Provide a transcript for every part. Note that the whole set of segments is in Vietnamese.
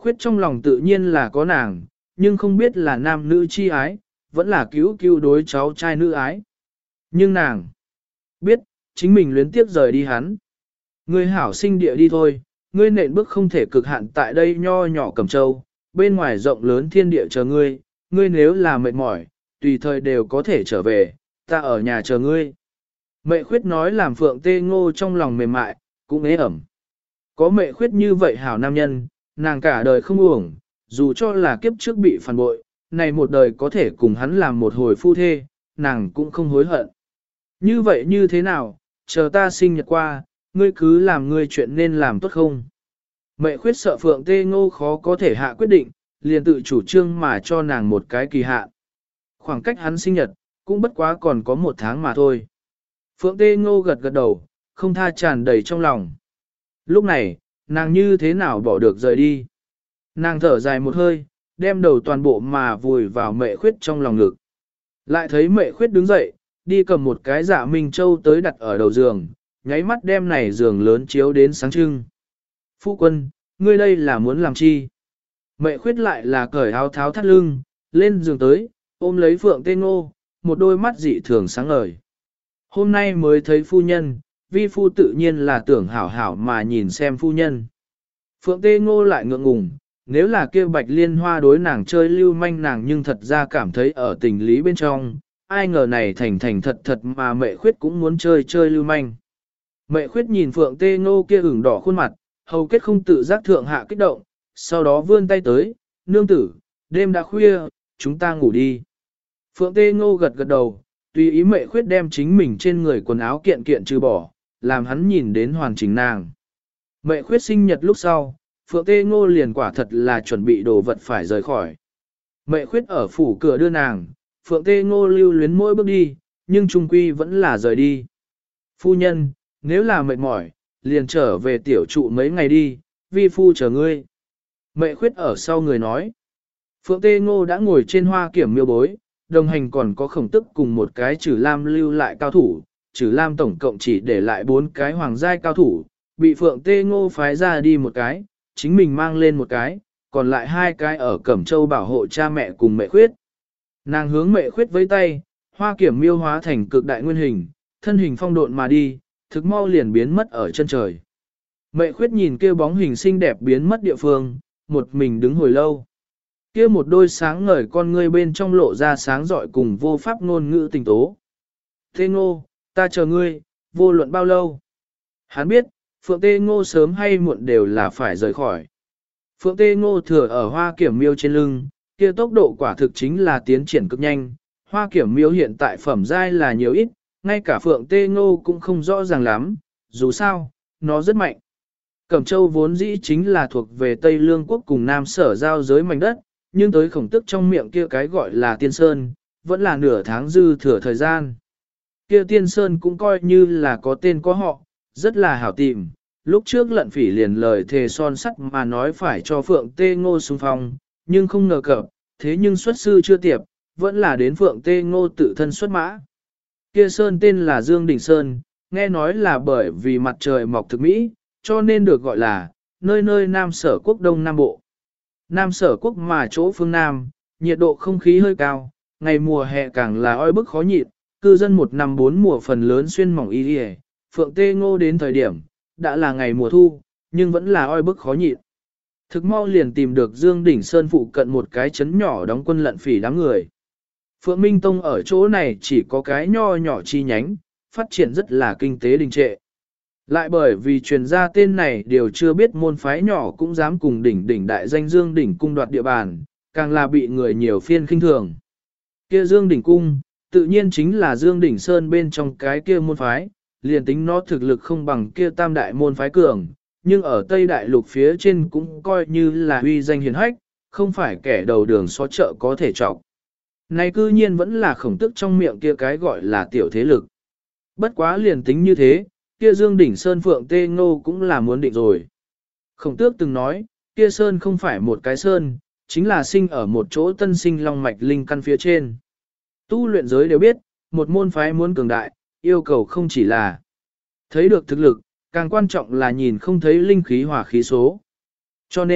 Khuyết trong lòng tự nhiên là có nàng, nhưng không biết là nam nữ chi ái, vẫn là cứu cứu đối cháu trai nữ ái. Nhưng nàng biết, chính mình luyến tiếp rời đi hắn. Ngươi hảo sinh địa đi thôi, ngươi nện bước không thể cực hạn tại đây nho nhỏ Cẩm Châu, bên ngoài rộng lớn thiên địa chờ ngươi, ngươi nếu là mệt mỏi, tùy thời đều có thể trở về, ta ở nhà chờ ngươi. Mẹ Khuyết nói làm Phượng Tê Ngô trong lòng mềm mại, cũng ế ẩm. Có Mẹ Khuyết như vậy hảo nam nhân, nàng cả đời không uổng, dù cho là kiếp trước bị phản bội, này một đời có thể cùng hắn làm một hồi phu thê, nàng cũng không hối hận. Như vậy như thế nào, chờ ta sinh nhật qua, ngươi cứ làm ngươi chuyện nên làm tốt không? Mẹ Khuyết sợ Phượng Tê Ngô khó có thể hạ quyết định, liền tự chủ trương mà cho nàng một cái kỳ hạn. Khoảng cách hắn sinh nhật, cũng bất quá còn có 1 tháng mà thôi. Phượng Tê Ngô gật gật đầu, không tha tràn đầy trong lòng. Lúc này, nàng như thế nào bỏ được rời đi? Nàng thở dài một hơi, đem đầu toàn bộ mà vùi vào Mẹ Khuyết trong lòng ngực. Lại thấy Mẹ Khuyết đứng dậy, đi cầm một cái dạ Minh Châu tới đặt ở đầu giường, nháy mắt đem này giường lớn chiếu đến sáng trưng. Phu quân, ngươi đây là muốn làm chi? Mẹ Khuyết lại là cởi áo tháo thắt lưng, lên giường tới, ôm lấy Phượng Tê Ngô, một đôi mắt dị thường sáng ngời. Hôm nay mới thấy phu nhân, vi phu tự nhiên là tưởng hảo hảo mà nhìn xem phu nhân. Phượng Tê Ngô lại ngượng ngùng, nếu là kia Bạch Liên Hoa đối nàng chơi lưu manh nàng nhưng thật ra cảm thấy ở tình lý bên trong, ai ngờ này thành thành thật thật mà Mẹ Khuyết cũng muốn chơi lưu manh. Mẹ Khuyết nhìn Phượng Tê Ngô kia ửng đỏ khuôn mặt, hầu kết không tự giác thượng hạ kích động, sau đó vươn tay tới, nương tử, đêm đã khuya, chúng ta ngủ đi. Phượng Tê Ngô gật gật đầu, tùy ý Mẹ Khuyết đem chính mình trên người quần áo kiện kiện trừ bỏ, làm hắn nhìn đến hoàn chỉnh nàng. Mẹ Khuyết sinh nhật lúc sau, Phượng Tê Ngô liền quả thật là chuẩn bị đồ vật phải rời khỏi. Mẹ Khuyết ở phủ cửa đưa nàng, Phượng Tê Ngô lưu luyến mỗi bước đi, nhưng trung quy vẫn là rời đi. Phu nhân, nếu là mệt mỏi, liền trở về tiểu trụ mấy ngày đi, vi phu chờ ngươi. Mẹ Khuyết ở sau người nói. Phượng Tê Ngô đã ngồi trên hoa kiểm miêu bối, đồng hành còn có Khổng Tức cùng một cái Trử Lam lưu lại cao thủ, Trử Lam tổng cộng chỉ để lại 4 cái hoàng giai cao thủ, bị Phượng Tê Ngô phái ra đi một cái, chính mình mang lên một cái, còn lại 2 cái ở Cẩm Châu bảo hộ cha mẹ cùng Mẹ Khuyết. Nàng hướng Mẹ Khuyết với tay, hoa kiểm miêu hóa thành cực đại nguyên hình, thân hình phong độn mà đi, thực mau liền biến mất ở chân trời. Mẹ Khuyết nhìn kia bóng hình xinh đẹp biến mất địa phương, một mình đứng hồi lâu. Kia một đôi sáng ngời con ngươi bên trong lộ ra sáng rọi cùng vô pháp ngôn ngữ tình tố. Tê Ngô, ta chờ ngươi, vô luận bao lâu. Hắn biết, Phượng Tê Ngô sớm hay muộn đều là phải rời khỏi. Phượng Tê Ngô thừa ở hoa kiểm miêu trên lưng, kia tốc độ quả thực chính là tiến triển cực nhanh. Hoa kiểm miêu hiện tại phẩm giai là nhiều ít, ngay cả Phượng Tê Ngô cũng không rõ ràng lắm, dù sao, nó rất mạnh. Cẩm Châu vốn dĩ chính là thuộc về Tây Lương quốc cùng Nam Sở giao giới mảnh đất, nhưng tới Khổng Tức trong miệng kia cái gọi là Tiên Sơn, vẫn là nửa tháng dư thừa thời gian. Kia Tiên Sơn cũng coi như là có tên có họ, rất là hảo tìm. Lúc trước Lận Phỉ liền lời thề son sắt mà nói phải cho Phượng Tê Ngô xung phong, nhưng không ngờ cập, thế nhưng xuất sư chưa tiệp, vẫn là đến Phượng Tê Ngô tự thân xuất mã. Kia Sơn tên là Dương Đỉnh Sơn, nghe nói là bởi vì mặt trời mọc thực mỹ, cho nên được gọi là nơi nơi Nam Sở quốc Đông Nam Bộ. Nam Sở quốc mà chỗ phương Nam, nhiệt độ không khí hơi cao, ngày mùa hè càng là oi bức khó nhịn, cư dân 1 năm 4 mùa phần lớn xuyên mỏng y y. Phượng Tê Ngô đến thời điểm, đã là ngày mùa thu, nhưng vẫn là oi bức khó nhịn. Thực mau liền tìm được Dương Đỉnh Sơn phụ cận một cái trấn nhỏ đóng quân Lận Phỉ đám người. Phượng Minh Tông ở chỗ này chỉ có cái nho nhỏ chi nhánh, phát triển rất là kinh tế đình trệ. Lại bởi vì truyền ra tên này đều chưa biết môn phái nhỏ cũng dám cùng đỉnh đại danh Dương Đỉnh cung đoạt địa bàn, càng là bị người nhiều phiên khinh thường. Kia Dương Đỉnh cung, tự nhiên chính là Dương Đỉnh Sơn bên trong cái kia môn phái, liền tính nó thực lực không bằng kia tam đại môn phái cường, nhưng ở Tây Đại Lục phía trên cũng coi như là uy danh hiển hách, không phải kẻ đầu đường xó chợ có thể trọng. Này cư nhiên vẫn là Khổng Tức trong miệng kia cái gọi là tiểu thế lực. Bất quá liền tính như thế, kia Dương Đỉnh Sơn Phượng Tê Ngô cũng là muốn định rồi. Khổng Tước từng nói, kia Sơn không phải một cái Sơn, chính là sinh ở một chỗ tân sinh long mạch linh căn phía trên. Tu luyện giới đều biết, một môn phái muốn cường đại, yêu cầu không chỉ là thấy được thực lực, càng quan trọng là nhìn không thấy linh khí hỏa khí số. Cho nên,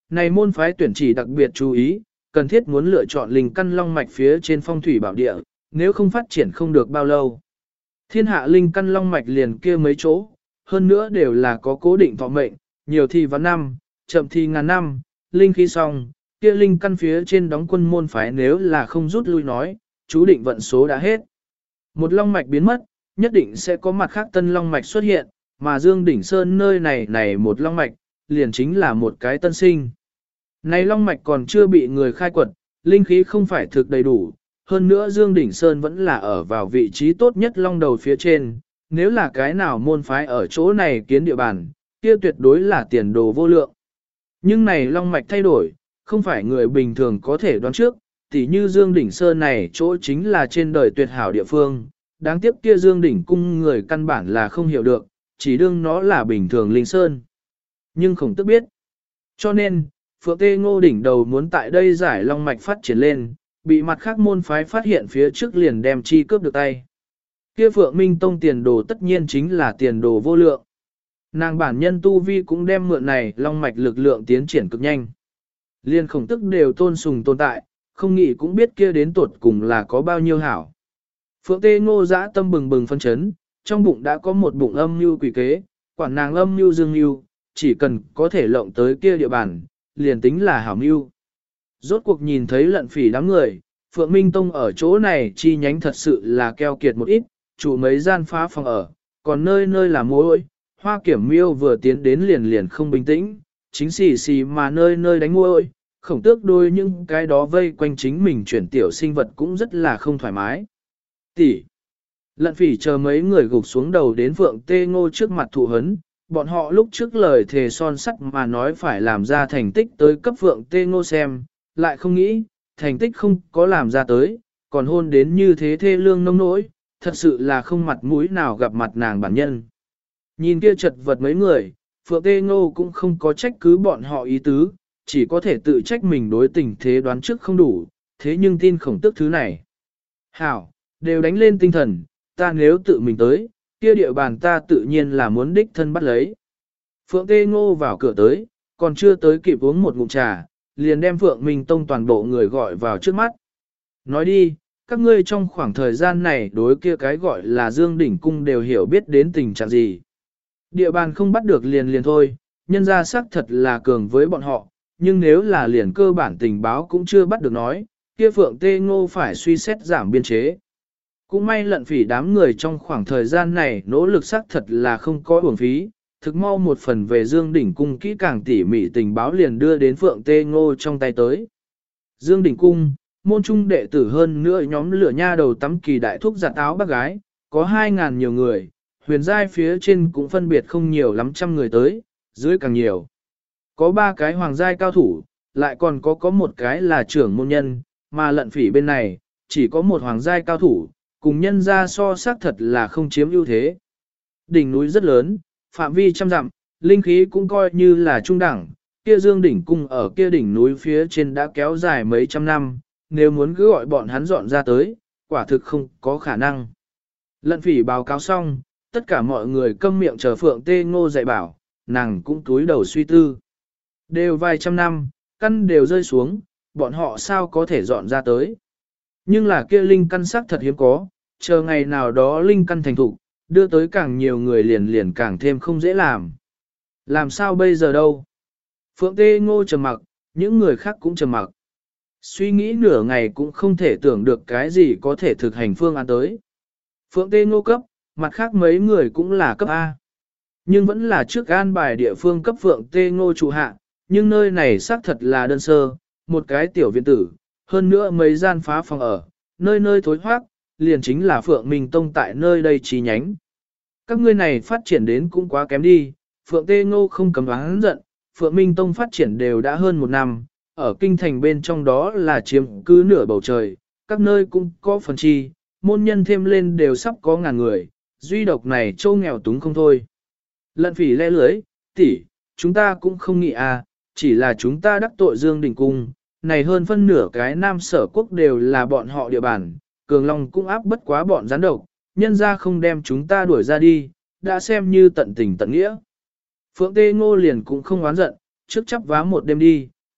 Này môn phái tuyển chỉ đặc biệt chú ý, cần thiết muốn lựa chọn linh căn long mạch phía trên phong thủy bảo địa, nếu không phát triển không được bao lâu. Thiên hạ linh căn long mạch liền kia mấy chỗ, hơn nữa đều là có cố định thọ mệnh, nhiều thì vạn năm, chậm thì ngàn năm, linh khí xong, kia linh căn phía trên đóng quân môn phái nếu là không rút lui nói, chú định vận số đã hết. Một long mạch biến mất, nhất định sẽ có mặt khác tân long mạch xuất hiện, mà Dương Đỉnh Sơn nơi này một long mạch, liền chính là một cái tân sinh. Này long mạch còn chưa bị người khai quật, linh khí không phải thực đầy đủ, hơn nữa Dương Đỉnh Sơn vẫn là ở vào vị trí tốt nhất long đầu phía trên, nếu là cái nào môn phái ở chỗ này kiến địa bàn, kia tuyệt đối là tiền đồ vô lượng. Nhưng này long mạch thay đổi, không phải người bình thường có thể đoán trước, tỉ như Dương Đỉnh Sơn này chỗ chính là trên đời tuyệt hảo địa phương, đáng tiếc kia Dương Đỉnh cung người căn bản là không hiểu được, chỉ đương nó là bình thường linh sơn. Nhưng không tức biết. Cho nên, Phượng Tê Ngô đỉnh đầu muốn tại đây giải long mạch phát triển lên, bị mặt khác môn phái phát hiện phía trước liền đem chi cướp được tay. Kia Phượng Minh Tông tiền đồ tất nhiên chính là tiền đồ vô lượng. Nàng bản nhân tu vi cũng đem mượn này long mạch lực lượng tiến triển cực nhanh. Liên khổng tức đều tôn sùng tồn tại, không nghĩ cũng biết kia đến tuột cùng là có bao nhiêu hảo. Phượng Tê Ngô dã tâm bừng bừng phân chấn, trong bụng đã có một bụng âm mưu quỷ kế, quản nàng âm mưu dương mưu, chỉ cần có thể lộng tới kia địa bàn, liền tính là hảo mưu. Rốt cuộc nhìn thấy lận phỉ đám người, Phượng Minh Tông ở chỗ này chi nhánh thật sự là keo kiệt một ít, chủ mấy gian phá phòng ở, còn nơi nơi là mối, Hoa Kiểm Miêu vừa tiến đến liền không bình tĩnh, chính xì mà nơi nơi đánh môi, khổng tước đôi những cái đó vây quanh chính mình chuyển tiểu sinh vật cũng rất là không thoải mái. Tỷ. Lận phỉ chờ mấy người gục xuống đầu đến Phượng Tê Ngô trước mặt thụ hấn, bọn họ lúc trước lời thề son sắt mà nói phải làm ra thành tích tới cấp Phượng Tê Ngô xem, lại không nghĩ, thành tích không có làm ra tới, còn hôn đến như thế thê lương nông nỗi, thật sự là không mặt mũi nào gặp mặt nàng bản nhân. Nhìn kia chật vật mấy người, Phượng Tê Ngô cũng không có trách cứ bọn họ ý tứ, chỉ có thể tự trách mình đối tình thế đoán trước không đủ, thế nhưng tin khổng tức thứ này. Hảo, đều đánh lên tinh thần, ta nếu tự mình tới, kia địa bàn ta tự nhiên là muốn đích thân bắt lấy. Phượng Tê Ngô vào cửa tới, còn chưa tới kịp uống một ngụm trà, liền đem Phượng Minh Tông toàn bộ người gọi vào trước mắt. Nói đi, các ngươi trong khoảng thời gian này đối kia cái gọi là Dương Đỉnh Cung đều hiểu biết đến tình trạng gì. Địa bàn không bắt được liền thôi, nhân ra xác thật là cường với bọn họ, nhưng nếu là liền cơ bản tình báo cũng chưa bắt được nói, kia Phượng Tê Ngô phải suy xét giảm biên chế. Cũng may lận phỉ đám người trong khoảng thời gian này nỗ lực xác thật là không có uổng phí, thực mau một phần về Dương Đỉnh Cung kỹ càng tỉ mỉ tình báo liền đưa đến Phượng Tê Ngô trong tay tới. Dương Đỉnh Cung, môn trung đệ tử hơn nữa nhóm lửa nha đầu tắm kỳ đại thúc giặt áo bác gái, có 2.000 nhiều người, huyền giai phía trên cũng phân biệt không nhiều lắm trăm người tới, dưới càng nhiều. Có 3 cái hoàng giai cao thủ, lại còn có một cái là trưởng môn nhân, mà lận phỉ bên này, chỉ có một hoàng giai cao thủ, cùng nhân ra so xác thật là không chiếm ưu thế. Đỉnh núi rất lớn, phạm vi trăm dặm, linh khí cũng coi như là trung đẳng, kia Dương Đỉnh Cung ở kia đỉnh núi phía trên đã kéo dài mấy trăm năm, nếu muốn cứ gọi bọn hắn dọn ra tới, quả thực không có khả năng. Lận phỉ báo cáo xong, tất cả mọi người câm miệng chờ Phượng Tê Ngô dạy bảo, nàng cũng túi đầu suy tư. Đều vài trăm năm, căn đều rơi xuống, bọn họ sao có thể dọn ra tới. Nhưng là kia linh căn sắc thật hiếm có, chờ ngày nào đó linh căn thành thục, đưa tới càng nhiều người liền càng thêm không dễ làm. Làm sao bây giờ đâu? Phượng Tê Ngô trầm mặc, những người khác cũng trầm mặc. Suy nghĩ nửa ngày cũng không thể tưởng được cái gì có thể thực hành phương án tới. Phượng Tê Ngô cấp, mặt khác mấy người cũng là cấp A. Nhưng vẫn là trước an bài địa phương cấp Phượng Tê Ngô trụ hạ, nhưng nơi này xác thật là đơn sơ, một cái tiểu viện tử, hơn nữa mấy gian phá phòng ở, nơi nơi thối hoác, liền chính là Phượng Minh Tông tại nơi đây chi nhánh. Các ngươi này phát triển đến cũng quá kém đi, Phượng Tê Ngô không cấm oán giận, Phượng Minh Tông phát triển đều đã hơn 1 năm, ở kinh thành bên trong đó là chiếm cứ nửa bầu trời, các nơi cũng có phần chi, môn nhân thêm lên đều sắp có ngàn người, duy độc này châu nghèo túng không thôi. Lận phỉ le lưới, tỷ, chúng ta cũng không nghĩ à, chỉ là chúng ta đắc tội Dương Đỉnh Cung, này hơn phân nửa cái Nam Sở Quốc đều là bọn họ địa bàn, Cường Long cũng áp bất quá bọn gián độc, nhân ra không đem chúng ta đuổi ra đi, đã xem như tận tình tận nghĩa. Phượng Tê Ngô liền cũng không oán giận, trước chắp vá một đêm đi,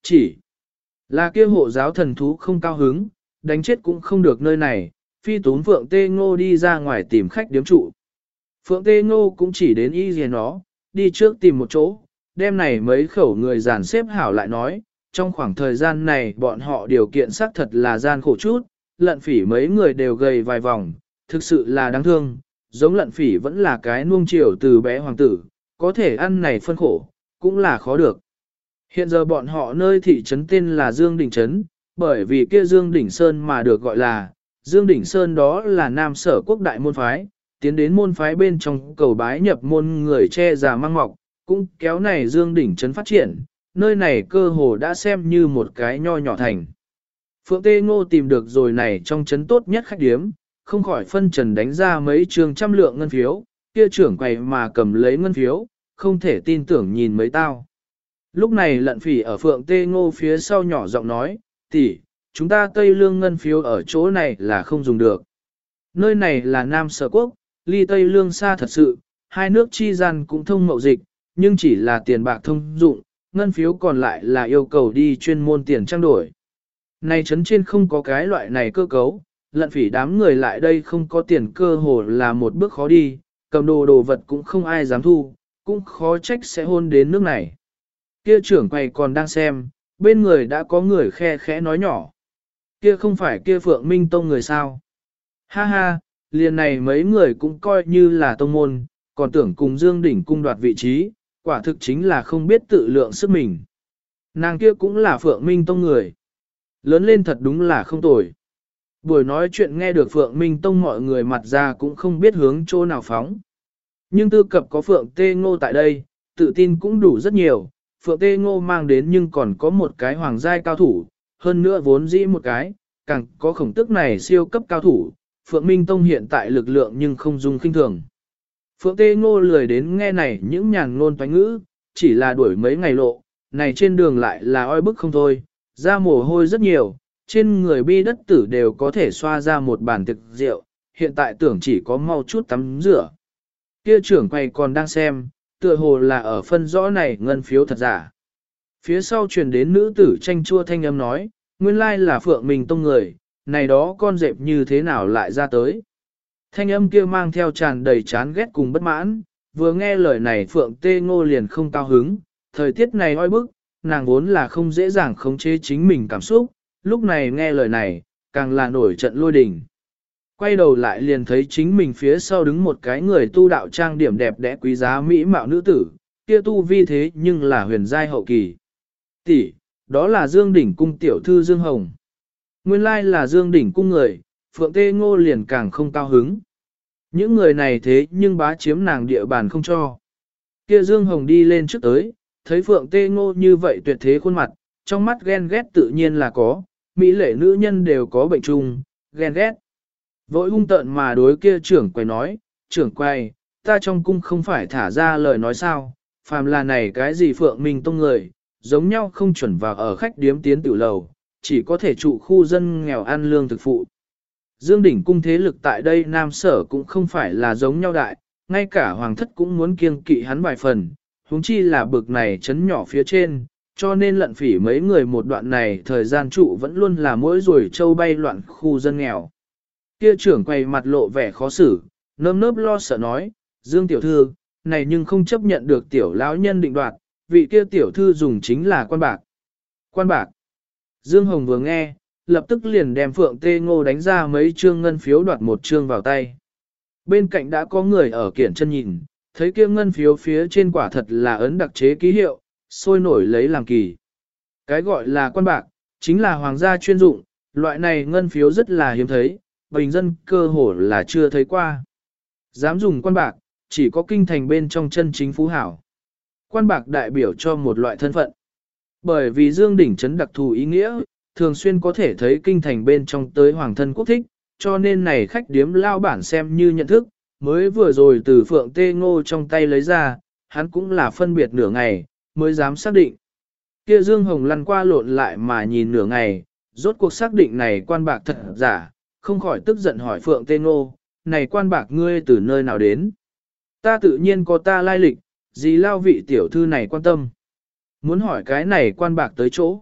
Chỉ là kia hộ giáo thần thú không cao hứng, đánh chết cũng không được nơi này, phi tún Phượng Tê Ngô đi ra ngoài tìm khách điếm trụ. Phượng Tê Ngô cũng chỉ đến y gì nó, đi trước tìm một chỗ, đêm này mấy khẩu người dàn xếp hảo lại nói, trong khoảng thời gian này bọn họ điều kiện xác thật là gian khổ chút, lận phỉ mấy người đều gầy vài vòng, thực sự là đáng thương, giống lận phỉ vẫn là cái nuông chiều từ bé hoàng tử, có thể ăn này phân khổ, cũng là khó được. Hiện giờ bọn họ nơi thị trấn tên là Dương Đỉnh Trấn, bởi vì kia Dương Đỉnh Sơn mà được gọi là, Dương Đỉnh Sơn đó là Nam Sở Quốc đại môn phái, tiến đến môn phái bên trong cầu bái nhập môn người che già mang mọc, cũng kéo này Dương Đỉnh Trấn phát triển, nơi này cơ hồ đã xem như một cái nho nhỏ thành. Phượng Tê Ngô tìm được rồi này trong trấn tốt nhất khách điếm, không khỏi phân trần đánh ra mấy trường trăm lượng ngân phiếu, kia trưởng quầy mà cầm lấy ngân phiếu, không thể tin tưởng nhìn mấy tao. Lúc này lận phỉ ở Phượng Tê Ngô phía sau nhỏ giọng nói, tỷ, chúng ta Tây Lương ngân phiếu ở chỗ này là không dùng được. Nơi này là Nam Sở Quốc, ly Tây Lương xa thật sự, hai nước chi gian cũng thông mậu dịch, nhưng chỉ là tiền bạc thông dụng, ngân phiếu còn lại là yêu cầu đi chuyên môn tiền trang đổi. Này trấn trên không có cái loại này cơ cấu, lận phỉ đám người lại đây không có tiền cơ hồ là một bước khó đi, cầm đồ vật cũng không ai dám thu, cũng khó trách sẽ hôn đến nước này. Kia trưởng quầy còn đang xem, bên người đã có người khe khẽ nói nhỏ. Kia không phải kia Phượng Minh Tông người sao? Ha ha, liền này mấy người cũng coi như là tông môn, còn tưởng cùng Dương Đỉnh cung đoạt vị trí, quả thực chính là không biết tự lượng sức mình. Nàng kia cũng là Phượng Minh Tông người. Lớn lên thật đúng là không tồi. Buổi nói chuyện nghe được Phượng Minh Tông mọi người mặt ra cũng không biết hướng chỗ nào phóng. Nhưng tư cập có Phượng Tê Ngô tại đây, tự tin cũng đủ rất nhiều. Phượng Tê Ngô mang đến nhưng còn có một cái hoàng giai cao thủ, hơn nữa vốn dĩ một cái, càng có khổng tức này siêu cấp cao thủ. Phượng Minh Tông hiện tại lực lượng nhưng không dung khinh thường. Phượng Tê Ngô lười đến nghe này những nhàn ngôn toán ngữ, chỉ là đuổi mấy ngày lộ, này trên đường lại là oi bức không thôi, ra mồ hôi rất nhiều, trên người bi đất tử đều có thể xoa ra một bàn thực rượu, hiện tại tưởng chỉ có mau chút tắm rửa. Kia trưởng quầy còn đang xem, tựa hồ là ở phân rõ này ngân phiếu thật giả. Phía sau truyền đến nữ tử tranh chua thanh âm nói, nguyên lai là Phượng Minh Tông người, này đó con dẹp như thế nào lại ra tới. Thanh âm kia mang theo tràn đầy chán ghét cùng bất mãn, vừa nghe lời này Phượng Tê Ngô liền không cao hứng, thời tiết này oi bức, nàng vốn là không dễ dàng khống chế chính mình cảm xúc, lúc này nghe lời này, càng là nổi trận lôi đình. Quay đầu lại liền thấy chính mình phía sau đứng một cái người tu đạo trang điểm đẹp đẽ quý giá mỹ mạo nữ tử, kia tu vi thế nhưng là huyền giai hậu kỳ. Tỷ, đó là Dương Đỉnh cung tiểu thư Dương Hồng. Nguyên lai là Dương Đỉnh cung người, Phượng Tê Ngô liền càng không cao hứng. Những người này thế nhưng bá chiếm nàng địa bàn không cho. Kia Dương Hồng đi lên trước tới, thấy Phượng Tê Ngô như vậy tuyệt thế khuôn mặt, trong mắt ghen ghét tự nhiên là có, mỹ lệ nữ nhân đều có bệnh chung, ghen ghét. Vội hung tợn mà đối kia trưởng quầy nói, trưởng quầy, ta trong cung không phải thả ra lời nói sao, phàm là này cái gì Phượng Minh Tông người, giống nhau không chuẩn vào ở khách điếm tiến tiểu lầu, chỉ có thể trụ khu dân nghèo ăn lương thực phụ. Dương Đỉnh cung thế lực tại đây Nam Sở cũng không phải là giống nhau đại, ngay cả hoàng thất cũng muốn kiêng kỵ hắn vài phần, huống chi là bực này chấn nhỏ phía trên, cho nên lận phỉ mấy người một đoạn này thời gian trụ vẫn luôn là mỗi rồi châu bay loạn khu dân nghèo. Kia trưởng quầy mặt lộ vẻ khó xử, nơm nớp lo sợ nói, Dương tiểu thư, này nhưng không chấp nhận được tiểu lão nhân định đoạt, vị kia tiểu thư dùng chính là quan bạc. Quan bạc. Dương Hồng vừa nghe, lập tức liền đem Phượng Tê Ngô đánh ra mấy trương ngân phiếu đoạt một trương vào tay. Bên cạnh đã có người ở kiển chân nhìn, thấy kia ngân phiếu phía trên quả thật là ấn đặc chế ký hiệu, sôi nổi lấy làm kỳ. Cái gọi là quan bạc, chính là hoàng gia chuyên dụng, loại này ngân phiếu rất là hiếm thấy, bình dân cơ hồ là chưa thấy qua. Dám dùng quan bạc, chỉ có kinh thành bên trong chân chính phú hảo. Quan bạc đại biểu cho một loại thân phận. Bởi vì Dương Đỉnh trấn đặc thù ý nghĩa, thường xuyên có thể thấy kinh thành bên trong tới hoàng thân quốc thích, cho nên này khách điếm lao bản xem như nhận thức, mới vừa rồi từ Phượng Tê Ngô trong tay lấy ra, hắn cũng là phân biệt nửa ngày, mới dám xác định. Kia Dương Hồng lăn qua lộn lại mà nhìn nửa ngày, rốt cuộc xác định này quan bạc thật giả, không khỏi tức giận hỏi Phượng Tê Ngô, này quan bạc ngươi từ nơi nào đến? Ta tự nhiên có ta lai lịch, gì lao vị tiểu thư này quan tâm. Muốn hỏi cái này quan bạc tới chỗ,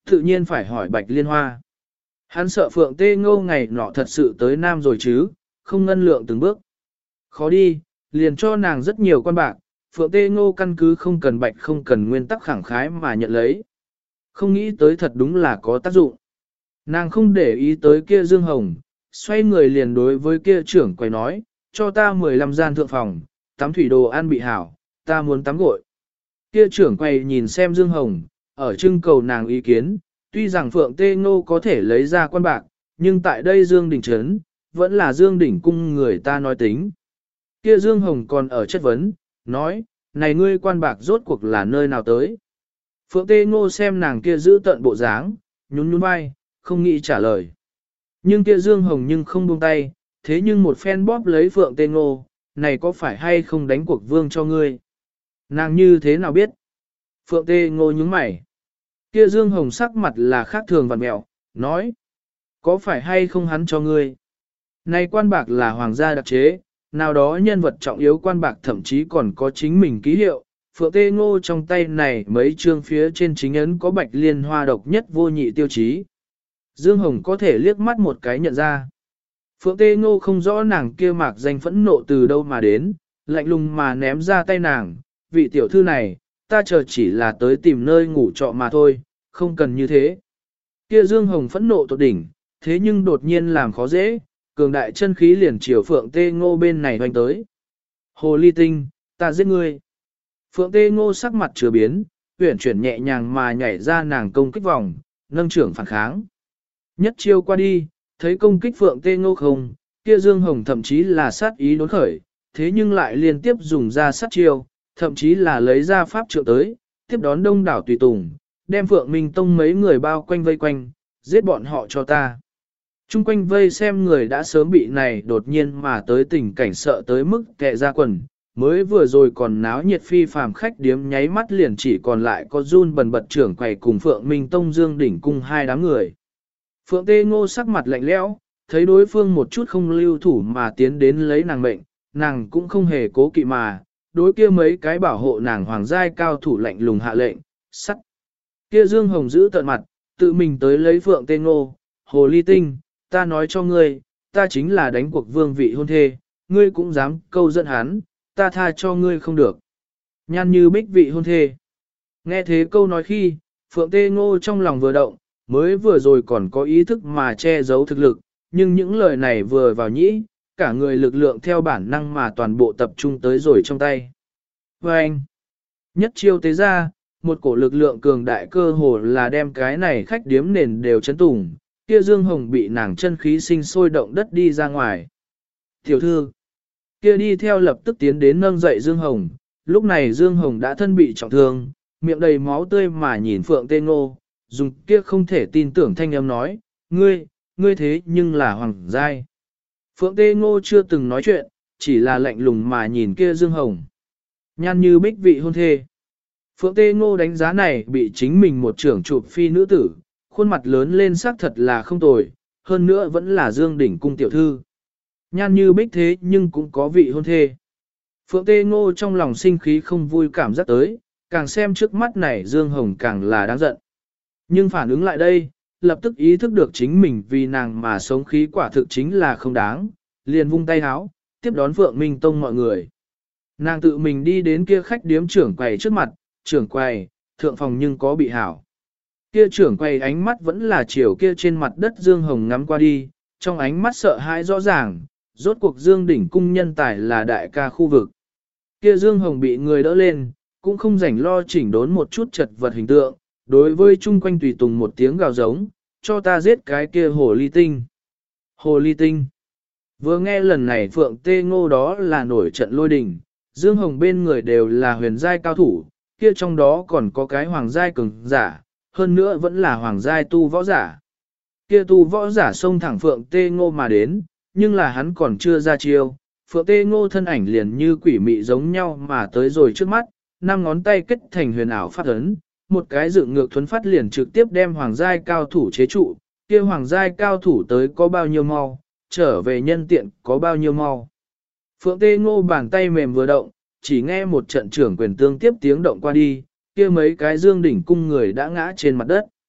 Tự nhiên phải hỏi Bạch Liên Hoa. Hắn sợ Phượng Tê Ngô ngày nọ thật sự tới Nam rồi chứ, không ngân lượng từng bước. Khó đi, liền cho nàng rất nhiều quan bạc, Phượng Tê Ngô căn cứ không cần bạch không cần nguyên tắc khẳng khái mà nhận lấy. Không nghĩ tới thật đúng là có tác dụng. Nàng không để ý tới kia Dương Hồng, xoay người liền đối với kia trưởng quầy nói, cho ta 15 gian thượng phòng, tắm thủy đồ ăn bị hảo, ta muốn tắm gội. Kia trưởng quầy nhìn xem Dương Hồng, ở trưng cầu nàng ý kiến, tuy rằng Phượng Tê Ngô có thể lấy ra quan bạc, nhưng tại đây Dương Đỉnh Trấn, vẫn là Dương Đỉnh Cung người ta nói tính. Kia Dương Hồng còn ở chất vấn, nói, này ngươi quan bạc rốt cuộc là nơi nào tới. Phượng Tê Ngô xem nàng kia giữ tận bộ dáng, nhún nhún vai, không nghĩ trả lời. Nhưng kia Dương Hồng nhưng không buông tay, thế nhưng một phen bóp lấy Phượng Tê Ngô, này có phải hay không đánh cuộc vương cho ngươi? Nàng như thế nào biết? Phượng Tê Ngô nhướng mày. Kia Dương Hồng sắc mặt là khác thường vặn mẹo, nói, có phải hay không hắn cho ngươi? Này quan bạc là hoàng gia đặc chế, nào đó nhân vật trọng yếu quan bạc thậm chí còn có chính mình ký hiệu. Phượng Tê Ngô trong tay này mấy chương phía trên chính ấn có Bạch Liên Hoa độc nhất vô nhị tiêu chí. Dương Hồng có thể liếc mắt một cái nhận ra. Phượng Tê Ngô không rõ nàng kia mạc danh phẫn nộ từ đâu mà đến, lạnh lùng mà ném ra tay nàng, vị tiểu thư này, ta chờ chỉ là tới tìm nơi ngủ trọ mà thôi, không cần như thế. Kia Dương Hồng phẫn nộ tột đỉnh, thế nhưng đột nhiên làm khó dễ, cường đại chân khí liền chiều Phượng Tê Ngô bên này hoành tới. Hồ ly tinh, ta giết ngươi. Phượng Tê Ngô sắc mặt chưa biến, huyển chuyển nhẹ nhàng mà nhảy ra nàng công kích vòng, nâng trưởng phản kháng. Nhất chiêu qua đi, thấy công kích Phượng Tê Ngô không, kia Dương Hồng thậm chí là sát ý đốn khởi, thế nhưng lại liên tiếp dùng ra sát chiêu, thậm chí là lấy ra pháp trượng tới, tiếp đón đông đảo tùy tùng, đem Phượng Minh Tông mấy người bao quanh vây quanh, giết bọn họ cho ta. Trung quanh vây xem người đã sớm bị này đột nhiên mà tới tình cảnh sợ tới mức kẹ ra quần, mới vừa rồi còn náo nhiệt phi phàm khách điếm nháy mắt liền chỉ còn lại có run bần bật trưởng quầy cùng Phượng Minh Tông Dương Đỉnh cung hai đám người. Phượng Tê Ngô sắc mặt lạnh lẽo, thấy đối phương một chút không lưu thủ mà tiến đến lấy nàng mệnh, nàng cũng không hề cố kỵ mà, đối kia mấy cái bảo hộ nàng hoàng giai cao thủ lạnh lùng hạ lệnh, sắt. Kia Dương Hồng giữ tận mặt, tự mình tới lấy Phượng Tê Ngô, hồ ly tinh, ta nói cho ngươi, ta chính là đánh cuộc vương vị hôn thê, ngươi cũng dám câu dẫn hắn, ta tha cho ngươi không được. Nhan như bích vị hôn thê. Nghe thế câu nói khi, Phượng Tê Ngô trong lòng vừa động, mới vừa rồi còn có ý thức mà che giấu thực lực, nhưng những lời này vừa vào nhĩ, cả người lực lượng theo bản năng mà toàn bộ tập trung tới rồi trong tay. Và anh, nhất chiêu tế ra, một cổ lực lượng cường đại cơ hồ là đem cái này khách điếm nền đều chấn tủng, kia Dương Hồng bị nàng chân khí sinh sôi động đất đi ra ngoài. Tiểu thư, kia đi theo lập tức tiến đến nâng dậy Dương Hồng, lúc này Dương Hồng đã thân bị trọng thương, miệng đầy máu tươi mà nhìn Phượng Tê Ngô, dùng kia không thể tin tưởng thanh âm nói, ngươi thế nhưng là hoàng giai. Phượng Tê Ngô chưa từng nói chuyện, chỉ là lạnh lùng mà nhìn kia Dương Hồng. Nhan như bích vị hôn thê. Phượng Tê Ngô đánh giá này bị chính mình một trưởng chụp phi nữ tử, khuôn mặt lớn lên sắc thật là không tồi, hơn nữa vẫn là Dương Đỉnh cung tiểu thư. Nhan như bích thế nhưng cũng có vị hôn thê. Phượng Tê Ngô trong lòng sinh khí không vui cảm giác tới, càng xem trước mắt này Dương Hồng càng là đáng giận. Nhưng phản ứng lại đây, lập tức ý thức được chính mình vì nàng mà sống khí quả thực chính là không đáng, liền vung tay háo, tiếp đón Phượng Minh Tông mọi người. Nàng tự mình đi đến kia khách điếm trưởng quầy trước mặt, trưởng quầy, thượng phòng nhưng có bị hảo. Kia trưởng quầy ánh mắt vẫn là chiều kia trên mặt đất Dương Hồng ngắm qua đi, trong ánh mắt sợ hãi rõ ràng, rốt cuộc Dương Đỉnh cung nhân tài là đại ca khu vực. Kia Dương Hồng bị người đỡ lên, cũng không rảnh lo chỉnh đốn một chút chật vật hình tượng, đối với chung quanh tùy tùng một tiếng gào giống, cho ta giết cái kia hồ ly tinh. Hồ ly tinh. Vừa nghe lần này Phượng Tê Ngô đó là nổi trận lôi đình, Dương Hồng bên người đều là huyền giai cao thủ, kia trong đó còn có cái hoàng giai cường giả, hơn nữa vẫn là hoàng giai tu võ giả. Kia tu võ giả xông thẳng Phượng Tê Ngô mà đến, nhưng là hắn còn chưa ra chiêu, Phượng Tê Ngô thân ảnh liền như quỷ mị giống nhau mà tới rồi trước mắt, năm ngón tay kết thành huyền ảo phát ấn, một cái dựng ngược thuấn phát liền trực tiếp đem hoàng giai cao thủ chế trụ, kia hoàng giai cao thủ tới có bao nhiêu mau, trở về nhân tiện có bao nhiêu mau. Phượng Tê Ngô bàn tay mềm vừa động, chỉ nghe một trận trưởng quyền tương tiếp tiếng động qua đi, kia mấy cái Dương Đỉnh cung người đã ngã trên mặt đất.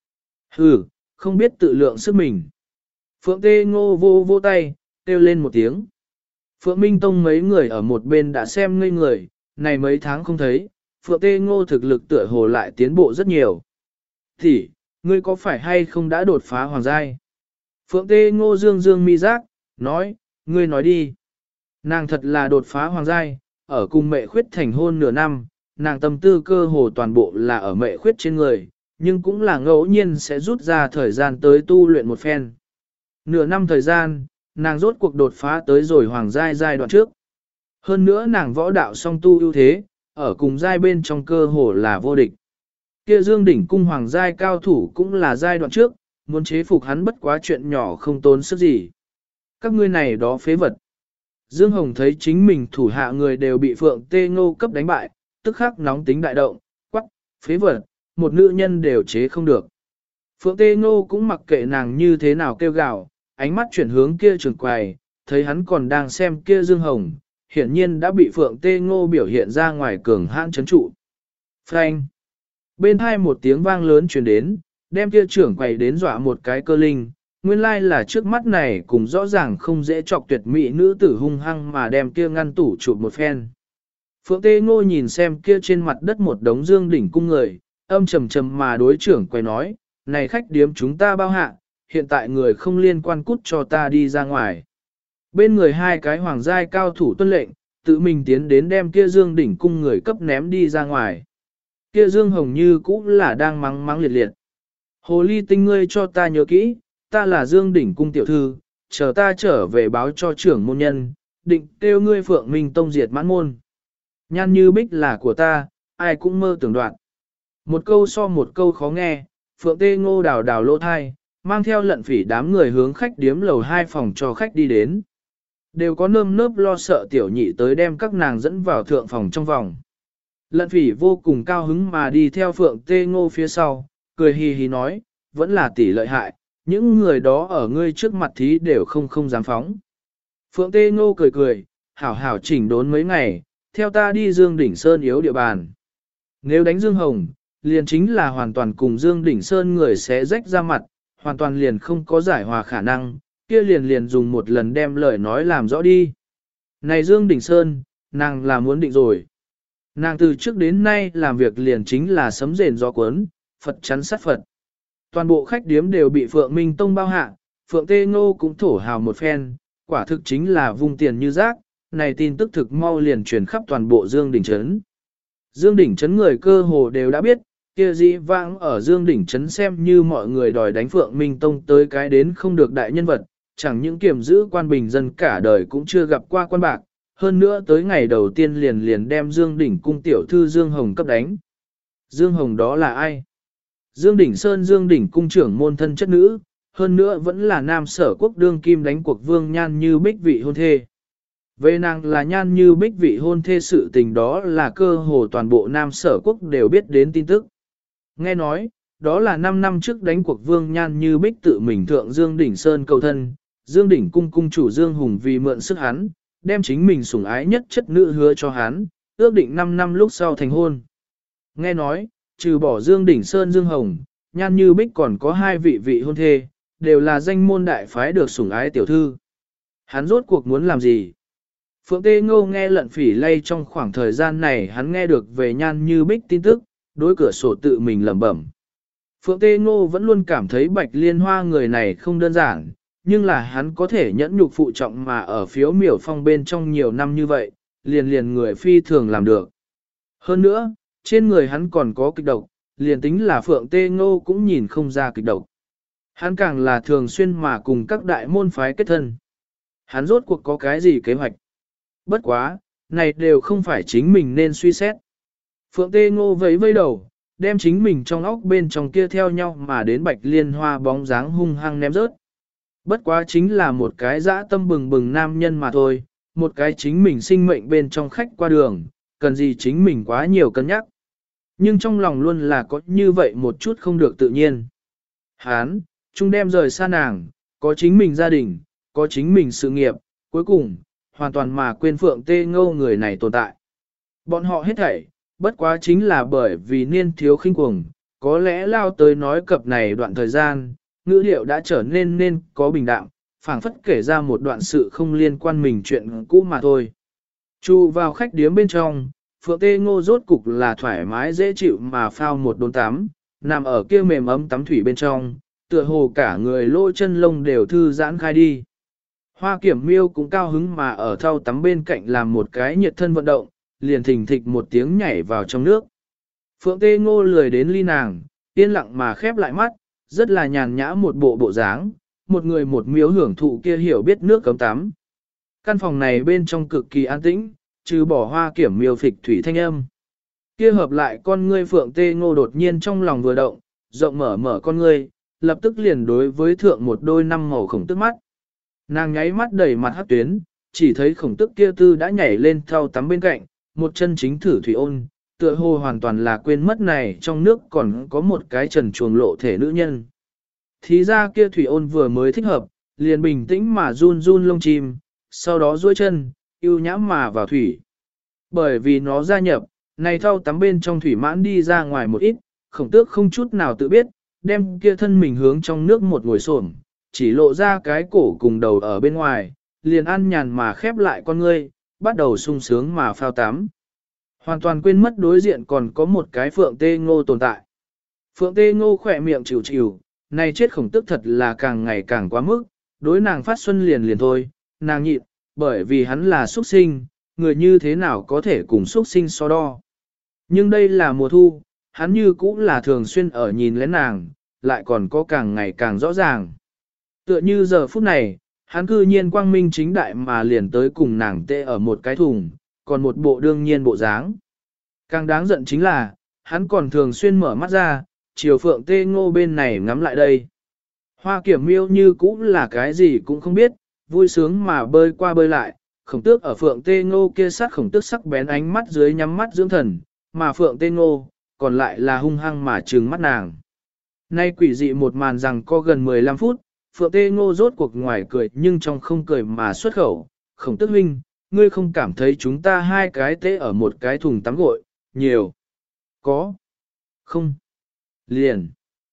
Hừ, không biết tự lượng sức mình. Phượng Tê Ngô vô vô tay, kêu lên một tiếng. Phượng Minh Tông mấy người ở một bên đã xem ngây người, này mấy tháng không thấy, Phượng Tê Ngô thực lực tựa hồ lại tiến bộ rất nhiều. Thì, ngươi có phải hay không đã đột phá hoàng giai? Phượng Tê Ngô dương dương mi giác, nói, ngươi nói đi. Nàng thật là đột phá hoàng giai, ở cùng mẹ khuyết thành hôn nửa năm, nàng tâm tư cơ hồ toàn bộ là ở mẹ khuyết trên người, nhưng cũng là ngẫu nhiên sẽ rút ra thời gian tới tu luyện một phen. Nửa năm thời gian, nàng rốt cuộc đột phá tới rồi hoàng giai giai đoạn trước. Hơn nữa nàng võ đạo song tu ưu thế, ở cùng giai bên trong cơ hồ là vô địch. Kia Dương đỉnh cung hoàng giai cao thủ cũng là giai đoạn trước, muốn chế phục hắn bất quá chuyện nhỏ không tốn sức gì. Các ngươi này đó phế vật. Dương Hồng thấy chính mình thủ hạ người đều bị Phượng Tê Ngô cấp đánh bại, tức khắc nóng tính đại động, quắc, phế vật, một nữ nhân đều chế không được. Phượng Tê Ngô cũng mặc kệ nàng như thế nào kêu gào, ánh mắt chuyển hướng kia trường quầy, thấy hắn còn đang xem kia Dương Hồng, hiển nhiên đã bị Phượng Tê Ngô biểu hiện ra ngoài cường hãn chấn trụ. Phanh! Bên hai một tiếng vang lớn truyền đến, đem kia trưởng quầy đến dọa một cái cơ linh, nguyên lai là trước mắt này cũng rõ ràng không dễ chọc tuyệt mỹ nữ tử hung hăng mà đem kia ngăn tủ chụp một phen. Phượng Tê Ngô nhìn xem kia trên mặt đất một đống Dương đỉnh cung người, âm trầm trầm mà đối trưởng quầy nói, này khách điếm chúng ta bao hạ, hiện tại người không liên quan cút cho ta đi ra ngoài. Bên người hai cái hoàng giai cao thủ tuân lệnh, tự mình tiến đến đem kia Dương đỉnh cung người cấp ném đi ra ngoài. Kia Dương Hồng Như cũng là đang mắng mắng liệt liệt. Hồ ly tinh ngươi cho ta nhớ kỹ, ta là Dương đỉnh cung tiểu thư, chờ ta trở về báo cho trưởng môn nhân, định kêu ngươi Phượng Minh Tông diệt mãn môn. Nhan Như Bích là của ta, ai cũng mơ tưởng đoạn. Một câu so một câu khó nghe, Phượng Tê Ngô đào đào lỗ thai, mang theo lận phỉ đám người hướng khách điếm lầu 2 phòng cho khách đi đến. Đều có nơm nớp lo sợ tiểu nhị tới đem các nàng dẫn vào thượng phòng trong vòng. Lận phỉ vô cùng cao hứng mà đi theo Phượng Tê Ngô phía sau, cười hì hì nói, vẫn là tỷ lợi hại, những người đó ở ngươi trước mặt thí đều không dám phóng. Phượng Tê Ngô cười cười, hảo hảo chỉnh đốn mấy ngày, theo ta đi Dương Đỉnh Sơn yếu địa bàn. Nếu đánh Dương Hồng, liền chính là hoàn toàn cùng Dương Đỉnh Sơn người sẽ rách ra mặt, hoàn toàn liền không có giải hòa khả năng, kia liền dùng một lần đem lời nói làm rõ đi. Này Dương Đỉnh Sơn, nàng là muốn định rồi. Nàng từ trước đến nay làm việc liền chính là sấm rền gió cuốn, Phật chắn sát Phật. Toàn bộ khách điếm đều bị Phượng Minh Tông bao hạ, Phượng Tê Ngô cũng thổ hào một phen, quả thực chính là vung tiền như rác, này tin tức thực mau liền truyền khắp toàn bộ Dương Đỉnh Trấn. Dương Đỉnh Trấn người cơ hồ đều đã biết, kia dĩ vãng ở Dương Đỉnh Trấn xem như mọi người đòi đánh Phượng Minh Tông tới cái đến không được đại nhân vật, chẳng những kiểm giữ quan bình dân cả đời cũng chưa gặp qua quan bạc, hơn nữa tới ngày đầu tiên liền đem Dương Đỉnh cung tiểu thư Dương Hồng cấp đánh. Dương Hồng đó là ai? Dương Đỉnh Sơn Dương Đỉnh cung trưởng môn thân chất nữ, hơn nữa vẫn là nam sở quốc đương kim đánh cuộc vương Nhan Như Bích vị hôn thê. Về nàng là Nhan Như Bích vị hôn thê sự tình đó là cơ hồ toàn bộ nam sở quốc đều biết đến tin tức. Nghe nói, đó là 5 năm trước đánh cuộc vương Nhan Như Bích tự mình thượng Dương Đỉnh Sơn cầu thân, Dương Đỉnh cung cung chủ Dương Hùng vì mượn sức hắn, đem chính mình sủng ái nhất chất nữ hứa cho hắn, ước định 5 năm lúc sau thành hôn. Nghe nói, trừ bỏ Dương Đỉnh Sơn Dương Hồng, Nhan Như Bích còn có 2 vị hôn thê, đều là danh môn đại phái được sủng ái tiểu thư. Hắn rốt cuộc muốn làm gì? Phượng Tê Ngô nghe lận phỉ lay trong khoảng thời gian này hắn nghe được về Nhan Như Bích tin tức, đối cửa sổ tự mình lẩm bẩm. Phượng Tê Ngô vẫn luôn cảm thấy Bạch Liên Hoa người này không đơn giản, nhưng là hắn có thể nhẫn nhục phụ trọng mà ở phiếu miểu phong bên trong nhiều năm như vậy, liền người phi thường làm được. Hơn nữa, trên người hắn còn có kịch độc, liền tính là Phượng Tê Ngô cũng nhìn không ra kịch độc. Hắn càng là thường xuyên mà cùng các đại môn phái kết thân. Hắn rốt cuộc có cái gì kế hoạch? Bất quá, này đều không phải chính mình nên suy xét. Phượng Tê Ngô vẫy vẫy đầu, đem chính mình trong óc bên trong kia theo nhau mà đến Bạch Liên Hoa bóng dáng hung hăng ném rớt. Bất quá chính là một cái dã tâm bừng bừng nam nhân mà thôi, một cái chính mình sinh mệnh bên trong khách qua đường, cần gì chính mình quá nhiều cân nhắc. Nhưng trong lòng luôn là có như vậy một chút không được tự nhiên. Hán, chung đem rời xa nàng, có chính mình gia đình, có chính mình sự nghiệp, cuối cùng, hoàn toàn mà quên Phượng Tê Ngô người này tồn tại. Bọn họ hết thảy, bất quá chính là bởi vì niên thiếu khinh cuồng, có lẽ lao tới nói cập này đoạn thời gian, ngữ liệu đã trở nên có bình đạm, phảng phất kể ra một đoạn sự không liên quan mình chuyện cũ mà thôi. Chu vào khách điếm bên trong, Phượng Tê Ngô rốt cục là thoải mái dễ chịu mà phao một đốn tắm, nằm ở kia mềm ấm tắm thủy bên trong, tựa hồ cả người lỗ chân lông đều thư giãn khai đi. Hoa Kiểm Miêu cũng cao hứng mà ở thau tắm bên cạnh làm một cái nhiệt thân vận động, liền thình thịch một tiếng nhảy vào trong nước. Phượng Tê Ngô lười đến ly nàng, yên lặng mà khép lại mắt, rất là nhàn nhã một bộ dáng, một người một miếu hưởng thụ kia hiểu biết nước cấm tắm. Căn phòng này bên trong cực kỳ an tĩnh, trừ bỏ Hoa Kiểm Miêu phịch thủy thanh âm. Kia hợp lại con ngươi Phượng Tê Ngô đột nhiên trong lòng vừa động, rộng mở con ngươi, lập tức liền đối với thượng một đôi năm màu khổng tức mắt. Nàng nháy mắt đầy mặt hắc tuyến, chỉ thấy khổng tức kia tư đã nhảy lên thau tắm bên cạnh, một chân chính thử thủy ôn, tựa hồ hoàn toàn là quên mất này trong nước còn có một cái trần chuồng lộ thể nữ nhân. Thì ra kia thủy ôn vừa mới thích hợp, liền bình tĩnh mà run lông chim, sau đó duỗi chân, yêu nhãm mà vào thủy. Bởi vì nó gia nhập, này thau tắm bên trong thủy mãn đi ra ngoài một ít, khổng tước không chút nào tự biết, đem kia thân mình hướng trong nước một ngồi xổm, chỉ lộ ra cái cổ cùng đầu ở bên ngoài, liền ăn nhàn mà khép lại con ngươi, bắt đầu sung sướng mà phao tắm. Hoàn toàn quên mất đối diện còn có một cái Phượng Tê Ngô tồn tại. Phượng Tê Ngô khỏe miệng chịu chịu, này chết khổng tức thật là càng ngày càng quá mức, đối nàng phát xuân liền thôi, nàng nhịn, bởi vì hắn là xuất sinh, người như thế nào có thể cùng xuất sinh so đo. Nhưng đây là mùa thu, hắn như cũng là thường xuyên ở nhìn lén nàng, lại còn có càng ngày càng rõ ràng. Tựa như giờ phút này, hắn cư nhiên quang minh chính đại mà liền tới cùng nàng tê ở một cái thùng, còn một bộ đương nhiên bộ dáng. Càng đáng giận chính là, hắn còn thường xuyên mở mắt ra, chiều Phượng Tê Ngô bên này ngắm lại đây. Hoa Kiểm Miêu như cũng là cái gì cũng không biết, vui sướng mà bơi qua bơi lại, khổng tước ở Phượng Tê Ngô kia sát khổng tước sắc bén ánh mắt dưới nhắm mắt dưỡng thần, mà Phượng Tê Ngô, còn lại là hung hăng mà trừng mắt nàng. Nay quỷ dị một màn rằng có gần 15 phút, Phượng Tê Ngô rốt cuộc ngoài cười nhưng trong không cười mà xuất khẩu, khổng tước huynh, ngươi không cảm thấy chúng ta hai cái tế ở một cái thùng tắm gội, nhiều. Có. Không. Liền.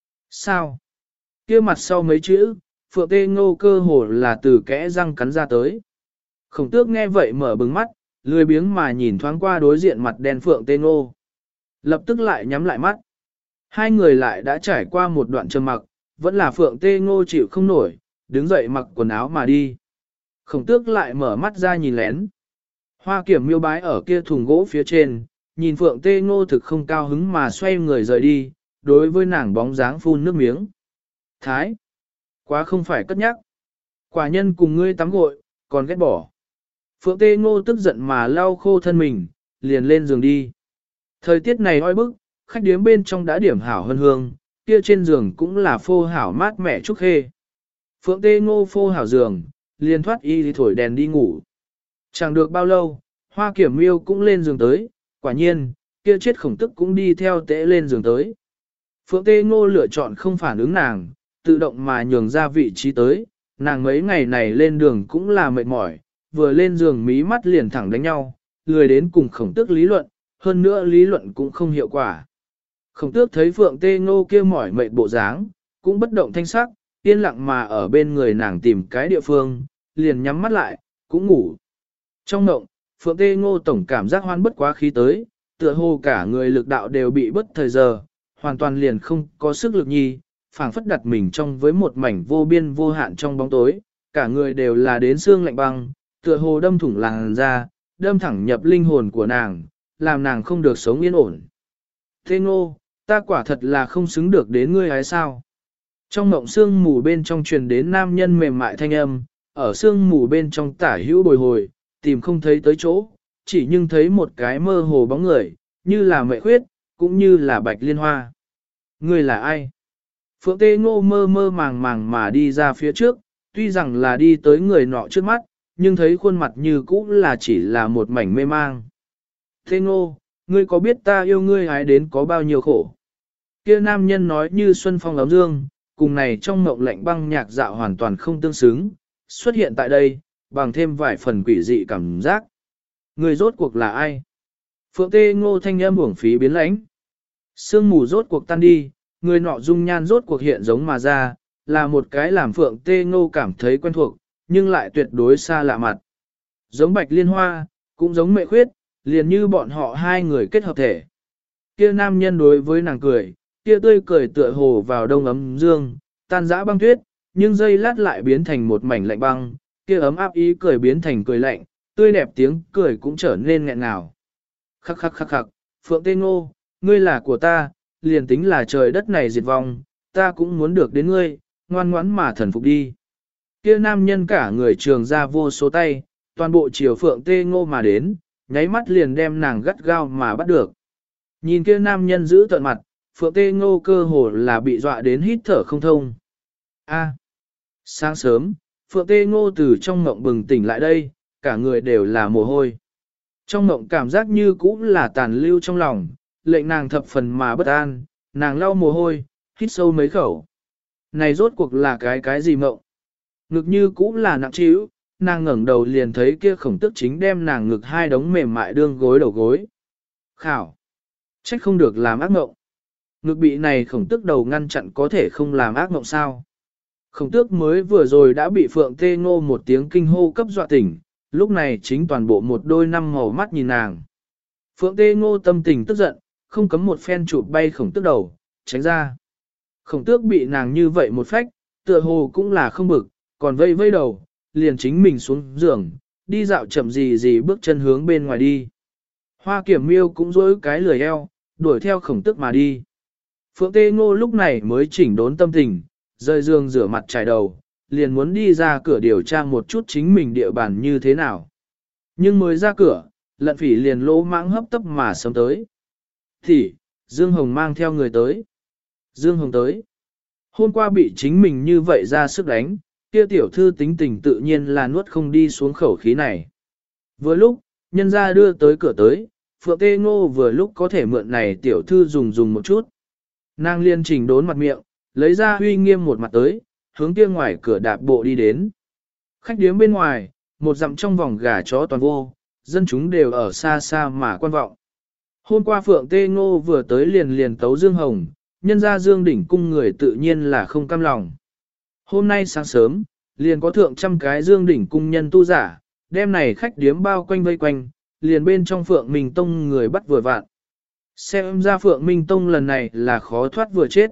Sao? Kia mặt sau mấy chữ, Phượng Tê Ngô cơ hồ là từ kẽ răng cắn ra tới. Khổng tước nghe vậy mở bừng mắt, lười biếng mà nhìn thoáng qua đối diện mặt đen Phượng Tê Ngô. Lập tức lại nhắm lại mắt. Hai người lại đã trải qua một đoạn trầm mặc, vẫn là Phượng Tê Ngô chịu không nổi, đứng dậy mặc quần áo mà đi. Khổng tước lại mở mắt ra nhìn lén. Hoa Kiểm Miêu bái ở kia thùng gỗ phía trên, nhìn Phượng Tê Ngô thực không cao hứng mà xoay người rời đi, đối với nàng bóng dáng phun nước miếng. Thái! Quá không phải cất nhắc. Quả nhân cùng ngươi tắm gội, còn ghét bỏ. Phượng Tê Ngô tức giận mà lau khô thân mình, liền lên giường đi. Thời tiết này oi bức, khách điếm bên trong đã điểm hảo hơn hương, kia trên giường cũng là phô hảo mát mẻ trúc khê. Phượng Tê Ngô phô hảo giường, liền thoát y đi thổi đèn đi ngủ. Chẳng được bao lâu, Hoa Kiểm Miêu cũng lên giường tới, quả nhiên, kia chết khổng tức cũng đi theo tễ lên giường tới. Phượng Tê Ngô lựa chọn không phản ứng nàng, tự động mà nhường ra vị trí tới, nàng mấy ngày này lên đường cũng là mệt mỏi, vừa lên giường mí mắt liền thẳng đánh nhau, lười đến cùng khổng tước lý luận, hơn nữa lý luận cũng không hiệu quả. Khổng tước thấy Phượng Tê Ngô kia mỏi mệt bộ dáng, cũng bất động thanh sắc, yên lặng mà ở bên người nàng tìm cái địa phương, liền nhắm mắt lại, cũng ngủ. Trong mộng, Phượng Tê Ngô tổng cảm giác hoan bất quá khí tới, tựa hồ cả người lực đạo đều bị bất thời giờ, hoàn toàn liền không có sức lực nhi, phảng phất đặt mình trong với một mảnh vô biên vô hạn trong bóng tối, cả người đều là đến xương lạnh băng, tựa hồ đâm thủng làn da, đâm thẳng nhập linh hồn của nàng, làm nàng không được sống yên ổn. Tê Ngô, ta quả thật là không xứng được đến ngươi hay sao? Trong mộng sương mù bên trong truyền đến nam nhân mềm mại thanh âm, ở sương mù bên trong tả hữu bồi hồi, tìm không thấy tới chỗ, chỉ nhưng thấy một cái mơ hồ bóng người, như là mệ khuyết, cũng như là bạch liên hoa. Ngươi là ai? Phượng Tê Ngô mơ mơ màng màng mà đi ra phía trước, tuy rằng là đi tới người nọ trước mắt, nhưng thấy khuôn mặt như cũ là chỉ là một mảnh mê mang. Tê Ngô, ngươi có biết ta yêu ngươi hái đến có bao nhiêu khổ? Kia nam nhân nói như xuân phong ấm dương, cùng này trong mộng lạnh băng nhạc dạo hoàn toàn không tương xứng, xuất hiện tại đây, bằng thêm vài phần quỷ dị cảm giác. Người rốt cuộc là ai? Phượng Tê Ngô thanh âm uổng phí biến lãnh. Sương mù rốt cuộc tan đi, người nọ dung nhan rốt cuộc hiện giống mà ra, là một cái làm Phượng Tê Ngô cảm thấy quen thuộc, nhưng lại tuyệt đối xa lạ mặt. Giống Bạch Liên Hoa, cũng giống Mệ Khuyết, liền như bọn họ hai người kết hợp thể. Kia nam nhân đối với nàng cười, kia tươi cười tựa hồ vào đông ấm dương, tan dã băng tuyết, nhưng giây lát lại biến thành một mảnh lạnh băng, kia ấm áp ý cười biến thành cười lạnh, tươi đẹp tiếng cười cũng trở nên nghẹn ngào. Khắc khắc khắc khắc, Phượng Tê Ngô, ngươi là của ta, liền tính là trời đất này diệt vong, ta cũng muốn được đến ngươi, ngoan ngoãn mà thần phục đi. Kia nam nhân cả người trường ra vô số tay, toàn bộ chiều Phượng Tê Ngô mà đến, nháy mắt liền đem nàng gắt gao mà bắt được. Nhìn kia nam nhân giữ tận mặt, Phượng Tê Ngô cơ hồ là bị dọa đến hít thở không thông. A. Sáng sớm, Phượng Tê Ngô từ trong mộng bừng tỉnh lại đây, cả người đều là mồ hôi. Trong mộng cảm giác như cũng là tàn lưu trong lòng, lệnh nàng thập phần mà bất an, nàng lau mồ hôi, hít sâu mấy khẩu. Này rốt cuộc là cái gì mộng? Ngực như cũng là nặng trĩu, nàng ngẩng đầu liền thấy kia khổng tức chính đem nàng ngực hai đống mềm mại đương gối đầu gối. Khảo! Trách không được làm ác mộng. Ngực bị này khổng tức đầu ngăn chặn có thể không làm ác mộng sao? Khổng tước mới vừa rồi đã bị Phượng Tê Ngô một tiếng kinh hô cấp dọa tỉnh, lúc này chính toàn bộ một đôi năm màu mắt nhìn nàng. Phượng Tê Ngô tâm tình tức giận, không cấm một phen chụp bay khổng tước đầu, tránh ra. Khổng tước bị nàng như vậy một phách, tựa hồ cũng là không bực, còn vây vây đầu, liền chính mình xuống giường, đi dạo chậm gì bước chân hướng bên ngoài đi. Hoa Kiểm Miêu cũng dối cái lười eo, đuổi theo khổng tước mà đi. Phượng Tê Ngô lúc này mới chỉnh đốn tâm tình, rời giường rửa mặt trải đầu, liền muốn đi ra cửa điều tra một chút chính mình địa bàn như thế nào. Nhưng mới ra cửa, Lận Phỉ liền lỗ mãng hấp tấp mà sớm tới. Thì, Dương Hồng mang theo người tới. Dương Hồng tới. Hôm qua bị chính mình như vậy ra sức đánh, kia tiểu thư tính tình tự nhiên là nuốt không đi xuống khẩu khí này. Vừa lúc, nhân gia đưa tới cửa tới, Phượng Tê Ngô vừa lúc có thể mượn này tiểu thư dùng một chút. Nàng liên chỉnh đốn mặt miệng, lấy ra huy nghiêm một mặt tới, hướng kia ngoài cửa đạp bộ đi đến. Khách điếm bên ngoài, một dặm trong vòng gà chó toàn vô, dân chúng đều ở xa xa mà quan vọng. Hôm qua Phượng Tê Ngô vừa tới liền tấu Dương Hồng, nhân ra Dương đỉnh cung người tự nhiên là không cam lòng. Hôm nay sáng sớm, liền có thượng trăm cái Dương đỉnh cung nhân tu giả, đem này khách điếm bao quanh vây quanh, liền bên trong Phượng Minh Tông người bắt vừa vạn. Xem ra Phượng Minh Tông lần này là khó thoát vừa chết.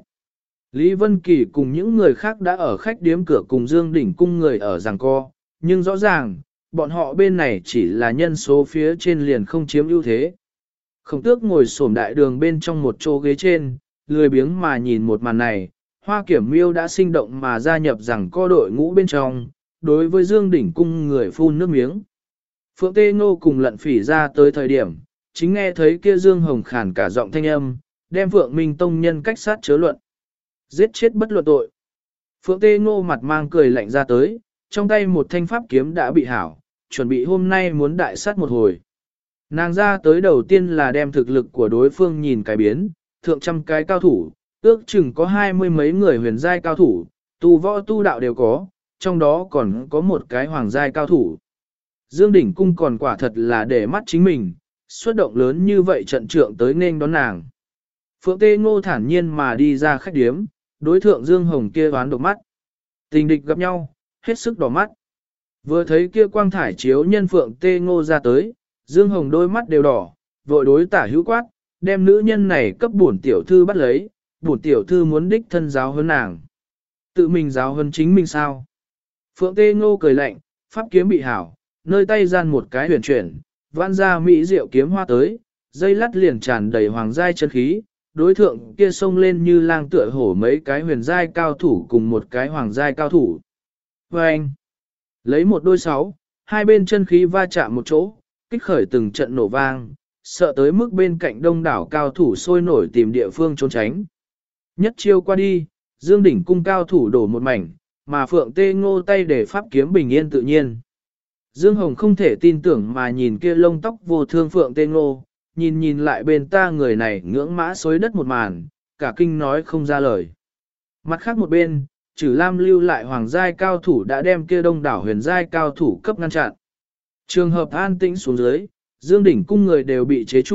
Lý Vân Kỳ cùng những người khác đã ở khách điếm cửa cùng Dương đỉnh cung người ở giằng co, nhưng rõ ràng, bọn họ bên này chỉ là nhân số phía trên liền không chiếm ưu thế. Khổng tước ngồi xổm đại đường bên trong một chỗ ghế trên, lười biếng mà nhìn một màn này, Hoa Kiểm Miêu đã sinh động mà gia nhập rằng co đội ngũ bên trong, đối với Dương đỉnh cung người phun nước miếng. Phượng Tê Ngô cùng Lận Phỉ ra tới thời điểm, chính nghe thấy kia Dương Hồng khàn cả giọng thanh âm, đem Phượng Minh Tông nhân cách sát chớ luận. Giết chết bất luận tội. Phượng Tê Ngô mặt mang cười lạnh ra tới, trong tay một thanh pháp kiếm đã bị hảo, chuẩn bị hôm nay muốn đại sát một hồi. Nàng ra tới đầu tiên là đem thực lực của đối phương nhìn cái biến, thượng trăm cái cao thủ, ước chừng có 20 mấy người huyền giai cao thủ, tu võ tu đạo đều có, trong đó còn có một cái hoàng giai cao thủ. Dương đỉnh cung còn quả thật là để mắt chính mình, xuất động lớn như vậy trận trượng tới nên đón nàng. Phượng Tê Ngô thản nhiên mà đi ra khách điếm, đối thượng Dương Hồng kia đoán độc mắt. Tình địch gặp nhau, hết sức đỏ mắt. Vừa thấy kia quang thải chiếu nhân Phượng Tê Ngô ra tới, Dương Hồng đôi mắt đều đỏ, vội đối tả hữu quát, đem nữ nhân này cấp bổn tiểu thư bắt lấy, bổn tiểu thư muốn đích thân giáo hơn nàng. Tự mình giáo hơn chính mình sao? Phượng Tê Ngô cười lạnh, pháp kiếm bị hảo, nơi tay gian một cái huyền chuyển, vãn ra mỹ diệu kiếm hoa tới, dây lắt liền tràn đầy hoàng giai chân khí, đối thượng kia xông lên như lang tựa hổ mấy cái huyền giai cao thủ cùng một cái hoàng giai cao thủ. Và anh, lấy một đôi sáu, hai bên chân khí va chạm một chỗ, kích khởi từng trận nổ vang, sợ tới mức bên cạnh đông đảo cao thủ sôi nổi tìm địa phương trốn tránh. Nhất chiêu qua đi, Dương đỉnh cung cao thủ đổ một mảnh, mà Phượng Tê Ngô tay để pháp kiếm bình yên tự nhiên. Dương Hồng không thể tin tưởng mà nhìn kia lông tóc vô thương Phượng Tê Ngô, nhìn lại bên ta người này ngưỡng mã xối đất một màn, cả kinh nói không ra lời. Mặt khác một bên, Trử Lam lưu lại hoàng giai cao thủ đã đem kia đông đảo huyền giai cao thủ cấp ngăn chặn. Trường hợp an tĩnh xuống dưới, Dương đỉnh cung người đều bị chế trụ,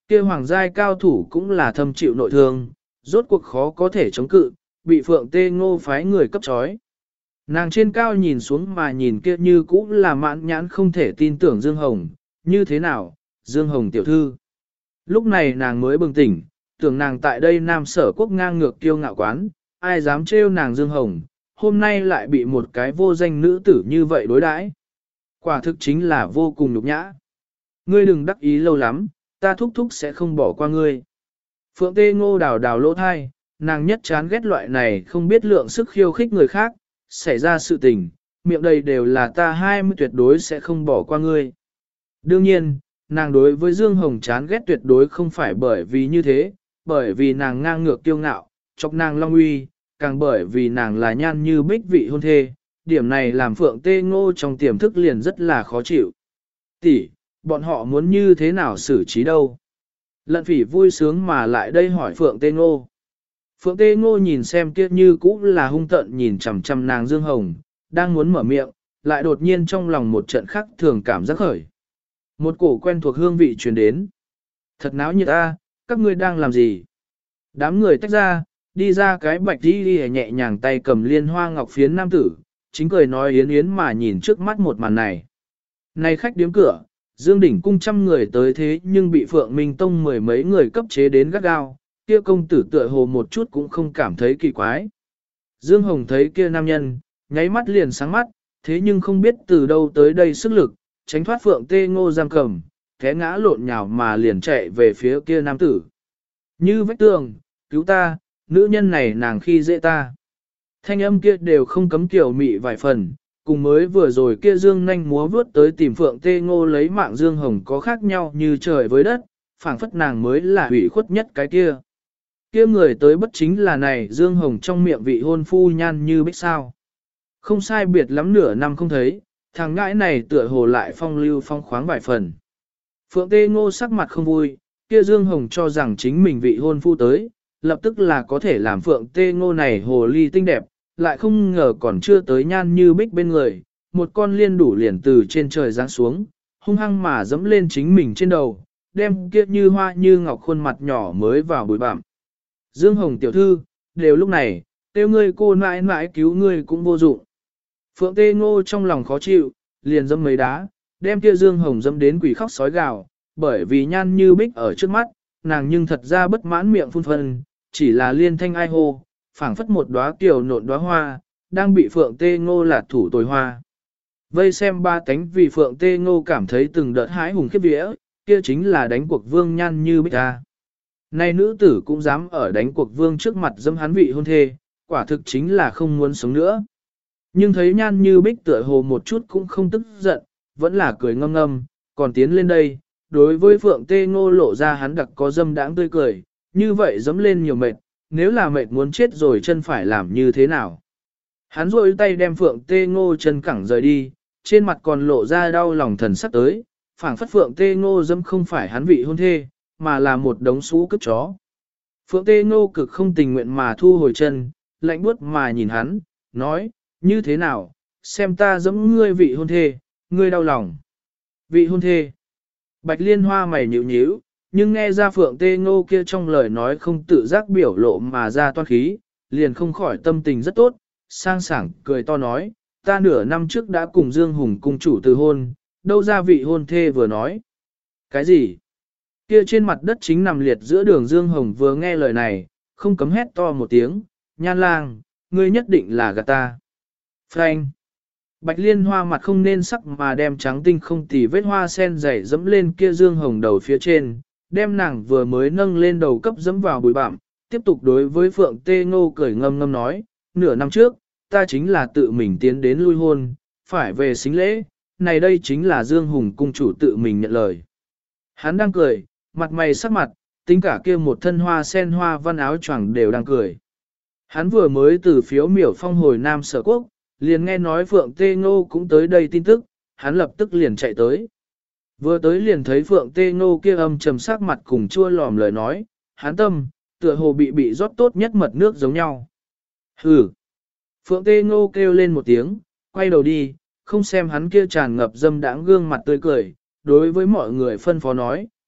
Kia hoàng giai cao thủ cũng là thâm chịu nội thương, rốt cuộc khó có thể chống cự, bị Phượng Tê Ngô phái người cấp trói. Nàng trên cao nhìn xuống mà nhìn kia như cũ là mãn nhãn không thể tin tưởng Dương Hồng, như thế nào, Dương Hồng tiểu thư. Lúc này nàng mới bừng tỉnh, tưởng nàng tại đây Nam Sở Quốc ngang ngược kiêu ngạo quán, ai dám trêu nàng Dương Hồng, hôm nay lại bị một cái vô danh nữ tử như vậy đối đãi, quả thực chính là vô cùng nhục nhã. Ngươi đừng đắc ý lâu lắm, ta thúc thúc sẽ không bỏ qua ngươi. Phượng Tê Ngô đào đào lỗ thai, nàng nhất chán ghét loại này không biết lượng sức khiêu khích người khác, xảy ra sự tình, miệng đầy đều là ta 20 tuyệt đối sẽ không bỏ qua ngươi. Đương nhiên, nàng đối với Dương Hồng chán ghét tuyệt đối không phải bởi vì như thế, bởi vì nàng ngang ngược kiêu ngạo, chọc nàng long uy, càng bởi vì nàng là nhan như bích vị hôn thê, điểm này làm Phượng Tê Ngô trong tiềm thức liền rất là khó chịu. Tỷ, bọn họ muốn như thế nào xử trí đâu? Lận Phỉ vui sướng mà lại đây hỏi Phượng Tê Ngô. Phượng Tê Ngô nhìn xem kia như cũ là hung tợn nhìn chằm chằm nàng Dương Hồng, đang muốn mở miệng, lại đột nhiên trong lòng một trận khắc thường cảm giác khởi. Một cổ quen thuộc hương vị truyền đến. Thật náo nhiệt a, các ngươi đang làm gì? Đám người tách ra, đi ra cái bạch đi nhẹ nhàng tay cầm liên hoa ngọc phiến nam tử, chính cười nói yến yến mà nhìn trước mắt một màn này. Này khách điếm cửa, Dương Đỉnh cung trăm người tới thế nhưng bị Phượng Minh Tông mười mấy người cấp chế đến gắt gao, kia công tử tựa hồ một chút cũng không cảm thấy kỳ quái. Dương Hồng thấy kia nam nhân, nháy mắt liền sáng mắt, thế nhưng không biết từ đâu tới đây sức lực, tránh thoát Phượng Tê Ngô giam cầm, té ngã lộn nhào mà liền chạy về phía kia nam tử. Như vách tường, cứu ta, nữ nhân này nàng khi dễ ta. Thanh âm kia đều không cấm kiểu mị vài phần, cùng mới vừa rồi kia Dương nhanh múa vướt tới tìm Phượng Tê Ngô lấy mạng Dương Hồng có khác nhau như trời với đất, phảng phất nàng mới là hủy khuất nhất cái kia. Kia người tới bất chính là này Dương Hồng trong miệng vị hôn phu nhan như bích sao. Không sai biệt lắm nửa năm không thấy, thằng ngãi này tựa hồ lại phong lưu phong khoáng vài phần. Phượng Tê Ngô sắc mặt không vui, kia Dương Hồng cho rằng chính mình vị hôn phu tới, lập tức là có thể làm Phượng Tê Ngô này hồ ly tinh đẹp, lại không ngờ còn chưa tới nhan như bích bên người, một con liên đủ liền từ trên trời giáng xuống, hung hăng mà dẫm lên chính mình trên đầu, đem kia như hoa như ngọc khuôn mặt nhỏ mới vào bụi bặm. Dương Hồng tiểu thư, đều lúc này, tiêu ngươi cô mãi mãi cứu ngươi cũng vô dụng. Phượng Tê Ngô trong lòng khó chịu, liền dâm mấy đá, đem kia Dương Hồng dâm đến quỷ khóc sói gào, bởi vì nhan như bích ở trước mắt, nàng nhưng thật ra bất mãn miệng phun phân, chỉ là liên thanh ai hô, phảng phất một đóa kiều nộn đóa hoa, đang bị Phượng Tê Ngô lạt thủ tồi hoa. Vây xem ba tánh vì Phượng Tê Ngô cảm thấy từng đợt hãi hùng khiếp vía, kia chính là đánh cuộc vương nhan như bích ta. Nay nữ tử cũng dám ở đánh cuộc vương trước mặt dâm hắn vị hôn thê, quả thực chính là không muốn sống nữa. Nhưng thấy nhan như bích tựa hồ một chút cũng không tức giận, vẫn là cười ngâm ngâm, còn tiến lên đây, đối với Phượng Tê Ngô lộ ra hắn đặc có dâm đãng tươi cười, như vậy dẫm lên nhiều mệt, nếu là mệt muốn chết rồi chân phải làm như thế nào. Hắn rôi tay đem Phượng Tê Ngô chân cẳng rời đi, trên mặt còn lộ ra đau lòng thần sắc tới, phảng phất Phượng Tê Ngô dâm không phải hắn vị hôn thê, mà là một đống xú cướp chó. Phượng Tê Ngô cực không tình nguyện mà thu hồi chân, lạnh buốt mà nhìn hắn, nói, như thế nào, xem ta giống ngươi vị hôn thê, ngươi đau lòng. Vị hôn thê. Bạch Liên Hoa mày nhíu nhíu, nhưng nghe ra Phượng Tê Ngô kia trong lời nói không tự giác biểu lộ mà ra toan khí, liền không khỏi tâm tình rất tốt, sang sảng cười to nói, ta nửa năm trước đã cùng Dương Hùng cung chủ từ hôn, đâu ra vị hôn thê vừa nói. Cái gì? Kia trên mặt đất chính nằm liệt giữa đường Dương Hồng vừa nghe lời này, không cấm hét to một tiếng, nhan lang, ngươi nhất định là gạt ta. Frank. Bạch Liên Hoa mặt không nên sắc mà đem trắng tinh không tì vết hoa sen dày dẫm lên kia Dương Hồng đầu phía trên, đem nàng vừa mới nâng lên đầu cấp dẫm vào bụi bặm, tiếp tục đối với Phượng Tê Ngô cười ngâm ngâm nói, nửa năm trước, ta chính là tự mình tiến đến lui hôn, phải về xính lễ, này đây chính là Dương Hùng cung chủ tự mình nhận lời. Hắn đang cười, mặt mày sắc mặt, tính cả kia một thân hoa sen hoa văn áo choàng đều đang cười. Hắn vừa mới từ phiếu miểu phong hồi Nam Sở Quốc, liền nghe nói Phượng Tê Ngô cũng tới đây tin tức, hắn lập tức liền chạy tới. Vừa tới liền thấy Phượng Tê Ngô kia âm trầm sắc mặt cùng chua lòm lời nói, hắn tâm, tựa hồ bị rót tốt nhất mật nước giống nhau. Hừ! Phượng Tê Ngô kêu lên một tiếng, quay đầu đi, không xem hắn kia tràn ngập dâm đãng gương mặt tươi cười, đối với mọi người phân phó nói,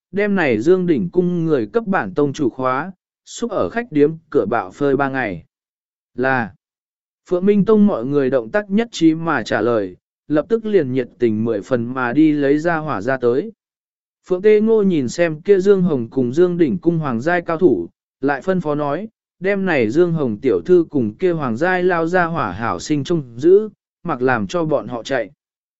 đêm này Dương Đỉnh cung người cấp bản tông chủ khóa, xúc ở khách điếm cửa bạo phơi 3 ngày. Là, Phượng Minh Tông mọi người động tác nhất trí mà trả lời, lập tức liền nhiệt tình 10 phần mà đi lấy ra hỏa ra tới. Phượng Tê Ngô nhìn xem kia Dương Hồng cùng Dương Đỉnh cung hoàng giai cao thủ, lại phân phó nói, đêm này Dương Hồng tiểu thư cùng kia hoàng giai lao ra hỏa hảo sinh trông giữ, mặc làm cho bọn họ chạy.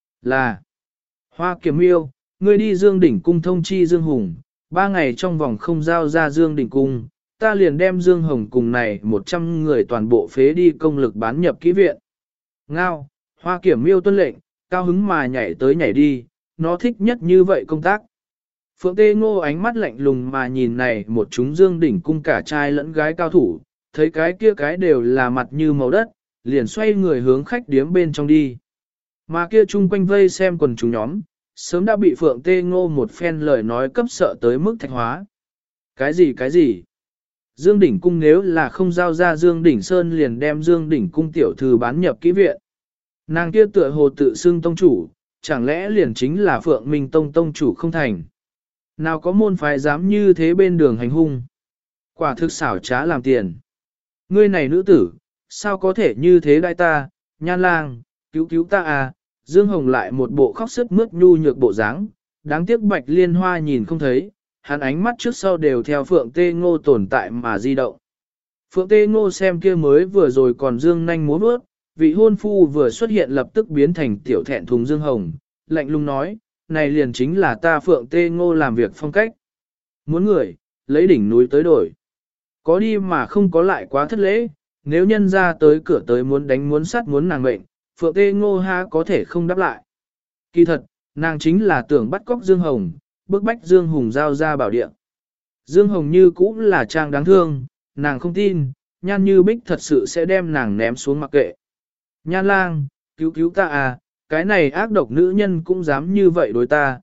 Là, Hoa Kiếm Miêu, ngươi đi Dương Đỉnh cung thông chi Dương Hùng, 3 ngày trong vòng không giao ra Dương Đỉnh cung, ta liền đem Dương Hồng cùng này 100 người toàn bộ phế đi công lực bán nhập kỹ viện. Ngao, Hoa Kiểm Miêu tuân lệnh, cao hứng mà nhảy tới nhảy đi, nó thích nhất như vậy công tác. Phượng Tê Ngô ánh mắt lạnh lùng mà nhìn này một chúng Dương Đỉnh cung cả trai lẫn gái cao thủ, thấy cái kia cái đều là mặt như màu đất, liền xoay người hướng khách điếm bên trong đi. Mà kia chung quanh vây xem quần chúng nhóm, sớm đã bị Phượng Tê Ngô một phen lời nói cấp sợ tới mức thạch hóa. Cái gì? Dương Đỉnh cung nếu là không giao ra Dương Đỉnh Sơn liền đem Dương Đỉnh cung tiểu thư bán nhập kỹ viện. Nàng kia tựa hồ tự xưng tông chủ, chẳng lẽ liền chính là Phượng Minh Tông tông chủ không thành. Nào có môn phái dám như thế bên đường hành hung. Quả thực xảo trá làm tiền. Ngươi này nữ tử, sao có thể như thế đại ta, Nhan Lang, cứu ta à, Dương Hồng lại một bộ khóc sức mướt nhu nhược bộ dáng, đáng tiếc Bạch Liên Hoa nhìn không thấy, hắn ánh mắt trước sau đều theo Phượng Tê Ngô tồn tại mà di động. Phượng Tê Ngô xem kia mới vừa rồi còn dương nanh múa bước, vị hôn phu vừa xuất hiện lập tức biến thành tiểu thẹn thùng Dương Hồng, lạnh lùng nói, này liền chính là ta Phượng Tê Ngô làm việc phong cách. Muốn người, lấy đỉnh núi tới đổi. Có đi mà không có lại quá thất lễ, nếu nhân ra tới cửa tới muốn đánh muốn sát muốn nàng mệnh, Phượng Tê Ngô ha có thể không đáp lại. Kỳ thật, nàng chính là tưởng bắt cóc Dương Hồng, bức bách Dương Hùng giao ra bảo địa. Dương Hồng như cũ là trang đáng thương, nàng không tin, Nhan Như Bích thật sự sẽ đem nàng ném xuống mặc kệ. Nhan Lang, cứu ta à, cái này ác độc nữ nhân cũng dám như vậy đối ta,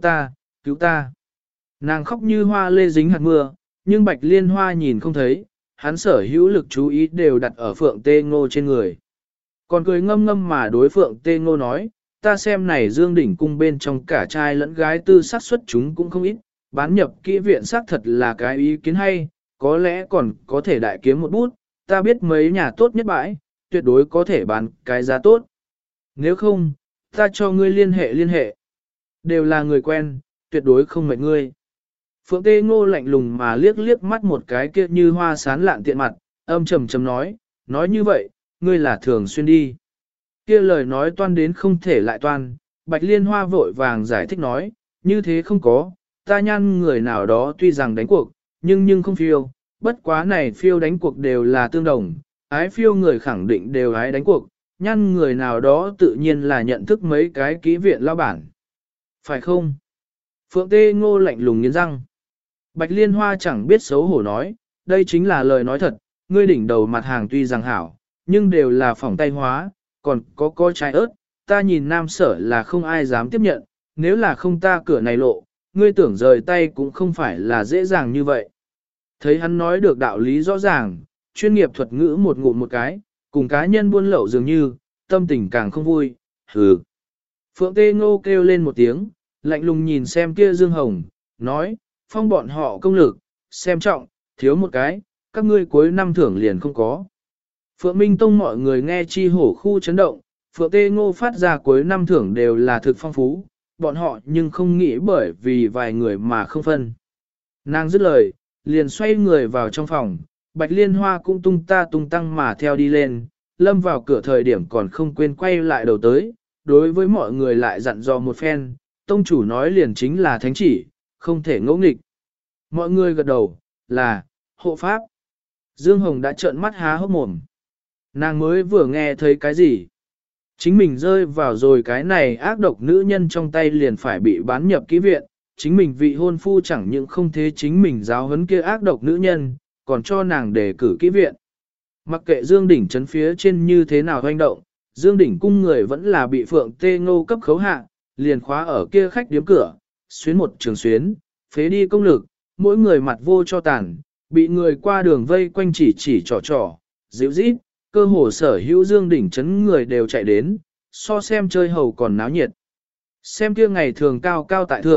cứu ta. Nàng khóc như hoa lê dính hạt mưa, nhưng Bạch Liên Hoa nhìn không thấy, hắn sở hữu lực chú ý đều đặt ở Phượng Tê Ngô trên người. Còn cười ngâm ngâm mà đối Phượng Tê Ngô nói, ta xem này Dương Đỉnh cung bên trong cả trai lẫn gái tư sát xuất chúng cũng không ít, bán nhập kỹ viện xác thật là cái ý kiến hay, có lẽ còn có thể đại kiếm một bút, ta biết mấy nhà tốt nhất bãi, tuyệt đối có thể bán cái giá tốt. Nếu không, ta cho ngươi liên hệ. Đều là người quen, tuyệt đối không mệt ngươi. Phượng Tê Ngô lạnh lùng mà liếc mắt một cái kia như hoa sán lạn tiện mặt, âm trầm trầm nói như vậy, ngươi là thường xuyên đi. Kia lời nói toan đến không thể lại toan, Bạch Liên Hoa vội vàng giải thích nói, như thế không có, ta Nhan người nào đó tuy rằng đánh cuộc, nhưng không phiêu, bất quá này phiêu đánh cuộc đều là tương đồng, ái phiêu người khẳng định đều ái đánh cuộc, Nhan người nào đó tự nhiên là nhận thức mấy cái kỹ viện lao bản. Phải không? Phượng Tê Ngô lạnh lùng nghiến răng. Bạch Liên Hoa chẳng biết xấu hổ nói, đây chính là lời nói thật, ngươi đỉnh đầu mặt hàng tuy rằng hảo, nhưng đều là phỏng tay hóa, còn có trái ớt, ta nhìn nam sở là không ai dám tiếp nhận, nếu là không ta cửa này lộ, ngươi tưởng rời tay cũng không phải là dễ dàng như vậy. Thấy hắn nói được đạo lý rõ ràng, chuyên nghiệp thuật ngữ một ngụm một cái, cùng cá nhân buôn lậu dường như, tâm tình càng không vui, hừ. Phượng Tê Ngô kêu lên một tiếng, lạnh lùng nhìn xem kia Dương Hồng, nói, phong bọn họ công lực, xem trọng, thiếu một cái, các ngươi cuối năm thưởng liền không có. Phượng Minh Tông mọi người nghe chi hổ khu chấn động, Phượng Tê Ngô phát ra cuối năm thưởng đều là thực phong phú, bọn họ nhưng không nghĩ bởi vì vài người mà không phân. Nàng dứt lời, liền xoay người vào trong phòng, Bạch Liên Hoa cũng tung ta tung tăng mà theo đi lên, lâm vào cửa thời điểm còn không quên quay lại đầu tới, đối với mọi người lại dặn dò một phen, tông chủ nói liền chính là thánh chỉ, không thể ngỗ nghịch. Mọi người gật đầu, là, hộ pháp. Dương Hồng đã trợn mắt há hốc mồm. Nàng mới vừa nghe thấy cái gì? Chính mình rơi vào rồi cái này ác độc nữ nhân trong tay liền phải bị bán nhập kỹ viện, chính mình vị hôn phu chẳng những không thế chính mình giáo huấn kia ác độc nữ nhân, còn cho nàng đề cử kỹ viện. Mặc kệ Dương Đỉnh chấn phía trên như thế nào hoành động, Dương Đỉnh cung người vẫn là bị Phượng Tê Ngô cấp khấu hạ, liền khóa ở kia khách điếm cửa, xuyến một trường xuyến, phế đi công lực, mỗi người mặt vô cho tàn, bị người qua đường vây quanh chỉ trò, dịu rít, cơ hồ sở hữu Dương Đỉnh chấn người đều chạy đến, so xem chơi hầu còn náo nhiệt. Xem kia ngày thường cao cao tại thượng,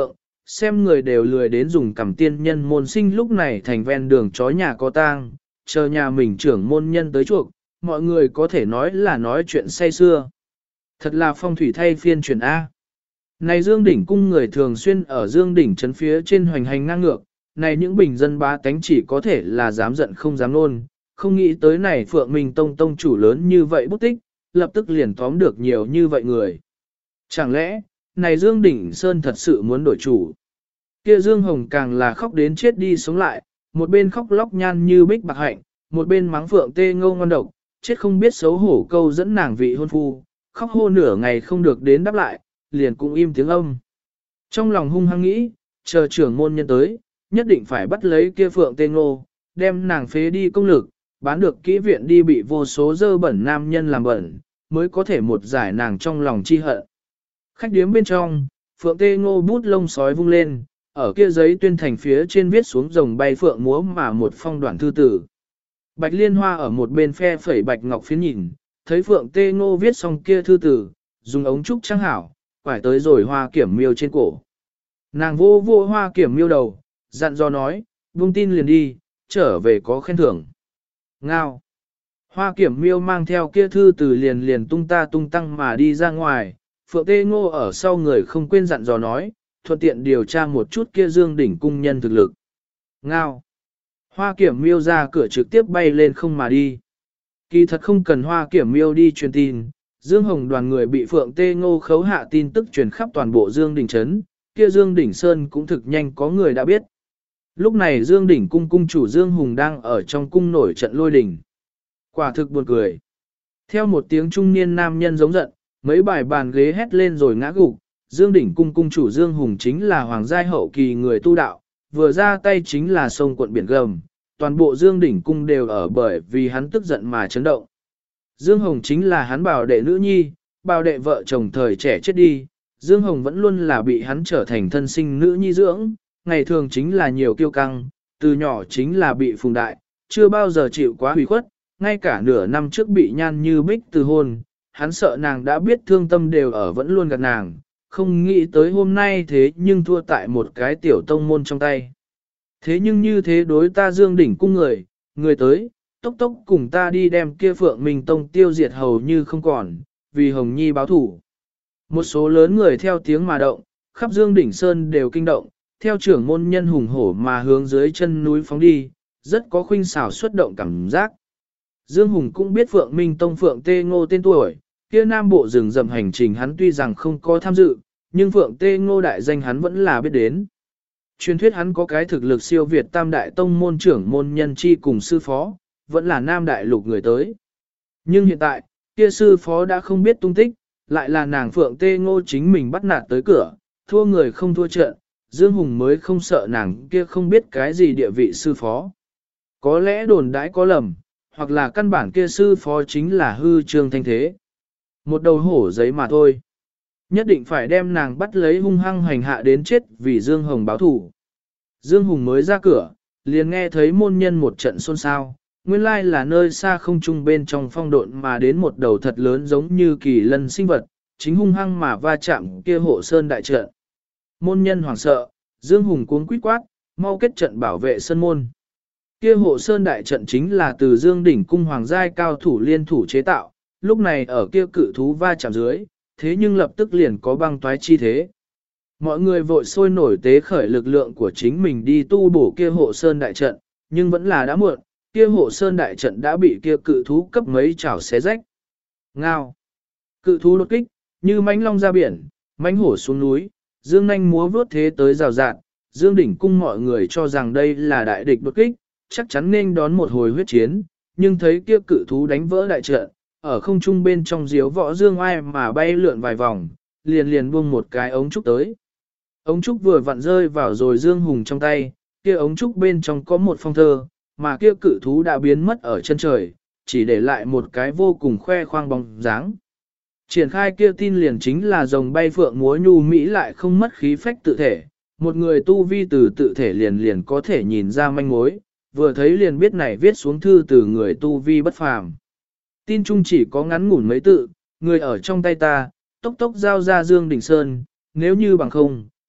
xem người đều lười đến dùng cằm tiên nhân môn sinh lúc này thành ven đường chó nhà có tang, chờ nhà mình trưởng môn nhân tới chuộc, mọi người có thể nói là nói chuyện say xưa. Thật là phong thủy thay phiên chuyển A. Này Dương Đỉnh cung người thường xuyên ở Dương Đỉnh trấn phía trên hoành hành ngang ngược, này những bình dân bá tánh chỉ có thể là dám giận không dám nôn, không nghĩ tới này Phượng Minh Tông tông chủ lớn như vậy bút tích, lập tức liền tóm được nhiều như vậy người. Chẳng lẽ, này Dương Đỉnh Sơn thật sự muốn đổi chủ? Kia Dương Hồng càng là khóc đến chết đi sống lại, một bên khóc lóc nhan như bích bạc hạnh, một bên mắng Phượng Tê Ngô ngon độc, chết không biết xấu hổ câu dẫn nàng vị hôn phu, khóc hô nửa ngày không được đến đáp lại, liền cũng im tiếng âm. Trong lòng hung hăng nghĩ, chờ trưởng môn nhân tới, nhất định phải bắt lấy kia Phượng Tê Ngô, đem nàng phế đi công lực, bán được kỹ viện đi bị vô số dơ bẩn nam nhân làm bẩn, mới có thể một giải nàng trong lòng chi hận. Khách điếm bên trong, Phượng Tê Ngô bút lông sói vung lên, ở kia giấy tuyên thành phía trên viết xuống rồng bay phượng múa mà một phong đoạn thư tử. Bạch Liên Hoa ở một bên phe phẩy bạch ngọc phiến nhìn, thấy Phượng Tê Ngô viết xong kia thư tử, dùng ống trúc trang hảo, quải tới rồi hoa kiểm miêu trên cổ. Nàng vô vô hoa kiểm miêu đầu, dặn dò nói, vung tin liền đi, trở về có khen thưởng. Ngao. Hoa kiểm miêu mang theo kia thư từ liền liền tung ta tung tăng mà đi ra ngoài, Phượng Tê Ngô ở sau người không quên dặn dò nói, thuận tiện điều tra một chút kia Dương Đỉnh cung nhân thực lực. Ngao. Hoa kiểm miêu ra cửa trực tiếp bay lên không mà đi. Kỳ thật không cần hoa kiểm miêu đi truyền tin, Dương Hồng đoàn người bị Phượng Tê Ngô khấu hạ tin tức truyền khắp toàn bộ Dương Đỉnh Trấn, kia Dương Đỉnh Sơn cũng thực nhanh có người đã biết. Lúc này Dương Đỉnh cung cung chủ Dương Hùng đang ở trong cung nổi trận lôi đình. Quả thực buồn cười. Theo một tiếng trung niên nam nhân giống giận, mấy bài bàn ghế hét lên rồi ngã gục. Dương Đỉnh cung cung chủ Dương Hùng chính là hoàng giai hậu kỳ người tu đạo, vừa ra tay chính là sông quận biển gầm. Toàn bộ Dương Đỉnh cung đều ở bởi vì hắn tức giận mà chấn động. Dương Hồng chính là hắn bảo đệ nữ nhi, bảo đệ vợ chồng thời trẻ chết đi. Dương Hồng vẫn luôn là bị hắn trở thành thân sinh nữ nhi dưỡng, ngày thường chính là nhiều kiêu căng, từ nhỏ chính là bị phùng đại, chưa bao giờ chịu quá hủy khuất, ngay cả nửa năm trước bị nhan như bích từ hôn, hắn sợ nàng đã biết thương tâm đều ở vẫn luôn gạt nàng, không nghĩ tới hôm nay thế nhưng thua tại một cái tiểu tông môn trong tay. Thế nhưng như thế đối ta Dương Đỉnh cung người tới, tốc tốc cùng ta đi đem kia Phượng Minh Tông tiêu diệt hầu như không còn, vì Hồng Nhi báo thủ. Một số lớn người theo tiếng mà động, khắp Dương Đỉnh Sơn đều kinh động, theo trưởng môn nhân hùng hổ mà hướng dưới chân núi phóng đi, rất có khuynh xảo xuất động cảm giác. Dương Hùng cũng biết Phượng Minh Tông Phượng Tê Ngô tên tuổi, kia nam bộ rừng rậm hành trình hắn tuy rằng không có tham dự, nhưng Phượng Tê Ngô đại danh hắn vẫn là biết đến. Truyền thuyết hắn có cái thực lực siêu việt tam đại tông môn trưởng môn nhân chi cùng sư phó, vẫn là nam đại lục người tới. Nhưng hiện tại, kia sư phó đã không biết tung tích, lại là nàng Phượng Tê Ngô chính mình bắt nạt tới cửa, thua người không thua trận, Dương Hùng mới không sợ nàng kia không biết cái gì địa vị sư phó. Có lẽ đồn đãi có lầm, hoặc là căn bản kia sư phó chính là hư trương thanh thế. Một đầu hổ giấy mà thôi. Nhất định phải đem nàng bắt lấy hung hăng hành hạ đến chết vì Dương Hồng báo thủ. Dương Hùng mới ra cửa, liền nghe thấy môn nhân một trận xôn xao. Nguyên lai là nơi xa không trung bên trong phong độn mà đến một đầu thật lớn giống như kỳ lân sinh vật, chính hung hăng mà va chạm kia hộ sơn đại trận. Môn nhân hoảng sợ, Dương Hùng cuống quýt quát, mau kết trận bảo vệ sân môn. Kia hộ sơn đại trận chính là từ Dương Đỉnh cung hoàng giai cao thủ liên thủ chế tạo, lúc này ở kia cự thú va chạm dưới, thế nhưng lập tức liền có băng toái chi thế. Mọi người vội sôi nổi tế khởi lực lượng của chính mình đi tu bổ kia hộ sơn đại trận, nhưng vẫn là đã muộn, kia hộ sơn đại trận đã bị kia cự thú cấp mấy chảo xé rách. Ngao. Cự thú đột kích, như mãnh long ra biển, mãnh hổ xuống núi, dương nanh múa vướt thế tới rào rạt, Dương Đỉnh cung mọi người cho rằng đây là đại địch đột kích, chắc chắn nên đón một hồi huyết chiến, nhưng thấy kia cự thú đánh vỡ đại trận, ở không trung bên trong diếu võ dương ai mà bay lượn vài vòng, liền liền buông một cái ống trúc tới. Ống trúc vừa vặn rơi vào rồi Dương Hùng trong tay, kia ống trúc bên trong có một phong thơ, mà kia cự thú đã biến mất ở chân trời, chỉ để lại một cái vô cùng khoe khoang bóng dáng. Triển khai kia tin liền chính là rồng bay phượng múa nhu mỹ lại không mất khí phách tự thể, một người tu vi từ tự thể liền liền có thể nhìn ra manh mối, vừa thấy liền biết này viết xuống thư từ người tu vi bất phàm. Tin chung chỉ có ngắn ngủn mấy tự, người ở trong tay ta, tốc tốc giao ra Dương Đỉnh Sơn, nếu như bằng không,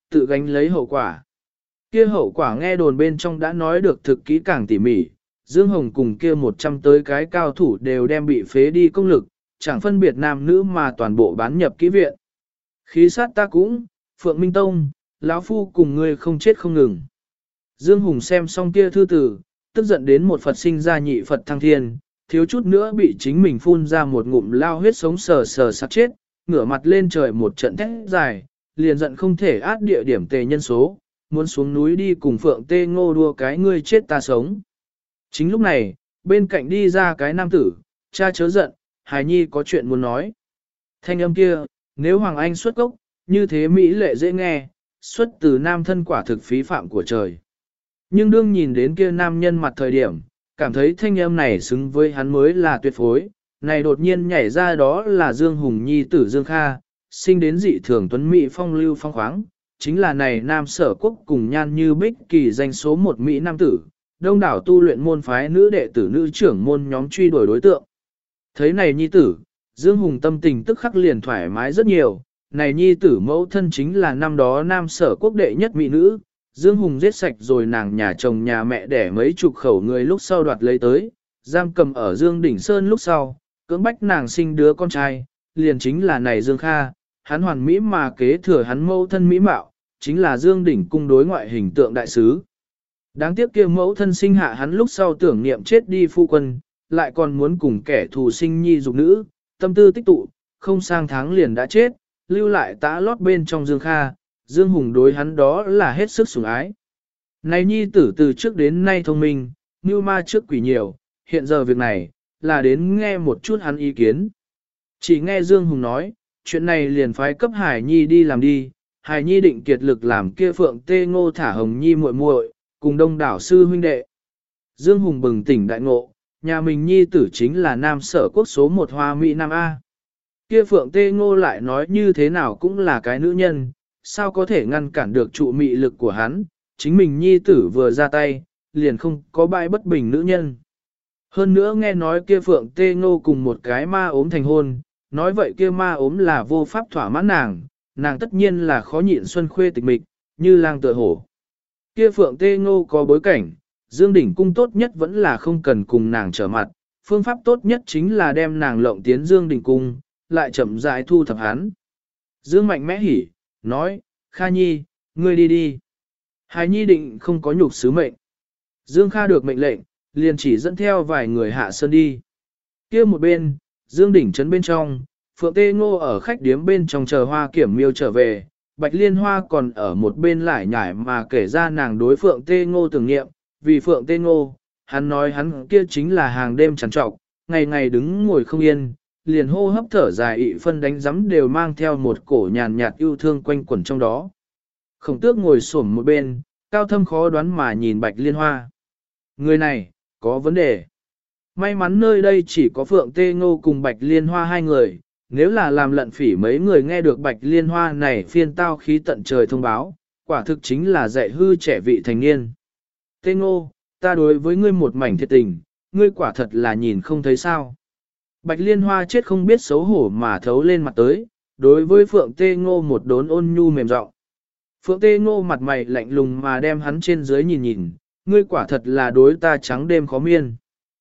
tự gánh lấy hậu quả. Kia hậu quả nghe đồn bên trong đã nói được thực kỹ càng tỉ mỉ, Dương Hồng cùng kia 100 tới cái cao thủ đều đem bị phế đi công lực, chẳng phân biệt nam nữ mà toàn bộ bán nhập kỹ viện. Khí sát ta cũng, Phượng Minh Tông, lão phu cùng ngươi không chết không ngừng. Dương Hùng xem xong kia thư tử, tức giận đến một Phật sinh ra nhị Phật thăng thiên, thiếu chút nữa bị chính mình phun ra một ngụm lao huyết sống sờ sờ sắp chết, ngửa mặt lên trời một trận thét dài, liền giận không thể át địa điểm tề nhân số, muốn xuống núi đi cùng Phượng Tê Ngô đua cái ngươi chết ta sống. Chính lúc này, bên cạnh đi ra cái nam tử, cha chớ giận, hài nhi có chuyện muốn nói. Thanh âm kia, nếu Hoàng Anh xuất gốc, như thế Mỹ lệ dễ nghe, xuất từ nam thân quả thực phí phạm của trời. Nhưng đương nhìn đến kia nam nhân mặt thời điểm, cảm thấy thanh âm này xứng với hắn mới là tuyệt phối, này đột nhiên nhảy ra đó là Dương Hùng Nhi tử Dương Kha, sinh đến dị thường tuấn Mỹ phong lưu phong khoáng, chính là này nam sở quốc cùng nhan như bích kỳ danh số một Mỹ nam tử, đông đảo tu luyện môn phái nữ đệ tử nữ trưởng môn nhóm truy đuổi đối tượng. Thấy này Nhi tử, Dương Hùng tâm tình tức khắc liền thoải mái rất nhiều, này Nhi tử mẫu thân chính là năm đó nam sở quốc đệ nhất mỹ nữ, Dương Hùng giết sạch rồi nàng nhà chồng nhà mẹ đẻ mấy chục khẩu người lúc sau đoạt lấy tới, giam cầm ở Dương Đỉnh Sơn lúc sau, cưỡng bách nàng sinh đứa con trai, liền chính là này Dương Kha, hắn hoàn mỹ mà kế thừa hắn mẫu thân mỹ mạo, chính là Dương Đỉnh cung đối ngoại hình tượng đại sứ. Đáng tiếc kia mẫu thân sinh hạ hắn lúc sau tưởng niệm chết đi phu quân, lại còn muốn cùng kẻ thù sinh nhi dục nữ, tâm tư tích tụ, không sang tháng liền đã chết, lưu lại tã lót bên trong Dương Kha, Dương Hùng đối hắn đó là hết sức sủng ái. Này nhi tử từ trước đến nay thông minh, như ma trước quỷ nhiều, hiện giờ việc này, là đến nghe một chút hắn ý kiến. Chỉ nghe Dương Hùng nói, chuyện này liền phái cấp Hải Nhi đi làm đi, Hải Nhi định kiệt lực làm kia Phượng Tê Ngô thả Hồng Nhi muội muội, cùng đông đảo sư huynh đệ. Dương Hùng bừng tỉnh đại ngộ, nhà mình Nhi tử chính là nam sở quốc số một hoa Mỹ Nam A. Kia Phượng Tê Ngô lại nói như thế nào cũng là cái nữ nhân, sao có thể ngăn cản được trụ mị lực của hắn, chính mình Nhi tử vừa ra tay, liền không có bãi bất bình nữ nhân. Hơn nữa nghe nói kia Phượng Tê Ngô cùng một cái ma ốm thành hôn, nói vậy kia ma ốm là vô pháp thỏa mãn nàng tất nhiên là khó nhịn xuân khuê tịch mịch, như lang tựa hổ. Kia Phượng Tê Ngô có bối cảnh, Dương Đỉnh cung tốt nhất vẫn là không cần cùng nàng trở mặt, phương pháp tốt nhất chính là đem nàng lộng tiến Dương Đỉnh cung, lại chậm rãi thu thập hắn. Dương mạnh mẽ hỉ, nói, Kha Nhi, ngươi đi đi. Hải Nhi định không có nhục sứ mệnh. Dương Kha được mệnh lệnh, liền chỉ dẫn theo vài người hạ sơn đi. Kia một bên, Dương Đỉnh trấn bên trong, Phượng Tê Ngô ở khách điếm bên trong chờ Hoa Kiểm Miêu trở về, Bạch Liên Hoa còn ở một bên lại nhải mà kể ra nàng đối Phượng Tê Ngô tưởng nghiệm, vì Phượng Tê Ngô, hắn nói hắn kia chính là hàng đêm trằn trọc, ngày ngày đứng ngồi không yên, liền hô hấp thở dài ị phân đánh giấm đều mang theo một cổ nhàn nhạt yêu thương quanh quẩn trong đó. Khổng Tước ngồi xổm một bên, cao thâm khó đoán mà nhìn Bạch Liên Hoa. Người này, có vấn đề. May mắn nơi đây chỉ có Phượng Tê Ngô cùng Bạch Liên Hoa hai người, nếu là làm lận phỉ mấy người nghe được Bạch Liên Hoa này phiên tao khí tận trời thông báo, quả thực chính là dạy hư trẻ vị thành niên. Tê Ngô, ta đối với ngươi một mảnh thiệt tình, ngươi quả thật là nhìn không thấy sao. Bạch Liên Hoa chết không biết xấu hổ mà thấu lên mặt tới, đối với Phượng Tê Ngô một đốn ôn nhu mềm giọng. Phượng Tê Ngô mặt mày lạnh lùng mà đem hắn trên dưới nhìn nhìn, ngươi quả thật là đối ta trắng đêm khó miên.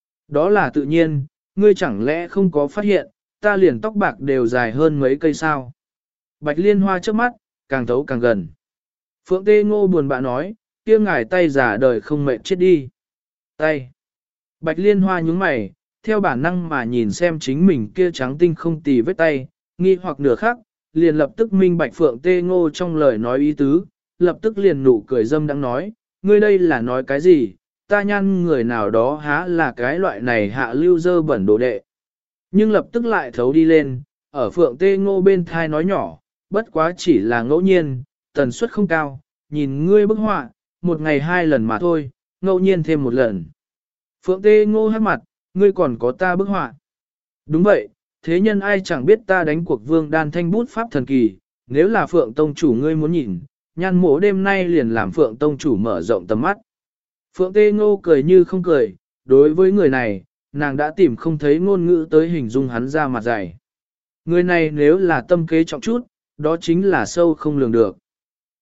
Đó là tự nhiên, ngươi chẳng lẽ không có phát hiện, ta liền tóc bạc đều dài hơn mấy cây sao. Bạch Liên Hoa trước mắt, càng thấu càng gần. Phượng Tê Ngô buồn bã nói, kia ngài tay giả đời không mệt chết đi. Tay. Bạch Liên Hoa nhướng mày, theo bản năng mà nhìn xem chính mình kia trắng tinh không tì vết tay, nghi hoặc nửa khắc, liền lập tức minh bạch Phượng Tê Ngô trong lời nói ý tứ, lập tức liền nụ cười dâm đang nói, ngươi đây là nói cái gì, ta nhăn người nào đó há là cái loại này hạ lưu dơ bẩn đồ đệ. Nhưng lập tức lại thấu đi lên, ở Phượng Tê Ngô bên thai nói nhỏ, bất quá chỉ là ngẫu nhiên, tần suất không cao, nhìn ngươi bức họa, một ngày hai lần mà thôi, ngẫu nhiên thêm một lần. Phượng Tê Ngô hát mặt, ngươi còn có ta bức họa. Đúng vậy, thế nhân ai chẳng biết ta đánh cuộc vương đan thanh bút pháp thần kỳ, nếu là Phượng Tông chủ ngươi muốn nhìn, nhan mổ đêm nay liền làm Phượng Tông chủ mở rộng tầm mắt. Phượng Tê Ngô cười như không cười, đối với người này, nàng đã tìm không thấy ngôn ngữ tới hình dung hắn ra mặt dày. Người này nếu là tâm kế trọng chút, đó chính là sâu không lường được.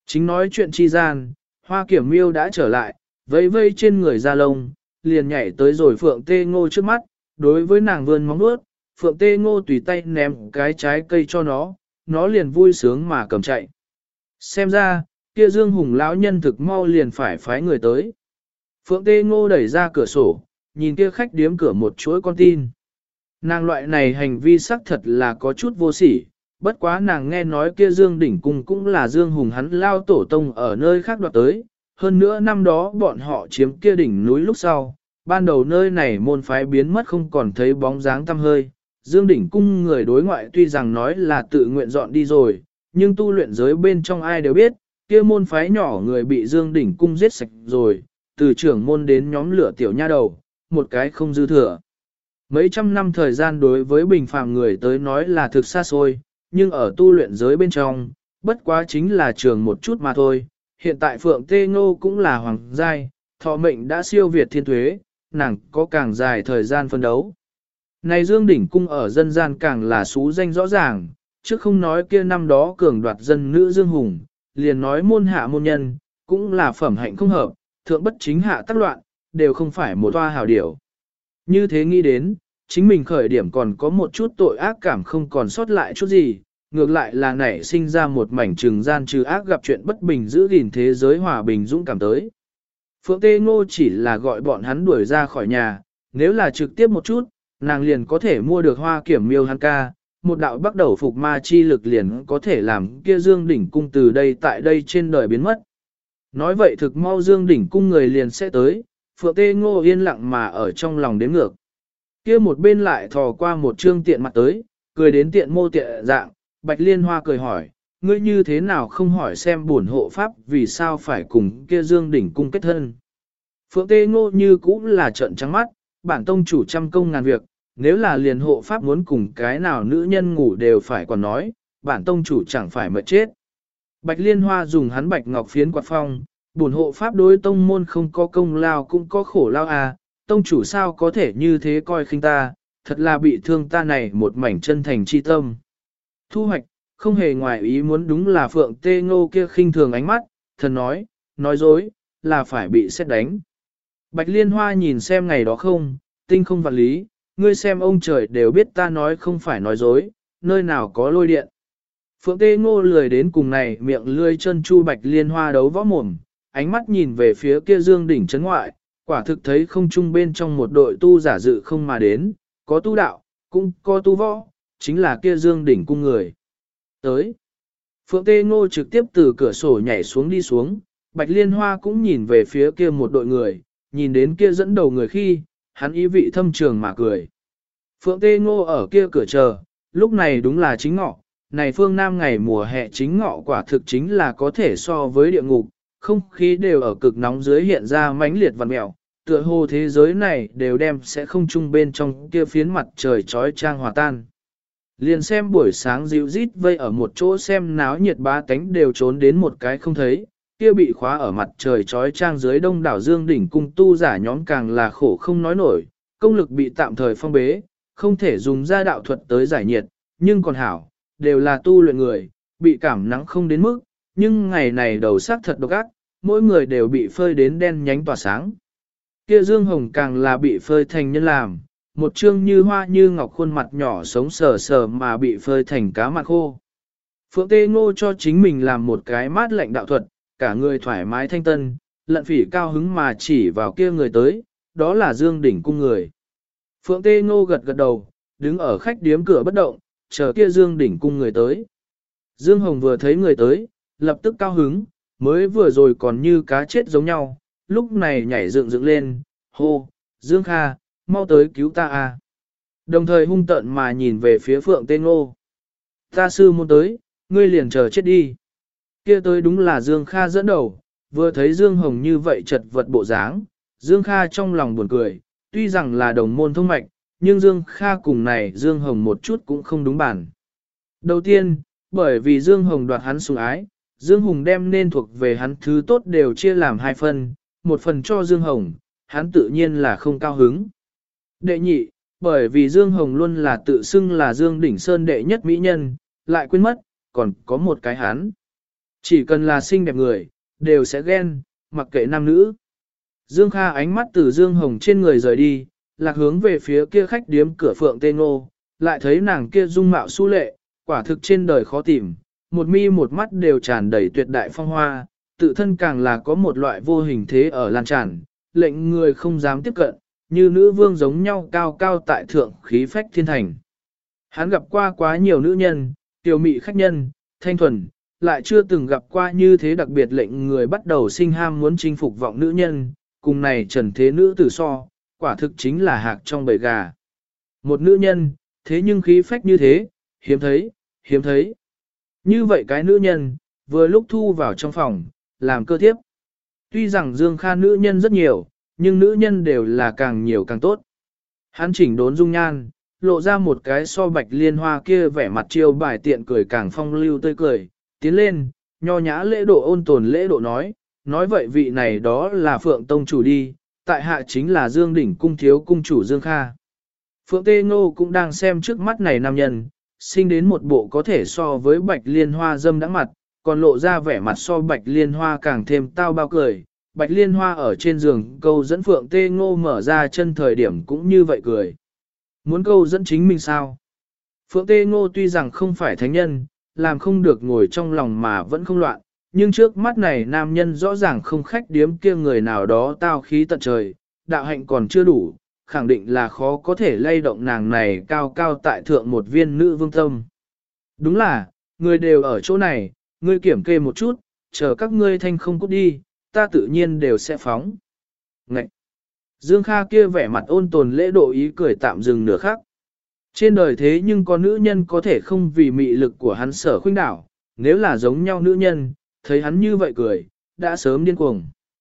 Chính nói chuyện chi gian, Hoa Kiểm Miêu đã trở lại, vây vây trên người da lông, liền nhảy tới rồi Phượng Tê Ngô trước mắt, đối với nàng vươn móng vuốt, Phượng Tê Ngô tùy tay ném cái trái cây cho nó liền vui sướng mà cầm chạy. Xem ra, kia Dương Hùng lão nhân thực mau liền phải phái người tới. Phượng Tê Ngô đẩy ra cửa sổ, nhìn kia khách điếm cửa một chuỗi con tin. Nàng loại này hành vi xác thật là có chút vô sỉ, bất quá nàng nghe nói kia Dương Đỉnh Cung cũng là Dương Hùng hắn lao tổ tông ở nơi khác đoạt tới. Hơn nữa năm đó bọn họ chiếm kia đỉnh núi lúc sau, ban đầu nơi này môn phái biến mất không còn thấy bóng dáng tăm hơi. Dương Đỉnh Cung người đối ngoại tuy rằng nói là tự nguyện dọn đi rồi, nhưng tu luyện giới bên trong ai đều biết, kia môn phái nhỏ người bị Dương Đỉnh Cung giết sạch rồi, từ trưởng môn đến nhóm lửa tiểu nha đầu, một cái không dư thừa. Mấy trăm năm thời gian đối với bình phàm người tới nói là thực xa xôi, nhưng ở tu luyện giới bên trong, bất quá chính là trường một chút mà thôi. Hiện tại Phượng Tê Ngô cũng là hoàng giai, thọ mệnh đã siêu việt thiên thuế, nàng có càng dài thời gian phân đấu. Này Dương Đỉnh Cung ở dân gian càng là xú danh rõ ràng, chứ không nói kia năm đó cường đoạt dân nữ Dương Hùng, liền nói môn hạ môn nhân, cũng là phẩm hạnh không hợp, thượng bất chính hạ tác loạn, đều không phải một toa hào điểu. Như thế nghĩ đến, chính mình khởi điểm còn có một chút tội ác cảm không còn sót lại chút gì, ngược lại là nảy sinh ra một mảnh trừng gian trừ ác gặp chuyện bất bình giữ gìn thế giới hòa bình dũng cảm tới. Phượng Tê Ngô chỉ là gọi bọn hắn đuổi ra khỏi nhà, nếu là trực tiếp một chút, nàng liền có thể mua được Hoa Kiểm Miêu hắn ca, một đạo bắt đầu phục ma chi lực liền có thể làm kia Dương Đỉnh Cung từ đây tại đây trên đời biến mất. Nói vậy thực mau Dương Đỉnh Cung người liền sẽ tới, Phượng Tê Ngô yên lặng mà ở trong lòng đếm ngược. Kia một bên lại thò qua một trương tiện mặt tới, cười đến tiện mô tiện dạng, Bạch Liên Hoa cười hỏi, ngươi như thế nào không hỏi xem bổn hộ pháp vì sao phải cùng kia Dương Đỉnh Cung kết thân. Phượng Tê Ngô như cũng là trợn trắng mắt, bản tông chủ trăm công ngàn việc, nếu là liền hộ pháp muốn cùng cái nào nữ nhân ngủ đều phải còn nói, bản tông chủ chẳng phải mệt chết. Bạch Liên Hoa dùng hắn bạch ngọc phiến quạt phong, bổn hộ pháp đối tông môn không có công lao cũng có khổ lao à, tông chủ sao có thể như thế coi khinh ta, thật là bị thương ta này một mảnh chân thành chi tâm. Thu hoạch, không hề ngoài ý muốn đúng là Phượng Tê Ngô kia khinh thường ánh mắt, thần nói dối, là phải bị xét đánh. Bạch Liên Hoa nhìn xem ngày đó không, tinh không vật lý, ngươi xem ông trời đều biết ta nói không phải nói dối, nơi nào có lôi điện. Phượng Tê Ngô lười đến cùng này miệng lươi chân chu Bạch Liên Hoa đấu võ mồm, ánh mắt nhìn về phía kia Dương đỉnh trấn ngoại, quả thực thấy không trung bên trong một đội tu giả dự không mà đến, có tu đạo, cũng có tu võ, chính là kia Dương đỉnh cung người. Tới, Phượng Tê Ngô trực tiếp từ cửa sổ nhảy xuống đi xuống, Bạch Liên Hoa cũng nhìn về phía kia một đội người, nhìn đến kia dẫn đầu người khi, hắn ý vị thâm trường mà cười. Phượng Tê Ngô ở kia cửa chờ, lúc này đúng là chính ngọ, này phương Nam ngày mùa hè chính ngọ quả thực chính là có thể so với địa ngục, không khí đều ở cực nóng dưới hiện ra mãnh liệt vằn mèo, tựa hồ thế giới này đều đem sẽ không chung bên trong kia phiến mặt trời trói trang hòa tan. Liền xem buổi sáng dịu rít vây ở một chỗ xem náo nhiệt bá tánh đều trốn đến một cái không thấy, kia bị khóa ở mặt trời trói trang dưới đông đảo Dương đỉnh cung tu giả nhóm càng là khổ không nói nổi, công lực bị tạm thời phong bế, không thể dùng ra đạo thuật tới giải nhiệt, nhưng còn hảo, đều là tu luyện người, bị cảm nắng không đến mức, nhưng ngày này đầu sắc thật độc ác, mỗi người đều bị phơi đến đen nhánh tỏa sáng. Kia Dương Hồng càng là bị phơi thành nhân làm, một trương như hoa như ngọc khuôn mặt nhỏ sống sờ sờ mà bị phơi thành cá mặt khô. Phượng Tê Ngô cho chính mình làm một cái mát lạnh đạo thuật, cả người thoải mái thanh tân, lận phỉ cao hứng mà chỉ vào kia người tới, đó là Dương đỉnh cung người. Phượng Tê Ngô gật gật đầu, đứng ở khách điếm cửa bất động, chờ kia Dương đỉnh cung người tới. Dương Hồng vừa thấy người tới, lập tức cao hứng, mới vừa rồi còn như cá chết giống nhau, lúc này nhảy dựng dựng lên, hô, Dương Kha, mau tới cứu ta a. Đồng thời hung tợn mà nhìn về phía Phượng Tê Ngô. Ta sư môn tới, ngươi liền chờ chết đi. Kia tới đúng là Dương Kha dẫn đầu, vừa thấy Dương Hồng như vậy chật vật bộ dáng, Dương Kha trong lòng buồn cười, tuy rằng là đồng môn thông mạch, nhưng Dương Kha cùng này Dương Hồng một chút cũng không đúng bản. Đầu tiên, bởi vì Dương Hồng đoạt hắn sủng ái, Dương Hùng đem nên thuộc về hắn thứ tốt đều chia làm hai phần, một phần cho Dương Hồng, hắn tự nhiên là không cao hứng. Đệ nhị, bởi vì Dương Hồng luôn là tự xưng là Dương Đỉnh Sơn đệ nhất mỹ nhân, lại quên mất, còn có một cái hắn. Chỉ cần là xinh đẹp người, đều sẽ ghen, mặc kệ nam nữ. Dương Kha ánh mắt từ Dương Hồng trên người rời đi, lạc hướng về phía kia khách điếm cửa Phượng Tê Ngô, lại thấy nàng kia dung mạo su lệ, quả thực trên đời khó tìm, một mi một mắt đều tràn đầy tuyệt đại phong hoa, tự thân càng là có một loại vô hình thế ở lan tràn, lệnh người không dám tiếp cận, như nữ vương giống nhau cao cao tại thượng khí phách thiên thành. Hắn gặp qua quá nhiều nữ nhân, tiểu mị khách nhân, thanh thuần, lại chưa từng gặp qua như thế đặc biệt lệnh người bắt đầu sinh ham muốn chinh phục vọng nữ nhân, cùng này trần thế nữ tử so, quả thực chính là hạc trong bầy gà. Một nữ nhân, thế nhưng khí phách như thế, hiếm thấy, hiếm thấy. Như vậy cái nữ nhân, vừa lúc thu vào trong phòng, làm cơ thiếp. Tuy rằng Dương Kha nữ nhân rất nhiều, nhưng nữ nhân đều là càng nhiều càng tốt. Hắn chỉnh đốn dung nhan, lộ ra một cái so bạch liên hoa kia vẻ mặt chiêu bài tiện cười càng phong lưu tươi cười, tiến lên, nho nhã lễ độ ôn tồn lễ độ nói vậy vị này đó là Phượng Tông chủ đi, tại hạ chính là Dương Đỉnh cung thiếu cung chủ Dương Kha. Phượng Tê Ngô cũng đang xem trước mắt này nam nhân, sinh đến một bộ có thể so với bạch liên hoa dâm đắng mặt, còn lộ ra vẻ mặt so bạch liên hoa càng thêm tao bao cười. Bạch liên hoa ở trên giường câu dẫn Phượng Tê Ngô mở ra chân thời điểm cũng như vậy cười. Muốn câu dẫn chính mình sao? Phượng Tê Ngô tuy rằng không phải thánh nhân, làm không được ngồi trong lòng mà vẫn không loạn, nhưng trước mắt này nam nhân rõ ràng không khách điếm kia người nào đó tao khí tận trời, đạo hạnh còn chưa đủ, khẳng định là khó có thể lay động nàng này cao cao tại thượng một viên nữ vương tâm. Đúng là, người đều ở chỗ này, ngươi kiểm kê một chút, chờ các ngươi thanh không cút đi, ta tự nhiên đều sẽ phóng. Ngậy! Dương Kha kia vẻ mặt ôn tồn lễ độ ý cười tạm dừng nửa khắc. Trên đời thế nhưng có nữ nhân có thể không vì mị lực của hắn sở khuynh đảo, nếu là giống nhau nữ nhân, thấy hắn như vậy cười, đã sớm điên cuồng.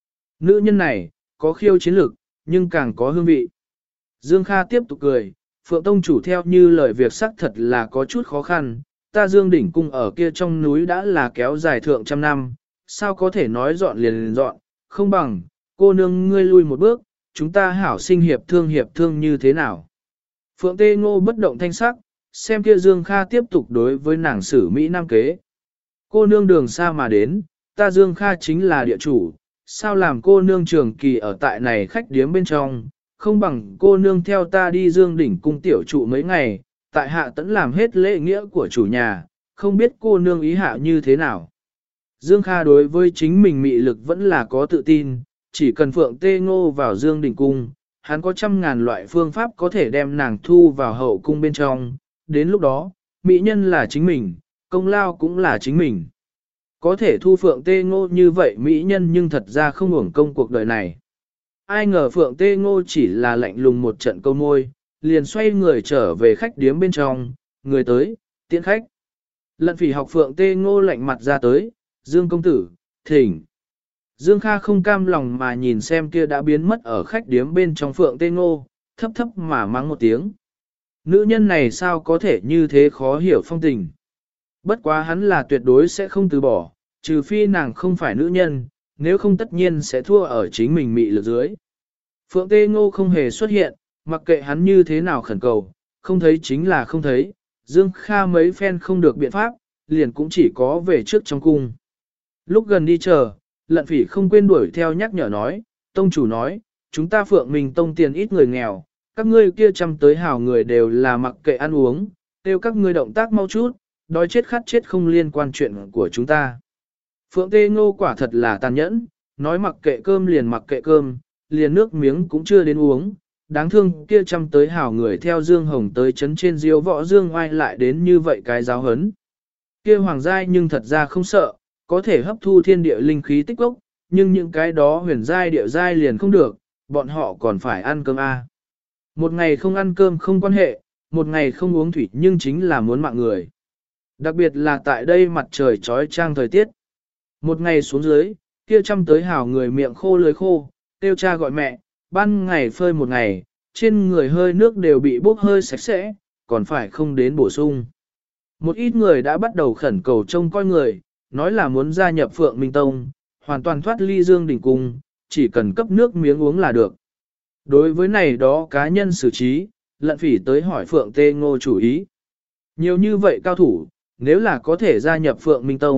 Nữ nhân này, có khiêu chiến lực, nhưng càng có hương vị. Dương Kha tiếp tục cười, Phượng Tông chủ theo như lời việc xác thật là có chút khó khăn, ta Dương Đỉnh cung ở kia trong núi đã là kéo dài thượng trăm năm, sao có thể nói dọn liền dọn, không bằng, cô nương ngươi lui một bước, chúng ta hảo sinh hiệp thương như thế nào. Phượng Tê Ngô bất động thanh sắc, xem kia Dương Kha tiếp tục đối với nàng xử Mỹ Nam kế. Cô nương đường xa mà đến, ta Dương Kha chính là địa chủ, sao làm cô nương trường kỳ ở tại này khách điếm bên trong, không bằng cô nương theo ta đi Dương Đỉnh cung tiểu trụ mấy ngày, tại hạ tẫn làm hết lễ nghĩa của chủ nhà, không biết cô nương ý hạ như thế nào. Dương Kha đối với chính mình mị lực vẫn là có tự tin, chỉ cần Phượng Tê Ngô vào Dương Đỉnh cung, hắn có trăm ngàn loại phương pháp có thể đem nàng thu vào hậu cung bên trong, đến lúc đó, mỹ nhân là chính mình, công lao cũng là chính mình. Có thể thu Phượng Tê Ngô như vậy mỹ nhân nhưng thật ra không uổng công cuộc đời này. Ai ngờ Phượng Tê Ngô chỉ là lạnh lùng một trận câu môi, liền xoay người trở về khách điếm bên trong, người tới, tiễn khách. Lận Phỉ học Phượng Tê Ngô lạnh mặt ra tới, Dương công tử, thỉnh. Dương Kha không cam lòng mà nhìn xem kia đã biến mất ở khách điếm bên trong Phượng Tê Ngô, thấp thấp mà mắng một tiếng. Nữ nhân này sao có thể như thế khó hiểu phong tình. Bất quá hắn là tuyệt đối sẽ không từ bỏ, trừ phi nàng không phải nữ nhân, nếu không tất nhiên sẽ thua ở chính mình mị lực dưới. Phượng Tê Ngô không hề xuất hiện, mặc kệ hắn như thế nào khẩn cầu, không thấy chính là không thấy, Dương Kha mấy phen không được biện pháp, liền cũng chỉ có về trước trong cung. Lúc gần đi chờ, Lận Phỉ không quên đuổi theo nhắc nhở nói, tông chủ nói, chúng ta Phượng Minh tông tiền ít người nghèo, các ngươi kia chăm tới hào người đều là mặc kệ ăn uống, tiêu các ngươi động tác mau chút, đói chết khát chết không liên quan chuyện của chúng ta. Phượng Tê Ngô quả thật là tàn nhẫn, nói mặc kệ cơm liền mặc kệ cơm, liền nước miếng cũng chưa đến uống, đáng thương kia chăm tới hào người theo Dương Hồng tới chấn trên diêu võ Dương oai lại đến như vậy cái giáo hấn. Kia hoàng giai nhưng thật ra không sợ, có thể hấp thu thiên địa linh khí tích gốc, nhưng những cái đó huyền giai địa giai liền không được, bọn họ còn phải ăn cơm a. Một ngày không ăn cơm không quan hệ, một ngày không uống thủy nhưng chính là muốn mạng người. Đặc biệt là tại đây mặt trời trói trang thời tiết. Một ngày xuống dưới, kia chăm tới hào người miệng khô lưới khô, tiêu cha gọi mẹ, ban ngày phơi một ngày, trên người hơi nước đều bị bốc hơi sạch sẽ, còn phải không đến bổ sung. Một ít người đã bắt đầu khẩn cầu trông coi người, nói là muốn gia nhập Phượng Minh Tông, hoàn toàn thoát ly Dương Đỉnh cung, chỉ cần cấp nước miếng uống là được. Đối với này đó cá nhân xử trí, Lận Phỉ tới hỏi Phượng Tê Ngô chủ ý. Nhiều như vậy cao thủ, nếu là có thể gia nhập Phượng Minh Tông,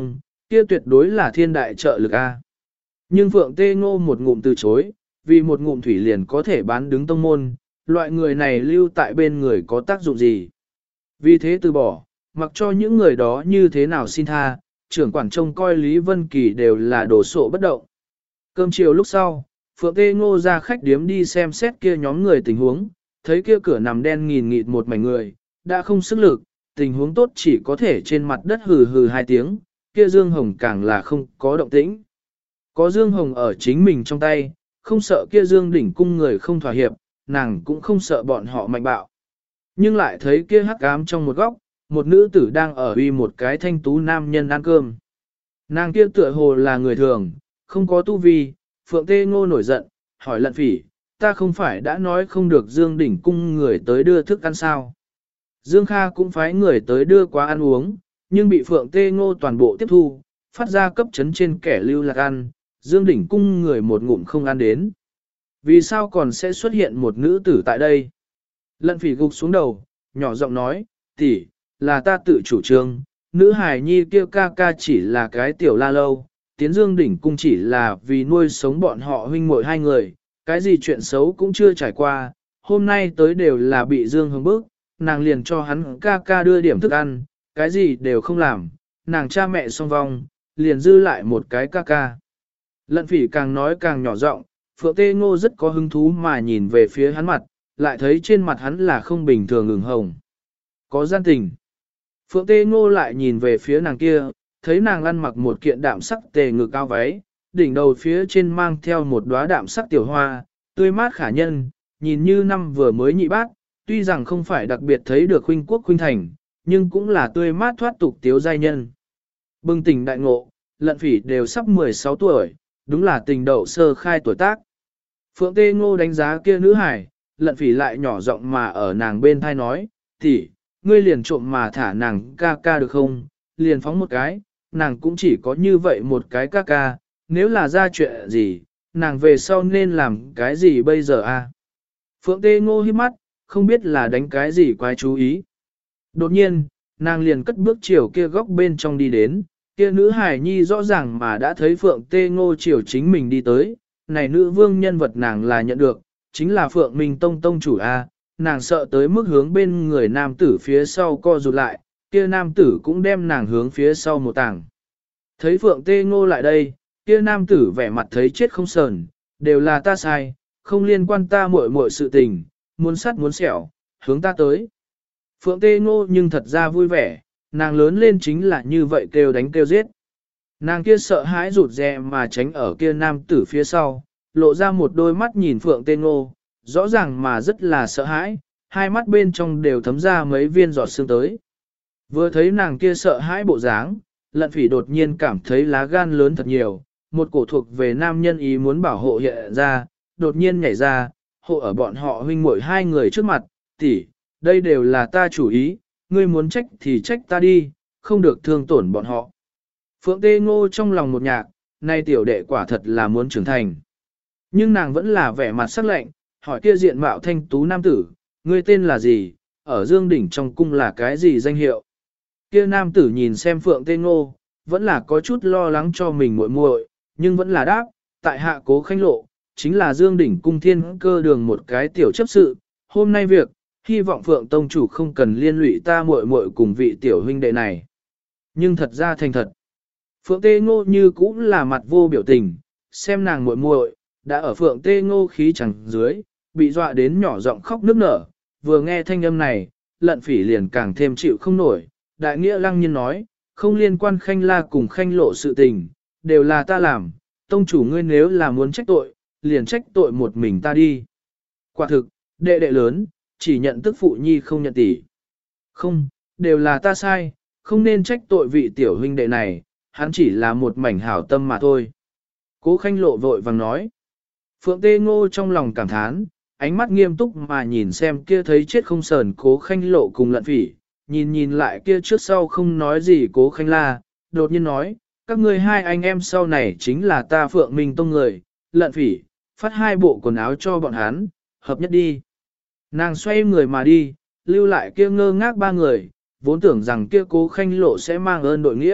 Kia tuyệt đối là thiên đại trợ lực a. Nhưng Phượng Tê Ngô một ngụm từ chối, vì một ngụm thủy liền có thể bán đứng tông môn, loại người này lưu tại bên người có tác dụng gì. Vì thế từ bỏ, mặc cho những người đó như thế nào xin tha, trưởng quản trông coi Lý Vân Kỳ đều là đồ sộ bất động. Cơm chiều lúc sau, Phượng Tê Ngô ra khách điếm đi xem xét kia nhóm người tình huống, thấy kia cửa nằm đen nghìn nghịt một mảnh người, đã không sức lực, tình huống tốt chỉ có thể trên mặt đất hừ hừ hai tiếng, kia Dương Hồng càng là không có động tĩnh. Có Dương Hồng ở chính mình trong tay, không sợ kia Dương đỉnh cung người không thỏa hiệp, nàng cũng không sợ bọn họ mạnh bạo. Nhưng lại thấy kia hắc ám trong một góc, một nữ tử đang ở uy một cái thanh tú nam nhân ăn cơm. Nàng kia tựa hồ là người thường, không có tu vi, Phượng Tê Ngô nổi giận, hỏi Lận Phỉ, ta không phải đã nói không được Dương đỉnh cung người tới đưa thức ăn sao. Dương Kha cũng phái người tới đưa quá ăn uống, nhưng bị Phượng Tê Ngô toàn bộ tiếp thu, phát ra cấp chấn trên kẻ lưu lạc ăn, Dương đỉnh cung người một ngụm không ăn đến. Vì sao còn sẽ xuất hiện một nữ tử tại đây? Lận Phỉ gục xuống đầu, nhỏ giọng nói, tỷ, là ta tự chủ trương, nữ hài nhi kia ca ca chỉ là cái tiểu la lâu, tiến Dương đỉnh cung chỉ là vì nuôi sống bọn họ huynh muội hai người, cái gì chuyện xấu cũng chưa trải qua, hôm nay tới đều là bị Dương Hồng bức, nàng liền cho hắn ca ca đưa điểm thức ăn, cái gì đều không làm, nàng cha mẹ song vong, liền dư lại một cái ca ca. Lận Phỉ càng nói càng nhỏ giọng, Phượng Tê Ngô rất có hứng thú mà nhìn về phía hắn mặt, lại thấy trên mặt hắn là không bình thường ửng hồng. Có gian tình. Phượng Tê Ngô lại nhìn về phía nàng kia, thấy nàng ăn mặc một kiện đạm sắc tề ngực cao váy, đỉnh đầu phía trên mang theo một đóa đạm sắc tiểu hoa, tươi mát khả nhân, nhìn như năm vừa mới nhị bát, tuy rằng không phải đặc biệt thấy được huynh quốc huynh thành, nhưng cũng là tươi mát thoát tục tiếu giai nhân. Bừng tỉnh đại ngộ, Lận Phỉ đều sắp 16 tuổi, đúng là tình đậu sơ khai tuổi tác. Phượng Tê Ngô đánh giá kia nữ hải, Lận Phỉ lại nhỏ giọng mà ở nàng bên thai nói, tỷ, ngươi liền trộm mà thả nàng ca ca được không, liền phóng một cái, nàng cũng chỉ có như vậy một cái ca ca, nếu là ra chuyện gì, nàng về sau nên làm cái gì bây giờ a? Phượng Tê Ngô híp mắt, không biết là đánh cái gì quái chú ý. Đột nhiên, nàng liền cất bước chiều kia góc bên trong đi đến, kia nữ hải nhi rõ ràng mà đã thấy Phượng Tê Ngô chiều chính mình đi tới, này nữ vương nhân vật nàng là nhận được, chính là Phượng Minh Tông Tông chủ A, nàng sợ tới mức hướng bên người nam tử phía sau co rụt lại, kia nam tử cũng đem nàng hướng phía sau một tảng. Thấy Phượng Tê Ngô lại đây, kia nam tử vẻ mặt thấy chết không sờn, đều là ta sai, không liên quan ta muội muội sự tình, muốn sắt muốn sẹo, hướng ta tới. Phượng Tê Ngô nhưng thật ra vui vẻ, nàng lớn lên chính là như vậy kêu đánh kêu giết. Nàng kia sợ hãi rụt rè mà tránh ở kia nam tử phía sau, lộ ra một đôi mắt nhìn Phượng Tê Ngô, rõ ràng mà rất là sợ hãi, hai mắt bên trong đều thấm ra mấy viên giọt sương tới. Vừa thấy nàng kia sợ hãi bộ dáng, Lận Phỉ đột nhiên cảm thấy lá gan lớn thật nhiều, một cổ thuộc về nam nhân ý muốn bảo hộ hiện ra, đột nhiên nhảy ra, hộ ở bọn họ huynh muội hai người trước mặt, tỷ, đây đều là ta chủ ý, ngươi muốn trách thì trách ta đi, không được thương tổn bọn họ. Phượng Tê Ngô trong lòng một nhạc, nay tiểu đệ quả thật là muốn trưởng thành. Nhưng nàng vẫn là vẻ mặt sắc lạnh, hỏi kia diện mạo thanh tú nam tử, ngươi tên là gì, ở Dương Đỉnh trong cung là cái gì danh hiệu. Kia nam tử nhìn xem Phượng Tê Ngô, vẫn là có chút lo lắng cho mình muội muội, nhưng vẫn là đáp, tại hạ Cố Khanh Lộ, chính là Dương Đỉnh cung thiên cơ đường một cái tiểu chấp sự, hôm nay việc, hy vọng Phượng Tông chủ không cần liên lụy ta muội muội cùng vị tiểu huynh đệ này. Nhưng thật ra thành thật. Phượng Tê Ngô như cũng là mặt vô biểu tình, xem nàng muội muội đã ở Phượng Tê Ngô khí chẳng dưới, bị dọa đến nhỏ giọng khóc nức nở, vừa nghe thanh âm này, Lận Phỉ liền càng thêm chịu không nổi, đại nghĩa lăng nhiên nói, không liên quan Khanh La cùng Khanh Lộ sự tình, đều là ta làm, tông chủ ngươi nếu là muốn trách tội, liền trách tội một mình ta đi. Quả thực, đệ đệ lớn, chỉ nhận tức phụ nhi không nhận tỷ. Không, đều là ta sai, không nên trách tội vị tiểu huynh đệ này, hắn chỉ là một mảnh hảo tâm mà thôi. Cố Khanh Lộ vội vàng nói. Phượng Tê Ngô trong lòng cảm thán, ánh mắt nghiêm túc mà nhìn xem kia thấy chết không sờn Cố Khanh Lộ cùng Lận Phỉ, nhìn lại kia trước sau không nói gì Cố Khanh La, đột nhiên nói, các ngươi hai anh em sau này chính là ta Phượng Minh Tông người, Lận Phỉ, phát hai bộ quần áo cho bọn hắn, hợp nhất đi. Nàng xoay người mà đi, lưu lại kia ngơ ngác ba người, vốn tưởng rằng kia Cố Khanh Lộ sẽ mang ơn đội nghĩa,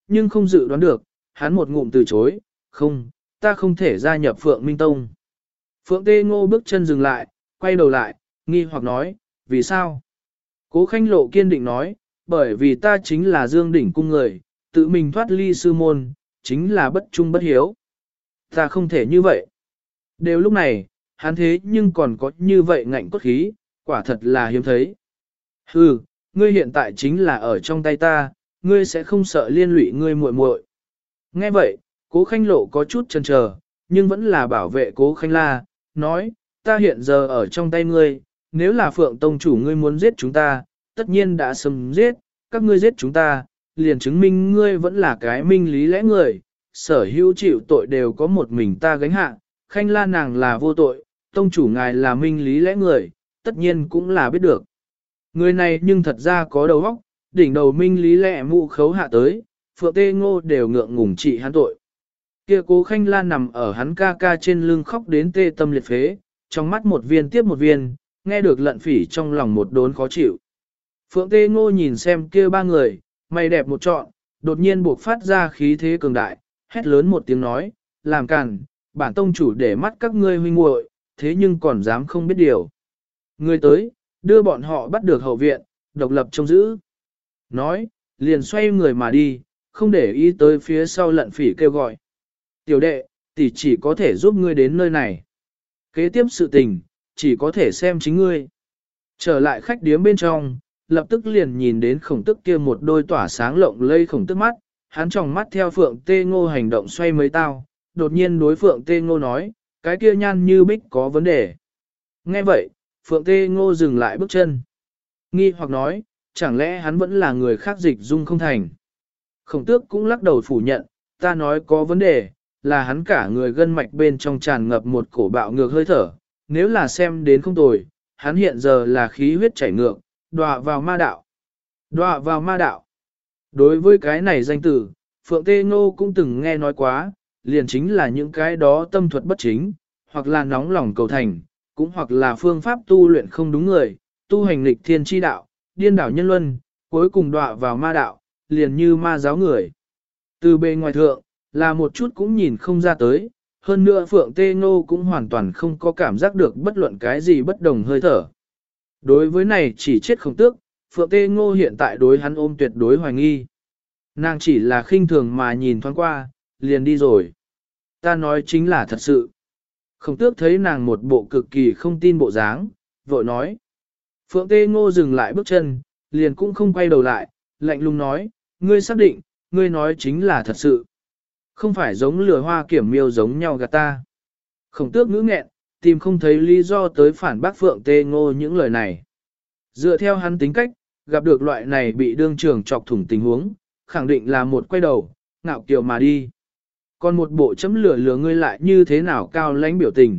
nhưng không dự đoán được, hắn một ngụm từ chối, không, ta không thể gia nhập Phượng Minh Tông. Phượng Tê Ngô bước chân dừng lại, quay đầu lại, nghi hoặc nói, vì sao? Cố Khanh Lộ kiên định nói, bởi vì ta chính là Dương Đỉnh cung người, tự mình thoát ly sư môn, chính là bất trung bất hiếu. Ta không thể như vậy. Đều lúc này, hắn thế nhưng còn có như vậy ngạnh cốt khí, quả thật là hiếm thấy. Hừ, ngươi hiện tại chính là ở trong tay ta, ngươi sẽ không sợ liên lụy ngươi muội muội. Nghe vậy, Cố Khanh Lộ có chút chần chờ, nhưng vẫn là bảo vệ Cố Khanh La, nói, ta hiện giờ ở trong tay ngươi, nếu là Phượng Tông chủ ngươi muốn giết chúng ta, tất nhiên đã sớm giết, các ngươi giết chúng ta, liền chứng minh ngươi vẫn là cái minh lý lẽ người, sở hữu chịu tội đều có một mình ta gánh hạ, Khanh La nàng là vô tội, Tông chủ ngài là minh lý lẽ người, tất nhiên cũng là biết được. Người này nhưng thật ra có đầu óc, đỉnh đầu minh lý lẽ mụ khấu hạ tới, Phượng Tê Ngô đều ngượng ngùng trị hắn tội. Kia Cố Khanh La nằm ở hắn ca ca trên lưng khóc đến tê tâm liệt phế, trong mắt một viên tiếp một viên, nghe được lận phỉ trong lòng một đốn khó chịu. Phượng Tê Ngô nhìn xem kia ba người, mày đẹp một trọn, đột nhiên buộc phát ra khí thế cường đại, hét lớn một tiếng nói, làm càn, bản tông chủ để mắt các ngươi huynh muội, thế nhưng còn dám không biết điều. Người tới, đưa bọn họ bắt được hậu viện, độc lập trông giữ. Nói, liền xoay người mà đi, không để ý tới phía sau lận phỉ kêu gọi. Tiểu đệ, tỷ chỉ có thể giúp ngươi đến nơi này. Kế tiếp sự tình, chỉ có thể xem chính ngươi. Trở lại khách điếm bên trong, lập tức liền nhìn đến khổng tức kia một đôi tỏa sáng lộng lây khổng tức mắt, hắn tròng mắt theo Phượng Tê Ngô hành động xoay mấy tao, đột nhiên đối Phượng Tê Ngô nói, cái kia nhan như bích có vấn đề. Nghe vậy, Phượng Tê Ngô dừng lại bước chân. Nghi hoặc nói, chẳng lẽ hắn vẫn là người khác dịch dung không thành. Khổng tước cũng lắc đầu phủ nhận, ta nói có vấn đề, là hắn cả người gân mạch bên trong tràn ngập một cổ bạo ngược hơi thở, nếu là xem đến không tồi, hắn hiện giờ là khí huyết chảy ngược, đọa vào ma đạo. Đọa vào ma đạo. Đối với cái này danh từ, Phượng Tê Ngô cũng từng nghe nói quá, liền chính là những cái đó tâm thuật bất chính, hoặc là nóng lòng cầu thành, cũng hoặc là phương pháp tu luyện không đúng người, tu hành lịch thiên chi đạo, điên đảo nhân luân, cuối cùng đọa vào ma đạo, liền như ma giáo người. Từ bề ngoài thượng, là một chút cũng nhìn không ra tới, hơn nữa Phượng Tê Ngô cũng hoàn toàn không có cảm giác được bất luận cái gì bất đồng hơi thở. Đối với này chỉ chết không tước, Phượng Tê Ngô hiện tại đối hắn ôm tuyệt đối hoài nghi. Nàng chỉ là khinh thường mà nhìn thoáng qua, liền đi rồi. Ta nói chính là thật sự. Khổng tước thấy nàng một bộ cực kỳ không tin bộ dáng, vội nói. Phượng Tê Ngô dừng lại bước chân, liền cũng không quay đầu lại, lạnh lùng nói, ngươi xác định, ngươi nói chính là thật sự. Không phải giống lừa hoa kiểm miêu giống nhau gạt ta. Khổng tước ngữ nghẹn, tìm không thấy lý do tới phản bác Phượng Tê Ngô những lời này. Dựa theo hắn tính cách, gặp được loại này bị đương trường chọc thủng tình huống, khẳng định là một quay đầu, ngạo kiều mà đi. Còn một bộ chấm lừa ngươi lại như thế nào cao lãnh biểu tình.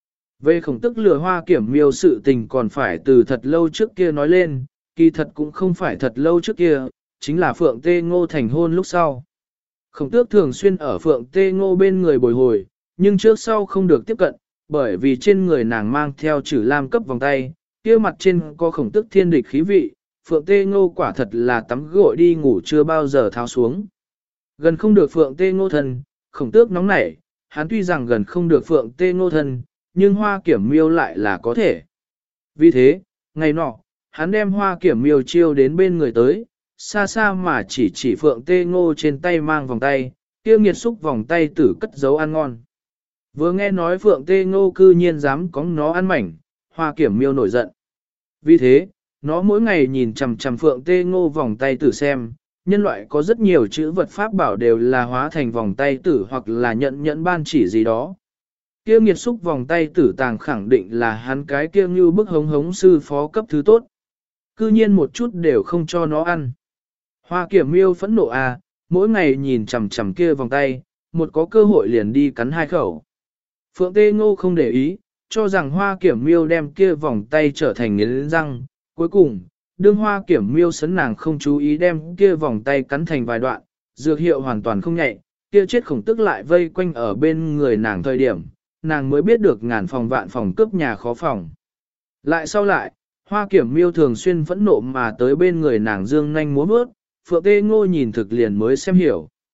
Về khổng tức lừa hoa kiểm miêu sự tình còn phải từ thật lâu trước kia nói lên, kỳ thật cũng không phải thật lâu trước kia, chính là Phượng Tê Ngô thành hôn lúc sau. Khổng tước thường xuyên ở Phượng Tê Ngô bên người bồi hồi, nhưng trước sau không được tiếp cận, bởi vì trên người nàng mang theo chữ lam cấp vòng tay, kia mặt trên có khổng tước thiên địch khí vị, Phượng Tê Ngô quả thật là tắm gội đi ngủ chưa bao giờ tháo xuống. Gần không được Phượng Tê Ngô thân, khổng tước nóng nảy, hắn tuy rằng gần không được Phượng Tê Ngô thân, nhưng hoa kiểm miêu lại là có thể. Vì thế, ngày nọ, hắn đem hoa kiểm miêu chiêu đến bên người tới, xa xa mà chỉ Phượng Tê Ngô trên tay mang vòng tay, kia nghiệt xúc vòng tay tử cất giấu ăn ngon. Vừa nghe nói Phượng Tê Ngô cư nhiên dám có nó ăn mảnh, hoa kiểm miêu nổi giận. Vì thế, nó mỗi ngày nhìn chằm chằm Phượng Tê Ngô vòng tay tử xem, nhân loại có rất nhiều chữ vật pháp bảo đều là hóa thành vòng tay tử hoặc là nhận ban chỉ gì đó. Kia nghiệt xúc vòng tay tử tàng khẳng định là hắn cái kia như bức hống hống sư phó cấp thứ tốt. Cư nhiên một chút đều không cho nó ăn. Hoa kiểm miêu phẫn nộ à, mỗi ngày nhìn chằm chằm kia vòng tay, một có cơ hội liền đi cắn hai khẩu. Phượng Tê Ngô không để ý, cho rằng hoa kiểm miêu đem kia vòng tay trở thành nghiến răng. Cuối cùng, đương hoa kiểm miêu sấn nàng không chú ý đem kia vòng tay cắn thành vài đoạn, dược hiệu hoàn toàn không nhạy, kia chết khổng tức lại vây quanh ở bên người nàng thời điểm, nàng mới biết được ngàn phòng vạn phòng cướp nhà khó phòng. Lại sau lại, hoa kiểm miêu thường xuyên phẫn nộ mà tới bên người nàng dương nhanh múa bước, Phượng Tê Ngô nhìn thực liền mới xem hiểu,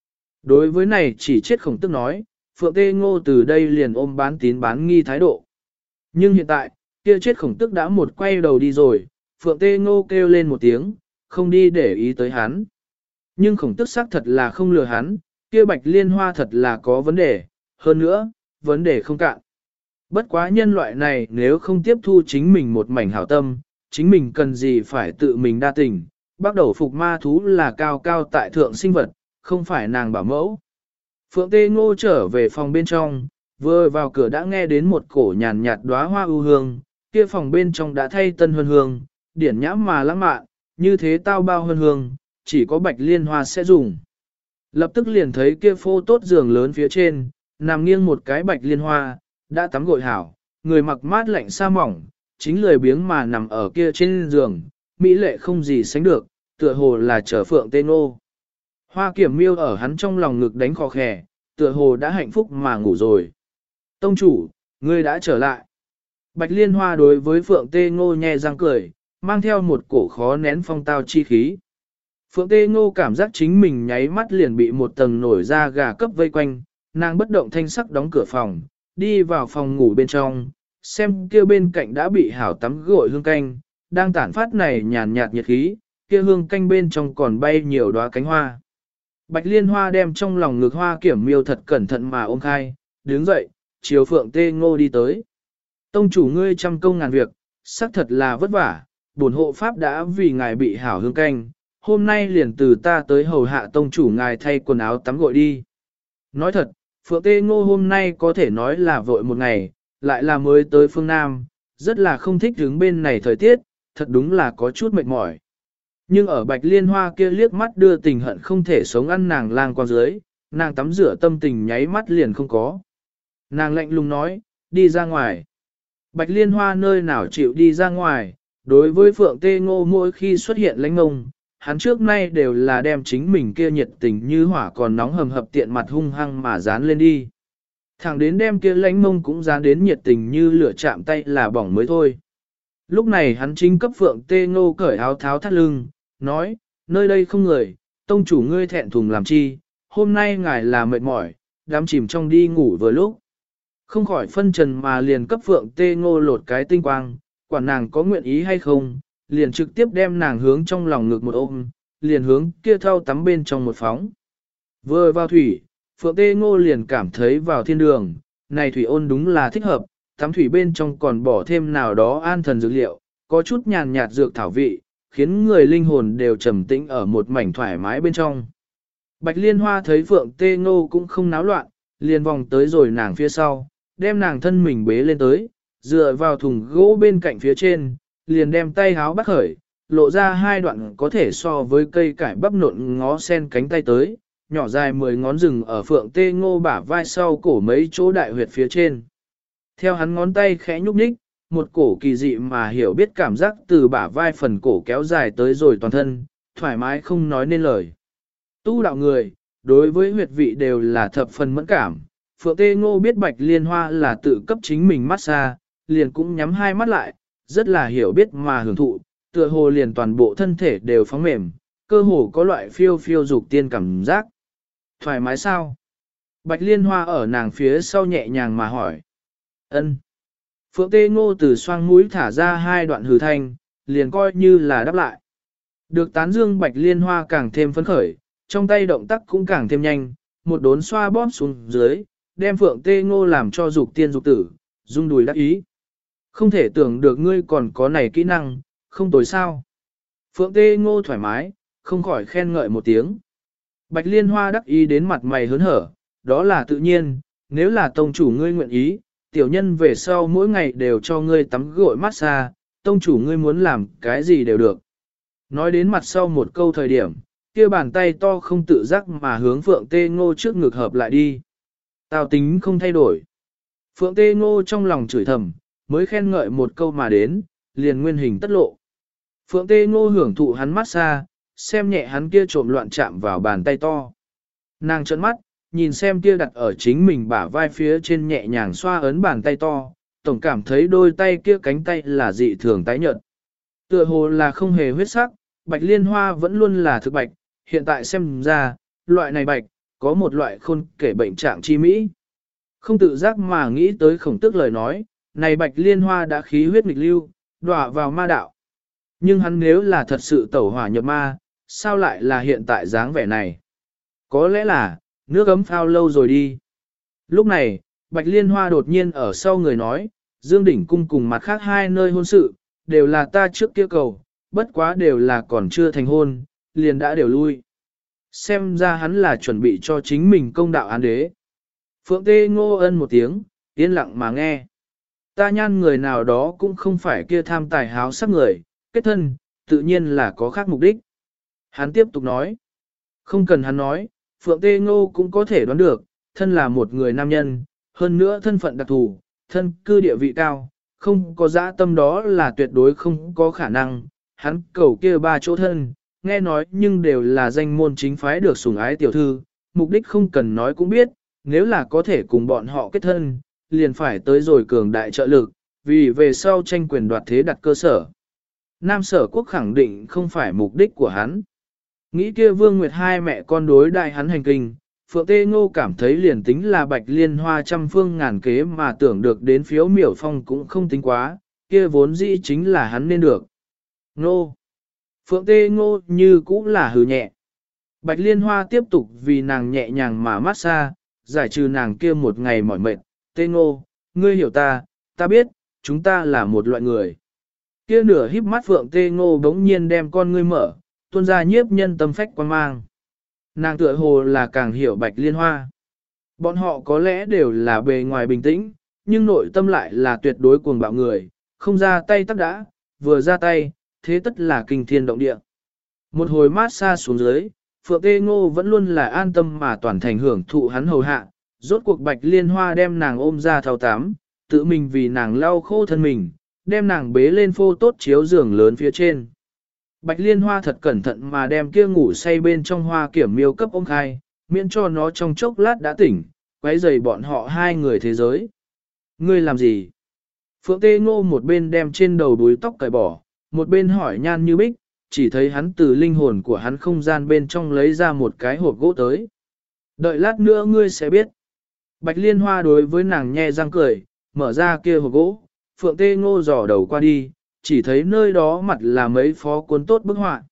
Đối với này chỉ chết Khổng Tức nói, Phượng Tê Ngô từ đây liền ôm bán tín bán nghi thái độ. Nhưng hiện tại, kia chết Khổng Tức đã một quay đầu đi rồi, Phượng Tê Ngô kêu lên một tiếng, không đi để ý tới hắn. Nhưng Khổng Tức xác thật là không lừa hắn, kia Bạch Liên Hoa thật là có vấn đề, hơn nữa, vấn đề không cạn. Bất quá nhân loại này nếu không tiếp thu chính mình một mảnh hảo tâm, chính mình cần gì phải tự mình đa tình, bắt đầu phục ma thú là cao cao tại thượng sinh vật, không phải nàng bảo mẫu. Phượng Tê Ngô trở về phòng bên trong, vừa vào cửa đã nghe đến một cổ nhàn nhạt đóa hoa ưu hương, kia phòng bên trong đã thay tân hương hương, điển nhãm mà lãng mạn, như thế tao bao hương hương, chỉ có Bạch Liên Hoa sẽ dùng. Lập tức liền thấy kia phô tốt giường lớn phía trên, nằm nghiêng một cái Bạch Liên Hoa, đã tắm gội hảo, người mặc mát lạnh sa mỏng, chính lười biếng mà nằm ở kia trên giường, mỹ lệ không gì sánh được, tựa hồ là trở Phượng Tê Ngô. Hoa Kiểm Miêu ở hắn trong lòng ngực đánh khò khè, tựa hồ đã hạnh phúc mà ngủ rồi. Tông chủ, ngươi đã trở lại. Bạch Liên Hoa đối với Phượng Tê Ngô nhe răng cười, mang theo một cổ khó nén phong tao chi khí. Phượng Tê Ngô cảm giác chính mình nháy mắt liền bị một tầng nổi da gà cấp vây quanh, nàng bất động thanh sắc đóng cửa phòng, đi vào phòng ngủ bên trong, xem kia bên cạnh đã bị hảo tắm gội hương canh, đang tản phát này nhàn nhạt nhiệt khí, kia hương canh bên trong còn bay nhiều đóa cánh hoa. Bạch Liên Hoa đem trong lòng ngực Hoa Kiểm Miêu thật cẩn thận mà ôm khai, đứng dậy, chiều Phượng Tê Ngô đi tới. Tông chủ ngươi trăm công ngàn việc, xác thật là vất vả, bổn hộ pháp đã vì ngài bị hảo hương canh, hôm nay liền từ ta tới hầu hạ tông chủ ngài thay quần áo tắm gội đi. Nói thật, Phượng Tê Ngô hôm nay có thể nói là vội một ngày, lại là mới tới phương Nam, rất là không thích đứng bên này thời tiết, thật đúng là có chút mệt mỏi. Nhưng ở Bạch Liên Hoa kia liếc mắt đưa tình hận không thể sống ăn nàng lang qua dưới, nàng tắm rửa tâm tình nháy mắt liền không có. Nàng lạnh lùng nói, đi ra ngoài. Bạch Liên Hoa nơi nào chịu đi ra ngoài, đối với Phượng Tê Ngô mỗi khi xuất hiện lãnh ngông, hắn trước nay đều là đem chính mình kia nhiệt tình như hỏa còn nóng hầm hập tiện mặt hung hăng mà dán lên đi. Thẳng đến đem kia lãnh mông cũng dán đến nhiệt tình như lửa chạm tay là bỏng mới thôi. Lúc này hắn chính cấp Phượng Tê Ngô cởi áo tháo thắt lưng, nói, nơi đây không người, tông chủ ngươi thẹn thùng làm chi, hôm nay ngài là mệt mỏi, đám chìm trong đi ngủ vừa lúc. Không khỏi phân trần mà liền cấp Phượng Tê Ngô lột cái tinh quang, quản nàng có nguyện ý hay không, liền trực tiếp đem nàng hướng trong lòng ngực một ôm, liền hướng kia thau tắm bên trong một phóng. Vừa vào thủy, Phượng Tê Ngô liền cảm thấy vào thiên đường, này thủy ôn đúng là thích hợp, tắm thủy bên trong còn bỏ thêm nào đó an thần dược liệu, có chút nhàn nhạt dược thảo vị, khiến người linh hồn đều trầm tĩnh ở một mảnh thoải mái bên trong. Bạch Liên Hoa thấy Phượng Tê Ngô cũng không náo loạn, liền vòng tới rồi nàng phía sau, đem nàng thân mình bế lên tới, dựa vào thùng gỗ bên cạnh phía trên, liền đem tay háo bắt khởi, lộ ra hai đoạn có thể so với cây cải bắp nộn ngó sen cánh tay tới, nhỏ dài 10 ngón rừng ở Phượng Tê Ngô bả vai sau cổ mấy chỗ đại huyệt phía trên. Theo hắn ngón tay khẽ nhúc nhích, một cổ kỳ dị mà hiểu biết cảm giác từ bả vai phần cổ kéo dài tới rồi toàn thân, thoải mái không nói nên lời. Tu đạo người, đối với huyệt vị đều là thập phần mẫn cảm. Phượng Tê Ngô biết Bạch Liên Hoa là tự cấp chính mình massage, liền cũng nhắm hai mắt lại, rất là hiểu biết mà hưởng thụ, tựa hồ liền toàn bộ thân thể đều phóng mềm, cơ hồ có loại phiêu phiêu dục tiên cảm giác. Thoải mái sao? Bạch Liên Hoa ở nàng phía sau nhẹ nhàng mà hỏi. Ân. Phượng Tê Ngô từ xoang mũi thả ra hai đoạn hừ thanh, liền coi như là đáp lại. Được tán dương Bạch Liên Hoa càng thêm phấn khởi, trong tay động tác cũng càng thêm nhanh, một đốn xoa bóp xuống dưới, đem Phượng Tê Ngô làm cho dục tiên dục tử, rung đùi đắc ý. Không thể tưởng được ngươi còn có này kỹ năng, không tồi sao. Phượng Tê Ngô thoải mái, không khỏi khen ngợi một tiếng. Bạch Liên Hoa đắc ý đến mặt mày hớn hở, đó là tự nhiên, nếu là tông chủ ngươi nguyện ý, tiểu nhân về sau mỗi ngày đều cho ngươi tắm gội massage, tông chủ ngươi muốn làm cái gì đều được. Nói đến mặt sau một câu thời điểm, kia bàn tay to không tự giác mà hướng Phượng Tê Ngô trước ngực hợp lại đi. Tào tính không thay đổi. Phượng Tê Ngô trong lòng chửi thầm, mới khen ngợi một câu mà đến, liền nguyên hình tất lộ. Phượng Tê Ngô hưởng thụ hắn massage, xem nhẹ hắn kia trộm loạn chạm vào bàn tay to. Nàng trợn mắt, nhìn xem kia đặt ở chính mình bả vai phía trên nhẹ nhàng xoa ấn bàn tay to, tổng cảm thấy đôi tay kia cánh tay là dị thường tái nhợt. Tựa hồ là không hề huyết sắc, Bạch Liên Hoa vẫn luôn là thực bạch, hiện tại xem ra, loại này bạch, có một loại khôn kể bệnh trạng chi mỹ. Không tự giác mà nghĩ tới Khổng Tước lời nói, này Bạch Liên Hoa đã khí huyết nghịch lưu, đọa vào ma đạo. Nhưng hắn nếu là thật sự tẩu hỏa nhập ma, sao lại là hiện tại dáng vẻ này? Có lẽ là, nước ấm phao lâu rồi đi. Lúc này, Bạch Liên Hoa đột nhiên ở sau người nói, Dương Đỉnh Cung cùng mặt khác hai nơi hôn sự, đều là ta trước kia cầu, bất quá đều là còn chưa thành hôn, liền đã đều lui. Xem ra hắn là chuẩn bị cho chính mình công đạo án đế. Phượng Tê Ngô ân một tiếng, yên lặng mà nghe. Ta nhan người nào đó cũng không phải kia tham tài háo sắc người, kết thân, tự nhiên là có khác mục đích. Hắn tiếp tục nói. Không cần hắn nói, Phượng Tê Ngô cũng có thể đoán được, thân là một người nam nhân, hơn nữa thân phận đặc thù, thân cư địa vị cao, không có dã tâm đó là tuyệt đối không có khả năng. Hắn cầu kia ba chỗ thân, nghe nói nhưng đều là danh môn chính phái được sủng ái tiểu thư, mục đích không cần nói cũng biết, nếu là có thể cùng bọn họ kết thân, liền phải tới rồi cường đại trợ lực, vì về sau tranh quyền đoạt thế đặt cơ sở. Nam Sở Quốc khẳng định không phải mục đích của hắn. Nghĩ kia Vương Nguyệt hai mẹ con đối đại hắn hành kinh, Phượng Tê Ngô cảm thấy liền tính là Bạch Liên Hoa trăm phương ngàn kế mà tưởng được đến phiếu miểu phong cũng không tính quá, kia vốn dĩ chính là hắn nên được. Ngô! Phượng Tê Ngô như cũng là hừ nhẹ. Bạch Liên Hoa tiếp tục vì nàng nhẹ nhàng mà mát xa, giải trừ nàng kia một ngày mỏi mệt. Tê Ngô, ngươi hiểu ta biết, chúng ta là một loại người. Kia nửa híp mắt Phượng Tê Ngô bỗng nhiên đem con ngươi mở, tuôn ra nhiếp nhân tâm phách quan mang. Nàng tựa hồ là càng hiểu Bạch Liên Hoa. Bọn họ có lẽ đều là bề ngoài bình tĩnh, nhưng nội tâm lại là tuyệt đối cuồng bạo người, không ra tay tắc đã, vừa ra tay, thế tất là kinh thiên động địa. Một hồi mát xa xuống dưới, Phượng Tê Ngô vẫn luôn là an tâm mà toàn thành hưởng thụ hắn hầu hạ, rốt cuộc Bạch Liên Hoa đem nàng ôm ra thao tám, tự mình vì nàng lau khô thân mình, đem nàng bế lên phô tốt chiếu giường lớn phía trên. Bạch Liên Hoa thật cẩn thận mà đem kia ngủ say bên trong hoa kiểm miêu cấp ôm khai, miễn cho nó trong chốc lát đã tỉnh, quấy rầy bọn họ hai người thế giới. Ngươi làm gì? Phượng Tê Ngô một bên đem trên đầu đuôi tóc cởi bỏ, một bên hỏi Nhan Như Bích, chỉ thấy hắn từ linh hồn của hắn không gian bên trong lấy ra một cái hộp gỗ tới. Đợi lát nữa ngươi sẽ biết. Bạch Liên Hoa đối với nàng nhe răng cười, mở ra kia hộp gỗ, Phượng Tê Ngô dò đầu qua đi, chỉ thấy nơi đó mặt là mấy phó cuốn tốt bức họa.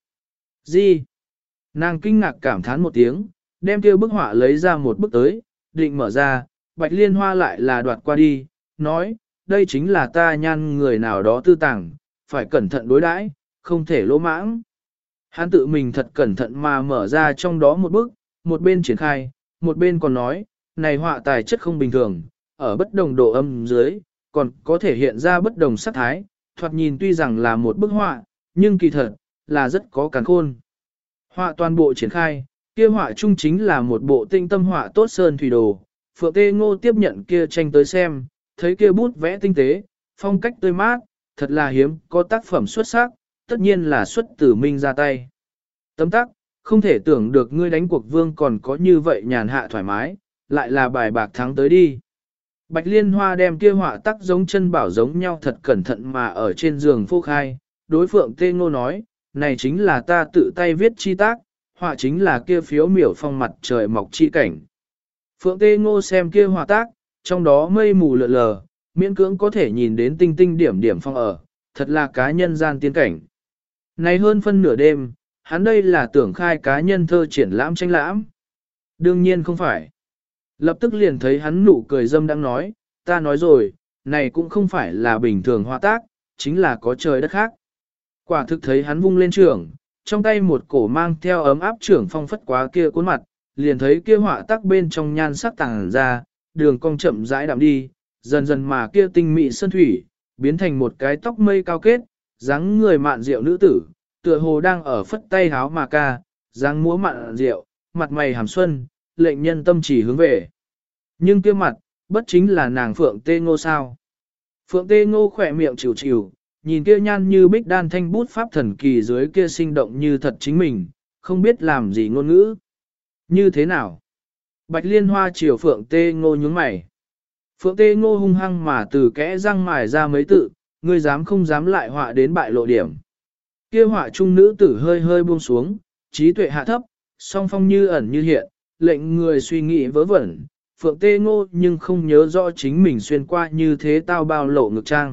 Gì? Nàng kinh ngạc cảm thán một tiếng, đem kia bức họa lấy ra một bức tới, định mở ra, Bạch Liên Hoa lại là đoạt qua đi, nói, đây chính là ta nhan người nào đó tư tàng, phải cẩn thận đối đãi, không thể lỗ mãng. Hắn tự mình thật cẩn thận mà mở ra trong đó một bức, một bên triển khai, một bên còn nói, này họa tài chất không bình thường, ở bất đồng độ âm dưới, còn có thể hiện ra bất đồng sắc thái, thoạt nhìn tuy rằng là một bức họa, nhưng kỳ thật, là rất có càn khôn. Họa toàn bộ triển khai, kia họa chung chính là một bộ tinh tâm họa tốt sơn thủy đồ. Phượng Tê Ngô tiếp nhận kia tranh tới xem, thấy kia bút vẽ tinh tế, phong cách tươi mát, thật là hiếm, có tác phẩm xuất sắc, tất nhiên là xuất từ minh ra tay. Tấm tắc, không thể tưởng được ngươi đánh cuộc vương còn có như vậy nhàn hạ thoải mái, lại là bài bạc thắng tới đi. Bạch Liên Hoa đem kia họa tắc giống chân bảo giống nhau thật cẩn thận mà ở trên giường phô khai, đối Phượng Tê Ngô nói, này chính là ta tự tay viết chi tác, họa chính là kia phiếu miểu phong mặt trời mọc chi cảnh. Phượng Tê Ngô xem kia họa tác, trong đó mây mù lờ lờ, miễn cưỡng có thể nhìn đến tinh tinh điểm điểm phong ở, thật là cá nhân gian tiên cảnh. Này hơn phân nửa đêm, hắn đây là tưởng khai cá nhân thơ triển lãm tranh lãm. Đương nhiên không phải. Lập tức liền thấy hắn nụ cười dâm đang nói, ta nói rồi, này cũng không phải là bình thường họa tác, chính là có trời đất khác. Quả thực thấy hắn vung lên trường, trong tay một cổ mang theo ấm áp trưởng phong phất quá kia cuốn mặt, liền thấy kia họa tác bên trong nhan sắc tàng ra, đường cong chậm rãi đạm đi, dần dần mà kia tinh mị sơn thủy, biến thành một cái tóc mây cao kết, dáng người mạn rượu nữ tử, tựa hồ đang ở phất tay háo mà ca, dáng múa mạn rượu, mặt mày hàm xuân, lệnh nhân tâm chỉ hướng về. Nhưng kia mặt, bất chính là nàng Phượng Tê Ngô sao. Phượng Tê Ngô khỏe miệng chịu chịu, nhìn kia nhan như bích đan thanh bút pháp thần kỳ dưới kia sinh động như thật chính mình, không biết làm gì ngôn ngữ. Như thế nào? Bạch Liên Hoa chiều Phượng Tê Ngô nhướng mày. Phượng Tê Ngô hung hăng mà từ kẽ răng mài ra mấy tự, ngươi dám không dám lại họa đến bại lộ điểm. Kia họa trung nữ tử hơi hơi buông xuống, trí tuệ hạ thấp, song phong như ẩn như hiện, lệnh người suy nghĩ vớ vẩn, Phượng Tê Ngô nhưng không nhớ rõ chính mình xuyên qua như thế tao bao lộ ngực trang.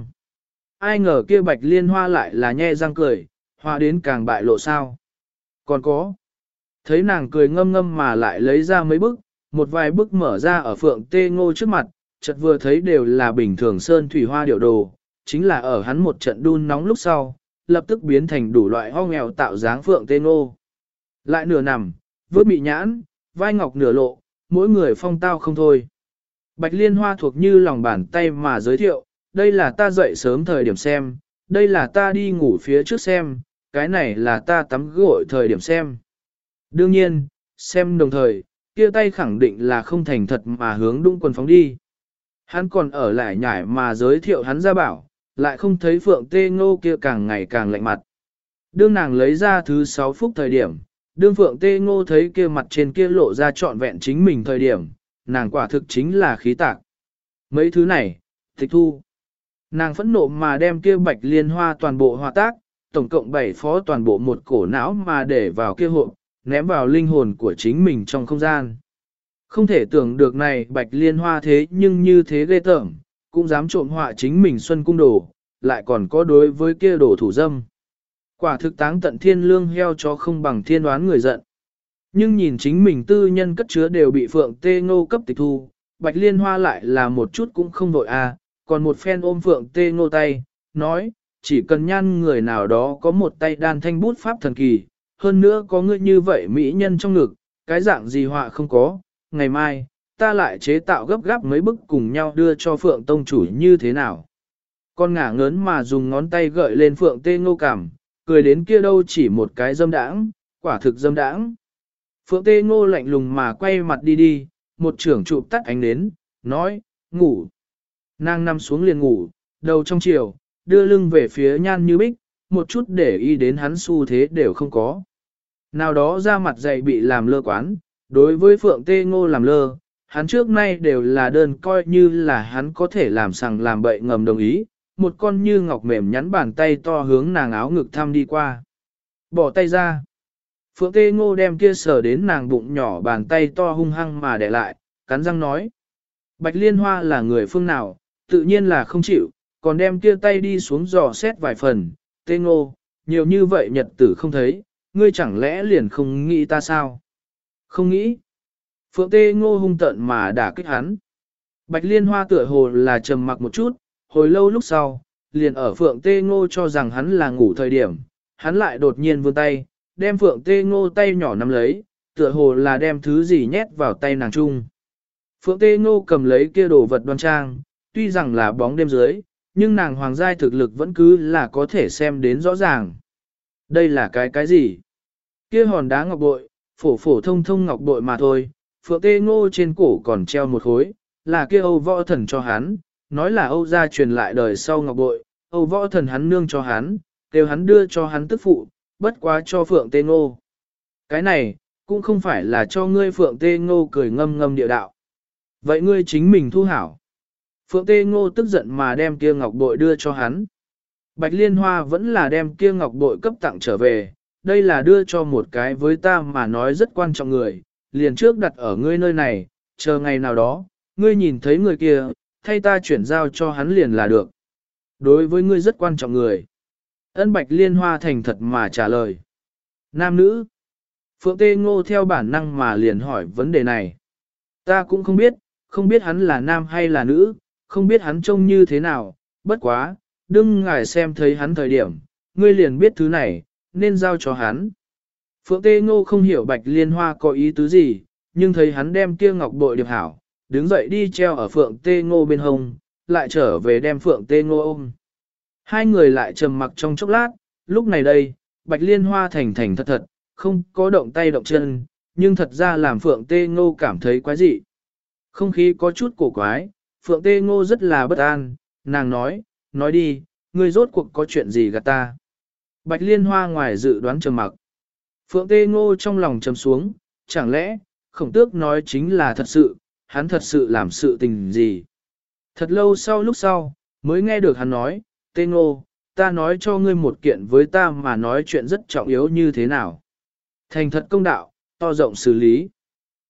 Ai ngờ kia Bạch Liên Hoa lại là nhe răng cười, hoa đến càng bại lộ sao. Còn có, thấy nàng cười ngâm ngâm mà lại lấy ra mấy bức, một vài bức mở ra ở Phượng Tê Ngô trước mặt, chợt vừa thấy đều là bình thường sơn thủy hoa điệu đồ, chính là ở hắn một trận đun nóng lúc sau, lập tức biến thành đủ loại ho nghèo tạo dáng Phượng Tê Ngô. Lại nửa nằm, vớt bị nhãn, vai ngọc nửa lộ, mỗi người phong tao không thôi. Bạch Liên Hoa thuộc như lòng bàn tay mà giới thiệu, đây là ta dậy sớm thời điểm xem, đây là ta đi ngủ phía trước xem, cái này là ta tắm gội thời điểm xem. Đương nhiên, xem đồng thời, kia tay khẳng định là không thành thật mà hướng đung quần phóng đi. Hắn còn ở lại nhải mà giới thiệu hắn ra bảo, lại không thấy Phượng Tê Ngô kia càng ngày càng lạnh mặt. Đương nàng lấy ra thứ 6 phút thời điểm, đương Phượng Tê Ngô thấy kia mặt trên kia lộ ra trọn vẹn chính mình thời điểm, nàng quả thực chính là khí tạc. Mấy thứ này, tịch thu. Nàng phẫn nộ mà đem kia Bạch Liên Hoa toàn bộ hòa tác, tổng cộng 7 phó toàn bộ một cổ não mà để vào kia hộp, ném vào linh hồn của chính mình trong không gian. Không thể tưởng được này Bạch Liên Hoa thế nhưng như thế ghê tởm, cũng dám trộm họa chính mình xuân cung đồ, lại còn có đối với kia đồ thủ dâm. Quả thực táng tận thiên lương heo cho không bằng thiên đoán người giận. Nhưng nhìn chính mình tư nhân cất chứa đều bị Phượng Tê Ngô cấp tịch thu, Bạch Liên Hoa lại là một chút cũng không vội còn một phen ôm Phượng Tê Ngô tay, nói, chỉ cần nhan người nào đó có một tay đan thanh bút pháp thần kỳ, hơn nữa có ngươi như vậy mỹ nhân trong ngực, cái dạng gì họa không có, ngày mai, ta lại chế tạo gấp gáp mấy bức cùng nhau đưa cho Phượng Tông chủ như thế nào. Con ngả ngớn mà dùng ngón tay gợi lên Phượng Tê Ngô cảm, cười đến kia đâu chỉ một cái dâm đãng, quả thực dâm đãng. Phượng Tê Ngô lạnh lùng mà quay mặt đi đi, một trưởng chụp tắt ánh nến, nói, ngủ. Nàng nằm xuống liền ngủ, đầu trong chiều, đưa lưng về phía Nhan Như Bích, một chút để ý đến hắn xu thế đều không có. Nào đó ra mặt dày bị làm lơ quán, đối với Phượng Tê Ngô làm lơ, hắn trước nay đều là đơn coi như là hắn có thể làm sằng làm bậy ngầm đồng ý, một con như ngọc mềm nhắn bàn tay to hướng nàng áo ngực thăm đi qua. Bỏ tay ra. Phượng Tê Ngô đem kia sờ đến nàng bụng nhỏ bàn tay to hung hăng mà để lại, cắn răng nói. Bạch Liên Hoa là người phương nào, tự nhiên là không chịu, còn đem kia tay đi xuống dò xét vài phần. Tê Ngô, nhiều như vậy nhật tử không thấy, ngươi chẳng lẽ liền không nghĩ ta sao? Không nghĩ. Phượng Tê Ngô hung tận mà đả kích hắn. Bạch Liên Hoa tựa hồ là trầm mặc một chút, hồi lâu lúc sau, liền ở Phượng Tê Ngô cho rằng hắn là ngủ thời điểm, hắn lại đột nhiên vươn tay, đem Phượng Tê Ngô tay nhỏ nắm lấy, tựa hồ là đem thứ gì nhét vào tay nàng chung. Phượng Tê Ngô cầm lấy kia đồ vật đoan trang, tuy rằng là bóng đêm dưới, nhưng nàng hoàng giai thực lực vẫn cứ là có thể xem đến rõ ràng. Đây là cái gì? Kia hòn đá ngọc bội, phổ phổ thông thông ngọc bội mà thôi, Phượng Tê Ngô trên cổ còn treo một khối, là kia Âu Võ Thần cho hắn, nói là Âu gia truyền lại đời sau ngọc bội, Âu Võ Thần hắn nương cho hắn, kêu hắn đưa cho hắn tức phụ, bất quá cho Phượng Tê Ngô. Cái này, cũng không phải là cho ngươi Phượng Tê Ngô cười ngâm ngâm địa đạo. Vậy ngươi chính mình thu hảo. Phượng Tê Ngô tức giận mà đem kia ngọc bội đưa cho hắn. Bạch Liên Hoa vẫn là đem kia ngọc bội cấp tặng trở về, đây là đưa cho một cái với ta mà nói rất quan trọng người, liền trước đặt ở ngươi nơi này, chờ ngày nào đó, ngươi nhìn thấy người kia, thay ta chuyển giao cho hắn liền là được. Đối với ngươi rất quan trọng người. Ân Bạch Liên Hoa thành thật mà trả lời. Nam nữ. Phượng Tê Ngô theo bản năng mà liền hỏi vấn đề này. Ta cũng không biết hắn là nam hay là nữ, không biết hắn trông như thế nào, bất quá, đừng ngài xem thấy hắn thời điểm, ngươi liền biết thứ này, nên giao cho hắn. Phượng Tê Ngô không hiểu Bạch Liên Hoa có ý tứ gì, nhưng thấy hắn đem kia ngọc bội điệp hảo, đứng dậy đi treo ở Phượng Tê Ngô bên hông, lại trở về đem Phượng Tê Ngô ôm. Hai người lại trầm mặc trong chốc lát, lúc này đây, Bạch Liên Hoa thành thành thật thật, không có động tay động chân, nhưng thật ra làm Phượng Tê Ngô cảm thấy quái dị. Không khí có chút cổ quái, Phượng Tê Ngô rất là bất an, nàng nói đi, ngươi rốt cuộc có chuyện gì gạt ta. Bạch Liên Hoa ngoài dự đoán trầm mặc. Phượng Tê Ngô trong lòng trầm xuống, chẳng lẽ, Khổng Tước nói chính là thật sự, hắn thật sự làm sự tình gì. Thật lâu lúc sau, mới nghe được hắn nói, Tê Ngô, ta nói cho ngươi một kiện với ta mà nói chuyện rất trọng yếu như thế nào. Thành thật công đạo, to rộng xử lý.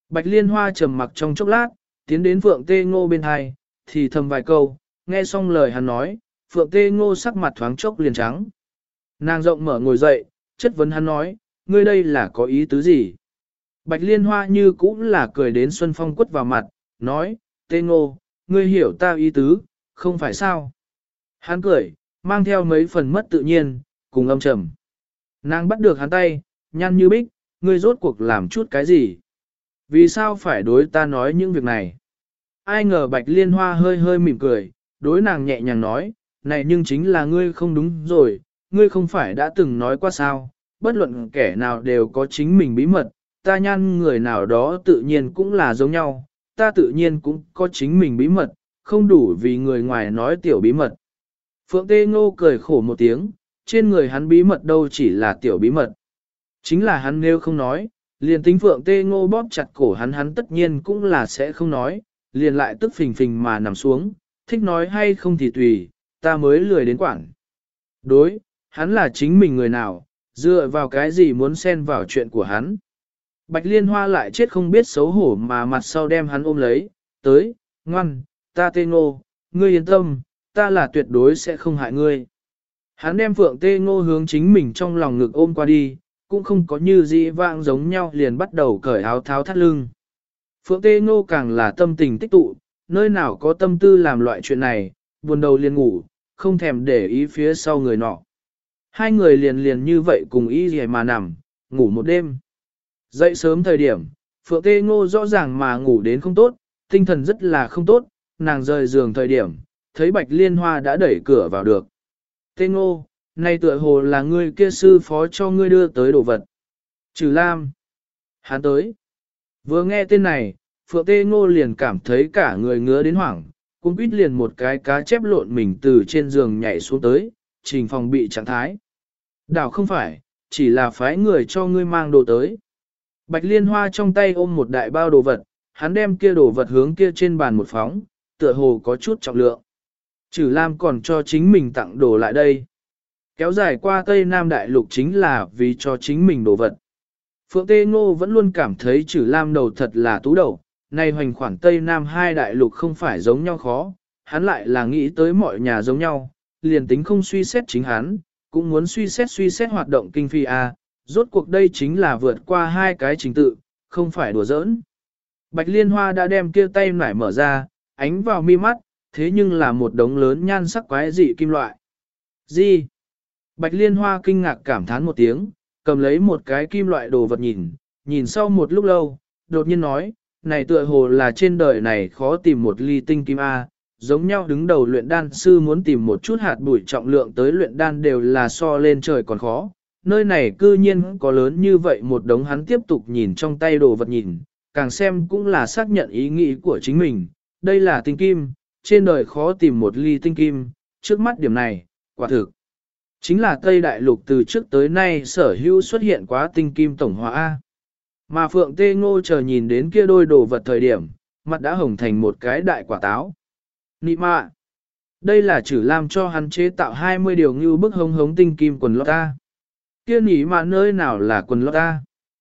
Bạch Liên Hoa trầm mặc trong chốc lát, tiến đến Phượng Tê Ngô bên hai, thì thầm vài câu, nghe xong lời hắn nói, Phượng Tê Ngô sắc mặt thoáng chốc liền trắng. Nàng rộng mở ngồi dậy, chất vấn hắn nói, ngươi đây là có ý tứ gì? Bạch Liên Hoa như cũng là cười đến Xuân Phong quất vào mặt, nói, Tê Ngô, ngươi hiểu ta ý tứ, không phải sao? Hắn cười, mang theo mấy phần mất tự nhiên, cùng âm trầm. Nàng bắt được hắn tay, nhăn như bích, ngươi rốt cuộc làm chút cái gì? Vì sao phải đối ta nói những việc này? Ai ngờ Bạch Liên Hoa hơi hơi mỉm cười, đối nàng nhẹ nhàng nói, này nhưng chính là ngươi không đúng rồi, ngươi không phải đã từng nói qua sao, bất luận kẻ nào đều có chính mình bí mật, ta nhan người nào đó tự nhiên cũng là giống nhau, ta tự nhiên cũng có chính mình bí mật, không đủ vì người ngoài nói tiểu bí mật. Phượng Tê Ngô cười khổ một tiếng, trên người hắn bí mật đâu chỉ là tiểu bí mật. Chính là hắn nếu không nói, liền tính Phượng Tê Ngô bóp chặt cổ hắn tất nhiên cũng là sẽ không nói, liền lại tức phình phình mà nằm xuống, thích nói hay không thì tùy, ta mới lười đến quản. Đối, hắn là chính mình người nào, dựa vào cái gì muốn xen vào chuyện của hắn. Bạch Liên Hoa lại chết không biết xấu hổ mà mặt sau đem hắn ôm lấy, tới, ngoan, ta Tê Ngô, ngươi yên tâm, ta là tuyệt đối sẽ không hại ngươi. Hắn đem Phượng Tê Ngô hướng chính mình trong lòng ngực ôm qua đi, cũng không có như dĩ vãng giống nhau liền bắt đầu cởi áo tháo thắt lưng. Phượng Tê Ngô càng là tâm tình tích tụ, nơi nào có tâm tư làm loại chuyện này, buồn đầu liền ngủ, không thèm để ý phía sau người nọ. Hai người liền như vậy cùng ý gì mà nằm, ngủ một đêm. Dậy sớm thời điểm, Phượng Tê Ngô rõ ràng mà ngủ đến không tốt, tinh thần rất là không tốt, nàng rời giường thời điểm, thấy Bạch Liên Hoa đã đẩy cửa vào được. Tê Ngô, này tựa hồ là ngươi kia sư phó cho ngươi đưa tới đồ vật. Trừ Lam. Hắn tới. Vừa nghe tên này, Phượng Tê Ngô liền cảm thấy cả người ngứa đến hoảng, cũng quýt liền một cái cá chép lộn mình từ trên giường nhảy xuống tới, trình phòng bị trạng thái. Đảo không phải, chỉ là phái người cho ngươi mang đồ tới. Bạch Liên Hoa trong tay ôm một đại bao đồ vật, hắn đem kia đồ vật hướng kia trên bàn một phóng, tựa hồ có chút trọng lượng. Trừ Lam còn cho chính mình tặng đồ lại đây. Kéo dài qua Tây Nam Đại Lục chính là vì cho chính mình đồ vật. Phượng Tê Ngô vẫn luôn cảm thấy Trừ Lam đầu thật là tú đầu, nay hoành khoản Tây Nam hai đại lục không phải giống nhau khó, hắn lại là nghĩ tới mọi nhà giống nhau, liền tính không suy xét chính hắn, cũng muốn suy xét hoạt động kinh phi A, rốt cuộc đây chính là vượt qua hai cái trình tự, không phải đùa giỡn. Bạch Liên Hoa đã đem kia tay nải mở ra, ánh vào mi mắt, thế nhưng là một đống lớn nhan sắc quái dị kim loại. Gì? Bạch Liên Hoa kinh ngạc cảm thán một tiếng, cầm lấy một cái kim loại đồ vật nhìn sau một lúc lâu, đột nhiên nói, này tựa hồ là trên đời này khó tìm một ly tinh kim A, giống nhau đứng đầu luyện đan sư muốn tìm một chút hạt bụi trọng lượng tới luyện đan đều là so lên trời còn khó. Nơi này cư nhiên có lớn như vậy một đống hắn tiếp tục nhìn trong tay đồ vật càng xem cũng là xác nhận ý nghĩ của chính mình, đây là tinh kim, trên đời khó tìm một ly tinh kim, trước mắt điểm này, quả thực. Chính là Tây Đại Lục từ trước tới nay sở hữu xuất hiện quá tinh kim tổng hóa A. Mà Phượng Tê Ngô chờ nhìn đến kia đôi đồ vật thời điểm, mặt đã hồng thành một cái đại quả táo. Nị mạ! Đây là Trử Lam cho hắn chế tạo 20 điều như bức hống tinh kim quần lót ta. Kia nỉ mạ nơi nào là quần lót ta?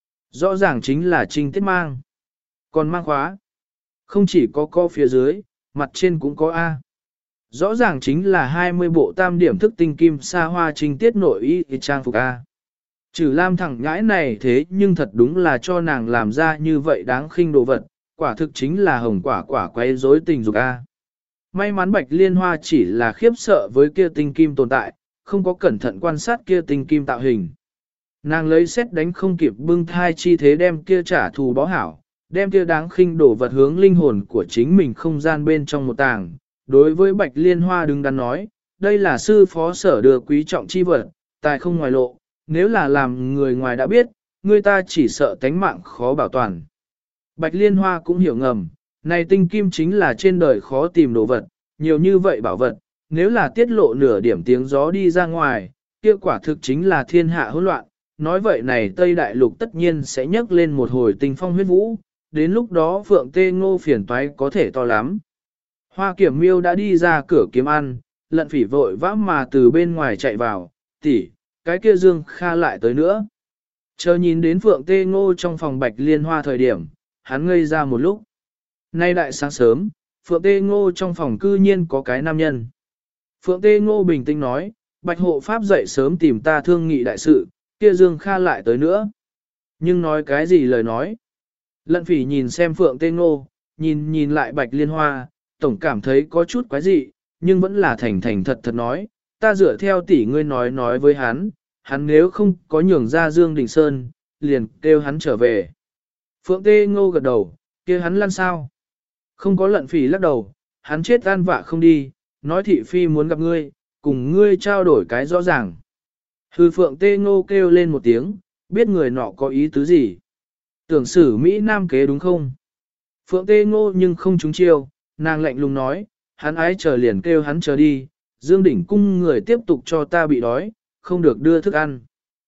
Rõ ràng chính là trinh tiết mang. Còn mang khóa. Không chỉ có phía dưới, mặt trên cũng có A. Rõ ràng chính là 20 bộ tam điểm thức tinh kim xa hoa trinh tiết nội y trang phục A. Trừ Lam thẳng ngãi này thế nhưng thật đúng là cho nàng làm ra như vậy đáng khinh đồ vật, quả thực chính là hồng quả quấy rối tình dục A. May mắn Bạch Liên Hoa chỉ là khiếp sợ với kia tinh kim tồn tại, không có cẩn thận quan sát kia tinh kim tạo hình. Nàng lấy xét đánh không kịp bưng thai chi thế đem kia trả thù bó hảo, đem kia đáng khinh đổ vật hướng linh hồn của chính mình không gian bên trong một tàng. Đối với Bạch Liên Hoa đứng đắn nói, đây là sư phó sở đưa quý trọng chi vật, tài không ngoài lộ, nếu là làm người ngoài đã biết, người ta chỉ sợ tánh mạng khó bảo toàn. Bạch Liên Hoa cũng hiểu ngầm, này tinh kim chính là trên đời khó tìm đồ vật, nhiều như vậy bảo vật, nếu là tiết lộ nửa điểm tiếng gió đi ra ngoài, kia quả thực chính là thiên hạ hỗn loạn. Nói vậy này Tây Đại Lục tất nhiên sẽ nhấc lên một hồi tinh phong huyết vũ, đến lúc đó Phượng Tê Ngô phiền toái có thể to lắm. Hoa Kiểm Miêu đã đi ra cửa kiếm ăn, Lận Phỉ vội vã mà từ bên ngoài chạy vào, tỷ, cái kia Dương Kha lại tới nữa. Chờ nhìn đến Phượng Tê Ngô trong phòng Bạch Liên Hoa thời điểm, hắn ngây ra một lúc. Nay đại sáng sớm, Phượng Tê Ngô trong phòng cư nhiên có cái nam nhân. Phượng Tê Ngô bình tĩnh nói, Bạch hộ pháp dậy sớm tìm ta thương nghị đại sự, kia Dương Kha lại tới nữa. Nhưng nói cái gì lời nói? Lận Phỉ nhìn xem Phượng Tê Ngô, nhìn lại Bạch Liên Hoa, tổng cảm thấy có chút quái dị, nhưng vẫn là thành thành thật thật nói, ta dựa theo tỷ ngươi nói với hắn, hắn nếu không có nhường ra Dương Đình Sơn, liền kêu hắn trở về. Phượng Tê Ngô gật đầu, kia hắn lăn sao? Không có Lận Phỉ lắc đầu, hắn chết an vạ không đi, nói thị phi muốn gặp ngươi, cùng ngươi trao đổi cái rõ ràng. Hư Phượng Tê Ngô kêu lên một tiếng, biết người nọ có ý tứ gì. Tưởng xử Mỹ Nam kế đúng không? Phượng Tê Ngô nhưng không trúng chiêu, nàng lạnh lùng nói, hắn ái chờ liền kêu hắn chờ đi, Dương Đỉnh cung người tiếp tục cho ta bị đói, không được đưa thức ăn.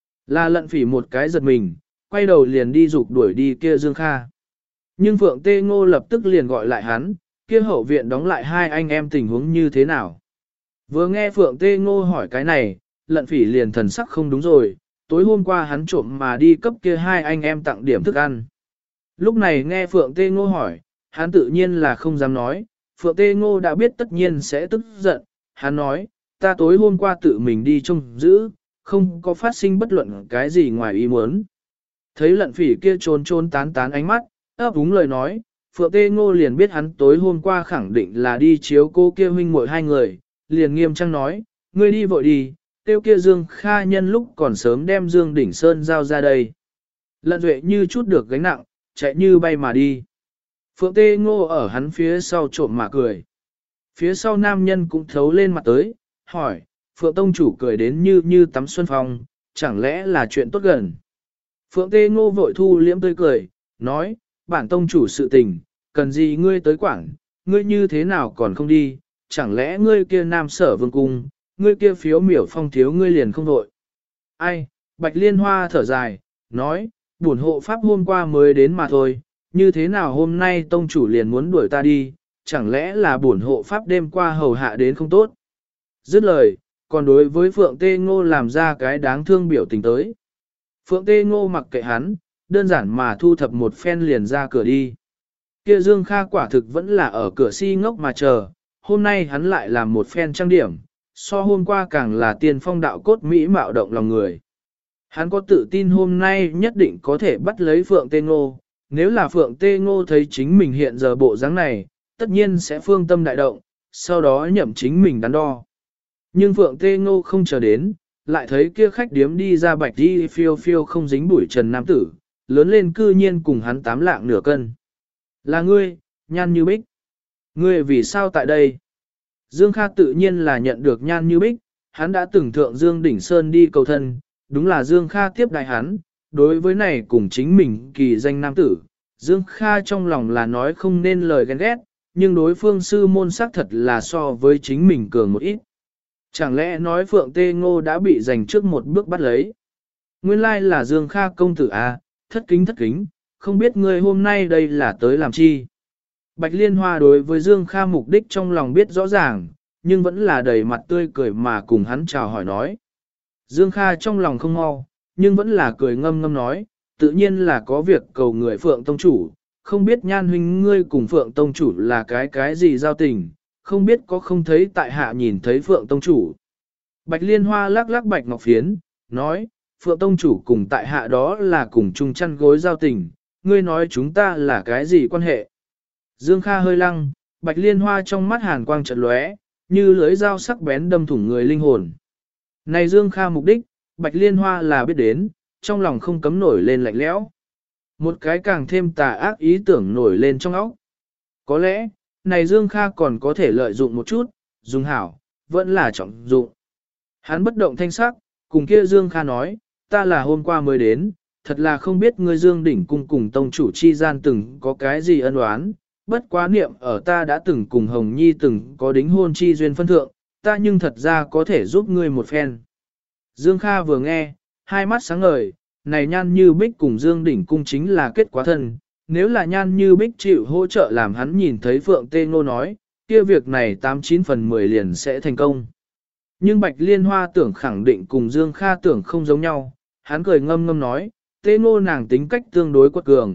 Là Lận Phỉ một cái giật mình, quay đầu liền đi dục đuổi đi kia Dương Kha. Nhưng Phượng Tê Ngô lập tức liền gọi lại hắn, kia hậu viện đóng lại hai anh em tình huống như thế nào. Vừa nghe Phượng Tê Ngô hỏi cái này, Lận Phỉ liền thần sắc không đúng rồi, tối hôm qua hắn trộm mà đi cấp kia hai anh em tặng điểm thức ăn. Lúc này nghe Phượng Tê Ngô hỏi, hắn tự nhiên là không dám nói, Phượng Tê Ngô đã biết tất nhiên sẽ tức giận, hắn nói, ta tối hôm qua tự mình đi trông giữ, không có phát sinh bất luận cái gì ngoài ý muốn. Thấy Lận Phỉ kia trốn tán ánh mắt, ấp úng lời nói, Phượng Tê Ngô liền biết hắn tối hôm qua khẳng định là đi chiếu cô kia huynh muội hai người, liền nghiêm trang nói, ngươi đi vội đi, tiêu kia Dương Kha nhân lúc còn sớm đem Dương Đỉnh Sơn giao ra đây. Lận Duệ như chút được gánh nặng, chạy như bay mà đi. Phượng Tê Ngô ở hắn phía sau trộm mà cười. Phía sau nam nhân cũng thấu lên mặt tới, hỏi, Phượng Tông chủ cười đến như tắm xuân phong, chẳng lẽ là chuyện tốt gần. Phượng Tê Ngô vội thu liễm tươi cười, nói, bản Tông chủ sự tình, cần gì ngươi tới quản, ngươi như thế nào còn không đi, chẳng lẽ ngươi kia nam sở vương cung, ngươi kia phiếu miểu phong thiếu ngươi liền không đội. Ai, Bạch Liên Hoa thở dài, nói, bổn hộ pháp hôm qua mới đến mà thôi, như thế nào hôm nay tông chủ liền muốn đuổi ta đi, chẳng lẽ là bổn hộ pháp đêm qua hầu hạ đến không tốt. Dứt lời, còn đối với Phượng Tê Ngô làm ra cái đáng thương biểu tình tới. Phượng Tê Ngô mặc kệ hắn, đơn giản mà thu thập một phen liền ra cửa đi. Kia Dương Kha quả thực vẫn là ở cửa si ngốc mà chờ, hôm nay hắn lại làm một phen trang điểm, so hôm qua càng là tiên phong đạo cốt mỹ mạo động lòng người. Hắn có tự tin hôm nay nhất định có thể bắt lấy Phượng Tê Ngô, nếu là Phượng Tê Ngô thấy chính mình hiện giờ bộ dáng này, tất nhiên sẽ phương tâm đại động, sau đó nhậm chính mình đắn đo. Nhưng Phượng Tê Ngô không chờ đến, lại thấy kia khách điếm đi ra bạch đi phiêu phiêu không dính bụi trần nam tử, lớn lên cư nhiên cùng hắn 8 lạng nửa cân. Là ngươi, Nhan Như Bích. Ngươi vì sao tại đây? Dương Kha tự nhiên là nhận được Nhan Như Bích, hắn đã từng thượng Dương Đỉnh Sơn đi cầu thân, đúng là Dương Kha tiếp đại hắn, đối với này cùng chính mình kỳ danh nam tử. Dương Kha trong lòng là nói không nên lời ghen ghét, nhưng đối phương sư môn sắc thật là so với chính mình cường một ít. Chẳng lẽ nói Phượng Tê Ngô đã bị giành trước một bước bắt lấy? Nguyên lai là Dương Kha công tử à, thất kính, không biết ngươi hôm nay đây là tới làm chi? Bạch Liên Hoa đối với Dương Kha mục đích trong lòng biết rõ ràng, nhưng vẫn là đầy mặt tươi cười mà cùng hắn chào hỏi nói. Dương Kha trong lòng không mau, nhưng vẫn là cười ngâm ngâm nói, tự nhiên là có việc cầu người Phượng Tông Chủ, không biết Nhan huynh ngươi cùng Phượng Tông Chủ là cái gì giao tình, không biết có không thấy tại hạ nhìn thấy Phượng Tông Chủ. Bạch Liên Hoa lắc lắc bạch ngọc phiến, nói, Phượng Tông Chủ cùng tại hạ đó là cùng chung chăn gối giao tình, ngươi nói chúng ta là cái gì quan hệ. Dương Kha hơi lăng, Bạch Liên Hoa trong mắt hàn quang chợt lóe, như lưỡi dao sắc bén đâm thủng người linh hồn. Này Dương Kha mục đích, Bạch Liên Hoa là biết đến, trong lòng không cấm nổi lên lạnh lẽo. Một cái càng thêm tà ác ý tưởng nổi lên trong óc. Có lẽ, này Dương Kha còn có thể lợi dụng một chút, dùng hảo, vẫn là trọng dụng. Hắn bất động thanh sắc, cùng kia Dương Kha nói, ta là hôm qua mới đến, thật là không biết ngươi Dương Đỉnh cung cùng tông chủ chi gian từng có cái gì ân oán, bất quá niệm ở ta đã từng cùng Hồng Nhi từng có đính hôn chi duyên phân thượng, ta nhưng thật ra có thể giúp ngươi một phen. Dương Kha vừa nghe, hai mắt sáng ngời, này Nhan Như Bích cùng Dương Đỉnh cung chính là kết quả thân, nếu là Nhan Như Bích chịu hỗ trợ làm hắn nhìn thấy Phượng Tê Ngô nói, kia việc này 89 phần 10 liền sẽ thành công. Nhưng Bạch Liên Hoa tưởng khẳng định cùng Dương Kha tưởng không giống nhau, hắn cười ngâm ngâm nói, Tê Ngô nàng tính cách tương đối quật cường,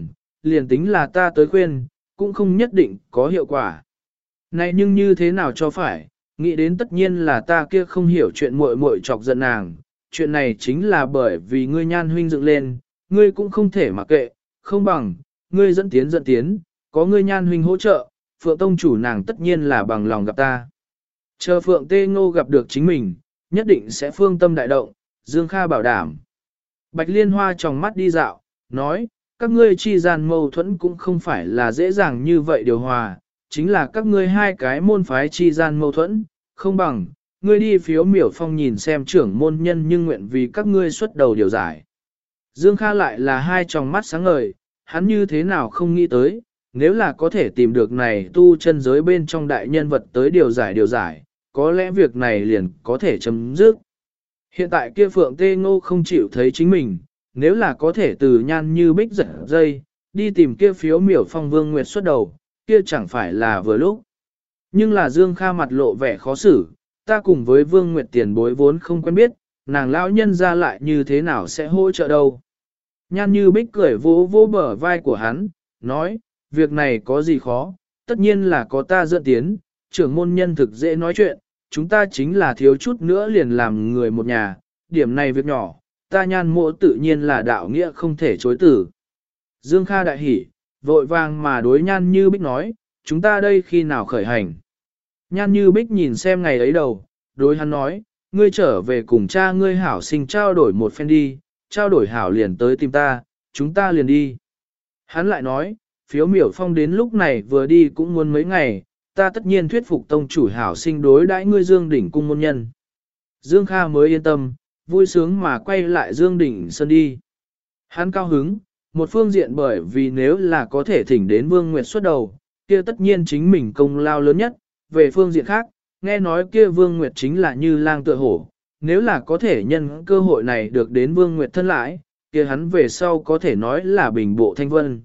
liền tính là ta tới khuyên, cũng không nhất định có hiệu quả. Này nhưng như thế nào cho phải, nghĩ đến tất nhiên là ta kia không hiểu chuyện muội muội chọc giận nàng, chuyện này chính là bởi vì ngươi Nhan huynh dựng lên, ngươi cũng không thể mặc kệ, không bằng, ngươi dẫn tiến, có ngươi Nhan huynh hỗ trợ, Phượng tông chủ nàng tất nhiên là bằng lòng gặp ta. Chờ Phượng Tê Ngô gặp được chính mình, nhất định sẽ phương tâm đại động, Dương Kha bảo đảm. Bạch Liên Hoa tròng mắt đi dạo, nói, các ngươi chi gian mâu thuẫn cũng không phải là dễ dàng như vậy điều hòa, chính là các ngươi hai cái môn phái chi gian mâu thuẫn, không bằng, ngươi đi phiếu miểu phong nhìn xem trưởng môn nhân nhưng nguyện vì các ngươi xuất đầu điều giải. Dương Kha lại là hai tròng mắt sáng ngời, hắn như thế nào không nghĩ tới, nếu là có thể tìm được này tu chân giới bên trong đại nhân vật tới điều giải, có lẽ việc này liền có thể chấm dứt. Hiện tại kia Phượng Tê Ngô không chịu thấy chính mình, nếu là có thể từ Nhan Như Bích giật dây, đi tìm kia phiếu miểu phong Vương Nguyệt xuất đầu, kia chẳng phải là vừa lúc. Nhưng là Dương Kha mặt lộ vẻ khó xử, ta cùng với Vương Nguyệt tiền bối vốn không quen biết, nàng lão nhân ra lại như thế nào sẽ hỗ trợ đâu. Nhan Như Bích cười vỗ vỗ bờ vai của hắn, nói, việc này có gì khó, tất nhiên là có ta dẫn tiến, trưởng môn nhân thực dễ nói chuyện, chúng ta chính là thiếu chút nữa liền làm người một nhà, điểm này việc nhỏ, ta Nhan mộ tự nhiên là đạo nghĩa không thể chối tử. Dương Kha đại hỉ, vội vàng mà đối Nhan Như Bích nói, chúng ta đây khi nào khởi hành. Nhan Như Bích nhìn xem ngày ấy đầu, đối hắn nói, ngươi trở về cùng cha ngươi hảo sinh trao đổi một phen đi, trao đổi hảo liền tới tìm ta, chúng ta liền đi. Hắn lại nói, phiếu miểu phong đến lúc này vừa đi cũng muốn mấy ngày, ta tất nhiên thuyết phục tông chủ hảo sinh đối đãi ngươi Dương Đỉnh cung môn nhân. Dương Kha mới yên tâm, vui sướng mà quay lại Dương Đỉnh Sơn đi. Hắn cao hứng, một phương diện bởi vì nếu là có thể thỉnh đến Vương Nguyệt xuất đầu, kia tất nhiên chính mình công lao lớn nhất, về phương diện khác, nghe nói kia Vương Nguyệt chính là như lang tựa hổ, nếu là có thể nhân cơ hội này được đến Vương Nguyệt thân lại, kia hắn về sau có thể nói là bình bộ thanh vân.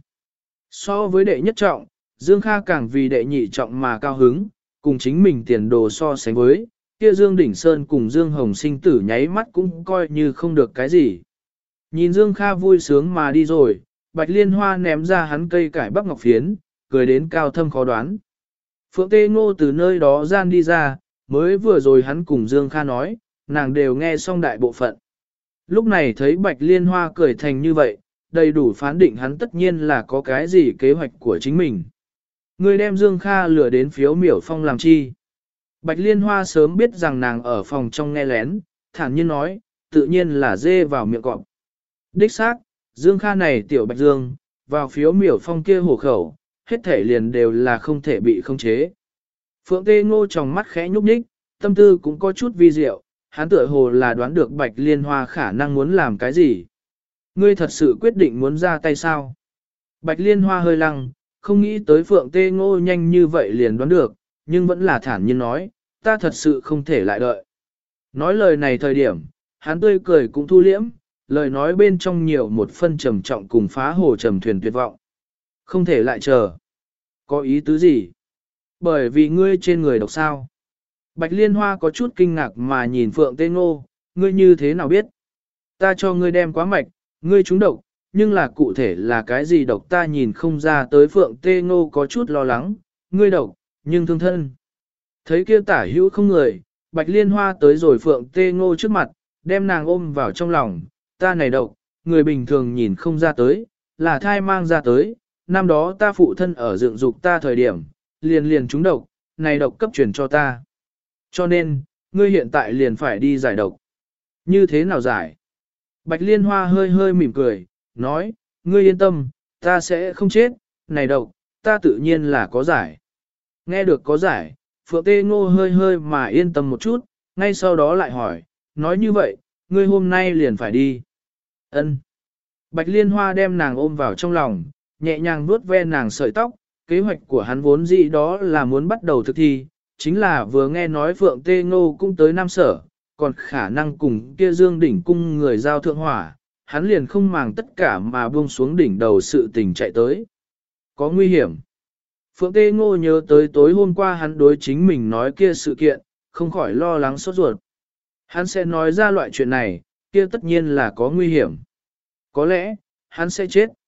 So với đệ nhất trọng, Dương Kha càng vì đệ nhị trọng mà cao hứng, cùng chính mình tiền đồ so sánh với, kia Dương Đỉnh Sơn cùng Dương Hồng sinh tử nháy mắt cũng coi như không được cái gì. Nhìn Dương Kha vui sướng mà đi rồi, Bạch Liên Hoa ném ra hắn cây cải bắp ngọc phiến, cười đến cao thâm khó đoán. Phượng Tê Ngô từ nơi đó gian đi ra, mới vừa rồi hắn cùng Dương Kha nói, nàng đều nghe xong đại bộ phận. Lúc này thấy Bạch Liên Hoa cười thành như vậy, đầy đủ phán định hắn tất nhiên là có cái gì kế hoạch của chính mình. Người đem Dương Kha lừa đến phiếu miểu phong làm chi. Bạch Liên Hoa sớm biết rằng nàng ở phòng trong nghe lén, thản nhiên nói, tự nhiên là dê vào miệng cọp. Đích xác, Dương Kha này tiểu Bạch Dương, vào phiếu miểu phong kia hổ khẩu, hết thể liền đều là không thể bị khống chế. Phượng Tê Ngô trong mắt khẽ nhúc nhích, tâm tư cũng có chút vi diệu, hắn tựa hồ là đoán được Bạch Liên Hoa khả năng muốn làm cái gì. Ngươi thật sự quyết định muốn ra tay sao? Bạch Liên Hoa hơi lăng, không nghĩ tới Phượng Tê Ngô nhanh như vậy liền đoán được, nhưng vẫn là thản nhiên nói, ta thật sự không thể lại đợi. Nói lời này thời điểm, hắn tươi cười cũng thu liễm, lời nói bên trong nhiều một phân trầm trọng cùng phá hồ trầm thuyền tuyệt vọng. Không thể lại chờ. Có ý tứ gì? Bởi vì ngươi trên người độc sao. Bạch Liên Hoa có chút kinh ngạc mà nhìn Phượng Tê Ngô, ngươi như thế nào biết? Ta cho ngươi đem quá mạch, ngươi trúng độc, nhưng là cụ thể là cái gì độc ta nhìn không ra tới. Phượng Tê Ngô có chút lo lắng, ngươi độc, nhưng thương thân. Thấy kia tả hữu không người, Bạch Liên Hoa tới rồi Phượng Tê Ngô trước mặt, đem nàng ôm vào trong lòng, ta này độc, người bình thường nhìn không ra tới, là thai mang ra tới, năm đó ta phụ thân ở dựng dục ta thời điểm, liền trúng độc, này độc cấp truyền cho ta. Cho nên, ngươi hiện tại liền phải đi giải độc. Như thế nào giải? Bạch Liên Hoa hơi hơi mỉm cười, nói, ngươi yên tâm, ta sẽ không chết, này độc, ta tự nhiên là có giải. Nghe được có giải, Phượng Tê Ngô hơi hơi mà yên tâm một chút, ngay sau đó lại hỏi, nói như vậy, ngươi hôm nay liền phải đi. Ân. Bạch Liên Hoa đem nàng ôm vào trong lòng, nhẹ nhàng vuốt ve nàng sợi tóc, kế hoạch của hắn vốn dĩ đó là muốn bắt đầu thực thi, chính là vừa nghe nói Phượng Tê Ngô cũng tới Nam Sở, còn khả năng cùng kia Dương Đỉnh cung người giao thượng hỏa, hắn liền không màng tất cả mà buông xuống đỉnh đầu sự tình chạy tới. Có nguy hiểm. Phượng Tê Ngô nhớ tới tối hôm qua hắn đối chính mình nói kia sự kiện, không khỏi lo lắng sốt ruột. Hắn sẽ nói ra loại chuyện này, kia tất nhiên là có nguy hiểm. Có lẽ, hắn sẽ chết.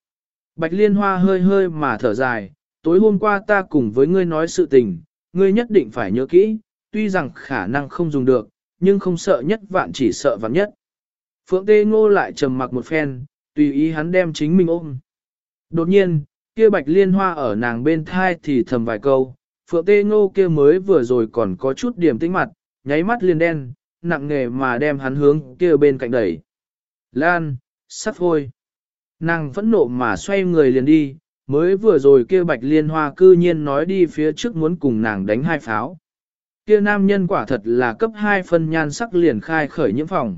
Bạch Liên Hoa hơi hơi mà thở dài, tối hôm qua ta cùng với ngươi nói sự tình, ngươi nhất định phải nhớ kỹ, tuy rằng khả năng không dùng được, nhưng không sợ nhất vạn chỉ sợ vạn nhất. Phượng Tê Ngô lại trầm mặc một phen, tùy ý hắn đem chính mình ôm. Đột nhiên, kia Bạch Liên Hoa ở nàng bên thai thì thầm vài câu, Phượng Tê Ngô kia mới vừa rồi còn có chút điểm tĩnh mặt, nháy mắt liền đen, nặng nề mà đem hắn hướng kia bên cạnh đẩy. Lan, sắp thôi. Nàng phẫn nộ mà xoay người liền đi, mới vừa rồi kia Bạch Liên Hoa cư nhiên nói đi phía trước muốn cùng nàng đánh hai pháo. Kia nam nhân quả thật là cấp 2 phân nhan sắc liền khai khởi nhiễm phòng.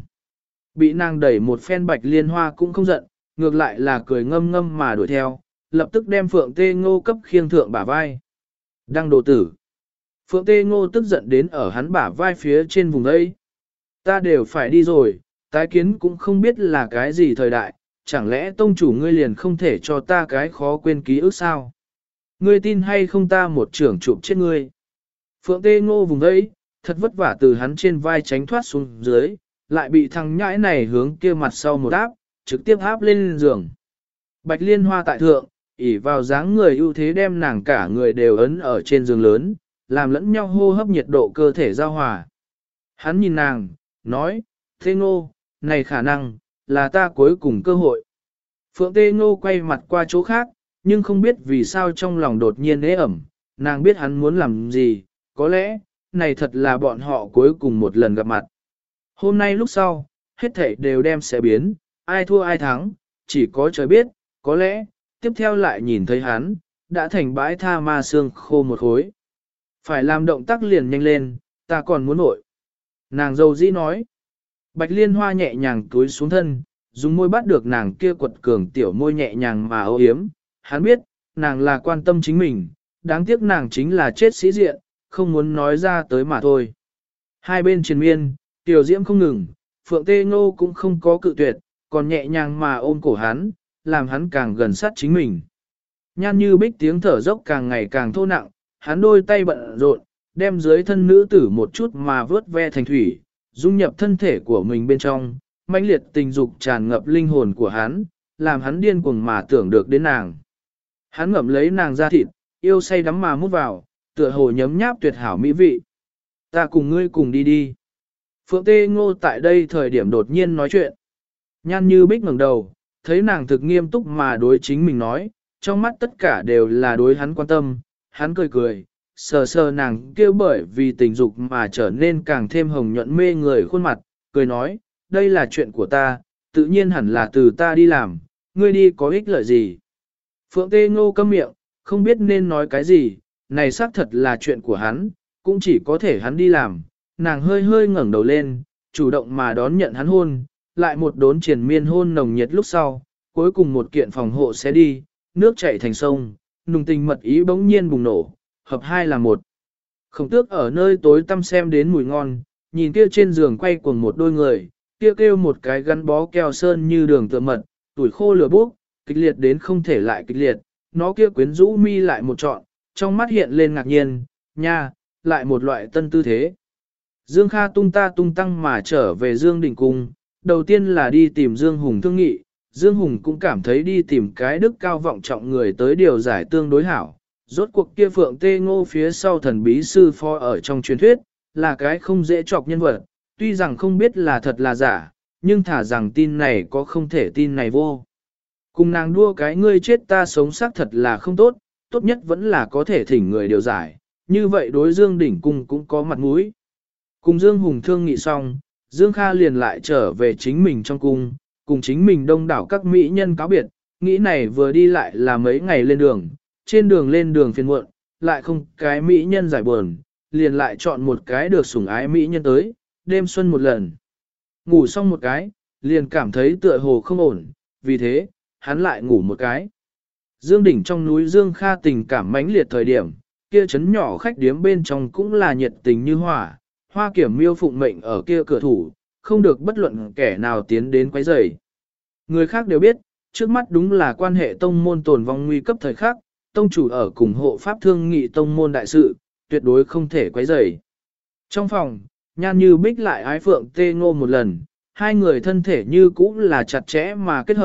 Bị nàng đẩy một phen Bạch Liên Hoa cũng không giận, ngược lại là cười ngâm ngâm mà đuổi theo, lập tức đem Phượng Tê Ngô cấp khiêng thượng bả vai. Đăng đồ tử. Phượng Tê Ngô tức giận đến ở hắn bả vai phía trên vùng đây. Ta đều phải đi rồi, tái kiến cũng không biết là cái gì thời đại, chẳng lẽ tông chủ ngươi liền không thể cho ta cái khó quên ký ức sao? Ngươi tin hay không ta một trưởng chụp chết ngươi? Phượng Tê Ngô vùng đấy, thật vất vả từ hắn trên vai tránh thoát xuống dưới, lại bị thằng nhãi này hướng kia mặt sau một áp, trực tiếp áp lên giường. Bạch Liên Hoa tại thượng, ỉ vào dáng người ưu thế đem nàng cả người đều ấn ở trên giường lớn, làm lẫn nhau hô hấp nhiệt độ cơ thể giao hòa. Hắn nhìn nàng, nói, Tê Ngô, này khả năng, là ta cuối cùng cơ hội. Phượng Tê Ngô quay mặt qua chỗ khác, nhưng không biết vì sao trong lòng đột nhiên ế ẩm, nàng biết hắn muốn làm gì, có lẽ, này thật là bọn họ cuối cùng một lần gặp mặt. Hôm nay lúc sau, hết thảy đều đem sẽ biến, ai thua ai thắng, chỉ có trời biết, có lẽ, tiếp theo lại nhìn thấy hắn, đã thành bãi tha ma xương khô một khối. Phải làm động tác liền nhanh lên, ta còn muốn nội. Nàng dâu dĩ nói. Bạch Liên Hoa nhẹ nhàng túi xuống thân, dùng môi bắt được nàng kia quật cường tiểu môi nhẹ nhàng mà âu yếm. Hắn biết, nàng là quan tâm chính mình, đáng tiếc nàng chính là chết sĩ diện, không muốn nói ra tới mà thôi. Hai bên triền miên, tiểu diễm không ngừng, Phượng Tê Ngô cũng không có cự tuyệt, còn nhẹ nhàng mà ôm cổ hắn, làm hắn càng gần sát chính mình. Nhan Như Bích tiếng thở dốc càng ngày càng thô nặng, hắn đôi tay bận rộn, đem dưới thân nữ tử một chút mà vớt ve thành thủy, dung nhập thân thể của mình bên trong, mãnh liệt tình dục tràn ngập linh hồn của hắn, làm hắn điên cuồng mà tưởng được đến nàng. Hắn ngậm lấy nàng ra thịt, yêu say đắm mà mút vào, tựa hồ nhấm nháp tuyệt hảo mỹ vị. Ta cùng ngươi cùng đi đi. Phượng Tê Ngô tại đây thời điểm đột nhiên nói chuyện. Nhan Như Bích ngẩng đầu, thấy nàng thực nghiêm túc mà đối chính mình nói, trong mắt tất cả đều là đối hắn quan tâm, hắn cười cười, sờ sờ nàng kêu bởi vì tình dục mà trở nên càng thêm hồng nhuận mê người khuôn mặt, cười nói, đây là chuyện của ta, tự nhiên hẳn là từ ta đi làm, ngươi đi có ích lợi gì. Phượng Tê Ngô câm miệng, không biết nên nói cái gì, này xác thật là chuyện của hắn, cũng chỉ có thể hắn đi làm, nàng hơi hơi ngẩng đầu lên, chủ động mà đón nhận hắn hôn, lại một đốn triền miên hôn nồng nhiệt lúc sau, cuối cùng một kiện phòng hộ sẽ đi, nước chảy thành sông, nùng tình mật ý bỗng nhiên bùng nổ, hợp hai là một. Khổng Tước ở nơi tối tăm xem đến mùi ngon, nhìn kia trên giường quay cuồng một đôi người, kia kêu một cái gắn bó keo sơn như đường tựa mật, tuổi khô lửa bốc, kịch liệt đến không thể lại kịch liệt, nó kia quyến rũ mi lại một trọn, trong mắt hiện lên ngạc nhiên, nha, lại một loại tân tư thế. Dương Kha tung ta tung tăng mà trở về Dương Đình Cung, đầu tiên là đi tìm Dương Hùng thương nghị, Dương Hùng cũng cảm thấy đi tìm cái đức cao vọng trọng người tới điều giải tương đối hảo. Rốt cuộc kia Phượng Tê Ngô phía sau thần bí sư phó ở trong truyền thuyết, là cái không dễ chọc nhân vật, tuy rằng không biết là thật là giả, nhưng thả rằng tin này có không thể tin này vô. Cùng nàng đua cái ngươi chết ta sống xác thật là không tốt, tốt nhất vẫn là có thể thỉnh người điều giải, như vậy đối Dương Đỉnh Cung cũng có mặt mũi. Cùng Dương Hùng thương nghị xong, Dương Kha liền lại trở về chính mình trong cung, cùng chính mình đông đảo các mỹ nhân cáo biệt, nghĩ này vừa đi lại là mấy ngày lên đường, trên đường lên đường phiền muộn, lại không cái mỹ nhân giải buồn, liền lại chọn một cái được sủng ái mỹ nhân tới, đêm xuân một lần. Ngủ xong một cái, liền cảm thấy tựa hồ không ổn, vì thế, hắn lại ngủ một cái. Dương đỉnh trong núi Dương Kha tình cảm mãnh liệt thời điểm, kia chấn nhỏ khách điếm bên trong cũng là nhiệt tình như hỏa, Hoa Kiểm Miêu phụng mệnh ở kia cửa thủ, không được bất luận kẻ nào tiến đến quấy rầy. Người khác đều biết, trước mắt đúng là quan hệ tông môn tồn vong nguy cấp thời khắc, tông chủ ở cùng hộ pháp thương nghị tông môn đại sự, tuyệt đối không thể quấy rầy. Trong phòng, Nhan Như Bích lại ái Phượng Tê Ngô một lần, hai người thân thể như cũ là chặt chẽ mà kết hợp,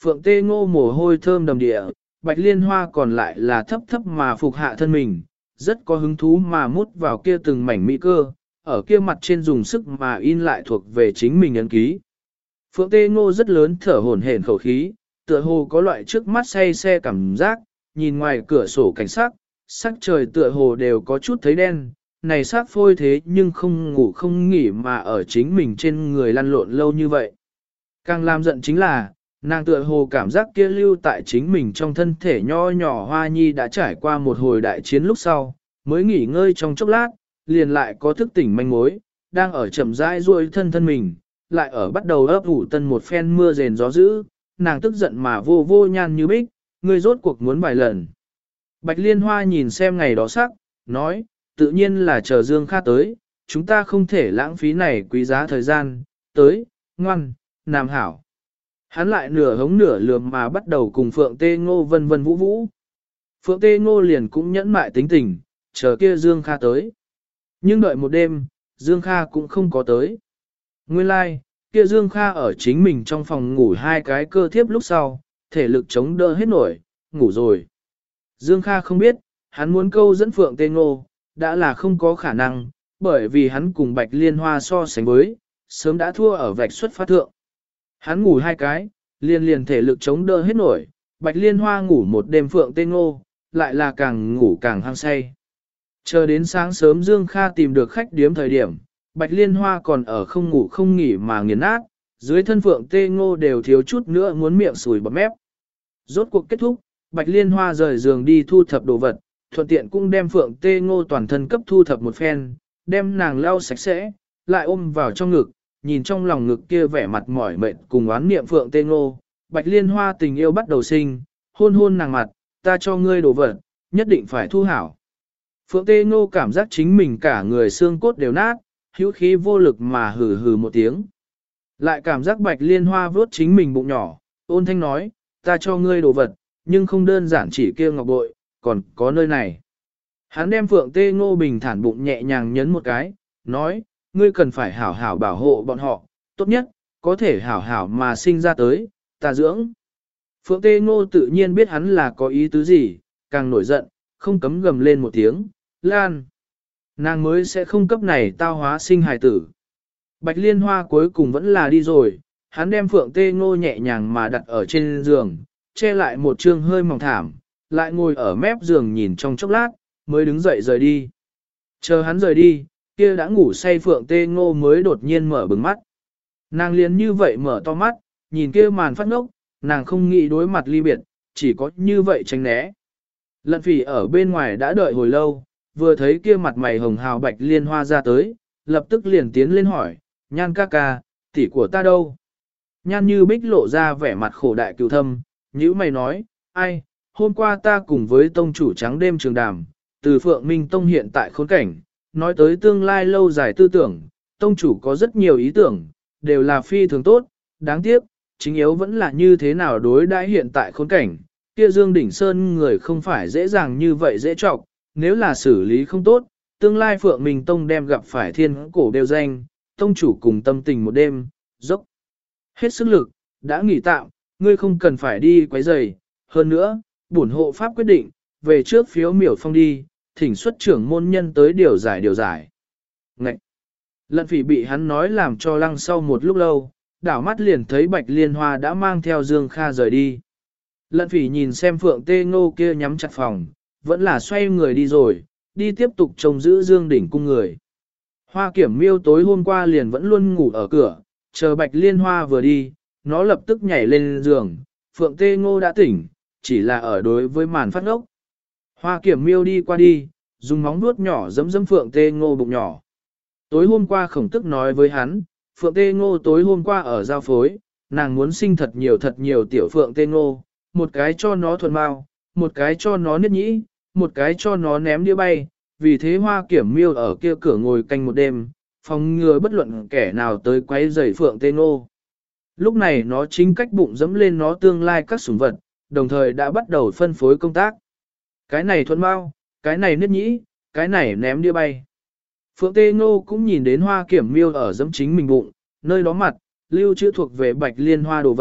Phượng Tê Ngô mồ hôi thơm đầm địa, Bạch Liên Hoa còn lại là thấp thấp mà phục hạ thân mình, rất có hứng thú mà mút vào kia từng mảnh mỹ cơ, ở kia mặt trên dùng sức mà in lại thuộc về chính mình ấn ký. Phượng Tê Ngô rất lớn thở hổn hển khẩu khí, tựa hồ có loại trước mắt say xe cảm giác, nhìn ngoài cửa sổ cảnh sắc, sắc trời tựa hồ đều có chút thấy đen, này sắc phôi thế nhưng không ngủ không nghỉ mà ở chính mình trên người lăn lộn lâu như vậy. Càng làm giận chính là, nàng tựa hồ cảm giác kia lưu tại chính mình trong thân thể nho nhỏ hoa nhi đã trải qua một hồi đại chiến lúc sau, mới nghỉ ngơi trong chốc lát, liền lại có thức tỉnh manh mối, đang ở chậm rãi duỗi thân mình, lại ở bắt đầu ấp ủ tân một phen mưa rền gió dữ, nàng tức giận mà vô vô nhan như bích, ngươi rốt cuộc muốn vài lần. Bạch Liên Hoa nhìn xem ngày đó sắc, nói, tự nhiên là chờ Dương Kha tới, chúng ta không thể lãng phí này quý giá thời gian, tới, ngoan, nam hảo. Hắn lại nửa hống nửa lườm mà bắt đầu cùng Phượng Tê Ngô vân vân vũ vũ. Phượng Tê Ngô liền cũng nhẫn mại tính tình, chờ kia Dương Kha tới. Nhưng đợi một đêm, Dương Kha cũng không có tới. Nguyên lai, like, kia Dương Kha ở chính mình trong phòng ngủ hai cái cơ thiếp lúc sau, thể lực chống đỡ hết nổi, ngủ rồi. Dương Kha không biết, hắn muốn câu dẫn Phượng Tê Ngô, đã là không có khả năng, bởi vì hắn cùng Bạch Liên Hoa so sánh với, sớm đã thua ở vạch xuất phát thượng. Hắn ngủ hai cái, liền thể lực chống đỡ hết nổi, Bạch Liên Hoa ngủ một đêm Phượng Tê Ngô, lại là càng ngủ càng hăng say. Chờ đến sáng sớm Dương Kha tìm được khách điếm thời điểm, Bạch Liên Hoa còn ở không ngủ không nghỉ mà nghiền nát, dưới thân Phượng Tê Ngô đều thiếu chút nữa muốn miệng sùi bọt mép. Rốt cuộc kết thúc, Bạch Liên Hoa rời giường đi thu thập đồ vật, thuận tiện cũng đem Phượng Tê Ngô toàn thân cấp thu thập một phen, đem nàng lau sạch sẽ, lại ôm vào trong ngực, nhìn trong lòng ngực kia vẻ mặt mỏi mệt cùng oán niệm Phượng Tê Ngô, Bạch Liên Hoa tình yêu bắt đầu sinh, hôn hôn nàng mặt, ta cho ngươi đồ vật, nhất định phải thu hảo. Phượng Tê Ngô cảm giác chính mình cả người xương cốt đều nát, hữu khí vô lực mà hừ hừ một tiếng. Lại cảm giác Bạch Liên Hoa vớt chính mình bụng nhỏ, ôn thanh nói, ta cho ngươi đồ vật, nhưng không đơn giản chỉ kia ngọc bội, còn có nơi này. Hắn đem Phượng Tê Ngô bình thản bụng nhẹ nhàng nhấn một cái, nói, ngươi cần phải hảo hảo bảo hộ bọn họ, tốt nhất, có thể hảo hảo mà sinh ra tới, ta dưỡng. Phượng Tê Ngô tự nhiên biết hắn là có ý tứ gì, càng nổi giận, không cấm gầm lên một tiếng, Lan. Nàng mới sẽ không cấp này tao hóa sinh hài tử. Bạch Liên Hoa cuối cùng vẫn là đi rồi, hắn đem Phượng Tê Ngô nhẹ nhàng mà đặt ở trên giường, che lại một trương hơi mỏng thảm, lại ngồi ở mép giường nhìn trong chốc lát, mới đứng dậy rời đi. Chờ hắn rời đi, kia đã ngủ say Phượng Tê Ngô mới đột nhiên mở bừng mắt. Nàng liền như vậy mở to mắt, nhìn kia màn phát ngốc, nàng không nghĩ đối mặt ly biệt, chỉ có như vậy tránh né. Lận Phỉ ở bên ngoài đã đợi hồi lâu, vừa thấy kia mặt mày hồng hào Bạch Liên Hoa ra tới, lập tức liền tiến lên hỏi, Nhan ca ca, tỷ của ta đâu? Nhan Như Bích lộ ra vẻ mặt khổ đại cừu thâm, nhữ mày nói, ai, hôm qua ta cùng với tông chủ trắng đêm trường đàm, từ Phượng Minh Tông hiện tại khốn cảnh, nói tới tương lai lâu dài tư tưởng, tông chủ có rất nhiều ý tưởng, đều là phi thường tốt, đáng tiếc, chính yếu vẫn là như thế nào đối đãi hiện tại khốn cảnh, kia Dương Đỉnh Sơn người không phải dễ dàng như vậy dễ trọng, nếu là xử lý không tốt, tương lai Phượng Minh Tông đem gặp phải thiên cổ đều danh, tông chủ cùng tâm tình một đêm, dốc hết sức lực, đã nghỉ tạm, ngươi không cần phải đi quấy rầy, hơn nữa, bổn hộ pháp quyết định, về trước phiếu miểu phong đi, thỉnh xuất trưởng môn nhân tới điều giải. Ngậy! Lận Phỉ bị hắn nói làm cho lăng sau một lúc lâu, đảo mắt liền thấy Bạch Liên Hoa đã mang theo Dương Kha rời đi. Lận Phỉ nhìn xem Phượng Tê Ngô kia nhắm chặt phòng, vẫn là xoay người đi rồi, đi tiếp tục trông giữ Dương Đỉnh cung người. Hoa Kiểm Miêu tối hôm qua liền vẫn luôn ngủ ở cửa, chờ Bạch Liên Hoa vừa đi, nó lập tức nhảy lên giường, Phượng Tê Ngô đã tỉnh, chỉ là ở đối với màn phát ngốc. Hoa Kiểm Miêu đi qua đi, dùng móng vuốt nhỏ giẫm Phượng Tê Ngô bụng nhỏ. Tối hôm qua Khổng Tức nói với hắn, Phượng Tê Ngô tối hôm qua ở giao phối, nàng muốn sinh thật nhiều tiểu Phượng Tê Ngô, một cái cho nó thuần bao, một cái cho nó niết nhĩ, một cái cho nó ném đĩa bay, vì thế Hoa Kiểm Miêu ở kia cửa ngồi canh một đêm, phòng ngừa bất luận kẻ nào tới quấy rầy Phượng Tê Ngô. Lúc này nó chính cách bụng dẫm lên nó tương lai các sủng vật, đồng thời đã bắt đầu phân phối công tác. Cái này thuần bao, cái này niết nhĩ, cái này ném đĩa bay. Phượng Tê Ngô cũng nhìn đến Hoa Kiểm Miêu ở dẫm chính mình bụng, nơi đó mặt, lưu trữ thuộc về Bạch Liên Hoa đồ vật,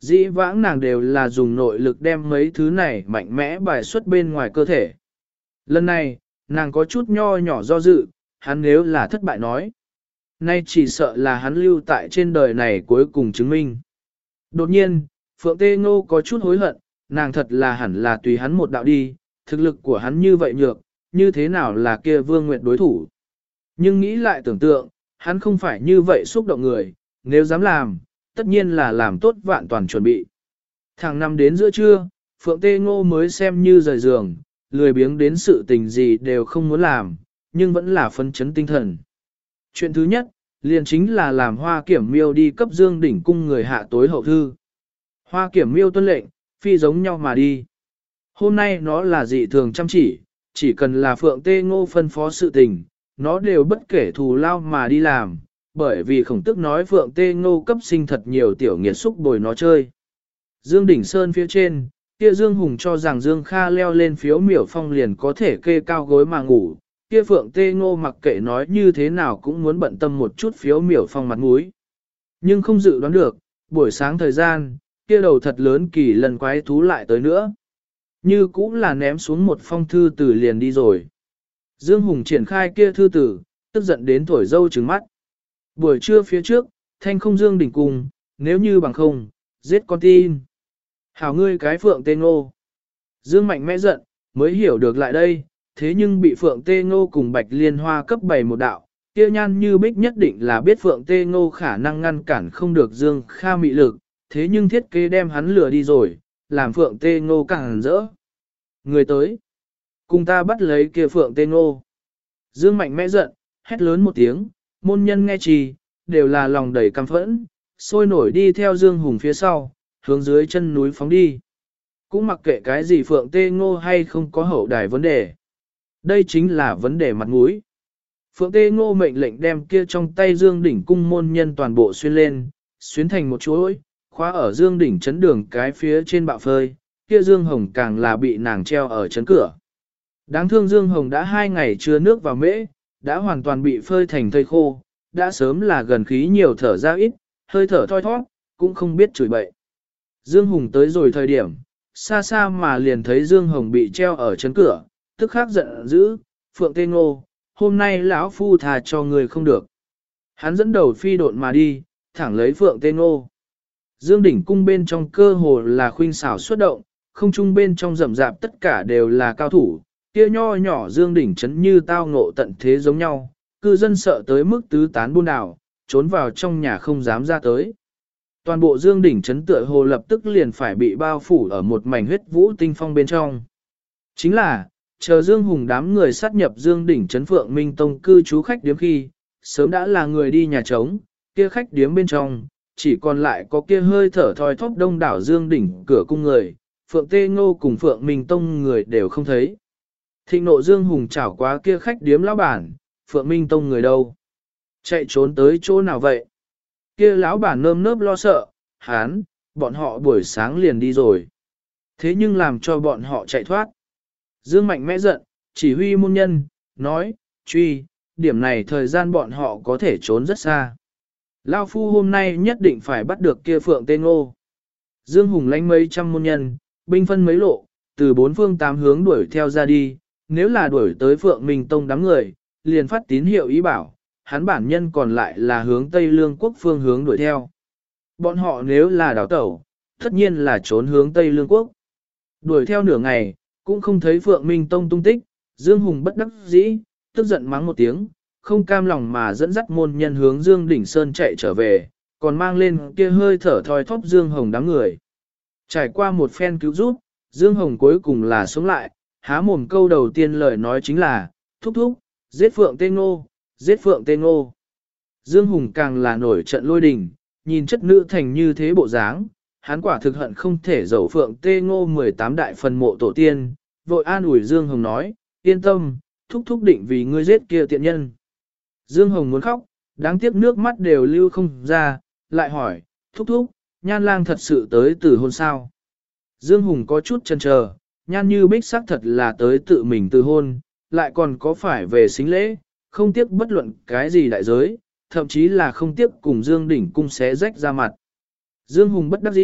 Dĩ vãng nàng đều là dùng nội lực đem mấy thứ này mạnh mẽ bài xuất bên ngoài cơ thể. Lần này, nàng có chút nho nhỏ do dự, hắn nếu là thất bại nói. Nay chỉ sợ là hắn lưu tại trên đời này cuối cùng chứng minh. Đột nhiên, Phượng Tê Ngô có chút hối hận, nàng thật là hẳn là tùy hắn một đạo đi, thực lực của hắn như vậy nhược, như thế nào là kia Vương Nguyệt đối thủ. Nhưng nghĩ lại tưởng tượng, hắn không phải như vậy xúc động người, nếu dám làm, tất nhiên là làm tốt vạn toàn chuẩn bị. Thẳng năm đến giữa trưa, Phượng Tê Ngô mới xem như rời giường, lười biếng đến sự tình gì đều không muốn làm, nhưng vẫn là phấn chấn tinh thần. Chuyện thứ nhất, liền chính là làm Hoa Kiểm Miêu đi cấp Dương Đỉnh cung người hạ tối hậu thư. Hoa Kiểm Miêu tuân lệnh, phi giống nhau mà đi. Hôm nay nó là dị thường chăm chỉ cần là Phượng Tê Ngô phân phó sự tình, nó đều bất kể thù lao mà đi làm, bởi vì khổng tức nói Phượng Tê Ngô cấp sinh thật nhiều tiểu nghiệt xúc bồi nó chơi. Dương Đỉnh Sơn phía trên, kia Dương Hùng cho rằng Dương Kha leo lên phiếu miểu phong liền có thể kê cao gối mà ngủ, kia Phượng Tê Ngô mặc kệ nói như thế nào cũng muốn bận tâm một chút phiếu miểu phong mặt mũi. Nhưng không dự đoán được, buổi sáng thời gian, kia đầu thật lớn kỳ lần quái thú lại tới nữa. Như cũng là ném xuống một phong thư tử liền đi rồi. Dương Hùng triển khai kia thư tử, tức giận đến thổi dâu trừng mắt. Buổi trưa phía trước, thanh không Dương Đỉnh cùng, nếu như bằng không, giết con tin. Hảo ngươi cái Phượng Tê Ngô. Dương Mạnh mẽ giận, mới hiểu được lại đây, thế nhưng bị Phượng Tê Ngô cùng Bạch Liên Hoa cấp 7 một đạo, kia Nhan Như Bích nhất định là biết Phượng Tê Ngô khả năng ngăn cản không được Dương Kha mị lực, thế nhưng thiết kế đem hắn lừa đi rồi, làm Phượng Tê Ngô càng rỡ. Người tới, cùng ta bắt lấy kia Phượng Tê Ngô. Dương Mạnh mẽ giận, hét lớn một tiếng, môn nhân nghe trì, đều là lòng đầy căm phẫn, sôi nổi đi theo Dương Hùng phía sau, hướng dưới chân núi phóng đi. Cũng mặc kệ cái gì Phượng Tê Ngô hay không có hậu đài vấn đề. Đây chính là vấn đề mặt mũi. Phượng Tê Ngô mệnh lệnh đem kia trong tay Dương Đỉnh cung môn nhân toàn bộ xuyên lên, xuyến thành một chuỗi, khóa ở Dương Đỉnh chấn đường cái phía trên bạo phơi, kia Dương Hồng càng là bị nàng treo ở chấn cửa. Đáng thương Dương Hồng đã 2 ngày chưa nước vào mễ, đã hoàn toàn bị phơi thành thây khô, đã sớm là gần khí nhiều thở ra ít, hơi thở thoi thoát, cũng không biết chửi bậy. Dương Hùng tới rồi thời điểm, xa xa mà liền thấy Dương Hồng bị treo ở chấn cửa, tức khắc giận dữ, Phượng Tê Ngô, hôm nay lão phu thà cho người không được. Hắn dẫn đầu phi độn mà đi, thẳng lấy Phượng Tê Ngô. Dương Đỉnh cung bên trong cơ hồ là khuynh xảo xuất động, không trung bên trong rậm rạp tất cả đều là cao thủ, kia nho nhỏ Dương Đỉnh chấn như tao ngộ tận thế giống nhau, cư dân sợ tới mức tứ tán buôn đảo, trốn vào trong nhà không dám ra tới. Toàn bộ Dương Đỉnh chấn tựa hồ lập tức liền phải bị bao phủ ở một mảnh huyết vũ tinh phong bên trong. Chính là, chờ Dương Hùng đám người sát nhập Dương Đỉnh chấn Phượng Minh Tông cư trú khách điếm khi, sớm đã là người đi nhà trống, kia khách điếm bên trong, chỉ còn lại có kia hơi thở thoi thóp đông đảo Dương Đỉnh cửa cung người, Phượng Tê Ngô cùng Phượng Minh Tông người đều không thấy. Thịnh nộ Dương Hùng chảo quá kia khách điếm lão bản, Phượng Minh Tông người đâu? Chạy trốn tới chỗ nào vậy? Kia lão bản nơm nớp lo sợ, hán, bọn họ buổi sáng liền đi rồi. Thế nhưng làm cho bọn họ chạy thoát. Dương Mạnh mẽ giận, chỉ huy môn nhân, nói, truy, điểm này thời gian bọn họ có thể trốn rất xa. Lao phu hôm nay nhất định phải bắt được kia Phượng Tê Ngô. Dương Hùng lãnh mấy trăm môn nhân, binh phân mấy lộ, từ 4 phương 8 hướng đuổi theo ra đi, nếu là đuổi tới Phượng Minh Tông đám người, liền phát tín hiệu ý bảo, hắn bản nhân còn lại là hướng Tây Lương quốc phương hướng đuổi theo. Bọn họ nếu là đảo tẩu, tất nhiên là trốn hướng Tây Lương quốc. Đuổi theo nửa ngày, cũng không thấy Phượng Minh Tông tung tích, Dương Hùng bất đắc dĩ, tức giận mắng một tiếng, không cam lòng mà dẫn dắt môn nhân hướng Dương Đỉnh Sơn chạy trở về, còn mang lên kia hơi thở thoi thóp Dương Hồng đám người. Trải qua một phen cứu giúp, Dương Hồng cuối cùng là sống lại, há mồm câu đầu tiên lời nói chính là, thúc thúc, giết Phượng Tê Ngô, giết Phượng Tê Ngô. Dương Hùng càng là nổi trận lôi đình, nhìn chất nữ thành như thế bộ dáng, hắn quả thực hận không thể dẫu Phượng Tê Ngô 18 đại phần mộ tổ tiên, vội an ủi Dương Hồng nói, yên tâm, thúc thúc định vì ngươi giết kia tiện nhân. Dương Hồng muốn khóc, đáng tiếc nước mắt đều lưu không ra, lại hỏi, thúc thúc, Nhan lang thật sự tới từ hôn sao? Dương Hùng có chút chần chờ, Nhan Như Bích xác thật là tới tự mình từ hôn, lại còn có phải về xính lễ, không tiếc bất luận cái gì đại giới, thậm chí là không tiếc cùng Dương Đỉnh cung xé rách ra mặt. Dương Hùng bất đắc dĩ,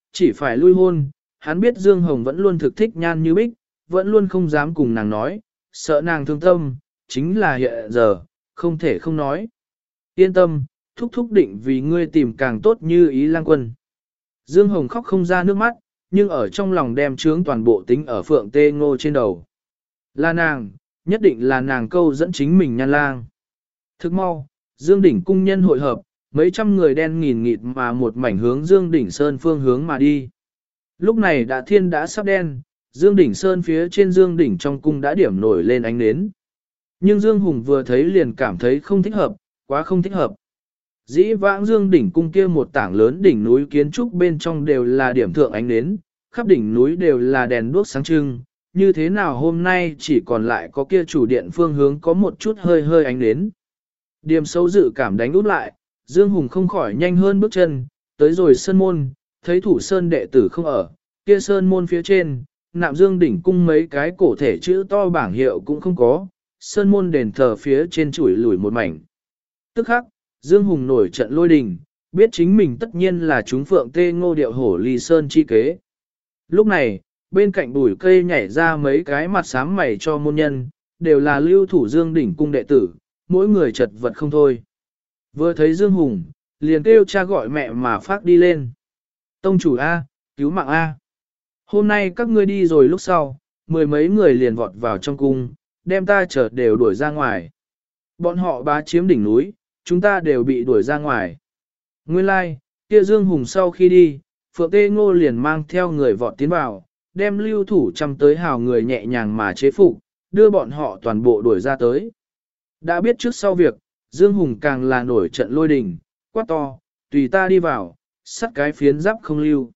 chỉ phải lui hôn, hắn biết Dương Hồng vẫn luôn thực thích Nhan Như Bích, vẫn luôn không dám cùng nàng nói, sợ nàng thương tâm, chính là hiện giờ, không thể không nói. Yên tâm, thúc thúc định vì ngươi tìm càng tốt như ý lang quân. Dương Hồng khóc không ra nước mắt, nhưng ở trong lòng đem trướng toàn bộ tính ở Phượng Tê Ngô trên đầu. Là nàng, nhất định là nàng câu dẫn chính mình Nhan lang. Thức mau, Dương Đỉnh cung nhân hội hợp, mấy trăm người đen nghìn nghịt mà một mảnh hướng Dương Đỉnh Sơn phương hướng mà đi. Lúc này đã thiên đã sắp đen, Dương Đỉnh Sơn phía trên Dương Đỉnh trong cung đã điểm nổi lên ánh nến. Nhưng Dương Hùng vừa thấy liền cảm thấy không thích hợp, quá không thích hợp. Dĩ vãng Dương Đỉnh cung kia một tảng lớn đỉnh núi kiến trúc bên trong đều là điểm thượng ánh nến, khắp đỉnh núi đều là đèn đuốc sáng trưng, như thế nào hôm nay chỉ còn lại có kia chủ điện phương hướng có một chút hơi hơi ánh nến. Điềm sâu dự cảm đánh út lại, Dương Hùng không khỏi nhanh hơn bước chân, tới rồi sơn môn, thấy thủ sơn đệ tử không ở, kia sơn môn phía trên, nạm Dương Đỉnh cung mấy cái cổ thể chữ to bảng hiệu cũng không có, sơn môn đền thờ phía trên chuỗi lủi một mảnh. Tức khắc, Dương Hùng nổi trận lôi đình, biết chính mình tất nhiên là chúng Phượng Tê Ngô điệu hổ ly sơn chi kế. Lúc này, bên cạnh bụi cây nhảy ra mấy cái mặt xám mày cho môn nhân, đều là lưu thủ Dương Đỉnh cung đệ tử, mỗi người chật vật không thôi. Vừa thấy Dương Hùng, liền kêu cha gọi mẹ mà phát đi lên. Tông chủ A, cứu mạng A. Hôm nay các ngươi đi rồi lúc sau, mười mấy người liền vọt vào trong cung, đem ta chợt đều đuổi ra ngoài. Bọn họ bá chiếm đỉnh núi, chúng ta đều bị đuổi ra ngoài. Nguyên lai, like, kia Dương Hùng sau khi đi, Phượng Tê Ngô liền mang theo người vọt tiến vào, đem lưu thủ chăm tới hào người nhẹ nhàng mà chế phục, đưa bọn họ toàn bộ đuổi ra tới. Đã biết trước sau việc, Dương Hùng càng là nổi trận lôi đình, quát to, tùy ta đi vào, sắt cái phiến giáp không lưu.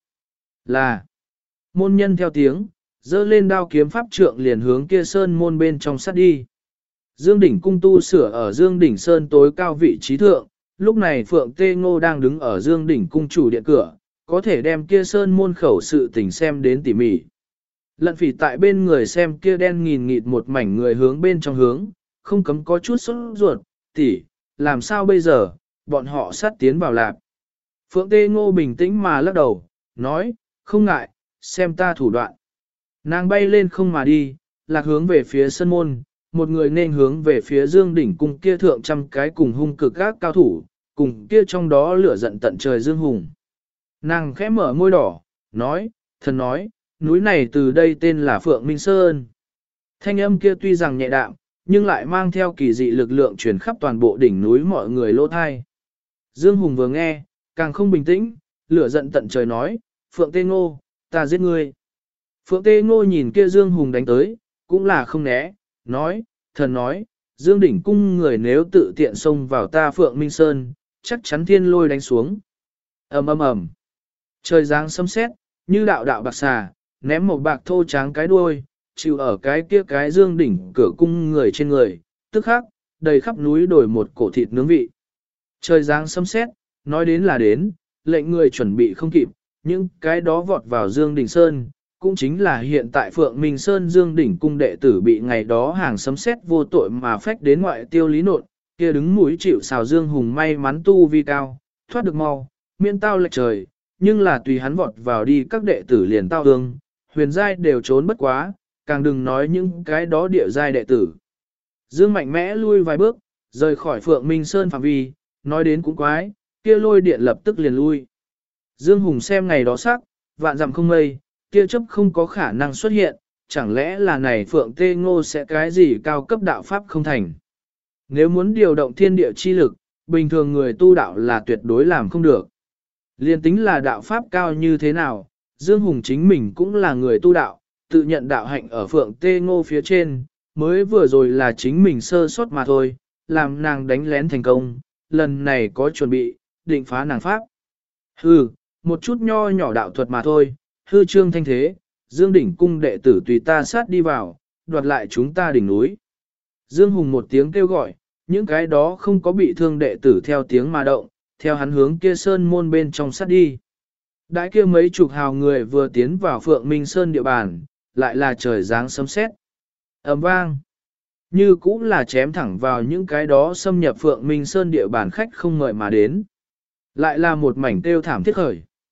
Là, môn nhân theo tiếng, dơ lên đao kiếm pháp trượng liền hướng kia sơn môn bên trong sắt đi. Dương Đỉnh cung tu sửa ở Dương Đỉnh Sơn tối cao vị trí thượng, lúc này Phượng Tê Ngô đang đứng ở Dương Đỉnh cung chủ điện cửa, có thể đem kia sơn môn khẩu sự tình xem đến tỉ mỉ. Lận Phỉ tại bên người xem kia đen nghìn nghịt một mảnh người hướng bên trong hướng, không cấm có chút sốt ruột, tỉ, làm sao bây giờ, bọn họ sát tiến vào lạp. Phượng Tê Ngô bình tĩnh mà lắc đầu, nói, không ngại, xem ta thủ đoạn. Nàng bay lên không mà đi, lạc hướng về phía sân môn, một người nên hướng về phía Dương Đỉnh cung kia thượng trăm cái cùng hung cực các cao thủ, cùng kia trong đó lửa giận tận trời Dương Hùng. Nàng khẽ mở môi đỏ, nói, thần nói, núi này từ đây tên là Phượng Minh Sơn. Thanh âm kia tuy rằng nhẹ đạm, nhưng lại mang theo kỳ dị lực lượng truyền khắp toàn bộ đỉnh núi mọi người lỗ thai. Dương Hùng vừa nghe, càng không bình tĩnh, lửa giận tận trời nói, Phượng Tê Ngô, ta giết ngươi. Phượng Tê Ngô nhìn kia Dương Hùng đánh tới, cũng là không né, nói, thần nói, Dương Đỉnh cung người nếu tự tiện xông vào ta Phượng Minh Sơn, chắc chắn thiên lôi đánh xuống. Ầm ầm ầm. Trời giáng sấm sét, như đạo đạo bạc xà, ném một bạc thô tráng cái đuôi, chịu ở cái kia cái Dương Đỉnh cửa cung người trên người, tức khắc, đầy khắp núi đổi một cổ thịt nướng vị. Trời giáng sấm sét, nói đến là đến, lệnh người chuẩn bị không kịp, những cái đó vọt vào Dương Đỉnh Sơn, cũng chính là hiện tại Phượng Minh Sơn Dương Đỉnh cung đệ tử bị ngày đó hàng sấm sét vô tội mà phách đến ngoại tiêu lý nộn, kia đứng mũi chịu sào Dương Hùng may mắn tu vi cao, thoát được mau, miễn tao lệch trời, nhưng là tùy hắn vọt vào đi các đệ tử liền tao ương, huyền giai đều trốn bất quá, càng đừng nói những cái đó địa giai đệ tử. Dương mạnh mẽ lui vài bước, rời khỏi Phượng Minh Sơn phạm vi, nói đến cũng quái, kia lôi điện lập tức liền lui. Dương Hùng xem ngày đó sắc, vạn dặm không mây, kia chấp không có khả năng xuất hiện, chẳng lẽ là này Phượng Tê Ngô sẽ cái gì cao cấp đạo pháp không thành. Nếu muốn điều động thiên địa chi lực, bình thường người tu đạo là tuyệt đối làm không được. Liên tính là đạo pháp cao như thế nào, Dương Hùng chính mình cũng là người tu đạo, tự nhận đạo hạnh ở Phượng Tê Ngô phía trên, mới vừa rồi là chính mình sơ sót mà thôi, làm nàng đánh lén thành công, lần này có chuẩn bị, định phá nàng pháp. Hừ, một chút nho nhỏ đạo thuật mà thôi, hư trương thanh thế, Dương Đỉnh cung đệ tử tùy ta sát đi vào, đoạt lại chúng ta đỉnh núi. Dương Hùng một tiếng kêu gọi, những cái đó không có bị thương đệ tử theo tiếng mà động, theo hắn hướng kia sơn môn bên trong sát đi. Đãi kia mấy chục hào người vừa tiến vào Phượng Minh Sơn địa bàn, lại là trời giáng sấm sét. Ầm vang. Như cũng là chém thẳng vào những cái đó xâm nhập Phượng Minh Sơn địa bàn khách không ngợi mà đến. Lại là một mảnh kêu thảm thiết khởi.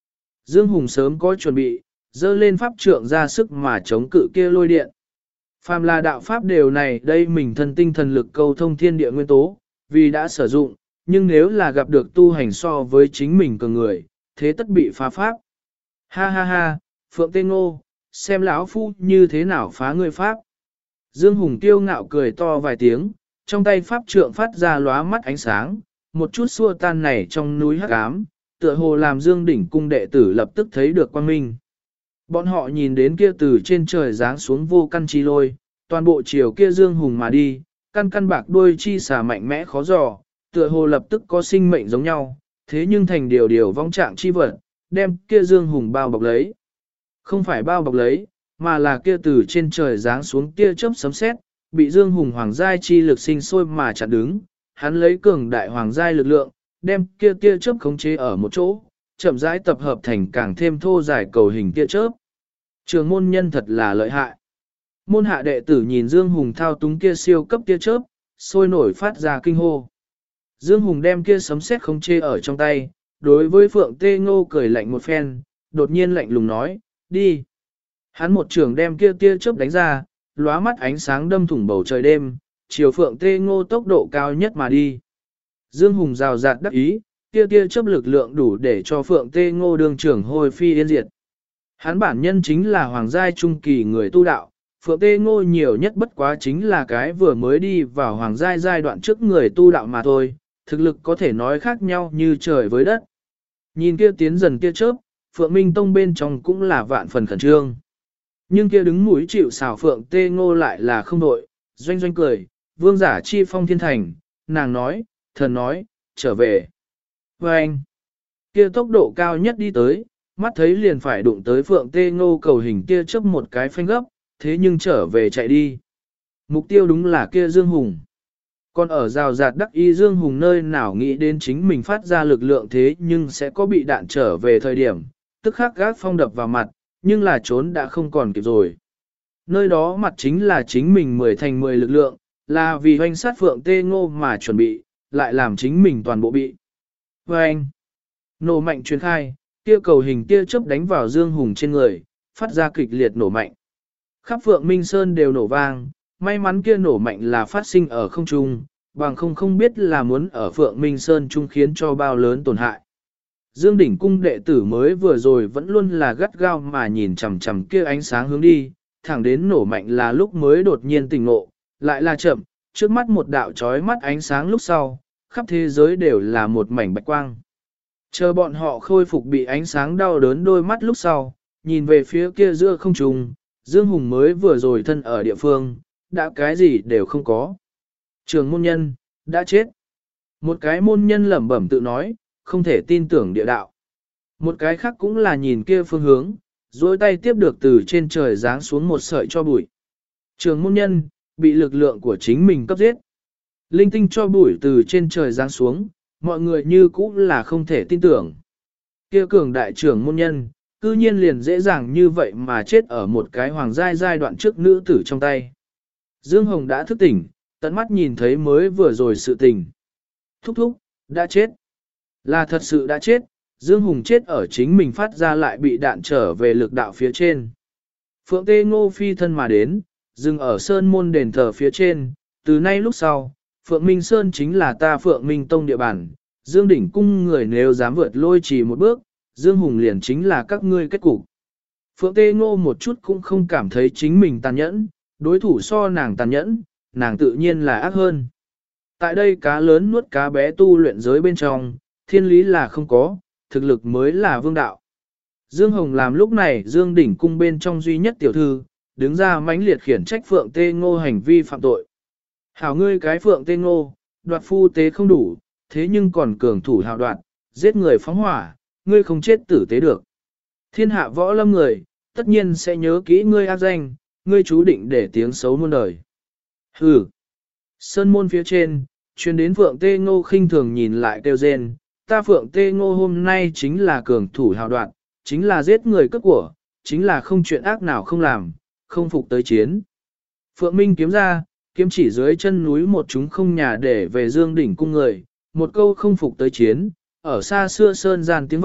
Dương Hùng sớm có chuẩn bị, dơ lên pháp trượng ra sức mà chống cự kia lôi điện. Phàm là đạo pháp đều này đây mình thân tinh thần lực câu thông thiên địa nguyên tố, vì đã sử dụng, nhưng nếu là gặp được tu hành so với chính mình cường người, thế tất bị phá pháp. Ha ha ha, Phượng Tê Ngô, xem lão phu như thế nào phá ngươi pháp. Dương Hùng tiêu ngạo cười to vài tiếng, trong tay pháp trượng phát ra lóa mắt ánh sáng, một chút xua tan này trong núi hắc ám, tựa hồ làm Dương đỉnh cung đệ tử lập tức thấy được quang minh. Bọn họ nhìn đến kia từ trên trời giáng xuống vô căn chi lôi, toàn bộ chiều kia Dương Hùng mà đi, căn bạc đuôi chi xà mạnh mẽ khó dò, tựa hồ lập tức có sinh mệnh giống nhau, thế nhưng thành điều vong trạng chi vật, đem kia Dương Hùng bao bọc lấy. Không phải bao bọc lấy, mà là kia từ trên trời giáng xuống kia chớp sấm sét, bị Dương Hùng hoàng giai chi lực sinh sôi mà chặn đứng, hắn lấy cường đại hoàng giai lực lượng, đem kia tia chớp khống chế ở một chỗ, chậm rãi tập hợp thành càng thêm thô dài cầu hình tia chớp. Trường môn nhân thật là lợi hại. Môn hạ đệ tử nhìn Dương Hùng thao túng kia siêu cấp tia chớp, sôi nổi phát ra kinh hô. Dương Hùng đem kia sấm sét khống chế ở trong tay, đối với Phượng Tê Ngô cười lạnh một phen, đột nhiên lạnh lùng nói, đi. Hắn một trường đem kia tia chớp đánh ra, lóa mắt ánh sáng đâm thủng bầu trời đêm, chiều Phượng Tê Ngô tốc độ cao nhất mà đi. Dương Hùng rào rạt đắc ý, kia tia chớp lực lượng đủ để cho Phượng Tê Ngô đường trưởng hồi phi yên diệt. Hắn bản nhân chính là hoàng giai trung kỳ người tu đạo, Phượng Tê Ngô nhiều nhất bất quá chính là cái vừa mới đi vào hoàng giai giai đoạn trước người tu đạo mà thôi, thực lực có thể nói khác nhau như trời với đất. Nhìn kia tiến dần kia chớp, Phượng Minh Tông bên trong cũng là vạn phần khẩn trương. Nhưng kia đứng mũi chịu xào Phượng Tê Ngô lại là không đội, doanh doanh cười, vương giả chi phong thiên thành, nàng nói, thần nói, trở về. Và anh, kia tốc độ cao nhất đi tới, mắt thấy liền phải đụng tới Phượng Tê Ngô cầu hình kia chớp một cái phanh gấp, thế nhưng trở về chạy đi. Mục tiêu đúng là kia Dương Hùng. Còn ở rào rạt đắc y Dương Hùng nơi nào nghĩ đến chính mình phát ra lực lượng thế nhưng sẽ có bị đạn trở về thời điểm, tức khắc gác phong đập vào mặt, nhưng là trốn đã không còn kịp rồi. Nơi đó mặt chính là chính mình 10 thành 10 lực lượng, là vì hoanh sát Phượng Tê Ngô mà chuẩn bị, lại làm chính mình toàn bộ bị. Và anh, nổ mạnh truyền khai, kia cầu hình kia chớp đánh vào Dương Hùng trên người, phát ra kịch liệt nổ mạnh. Khắp Phượng Minh Sơn đều nổ vang, may mắn kia nổ mạnh là phát sinh ở không trung, bằng không biết là muốn ở Phượng Minh Sơn trung khiến cho bao lớn tổn hại. Dương đỉnh cung đệ tử mới vừa rồi vẫn luôn là gắt gao mà nhìn chằm chằm kia ánh sáng hướng đi, thẳng đến nổ mạnh là lúc mới đột nhiên tỉnh ngộ, lại là chậm, trước mắt một đạo chói mắt ánh sáng lúc sau, khắp thế giới đều là một mảnh bạch quang. Chờ bọn họ khôi phục bị ánh sáng đau đớn đôi mắt lúc sau, nhìn về phía kia giữa không trung, Dương Hùng mới vừa rồi thân ở địa phương, đã cái gì đều không có. Trường môn nhân, đã chết. Một cái môn nhân lẩm bẩm tự nói, không thể tin tưởng địa đạo. Một cái khác cũng là nhìn kia phương hướng, duỗi tay tiếp được từ trên trời giáng xuống một sợi cho bụi. Trường môn nhân, bị lực lượng của chính mình cấp giết. Linh tinh cho bụi từ trên trời giáng xuống, mọi người như cũ là không thể tin tưởng. Kia cường đại trưởng môn nhân, cư nhiên liền dễ dàng như vậy mà chết ở một cái hoàng giai đoạn trước nữ tử trong tay. Dương Hồng đã thức tỉnh, tận mắt nhìn thấy mới vừa rồi sự tình. Thúc thúc, đã chết. Là thật sự đã chết, Dương Hùng chết ở chính mình phát ra lại bị đạn trở về lực đạo phía trên. Phượng Tê Ngô phi thân mà đến, dừng ở sơn môn đền thờ phía trên, từ nay lúc sau, Phượng Minh Sơn chính là ta Phượng Minh Tông địa bàn, Dương đỉnh cung người nếu dám vượt lôi trì một bước, Dương Hùng liền chính là các ngươi kết cục. Phượng Tê Ngô một chút cũng không cảm thấy chính mình tàn nhẫn, đối thủ so nàng tàn nhẫn, nàng tự nhiên là ác hơn. Tại đây cá lớn nuốt cá bé tu luyện giới bên trong, thiên lý là không có, thực lực mới là vương đạo. Dương Hồng làm lúc này Dương đỉnh cung bên trong duy nhất tiểu thư, đứng ra mãnh liệt khiển trách Phượng Tê Ngô hành vi phạm tội. Hảo ngươi cái Phượng Tê Ngô, đoạt phu tế không đủ, thế nhưng còn cường thủ hào đoạt, giết người phóng hỏa, ngươi không chết tử tế được. Thiên hạ võ lâm người, tất nhiên sẽ nhớ kỹ ngươi ác danh, ngươi chú định để tiếng xấu muôn đời. Hừ. Sơn môn phía trên, truyền đến Phượng Tê Ngô khinh thường nhìn lại kêu rên, ta Phượng Tê Ngô hôm nay chính là cường thủ hào đoạt, chính là giết người cướp của, chính là không chuyện ác nào không làm, không phục tới chiến. Phượng Minh kiếm ra, kiếm chỉ dưới chân núi một chúng không nhà để về Dương đỉnh cung người, một câu không phục tới chiến, ở xa xưa sơn gian tiếng vọng,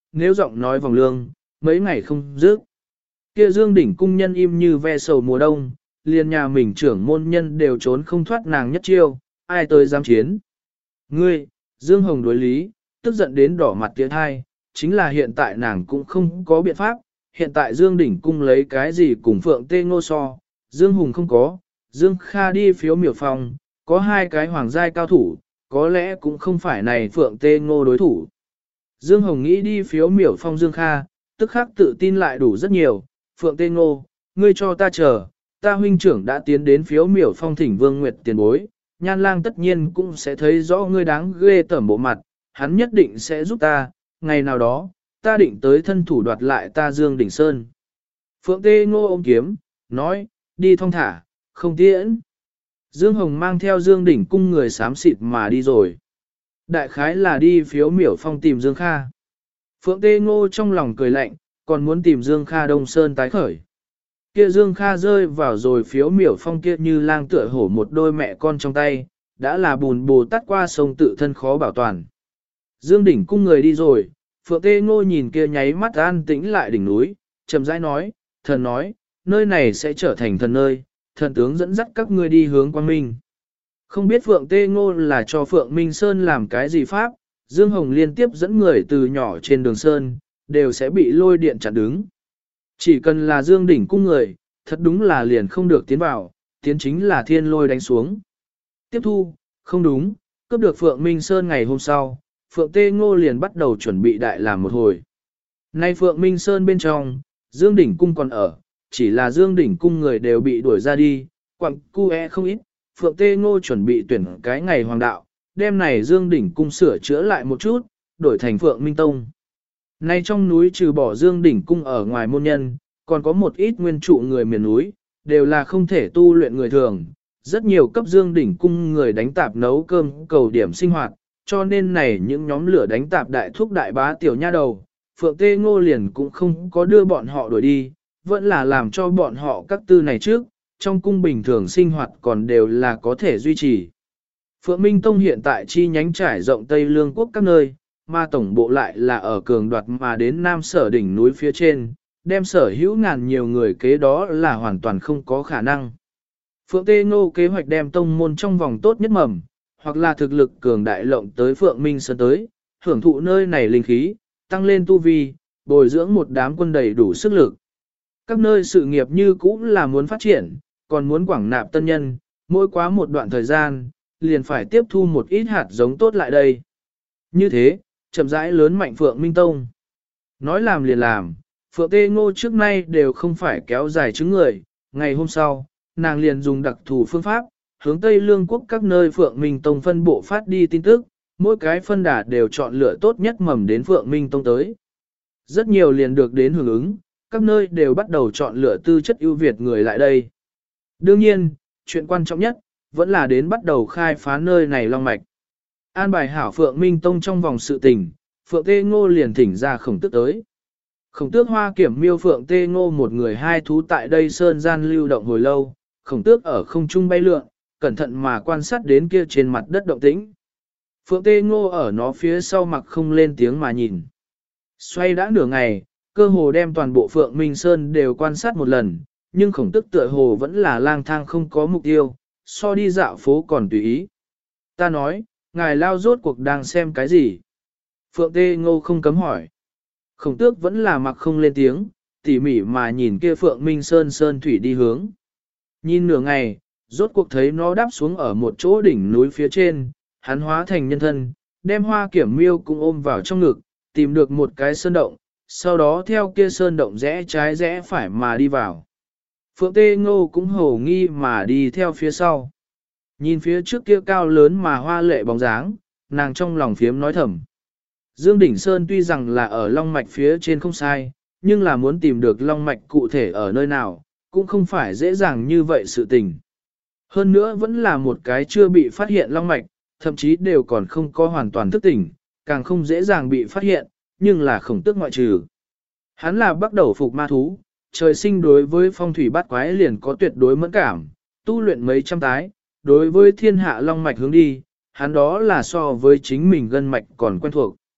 nếu giọng nói vòng lương, mấy ngày không dứt. Kia Dương đỉnh cung nhân im như ve sầu mùa đông, liền nhà mình trưởng môn nhân đều trốn không thoát nàng nhất chiêu, ai tới dám chiến. Ngươi, Dương Hồng đối lý, tức giận đến đỏ mặt tiến hai, chính là hiện tại nàng cũng không có biện pháp, hiện tại Dương đỉnh cung lấy cái gì cùng Phượng Tê Ngô so, Dương Hùng không có, Dương Kha đi phiếu miểu phòng, có hai cái hoàng giai cao thủ, có lẽ cũng không phải này Phượng Tê Ngô đối thủ. Dương Hồng nghĩ đi phiếu miểu phong Dương Kha, tức khắc tự tin lại đủ rất nhiều, Phượng Tê Ngô, ngươi cho ta chờ, ta huynh trưởng đã tiến đến phiếu miểu phong thỉnh Vương Nguyệt tiền bối, Nhan Lang tất nhiên cũng sẽ thấy rõ ngươi đáng ghê tởm bộ mặt, hắn nhất định sẽ giúp ta, ngày nào đó, ta định tới thân thủ đoạt lại ta Dương Đỉnh Sơn. Phượng Tê Ngô ôm kiếm, nói, đi thong thả, không tiễn. Dương Hồng mang theo Dương Đỉnh cung người xám xịt mà đi rồi. Đại khái là đi phiếu miểu phong tìm Dương Kha. Phượng Tê Ngô trong lòng cười lạnh, còn muốn tìm Dương Kha Đông Sơn tái khởi. Kia Dương Kha rơi vào rồi phiếu miểu phong kia như lang tựa hổ một đôi mẹ con trong tay, đã là bùn bồ tắt qua sông tự thân khó bảo toàn. Dương Đỉnh cung người đi rồi, Phượng Tê Ngô nhìn kia nháy mắt an tĩnh lại đỉnh núi, chậm rãi nói, thần nói, nơi này sẽ trở thành thần nơi, thần tướng dẫn dắt các ngươi đi hướng quang minh. Không biết Phượng Tê Ngô là cho Phượng Minh Sơn làm cái gì pháp, Dương Hồng liên tiếp dẫn người từ nhỏ trên đường Sơn, đều sẽ bị lôi điện chặn đứng. Chỉ cần là Dương Đỉnh cung người, thật đúng là liền không được tiến vào, tiến chính là thiên lôi đánh xuống. Tiếp thu, không đúng, cướp được Phượng Minh Sơn ngày hôm sau, Phượng Tê Ngô liền bắt đầu chuẩn bị đại làm một hồi. Nay Phượng Minh Sơn bên trong, Dương Đỉnh cung còn ở, chỉ là Dương Đỉnh cung người đều bị đuổi ra đi, quặng cu không ít, Phượng Tê Ngô chuẩn bị tuyển cái ngày hoàng đạo, đêm này Dương Đỉnh cung sửa chữa lại một chút, đổi thành Phượng Minh Tông. Nay trong núi trừ bỏ Dương Đỉnh cung ở ngoài môn nhân, còn có một ít nguyên trụ người miền núi, đều là không thể tu luyện người thường. Rất nhiều cấp Dương Đỉnh cung người đánh tạp nấu cơm cầu điểm sinh hoạt, cho nên này những nhóm lửa đánh tạp đại thúc đại bá tiểu nha đầu, Phượng Tê Ngô liền cũng không có đưa bọn họ đuổi đi, vẫn là làm cho bọn họ các tư này trước, trong cung bình thường sinh hoạt còn đều là có thể duy trì. Phượng Minh Tông hiện tại chi nhánh trải rộng Tây Lương quốc các nơi, mà tổng bộ lại là ở cường đoạt mà đến Nam Sở đỉnh núi phía trên, đem sở hữu ngàn nhiều người kế đó là hoàn toàn không có khả năng. Phượng Tê Ngô kế hoạch đem tông môn trong vòng tốt nhất mầm, hoặc là thực lực cường đại lộng tới Phượng Minh Sơn tới, hưởng thụ nơi này linh khí, tăng lên tu vi, bồi dưỡng một đám quân đầy đủ sức lực. Các nơi sự nghiệp như cũ là muốn phát triển, còn muốn quảng nạp tân nhân, mỗi quá một đoạn thời gian, liền phải tiếp thu một ít hạt giống tốt lại đây. Như thế, chậm rãi lớn mạnh Phượng Minh Tông. Nói làm liền làm, Phượng Tê Ngô trước nay đều không phải kéo dài chứng người, ngày hôm sau, nàng liền dùng đặc thù phương pháp, hướng Tây Lương quốc các nơi Phượng Minh Tông phân bộ phát đi tin tức, mỗi cái phân đà đều chọn lựa tốt nhất mầm đến Phượng Minh Tông tới. Rất nhiều liền được đến hưởng ứng, các nơi đều bắt đầu chọn lựa tư chất ưu việt người lại đây. Đương nhiên, chuyện quan trọng nhất, vẫn là đến bắt đầu khai phá nơi này long mạch. An bài hảo Phượng Minh Tông trong vòng sự tình, Phượng Tê Ngô liền thỉnh ra Khổng Tước tới. Khổng Tước Hoa Kiểm miêu Phượng Tê Ngô một người hai thú tại đây sơn gian lưu động hồi lâu, Khổng Tước ở không trung bay lượn, cẩn thận mà quan sát đến kia trên mặt đất động tĩnh. Phượng Tê Ngô ở nó phía sau mặc không lên tiếng mà nhìn. Xoay đã nửa ngày, cơ hồ đem toàn bộ Phượng Minh Sơn đều quan sát một lần, nhưng Khổng Tước tựa hồ vẫn là lang thang không có mục tiêu, so đi dạo phố còn tùy ý. Ta nói, ngài lao rốt cuộc đang xem cái gì? Phượng Tê Ngô không cấm hỏi. Khổng Tước vẫn là mặc không lên tiếng, tỉ mỉ mà nhìn kia Phượng Minh Sơn sơn thủy đi hướng. Nhìn nửa ngày, rốt cuộc thấy nó đáp xuống ở một chỗ đỉnh núi phía trên, hắn hóa thành nhân thân, đem Hoa Kiểm miêu cũng ôm vào trong ngực, tìm được một cái sơn động, sau đó theo kia sơn động rẽ trái rẽ phải mà đi vào. Phượng Tê Ngô cũng hổ nghi mà đi theo phía sau. Nhìn phía trước kia cao lớn mà hoa lệ bóng dáng, nàng trong lòng phiếm nói thầm. Dương Đỉnh Sơn tuy rằng là ở Long Mạch phía trên không sai, nhưng là muốn tìm được Long Mạch cụ thể ở nơi nào, cũng không phải dễ dàng như vậy sự tình. Hơn nữa vẫn là một cái chưa bị phát hiện Long Mạch, thậm chí đều còn không có hoàn toàn thức tỉnh, càng không dễ dàng bị phát hiện, nhưng là Khổng Tước ngoại trừ. Hắn là bắt đầu phục ma thú, trời sinh đối với phong thủy bát quái liền có tuyệt đối mẫn cảm, tu luyện mấy trăm tái, đối với thiên hạ Long Mạch hướng đi, hắn đó là so với chính mình gân mạch còn quen thuộc.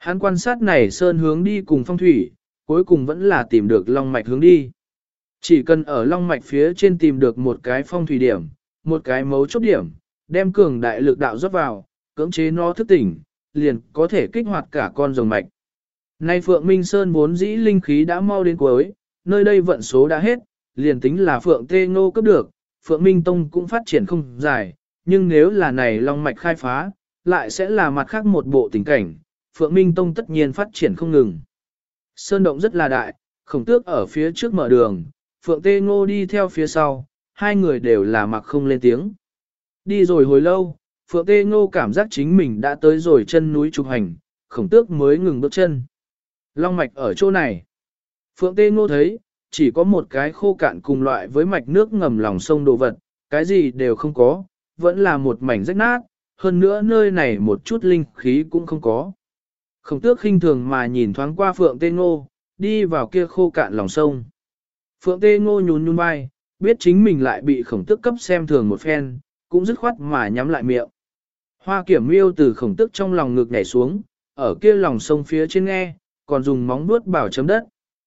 Hắn quan sát này sơn hướng đi cùng phong thủy, cuối cùng vẫn là tìm được long mạch hướng đi. Chỉ cần ở long mạch phía trên tìm được một cái phong thủy điểm, một cái mấu chốt điểm, đem cường đại lực đạo rót vào, cưỡng chế nó thức tỉnh, liền có thể kích hoạt cả con rồng mạch. Nay Phượng Minh Sơn vốn dĩ linh khí đã mau đến cuối, nơi đây vận số đã hết, liền tính là Phượng Tê Ngô cấp được, Phượng Minh Tông cũng phát triển không dài, nhưng nếu là này long mạch khai phá, lại sẽ là mặt khác một bộ tình cảnh, Phượng Minh Tông tất nhiên phát triển không ngừng. Sơn động rất là đại, Khổng Tước ở phía trước mở đường, Phượng Tê Ngô đi theo phía sau, hai người đều là mặc không lên tiếng. Đi rồi hồi lâu, Phượng Tê Ngô cảm giác chính mình đã tới rồi chân núi trục hành, Khổng Tước mới ngừng bước chân. Long mạch ở chỗ này. Phượng Tê Ngô thấy, chỉ có một cái khô cạn cùng loại với mạch nước ngầm lòng sông đồ vật, cái gì đều không có, vẫn là một mảnh rách nát, hơn nữa nơi này một chút linh khí cũng không có. Khổng Tước khinh thường mà nhìn thoáng qua Phượng Tê Ngô, đi vào kia khô cạn lòng sông. Phượng Tê Ngô nhún nhún vai, biết chính mình lại bị Khổng Tước cấp xem thường một phen, cũng dứt khoát mà nhắm lại miệng. Hoa Kiểm Miêu từ Khổng Tước trong lòng ngực nhảy xuống, ở kia lòng sông phía trên nghe, còn dùng móng vuốt bảo chấm đất.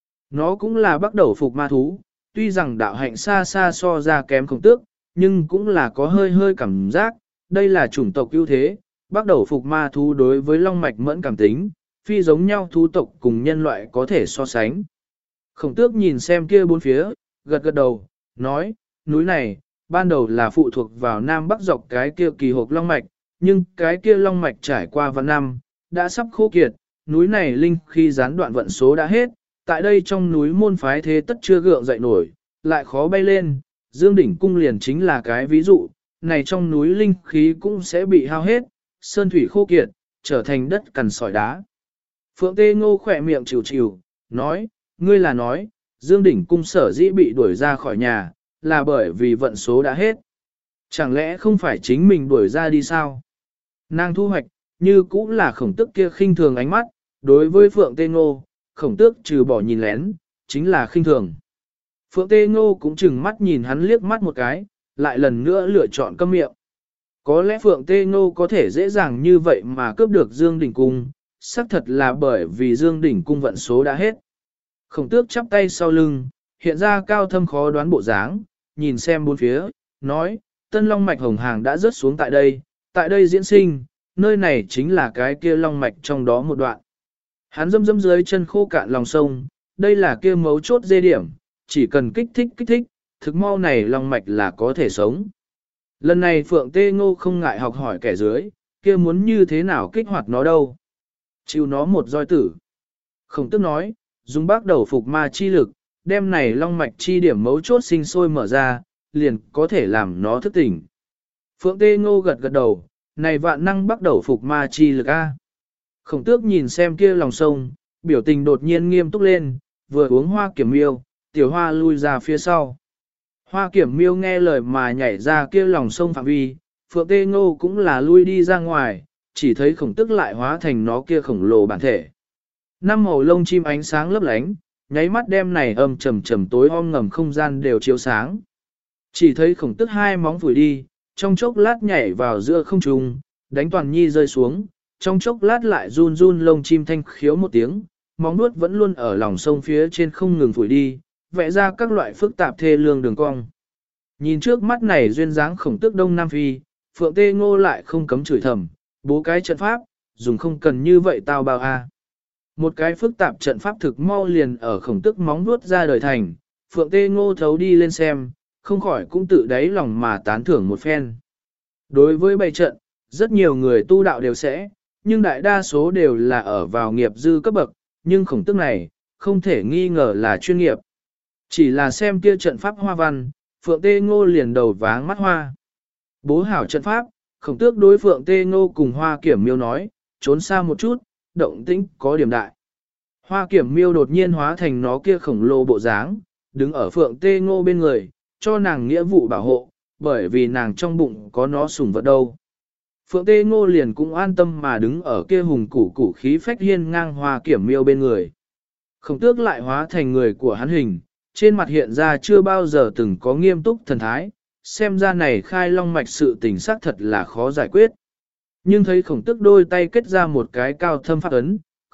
Nó cũng là bắt đầu phục ma thú, tuy rằng đạo hạnh xa xa so ra kém Khổng Tước, nhưng cũng là có hơi hơi cảm giác, đây là chủng tộc ưu thế, bắt đầu phục ma thú đối với long mạch mẫn cảm tính, phi giống nhau thú tộc cùng nhân loại có thể so sánh. Khổng Tước nhìn xem kia bốn phía, gật gật đầu, nói, núi này, ban đầu là phụ thuộc vào Nam Bắc dọc cái kia kỳ hộp long mạch, nhưng cái kia long mạch trải qua vạn năm, đã sắp khô kiệt, núi này linh khi gián đoạn vận số đã hết, tại đây trong núi môn phái thế tất chưa gượng dậy nổi, lại khó bay lên, Dương Đỉnh Cung liền chính là cái ví dụ, này trong núi linh khí cũng sẽ bị hao hết, sơn thủy khô kiệt, trở thành đất cằn sỏi đá. Phượng Tê Ngô khỏe miệng chịu chịu, nói, ngươi là nói, Dương Đỉnh Cung sở dĩ bị đuổi ra khỏi nhà, là bởi vì vận số đã hết. Chẳng lẽ không phải chính mình đuổi ra đi sao? Nàng thu hoạch, như cũng là Khổng Tước kia khinh thường ánh mắt, đối với Phượng Tê Ngô, Khổng Tước trừ bỏ nhìn lén, chính là khinh thường. Phượng Tê Ngô cũng chừng mắt nhìn hắn liếc mắt một cái, lại lần nữa lựa chọn câm miệng. Có lẽ Phượng Tê Ngô có thể dễ dàng như vậy mà cướp được Dương Đỉnh Cung, xác thật là bởi vì Dương Đỉnh Cung vận số đã hết. Khổng Tước chắp tay sau lưng, hiện ra cao thâm khó đoán bộ dáng, nhìn xem bốn phía, nói, Tân Long Mạch Hồng Hàng đã rớt xuống tại đây diễn sinh, nơi này chính là cái kia Long Mạch trong đó một đoạn. Hắn dâm dâm dưới chân khô cạn lòng sông, đây là kia mấu chốt dê điểm, chỉ cần kích thích, thực mau này Long Mạch là có thể sống. Lần này Phượng Tê Ngô không ngại học hỏi kẻ dưới, kia muốn như thế nào kích hoạt nó đâu. Chịu nó một roi tử. Khổng Tước nói, dùng bác đầu phục ma chi lực, đem này long mạch chi điểm mấu chốt sinh sôi mở ra, liền có thể làm nó thức tỉnh. Phượng Tê Ngô gật gật đầu, này vạn năng bắt đầu phục ma chi lực A. Khổng Tước nhìn xem kia lòng sông, biểu tình đột nhiên nghiêm túc lên, vừa uống Hoa Kiểm Miêu, tiểu hoa lui ra phía sau. Hoa Kiểm Miêu nghe lời mà nhảy ra kia lòng sông phạm vi, Phượng Tê Ngô cũng là lui đi ra ngoài, chỉ thấy Khổng Tước lại hóa thành nó kia khổng lồ bản thể. Năm màu lông chim ánh sáng lấp lánh, nháy mắt đem này âm trầm trầm tối om ngầm không gian đều chiếu sáng. Chỉ thấy Khổng Tước hai móng vùi đi, trong chốc lát nhảy vào giữa không trung, đánh Toàn Nhi rơi xuống, trong chốc lát lại run run lông chim thanh khiếu một tiếng, móng nuốt vẫn luôn ở lòng sông phía trên không ngừng vùi đi, vẽ ra các loại phức tạp thê lương đường cong. Nhìn trước mắt này duyên dáng Khổng Tước Đông Nam Phi, Phượng Tê Ngô lại không cấm chửi thầm, bố cái trận pháp, dùng không cần như vậy tao bao a. Một cái phức tạp trận pháp thực mau liền ở Khổng Tước móng vuốt ra đời thành, Phượng Tê Ngô thấu đi lên xem, không khỏi cũng tự đáy lòng mà tán thưởng một phen. Đối với bày trận, rất nhiều người tu đạo đều sẽ, nhưng đại đa số đều là ở vào nghiệp dư cấp bậc, nhưng Khổng Tước này, không thể nghi ngờ là chuyên nghiệp. Chỉ là xem kia trận pháp hoa văn, Phượng Tê Ngô liền đầu váng mắt hoa. Bố hảo trận pháp, Khổng Tước đối Phượng Tê Ngô cùng Hoa Kiểm Miêu nói, trốn xa một chút, động tĩnh có điểm đại. Hoa Kiểm Miêu đột nhiên hóa thành nó kia khổng lồ bộ dáng, đứng ở Phượng Tê Ngô bên người, cho nàng nghĩa vụ bảo hộ, bởi vì nàng trong bụng có nó sủng vật đâu. Phượng Tê Ngô liền cũng an tâm mà đứng ở kia hùng củ khí phách hiên ngang Hoa Kiểm Miêu bên người. Khổng Tước lại hóa thành người của hắn hình, trên mặt hiện ra chưa bao giờ từng có nghiêm túc thần thái, xem ra này khai long mạch sự tình xác thật là khó giải quyết. Nhưng thấy Khổng Tước đôi tay kết ra một cái cao thâm pháp ấn,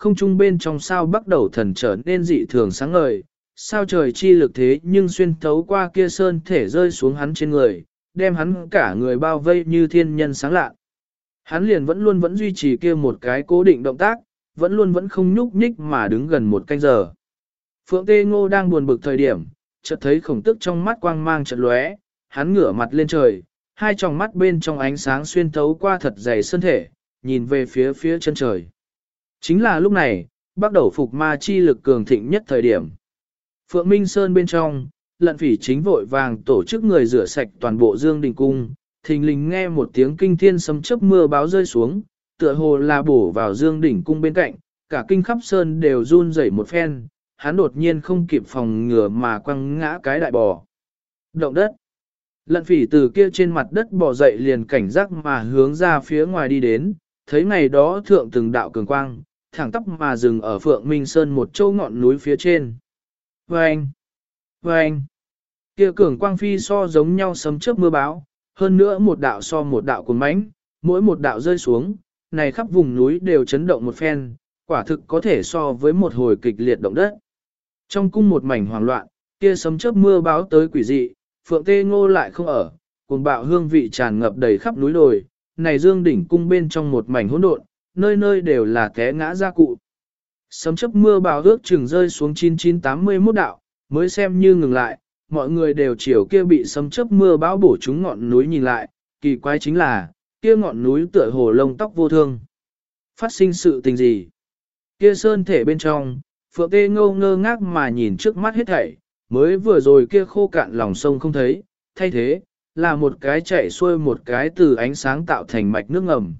không trung bên trong sao bắt đầu thần trở nên dị thường sáng ngời, sao trời chi lực thế nhưng xuyên thấu qua kia sơn thể rơi xuống hắn trên người, đem hắn cả người bao vây như thiên nhân sáng lạ. Hắn liền vẫn duy trì kia một cái cố định động tác, vẫn không nhúc nhích mà đứng gần một canh giờ. Phượng Tê Ngô đang buồn bực thời điểm, chợt thấy Khổng Tước trong mắt quang mang chợt lóe, hắn ngửa mặt lên trời, hai tròng mắt bên trong ánh sáng xuyên thấu qua thật dày sơn thể, nhìn về phía chân trời. Chính là lúc này, bắt đầu phục ma chi lực cường thịnh nhất thời điểm. Phượng Minh Sơn bên trong, Lận Phỉ chính vội vàng tổ chức người rửa sạch toàn bộ Dương Đình Cung, thình lình nghe một tiếng kinh thiên sấm chớp mưa báo rơi xuống, tựa hồ là bổ vào Dương Đỉnh Cung bên cạnh, cả kinh khắp sơn đều run rẩy một phen, hắn đột nhiên không kịp phòng ngừa mà quăng ngã cái đại bò. Động đất. Lận Phỉ từ kia trên mặt đất bò dậy liền cảnh giác mà hướng ra phía ngoài đi đến, thấy ngày đó thượng từng đạo cường quang, thẳng tắp mà dừng ở Phượng Minh Sơn một châu ngọn núi phía trên. Vâng! Vâng! Kia cường quang phi so giống nhau sấm chớp mưa báo, hơn nữa một đạo so một đạo cuốn mãnh, mỗi một đạo rơi xuống, này khắp vùng núi đều chấn động một phen, quả thực có thể so với một hồi kịch liệt động đất. Trong cung một mảnh hoảng loạn, kia sấm chớp mưa báo tới quỷ dị, Phượng Tê Ngô lại không ở, cuồng bạo hương vị tràn ngập đầy khắp núi đồi, này Dương Đỉnh Cung bên trong một mảnh hỗn độn, nơi nơi đều là té ngã ra cụ. Sấm chớp mưa bão ước chừng rơi xuống 9981 đạo, mới xem như ngừng lại, mọi người đều chiều kia bị sấm chớp mưa bão bổ trúng ngọn núi nhìn lại, kỳ quái chính là, kia ngọn núi tựa hồ lông tóc vô thương. Phát sinh sự tình gì? Kia sơn thể bên trong, Phượng Tê Ngô ngơ ngác mà nhìn trước mắt hết thảy, mới vừa rồi kia khô cạn lòng sông không thấy, thay thế, là một cái chảy xuôi một cái từ ánh sáng tạo thành mạch nước ngầm.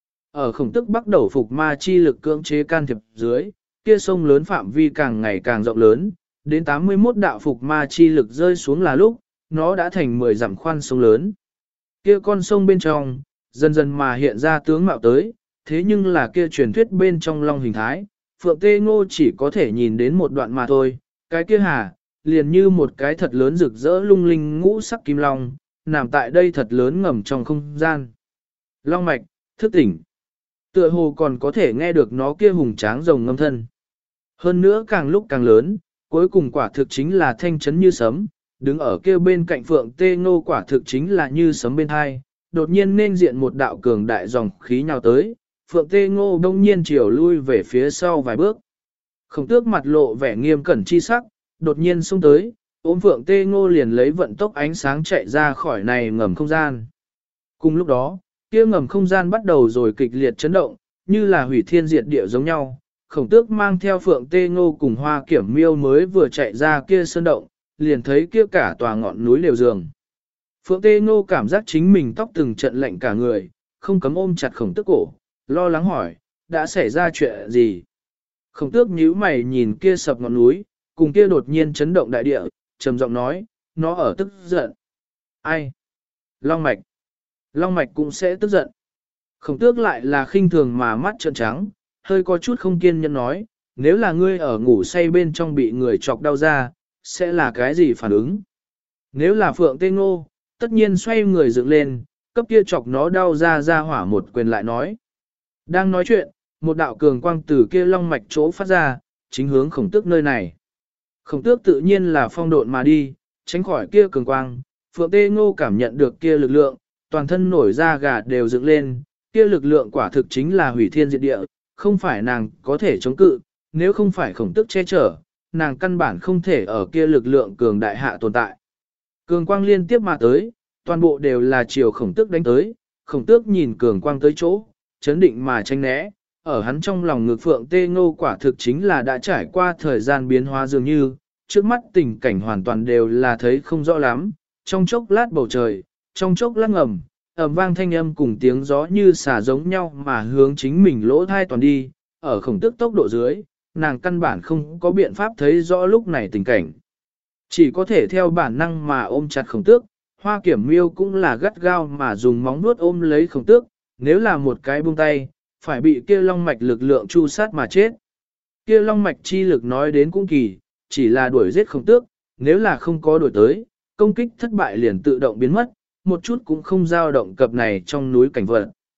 Ở Khổng Tước bắt đầu phục ma chi lực cưỡng chế can thiệp dưới, kia sông lớn phạm vi càng ngày càng rộng lớn, đến 81 đạo phục ma chi lực rơi xuống là lúc, nó đã thành 10 dặm khoan sông lớn. Kia con sông bên trong, dần dần mà hiện ra tướng mạo tới, thế nhưng là kia truyền thuyết bên trong long hình thái, Phượng Tê Ngô chỉ có thể nhìn đến một đoạn mà thôi, cái kia hà, liền như một cái thật lớn rực rỡ lung linh ngũ sắc kim long, nằm tại đây thật lớn ngầm trong không gian. Long mạch, thức tỉnh. Tựa hồ còn có thể nghe được nó kia hùng tráng rồng ngâm thân. Hơn nữa càng lúc càng lớn, cuối cùng quả thực chính là thanh chấn như sấm, đứng ở kia bên cạnh Phượng Tê Ngô quả thực chính là như sấm bên hai, đột nhiên nên diện một đạo cường đại dòng khí nhào tới, Phượng Tê Ngô đông nhiên chiều lui về phía sau vài bước. Khổng Tước mặt lộ vẻ nghiêm cẩn chi sắc, đột nhiên xông tới, ôm Phượng Tê Ngô liền lấy vận tốc ánh sáng chạy ra khỏi này ngầm không gian. Cùng lúc đó, kia ngầm không gian bắt đầu rồi kịch liệt chấn động, như là hủy thiên diệt địa giống nhau. Khổng Tước mang theo Phượng Tê Ngô cùng Hoa Kiểm Miêu mới vừa chạy ra kia sơn động, liền thấy kia cả tòa ngọn núi liều giường. Phượng Tê Ngô cảm giác chính mình tóc từng trận lạnh cả người, không cấm ôm chặt Khổng Tước cổ, lo lắng hỏi, đã xảy ra chuyện gì? Khổng Tước nhíu mày nhìn kia sập ngọn núi, cùng kia đột nhiên chấn động đại địa, trầm giọng nói, nó ở tức giận. Ai? Long mạch. Long mạch cũng sẽ tức giận. Khổng Tước lại là khinh thường mà mắt trợn trắng, hơi có chút không kiên nhẫn nói, nếu là ngươi ở ngủ say bên trong bị người chọc đau ra, sẽ là cái gì phản ứng? Nếu là Phượng Tê Ngô, tất nhiên xoay người dựng lên, cấp kia chọc nó đau ra hỏa một quyền lại nói. Đang nói chuyện, một đạo cường quang từ kia long mạch chỗ phát ra, chính hướng Khổng Tước nơi này. Khổng Tước tự nhiên là phong độn mà đi, tránh khỏi kia cường quang, Phượng Tê Ngô cảm nhận được kia lực lượng, toàn thân nổi da gà đều dựng lên, kia lực lượng quả thực chính là hủy thiên diệt địa, không phải nàng có thể chống cự, nếu không phải Khổng Tước che chở, nàng căn bản không thể ở kia lực lượng cường đại hạ tồn tại. Cường quang liên tiếp mà tới, toàn bộ đều là chiều Khổng Tước đánh tới, Khổng Tước nhìn cường quang tới chỗ, chấn định mà tránh né, ở hắn trong lòng ngực Phượng Tê Ngô quả thực chính là đã trải qua thời gian biến hóa dường như, trước mắt tình cảnh hoàn toàn đều là thấy không rõ lắm, trong chốc lát bầu trời, trong chốc lát ngầm, ầm vang thanh âm cùng tiếng gió như xả giống nhau mà hướng chính mình lỗ thai toàn đi, ở Khổng Tước tốc độ dưới, nàng căn bản không có biện pháp thấy rõ lúc này tình cảnh. Chỉ có thể theo bản năng mà ôm chặt Khổng Tước, Hoa Kiểm Miêu cũng là gắt gao mà dùng móng vuốt ôm lấy Khổng Tước, nếu là một cái buông tay, phải bị kia long mạch lực lượng chu sát mà chết. Kia long mạch chi lực nói đến cũng kỳ, chỉ là đuổi giết Khổng Tước, nếu là không có đuổi tới, công kích thất bại liền tự động biến mất, một chút cũng không dao động cập này trong núi cảnh vật.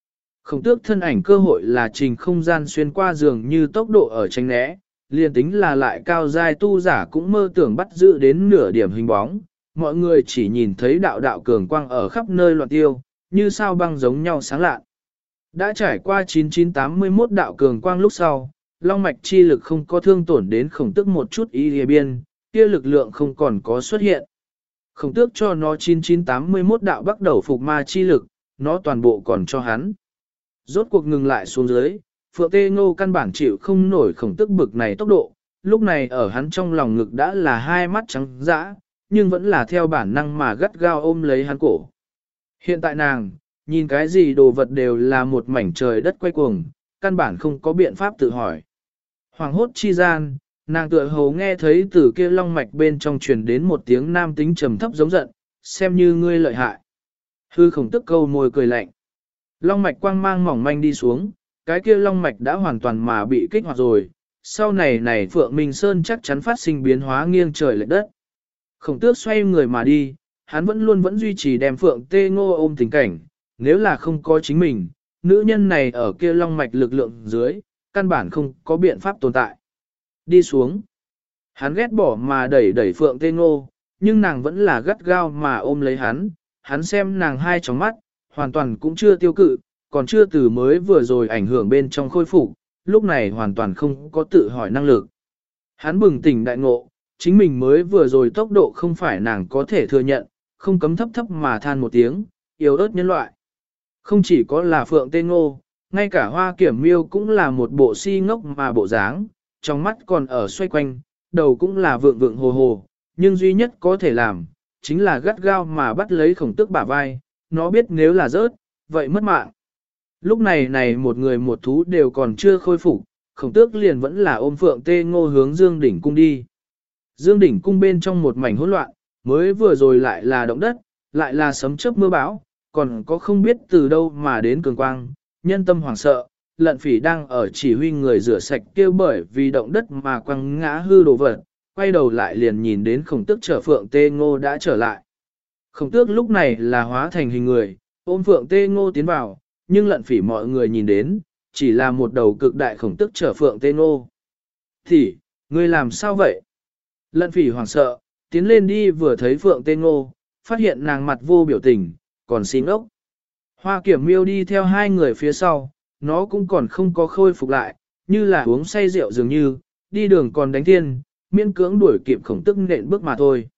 Khổng tước thân ảnh cơ hội là trình không gian xuyên qua giường như tốc độ ở tránh né, liền tính là lại cao giai tu giả cũng mơ tưởng bắt giữ đến nửa điểm hình bóng, mọi người chỉ nhìn thấy đạo đạo cường quang ở khắp nơi loạn tiêu, như sao băng giống nhau sáng lạ. Đã trải qua 9981 đạo cường quang lúc sau, long mạch chi lực không có thương tổn đến khổng tước một chút ý địa biên, kia lực lượng không còn có xuất hiện. Khổng tước cho nó 9981 đạo bắt đầu phục ma chi lực, nó toàn bộ còn cho hắn. Rốt cuộc ngừng lại xuống dưới, Phượng Tê Ngô căn bản chịu không nổi khổng tước bực này tốc độ, lúc này ở hắn trong lòng ngực đã là hai mắt trắng dã, nhưng vẫn là theo bản năng mà gắt gao ôm lấy hắn cổ. Hiện tại nàng, nhìn cái gì đồ vật đều là một mảnh trời đất quay cuồng, căn bản không có biện pháp tự hỏi. Hoàng hốt chi gian, nàng tựa hồ nghe thấy từ kia long mạch bên trong truyền đến một tiếng nam tính trầm thấp giống giận, xem như ngươi lợi hại. Hư khổng tức câu môi cười lạnh. Long mạch quang mang mỏng manh đi xuống, cái kia long mạch đã hoàn toàn mà bị kích hoạt rồi, sau này Phượng Minh Sơn chắc chắn phát sinh biến hóa nghiêng trời lệch đất. Khổng tước xoay người mà đi, hắn vẫn duy trì đem Phượng Tê Ngô ôm tình cảnh, nếu là không có chính mình, nữ nhân này ở kia long mạch lực lượng dưới, căn bản không có biện pháp tồn tại. Đi xuống. Hắn ghét bỏ mà đẩy Phượng Tê Ngô, nhưng nàng vẫn là gắt gao mà ôm lấy hắn xem nàng hai tròng mắt, hoàn toàn cũng chưa tiêu cự, còn chưa từ mới vừa rồi ảnh hưởng bên trong khôi phục, lúc này hoàn toàn không có tự hỏi năng lực. Hắn bừng tỉnh đại ngộ, chính mình mới vừa rồi tốc độ không phải nàng có thể thừa nhận, không cấm thấp thấp mà than một tiếng, yếu ớt nhân loại. Không chỉ có là Phượng Tê Ngô, ngay cả Hoa Kiểm Miêu cũng là một bộ si ngốc mà bộ dáng, trong mắt còn ở xoay quanh, đầu cũng là vượng vượng hồ hồ, nhưng duy nhất có thể làm, chính là gắt gao mà bắt lấy khổng tước bả vai, nó biết nếu là rớt, vậy mất mạng. Lúc này một người một thú đều còn chưa khôi phục, khổng tước liền vẫn là ôm Phượng Tê Ngô hướng Dương Đỉnh Cung đi. Dương Đỉnh Cung bên trong một mảnh hỗn loạn, mới vừa rồi lại là động đất, lại là sấm chớp mưa bão, còn có không biết từ đâu mà đến cường quang, nhân tâm hoảng sợ, Lận Phỉ đang ở chỉ huy người rửa sạch kêu bởi vì động đất mà quăng ngã hư đồ vật, quay đầu lại liền nhìn đến khổng tước chở Phượng Tê Ngô đã trở lại. Khổng tước lúc này là hóa thành hình người, ôm Phượng Tê Ngô tiến vào, nhưng Lận Phỉ mọi người nhìn đến, chỉ là một đầu cực đại khổng tước chở Phượng Tê Ngô. Thì, ngươi làm sao vậy? Lận Phỉ hoảng sợ, tiến lên đi vừa thấy Phượng Tê Ngô, phát hiện nàng mặt vô biểu tình, còn xin ốc. Hoa Kiểm Miêu đi theo hai người phía sau, nó cũng còn không có khôi phục lại, như là uống say rượu dường như, đi đường còn đánh thiên, miễn cưỡng đuổi kịp khổng tức nện bước mà thôi.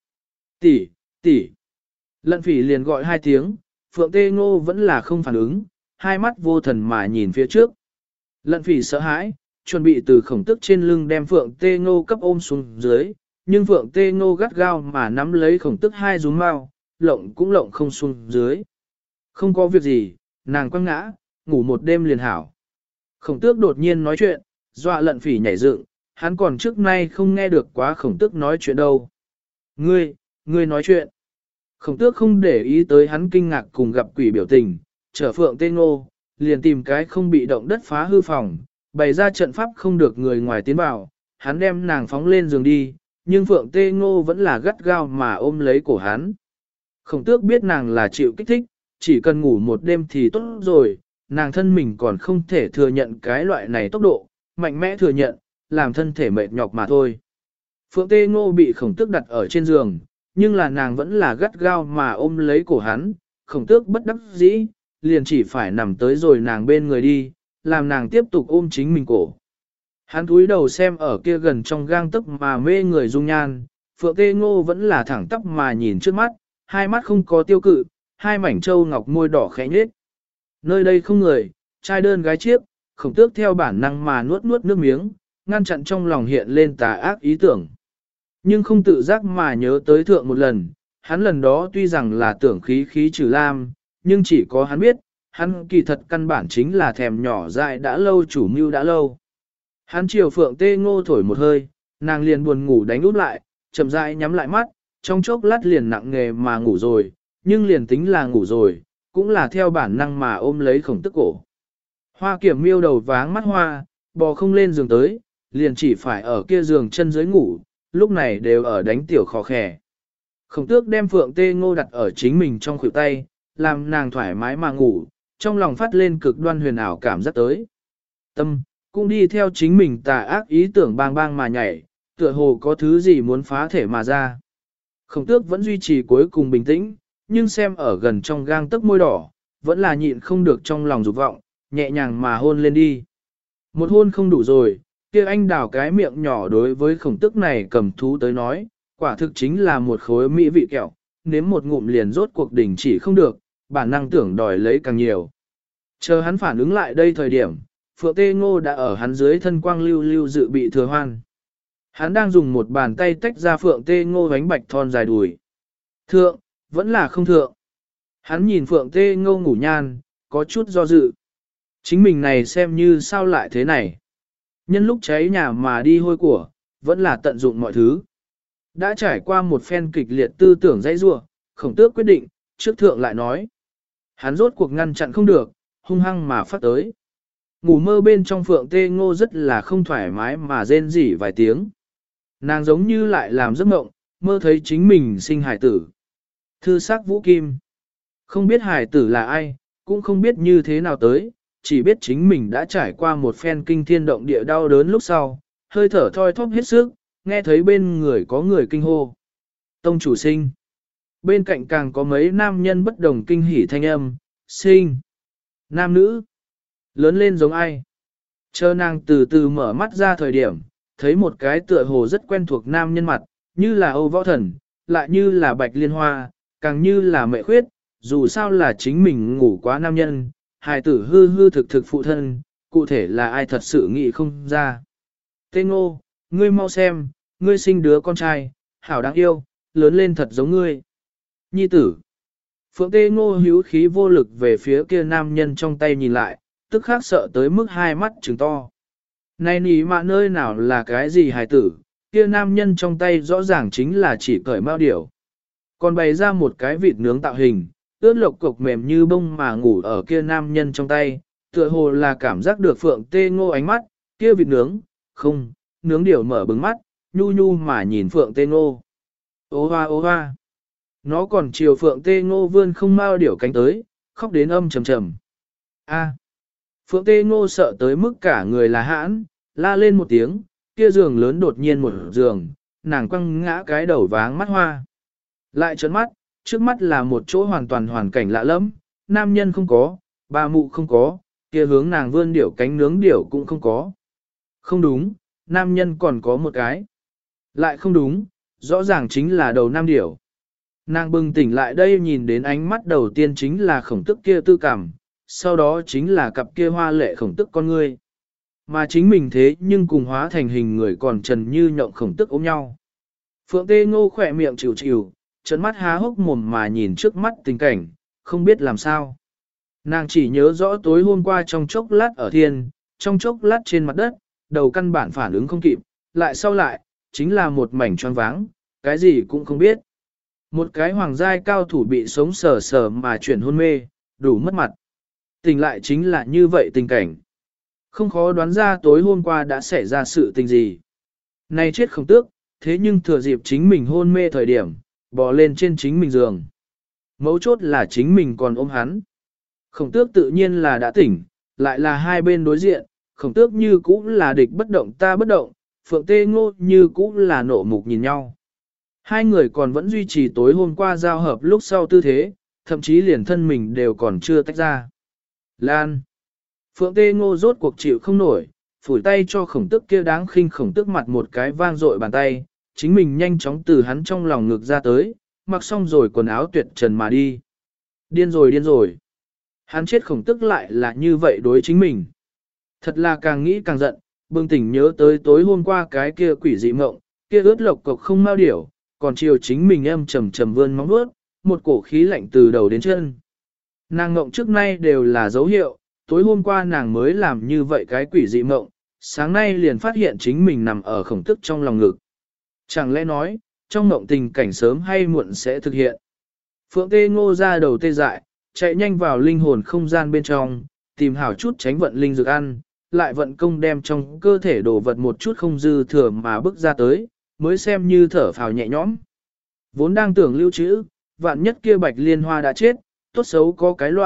Tỷ. Lận Phỉ liền gọi hai tiếng, Phượng Tê Ngô vẫn là không phản ứng, hai mắt vô thần mà nhìn phía trước. Lận Phỉ sợ hãi, chuẩn bị từ khổng tức trên lưng đem Phượng Tê Ngô cấp ôm xuống dưới, nhưng Phượng Tê Ngô gắt gao mà nắm lấy khổng tức hai rúm mao, lộng cũng lộng không xuống dưới. Không có việc gì, nàng quăng ngã, ngủ một đêm liền hảo. Khổng tước đột nhiên nói chuyện, dọa Lận Phỉ nhảy dựng, hắn còn trước nay không nghe được quá khổng tước nói chuyện đâu. Ngươi nói chuyện. Khổng tước không để ý tới hắn kinh ngạc cùng gặp quỷ biểu tình, chở Phượng Tê Ngô, liền tìm cái không bị động đất phá hư phòng, bày ra trận pháp không được người ngoài tiến vào, hắn đem nàng phóng lên giường đi, nhưng Phượng Tê Ngô vẫn là gắt gao mà ôm lấy cổ hắn. Khổng tước biết nàng là chịu kích thích, chỉ cần ngủ một đêm thì tốt rồi, nàng thân mình còn không thể thừa nhận cái loại này tốc độ, mạnh mẽ thừa nhận, làm thân thể mệt nhọc mà thôi. Phượng Tê Ngô bị khổng tước đặt ở trên giường, nhưng là nàng vẫn là gắt gao mà ôm lấy cổ hắn, khổng tước bất đắc dĩ, liền chỉ phải nằm tới rồi nàng bên người đi, làm nàng tiếp tục ôm chính mình cổ. Hắn cúi đầu xem ở kia gần trong gang tấc mà mê người dung nhan, Phượng Tê Ngô vẫn là thẳng tắp mà nhìn trước mắt, hai mắt không có tiêu cự, hai mảnh châu ngọc môi đỏ khẽ nhếch. Nơi đây không người, trai đơn gái chiếc, khổng tước theo bản năng mà nuốt nước miếng, ngăn chặn trong lòng hiện lên tà ác ý tưởng. Nhưng không tự giác mà nhớ tới thượng một lần, hắn lần đó tuy rằng là tưởng khí trừ lam, nhưng chỉ có hắn biết, hắn kỳ thật căn bản chính là thèm nhỏ dại đã lâu chủ mưu đã lâu. Hắn chiều Phượng Tê Ngô thổi một hơi, nàng liền buồn ngủ đánh úp lại, chậm rãi nhắm lại mắt, trong chốc lát liền nặng nghề mà ngủ rồi, nhưng liền tính là ngủ rồi, cũng là theo bản năng mà ôm lấy khổng tức cổ. Hoa Kiểm Miêu đầu váng mắt hoa, bò không lên giường tới, liền chỉ phải ở kia giường chân dưới ngủ, lúc này đều ở đánh tiểu khó khẻ. Khổng tước đem Phượng Tê Ngô đặt ở chính mình trong khuỷu tay, làm nàng thoải mái mà ngủ, trong lòng phát lên cực đoan huyền ảo cảm giác tới. Tâm, cũng đi theo chính mình tà ác ý tưởng bang bang mà nhảy, tựa hồ có thứ gì muốn phá thể mà ra. Khổng tước vẫn duy trì cuối cùng bình tĩnh, nhưng xem ở gần trong gang tấc môi đỏ, vẫn là nhịn không được trong lòng dục vọng, nhẹ nhàng mà hôn lên đi. Một hôn không đủ rồi, kia anh đào cái miệng nhỏ đối với khổng tước này cầm thú tới nói, quả thực chính là một khối mỹ vị kẹo, nếm một ngụm liền rốt cuộc đỉnh chỉ không được, bản năng tưởng đòi lấy càng nhiều. Chờ hắn phản ứng lại đây thời điểm, Phượng Tê Ngô đã ở hắn dưới thân quang lưu lưu dự bị thừa hoan. Hắn đang dùng một bàn tay tách ra Phượng Tê Ngô bánh bạch thon dài đùi. Thượng, vẫn là không thượng. Hắn nhìn Phượng Tê Ngô ngủ nhan, có chút do dự. Chính mình này xem như sao lại thế này. Nhân lúc cháy nhà mà đi hôi của, vẫn là tận dụng mọi thứ. Đã trải qua một phen kịch liệt tư tưởng dãy rua, Khổng Tước quyết định, trước thượng lại nói. Hắn rốt cuộc ngăn chặn không được, hung hăng mà phát tới. Ngủ mơ bên trong Phượng Tê Ngô rất là không thoải mái mà rên rỉ vài tiếng. Nàng giống như lại làm giấc mộng, mơ thấy chính mình sinh hải tử. Thư sắc Vũ Kim. Không biết hải tử là ai, cũng không biết như thế nào tới, chỉ biết chính mình đã trải qua một phen kinh thiên động địa đau đớn lúc sau, hơi thở thoi thóp hết sức, nghe thấy bên người có người kinh hô. Tông chủ sinh. Bên cạnh càng có mấy nam nhân bất đồng kinh hỉ thanh âm, sinh. Nam nữ. Lớn lên giống ai? Chờ nàng từ từ mở mắt ra thời điểm, thấy một cái tựa hồ rất quen thuộc nam nhân mặt, như là Âu Võ Thần, lại như là Bạch Liên Hoa, càng như là Mẹ Khuyết, dù sao là chính mình ngủ quá nam nhân, hài tử hư hư thực thực phụ thân, cụ thể là ai thật sự nghĩ không ra. Tê Ngô, ngươi mau xem, ngươi sinh đứa con trai, hảo đáng yêu, lớn lên thật giống ngươi. Nhi tử. Phượng Tê Ngô hữu khí vô lực về phía kia nam nhân trong tay nhìn lại, tức khắc sợ tới mức hai mắt trừng to. Này nỉ mạ nơi nào là cái gì hài tử, kia nam nhân trong tay rõ ràng chính là chỉ cởi mao điểu. Còn bày ra một cái vịt nướng tạo hình, ướt lộc cục mềm như bông mà ngủ ở kia nam nhân trong tay, tựa hồ là cảm giác được Phượng Tê Ngô ánh mắt, kia vịt nướng, không, nướng điểu mở bừng mắt, nhu nhu mà nhìn Phượng Tê Ngô. Ô hoa ô hoa. Nó còn chiều Phượng Tê Ngô vươn không mao điểu cánh tới, khóc đến âm trầm trầm. A. Phượng Tê Ngô sợ tới mức cả người là hãn, la lên một tiếng, kia giường lớn đột nhiên một giường, nàng quăng ngã cái đầu váng mắt hoa. Lại trấn mắt, trước mắt là một chỗ hoàn toàn hoàn cảnh lạ lẫm, nam nhân không có, bà mụ không có, kia hướng nàng vươn điểu cánh nướng điểu cũng không có. Không đúng, nam nhân còn có một cái. Lại không đúng, rõ ràng chính là đầu nam điểu. Nàng bừng tỉnh lại đây nhìn đến ánh mắt đầu tiên chính là Khổng Tức kia tư cảm, sau đó chính là cặp kia hoa lệ Khổng Tức con ngươi. Mà chính mình thế nhưng cùng hóa thành hình người còn trần như nhộng Khổng Tức ôm nhau. Phượng Tê Ngô khỏe miệng chịu chịu, trấn mắt há hốc mồm mà nhìn trước mắt tình cảnh, không biết làm sao. Nàng chỉ nhớ rõ tối hôm qua trong chốc lát ở thiên, trong chốc lát trên mặt đất, đầu căn bản phản ứng không kịp, lại sau lại, chính là một mảnh choáng váng, cái gì cũng không biết. Một cái hoàng giai cao thủ bị sống sờ sờ mà chuyển hôn mê, đủ mất mặt. Tỉnh lại chính là như vậy tình cảnh. Không khó đoán ra tối hôm qua đã xảy ra sự tình gì. Này chết Khổng Tước, thế nhưng thừa dịp chính mình hôn mê thời điểm, bò lên trên chính mình giường. Mấu chốt là chính mình còn ôm hắn. Khổng Tước tự nhiên là đã tỉnh, lại là hai bên đối diện, Khổng Tước như cũ là địch bất động ta bất động, Phượng Tê Ngô như cũ là nộ mục nhìn nhau. Hai người còn vẫn duy trì tối hôm qua giao hợp lúc sau tư thế, thậm chí liền thân mình đều còn chưa tách ra. Lan. Phượng Tê Ngô rốt cuộc chịu không nổi, phủi tay cho Khổng Tước kia đáng khinh Khổng Tước mặt một cái vang dội bàn tay, chính mình nhanh chóng từ hắn trong lòng ngực ra tới, mặc xong rồi quần áo tuyệt trần mà đi. Điên rồi điên rồi. Hắn chết Khổng Tước lại là như vậy đối chính mình. Thật là càng nghĩ càng giận, bừng tỉnh nhớ tới tối hôm qua cái kia quỷ dị mộng, kia ướt lộc cộc không mau điểu, còn chiều chính mình em trầm trầm vươn móng vuốt, một cổ khí lạnh từ đầu đến chân. Nàng mộng trước nay đều là dấu hiệu, tối hôm qua nàng mới làm như vậy cái quỷ dị mộng, sáng nay liền phát hiện chính mình nằm ở Khổng Tước trong lòng ngực. Chẳng lẽ nói, trong mộng tình cảnh sớm hay muộn sẽ thực hiện. Phượng Tê Ngô ra đầu tê dại, chạy nhanh vào linh hồn không gian bên trong, tìm hảo chút tránh vận linh dược ăn, lại vận công đem trong cơ thể đồ vật một chút không dư thừa mà bước ra tới, mới xem như thở phào nhẹ nhõm. Vốn đang tưởng lưu trữ, vạn nhất kia Bạch Liên Hoa đã chết, tốt xấu có cái loại,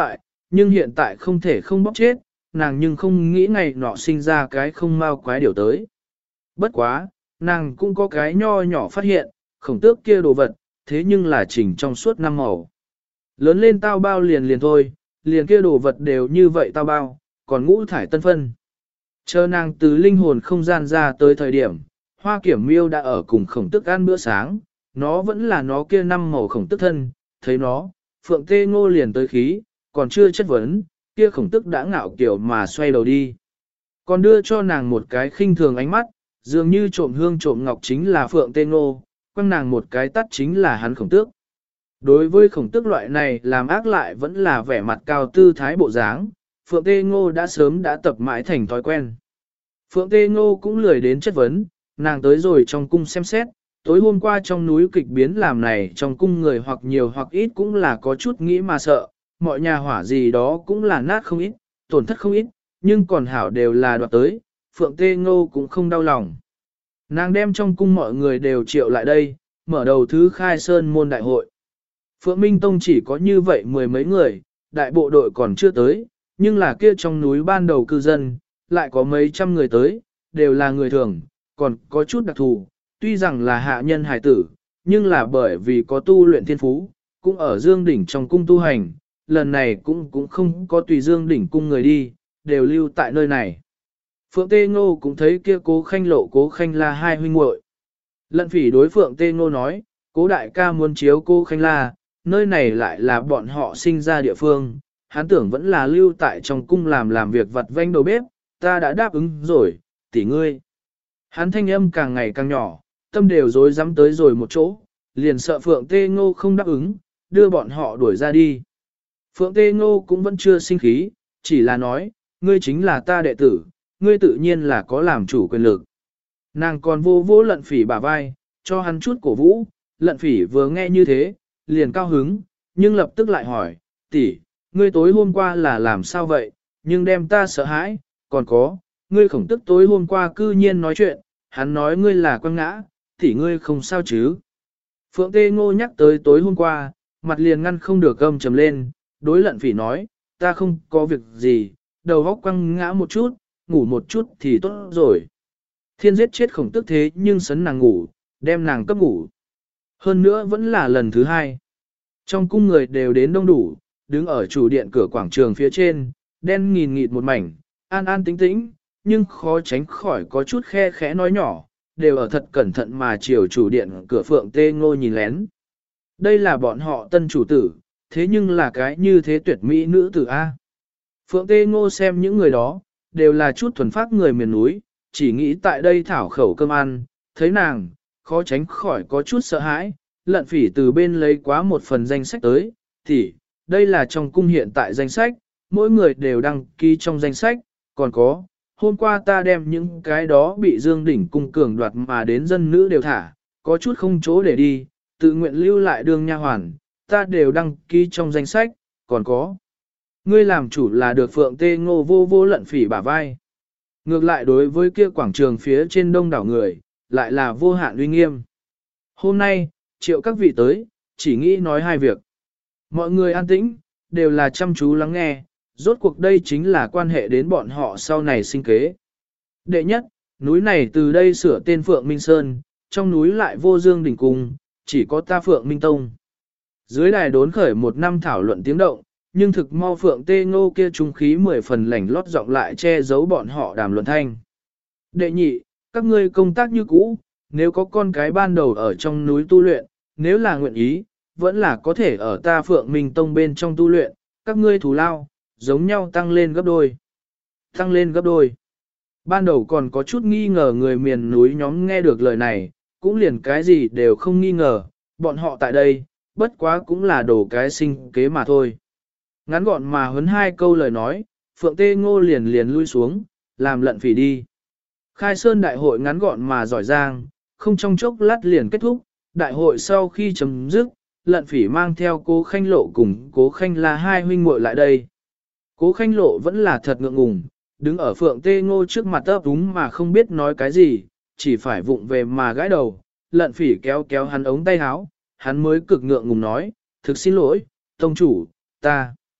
nhưng hiện tại không thể không bóc chết, nàng nhưng không nghĩ ngày nọ sinh ra cái không mau quái điều tới. Bất quá, nàng cũng có cái nho nhỏ phát hiện, khổng tước kia đồ vật, thế nhưng là chỉnh trong suốt năm màu. Lớn lên tao bao liền thôi, liền kia đồ vật đều như vậy tao bao, còn ngũ thải tân phân. Chờ nàng từ linh hồn không gian ra tới thời điểm, hoa kiểm miêu đã ở cùng khổng tức ăn bữa sáng, nó vẫn là nó kia năm màu khổng tức thân, thấy nó, phượng tê ngô liền tới khí, còn chưa chất vấn, kia khổng tức đã ngạo kiểu mà xoay đầu đi. Còn đưa cho nàng một cái khinh thường ánh mắt, dường như trộm hương trộm ngọc chính là phượng tê ngô, quăng nàng một cái tắt chính là hắn khổng tước. Đối với khổng tước loại này làm ác lại vẫn là vẻ mặt cao tư thái bộ dáng, Phượng Tê Ngô đã sớm đã tập mãi thành thói quen. Phượng Tê Ngô cũng lười đến chất vấn, nàng tới rồi trong cung xem xét, tối hôm qua trong núi kịch biến làm này trong cung người hoặc nhiều hoặc ít cũng là có chút nghĩ mà sợ, mọi nhà hỏa gì đó cũng là nát không ít, tổn thất không ít, nhưng còn hảo đều là đoạt tới, Phượng Tê Ngô cũng không đau lòng. Nàng đem trong cung mọi người đều triệu lại đây, mở đầu thứ khai sơn môn đại hội. Phượng Minh Tông chỉ có như vậy mười mấy người, đại bộ đội còn chưa tới, nhưng là kia trong núi ban đầu cư dân, lại có mấy trăm người tới, đều là người thường, còn có chút đặc thù, tuy rằng là hạ nhân hài tử, nhưng là bởi vì có tu luyện thiên phú, cũng ở Dương Đỉnh trong cung tu hành, lần này cũng không có tùy Dương Đỉnh cung người đi, đều lưu tại nơi này. Phượng Tê Ngô cũng thấy kia Cố Khanh Lộ Cố Khanh La hai huynh muội. Lận Phỉ đối Phượng Tê Ngô nói, Cố đại ca muốn chiếu Cố Khanh La, nơi này lại là bọn họ sinh ra địa phương, hắn tưởng vẫn là lưu tại trong cung làm việc vặt vanh đầu bếp, ta đã đáp ứng rồi, tỷ ngươi. Hắn thanh âm càng ngày càng nhỏ, tâm đều rối rắm tới rồi một chỗ, liền sợ Phượng Tê Ngô không đáp ứng, đưa bọn họ đuổi ra đi. Phượng Tê Ngô cũng vẫn chưa sinh khí, chỉ là nói, ngươi chính là ta đệ tử, ngươi tự nhiên là có làm chủ quyền lực. Nàng còn vô vô Lận Phỉ bả vai, cho hắn chút cổ vũ, Lận Phỉ vừa nghe như thế, liền cao hứng, nhưng lập tức lại hỏi, tỷ, ngươi tối hôm qua là làm sao vậy, nhưng đem ta sợ hãi, còn có, ngươi khổng tức tối hôm qua cư nhiên nói chuyện, hắn nói ngươi là quăng ngã, tỷ ngươi không sao chứ. Phượng Tê Ngô nhắc tới tối hôm qua, mặt liền ngăn không được gầm trầm lên, đối Lận Phỉ nói, ta không có việc gì, đầu óc quăng ngã một chút, ngủ một chút thì tốt rồi. Thiên giết chết khổng tức thế nhưng sấn nàng ngủ, đem nàng cấp ngủ. Hơn nữa vẫn là lần thứ hai. Trong cung người đều đến đông đủ, đứng ở chủ điện cửa quảng trường phía trên, đen nghìn nghịt một mảnh, an an tĩnh tĩnh, nhưng khó tránh khỏi có chút khe khẽ nói nhỏ, đều ở thật cẩn thận mà chiều chủ điện cửa Phượng Tê Ngô nhìn lén. Đây là bọn họ tân chủ tử, thế nhưng là cái như thế tuyệt mỹ nữ tử A. Phượng Tê Ngô xem những người đó, đều là chút thuần phác người miền núi, chỉ nghĩ tại đây thảo khẩu cơm ăn, thấy nàng, khó tránh khỏi có chút sợ hãi, Lận Phỉ từ bên lấy quá một phần danh sách tới, thì, đây là trong cung hiện tại danh sách, mỗi người đều đăng ký trong danh sách, còn có, hôm qua ta đem những cái đó bị Dương Đỉnh cung cường đoạt mà đến dân nữ đều thả, có chút không chỗ để đi, tự nguyện lưu lại đường nha hoàn, ta đều đăng ký trong danh sách, còn có. Ngươi làm chủ là được Phượng Tê Ngô vô vô Lận Phỉ bả vai. Ngược lại đối với kia quảng trường phía trên đông đảo người, lại là vô hạn uy nghiêm. Hôm nay, triệu các vị tới, chỉ nghĩ nói hai việc. Mọi người an tĩnh, đều là chăm chú lắng nghe, rốt cuộc đây chính là quan hệ đến bọn họ sau này sinh kế. Đệ nhất, núi này từ đây sửa tên Phượng Minh Sơn, trong núi lại vô Dương Đỉnh Cung, chỉ có ta Phượng Minh Tông. Dưới đài đốn khởi một năm thảo luận tiếng động, nhưng thực mau Phượng Tê Ngô kia trung khí 10 phần lảnh lót giọng lại che giấu bọn họ đàm luận thanh. Đệ nhị, các ngươi công tác như cũ, nếu có con cái ban đầu ở trong núi tu luyện, nếu là nguyện ý, vẫn là có thể ở ta Phượng Minh Tông bên trong tu luyện, các ngươi thù lao, giống nhau tăng lên gấp đôi. Tăng lên gấp đôi. Ban đầu còn có chút nghi ngờ người miền núi nhóm nghe được lời này, cũng liền cái gì đều không nghi ngờ, bọn họ tại đây, bất quá cũng là đổ cái sinh kế mà thôi. Ngắn gọn mà huấn hai câu lời nói, Phượng Tê Ngô liền lui xuống, làm Lận Phỉ đi. Khai Sơn đại hội ngắn gọn mà giỏi giang, không trong chốc lát liền kết thúc, đại hội sau khi chấm dứt, Lận Phỉ mang theo Cố Khanh Lộ cùng Cố Khanh La hai huynh muội lại đây. Cố Khanh Lộ vẫn là thật ngượng ngùng, đứng ở Phượng Tê Ngô trước mặt ấp úng mà không biết nói cái gì, chỉ phải vụng về mà gãi đầu, Lận Phỉ kéo kéo hắn ống tay áo, hắn mới cực ngượng ngùng nói, thực xin lỗi, tông chủ, ta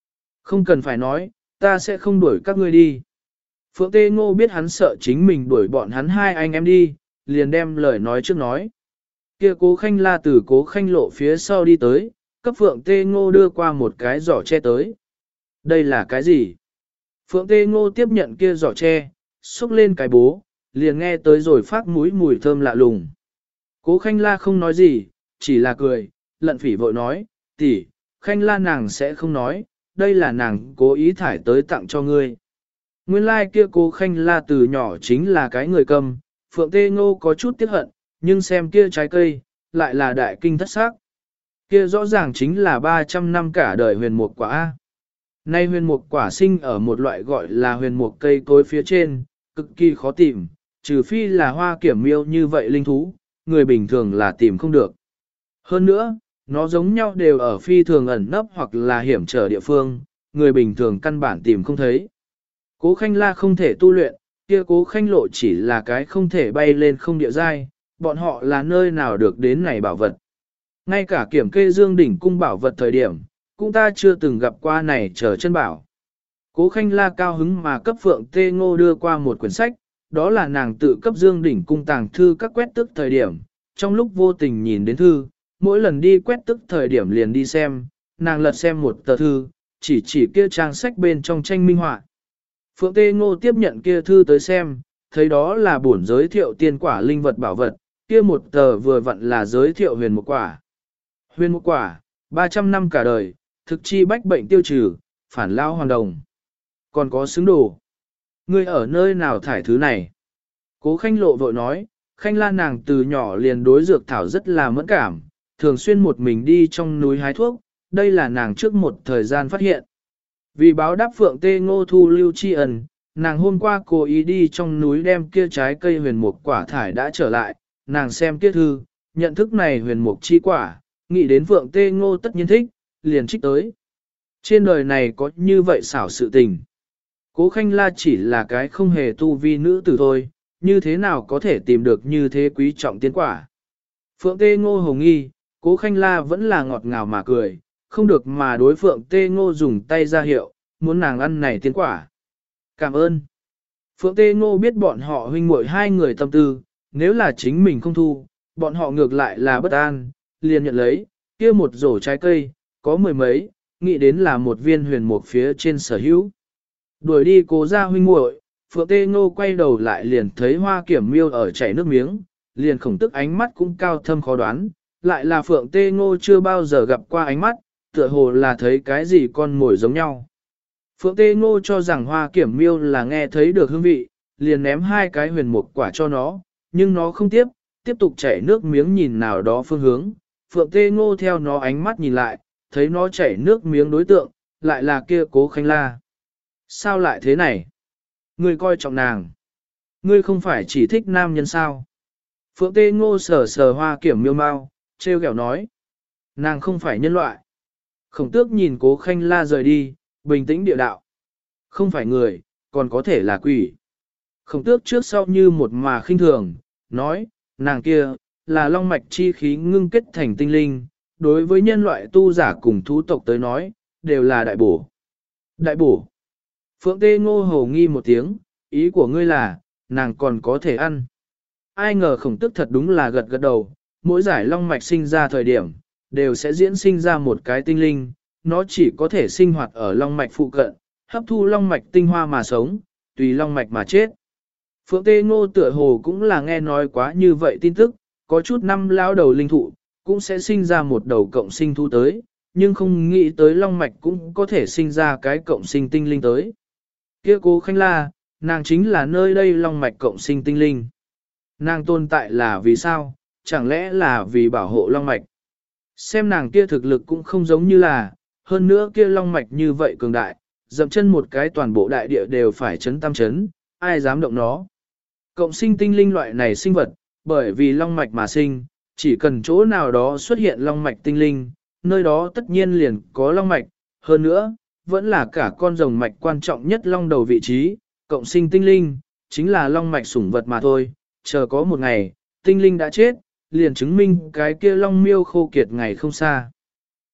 Không cần phải nói, ta sẽ không đuổi các ngươi đi. Phượng Tê Ngô biết hắn sợ chính mình đuổi bọn hắn hai anh em đi, liền đem lời nói trước nói. Kia Cố Khanh La từ Cố Khanh Lộ phía sau đi tới, cấp Phượng Tê Ngô đưa qua một cái giỏ tre tới. Đây là cái gì? Phượng Tê Ngô tiếp nhận kia giỏ tre, xúc lên cái bố, liền nghe tới rồi phát mũi mùi thơm lạ lùng. Cố Khanh La không nói gì, chỉ là cười, Lận Phỉ vội nói, tỷ, Khanh La nàng sẽ không nói, đây là nàng cố ý thải tới tặng cho ngươi. Nguyên lai kia Cố Khanh La từ nhỏ chính là cái người cầm, Phượng Tê Ngô có chút tiếc hận, nhưng xem kia trái cây, lại là đại kinh thất sắc. Kia rõ ràng chính là 300 năm cả đời huyền mục quả A. Nay huyền mục quả sinh ở một loại gọi là huyền mục cây cối phía trên, cực kỳ khó tìm, trừ phi là hoa kiểm miêu như vậy linh thú, người bình thường là tìm không được. Hơn nữa, nó giống nhau đều ở phi thường ẩn nấp hoặc là hiểm trở địa phương, người bình thường căn bản tìm không thấy. Cố Khanh La không thể tu luyện, kia Cố Khanh Lộ chỉ là cái không thể bay lên không địa giai, bọn họ là nơi nào được đến này bảo vật. Ngay cả kiểm kê Dương đỉnh cung bảo vật thời điểm, cũng ta chưa từng gặp qua này chờ chân bảo. Cố Khanh La cao hứng mà cấp Phượng Tê Ngô đưa qua một quyển sách, đó là nàng tự cấp Dương đỉnh cung tàng thư các quét tức thời điểm, trong lúc vô tình nhìn đến thư, mỗi lần đi quét tức thời điểm liền đi xem, nàng lật xem một tờ thư, chỉ kia trang sách bên trong tranh minh họa. Phượng Tê Ngô tiếp nhận kia thư tới xem, thấy đó là bổn giới thiệu tiên quả linh vật bảo vật, kia một tờ vừa vặn là giới thiệu huyền một quả. Huyền một quả, 300 năm cả đời, thực chi bách bệnh tiêu trừ, phản lao hoàn đồng. Còn có xứng đồ. Ngươi ở nơi nào thải thứ này? Cố Khanh Lộ vội nói, Khanh La nàng từ nhỏ liền đối dược thảo rất là mẫn cảm, thường xuyên một mình đi trong núi hái thuốc, đây là nàng trước một thời gian phát hiện. Vì báo đáp Phượng Tê Ngô thu lưu tri ân, nàng hôm qua cố ý đi trong núi đem kia trái cây huyền mục quả thải đã trở lại, nàng xem kia thư, nhận thức này huyền mục chi quả, nghĩ đến Phượng Tê Ngô tất nhiên thích, liền trích tới. Trên đời này có như vậy xảo sự tình. Cố Khanh La chỉ là cái không hề tu vi nữ tử thôi, như thế nào có thể tìm được như thế quý trọng tiên quả. Phượng Tê Ngô hồng nghi, Cố Khanh La vẫn là ngọt ngào mà cười, không được mà đối Phượng Tê Ngô dùng tay ra hiệu, muốn nàng ăn này tiên quả. Cảm ơn. Phượng Tê Ngô biết bọn họ huynh muội hai người tâm tư, nếu là chính mình không thu, bọn họ ngược lại là bất an, liền nhận lấy, kia một rổ trái cây, có mười mấy, nghĩ đến là một viên huyền mục phía trên sở hữu. Đuổi đi Cố gia huynh muội, Phượng Tê Ngô quay đầu lại liền thấy Hoa Kiểm Miêu ở chảy nước miếng, liền khổng tức ánh mắt cũng cao thâm khó đoán, lại là Phượng Tê Ngô chưa bao giờ gặp qua ánh mắt, tựa hồ là thấy cái gì con mồi giống nhau. Phượng Tê Ngô cho rằng Hoa Kiểm Miêu là nghe thấy được hương vị, liền ném hai cái huyền mục quả cho nó, nhưng nó không tiếp tục chảy nước miếng nhìn nào đó phương hướng. Phượng Tê Ngô theo nó ánh mắt nhìn lại, thấy nó chảy nước miếng đối tượng, lại là kia Cố Khanh La. Sao lại thế này? Ngươi coi trọng nàng. Ngươi không phải chỉ thích nam nhân sao? Phượng Tê Ngô sờ sờ Hoa Kiểm Miêu mau, trêu ghẹo nói. Nàng không phải nhân loại. Khổng tước nhìn Cố Khanh La rời đi, bình tĩnh địa đạo. Không phải người, còn có thể là quỷ. Khổng tước trước sau như một mà khinh thường, nói, nàng kia, là long mạch chi khí ngưng kết thành tinh linh, đối với nhân loại tu giả cùng thú tộc tới nói, đều là đại bổ. Đại bổ. Phượng Tê Ngô hầu nghi một tiếng, ý của ngươi là, nàng còn có thể ăn. Ai ngờ khổng tước thật đúng là gật gật đầu, mỗi giải long mạch sinh ra thời điểm, đều sẽ diễn sinh ra một cái tinh linh, nó chỉ có thể sinh hoạt ở long mạch phụ cận, hấp thu long mạch tinh hoa mà sống, tùy long mạch mà chết. Phượng Tê Ngô tựa hồ cũng là nghe nói quá như vậy tin tức, có chút năm lao đầu linh thụ, cũng sẽ sinh ra một đầu cộng sinh thú tới, nhưng không nghĩ tới long mạch cũng có thể sinh ra cái cộng sinh tinh linh tới. Kia Cố Khanh La, nàng chính là nơi đây long mạch cộng sinh tinh linh. Nàng tồn tại là vì sao? Chẳng lẽ là vì bảo hộ long mạch? Xem nàng kia thực lực cũng không giống như là, hơn nữa kia long mạch như vậy cường đại, dậm chân một cái toàn bộ đại địa đều phải chấn tam chấn, ai dám động nó. Cộng sinh tinh linh loại này sinh vật, bởi vì long mạch mà sinh, chỉ cần chỗ nào đó xuất hiện long mạch tinh linh, nơi đó tất nhiên liền có long mạch, hơn nữa, vẫn là cả con rồng mạch quan trọng nhất long đầu vị trí, cộng sinh tinh linh, chính là long mạch sủng vật mà thôi, chờ có một ngày, tinh linh đã chết, liền chứng minh cái kia long miêu khô kiệt ngày không xa.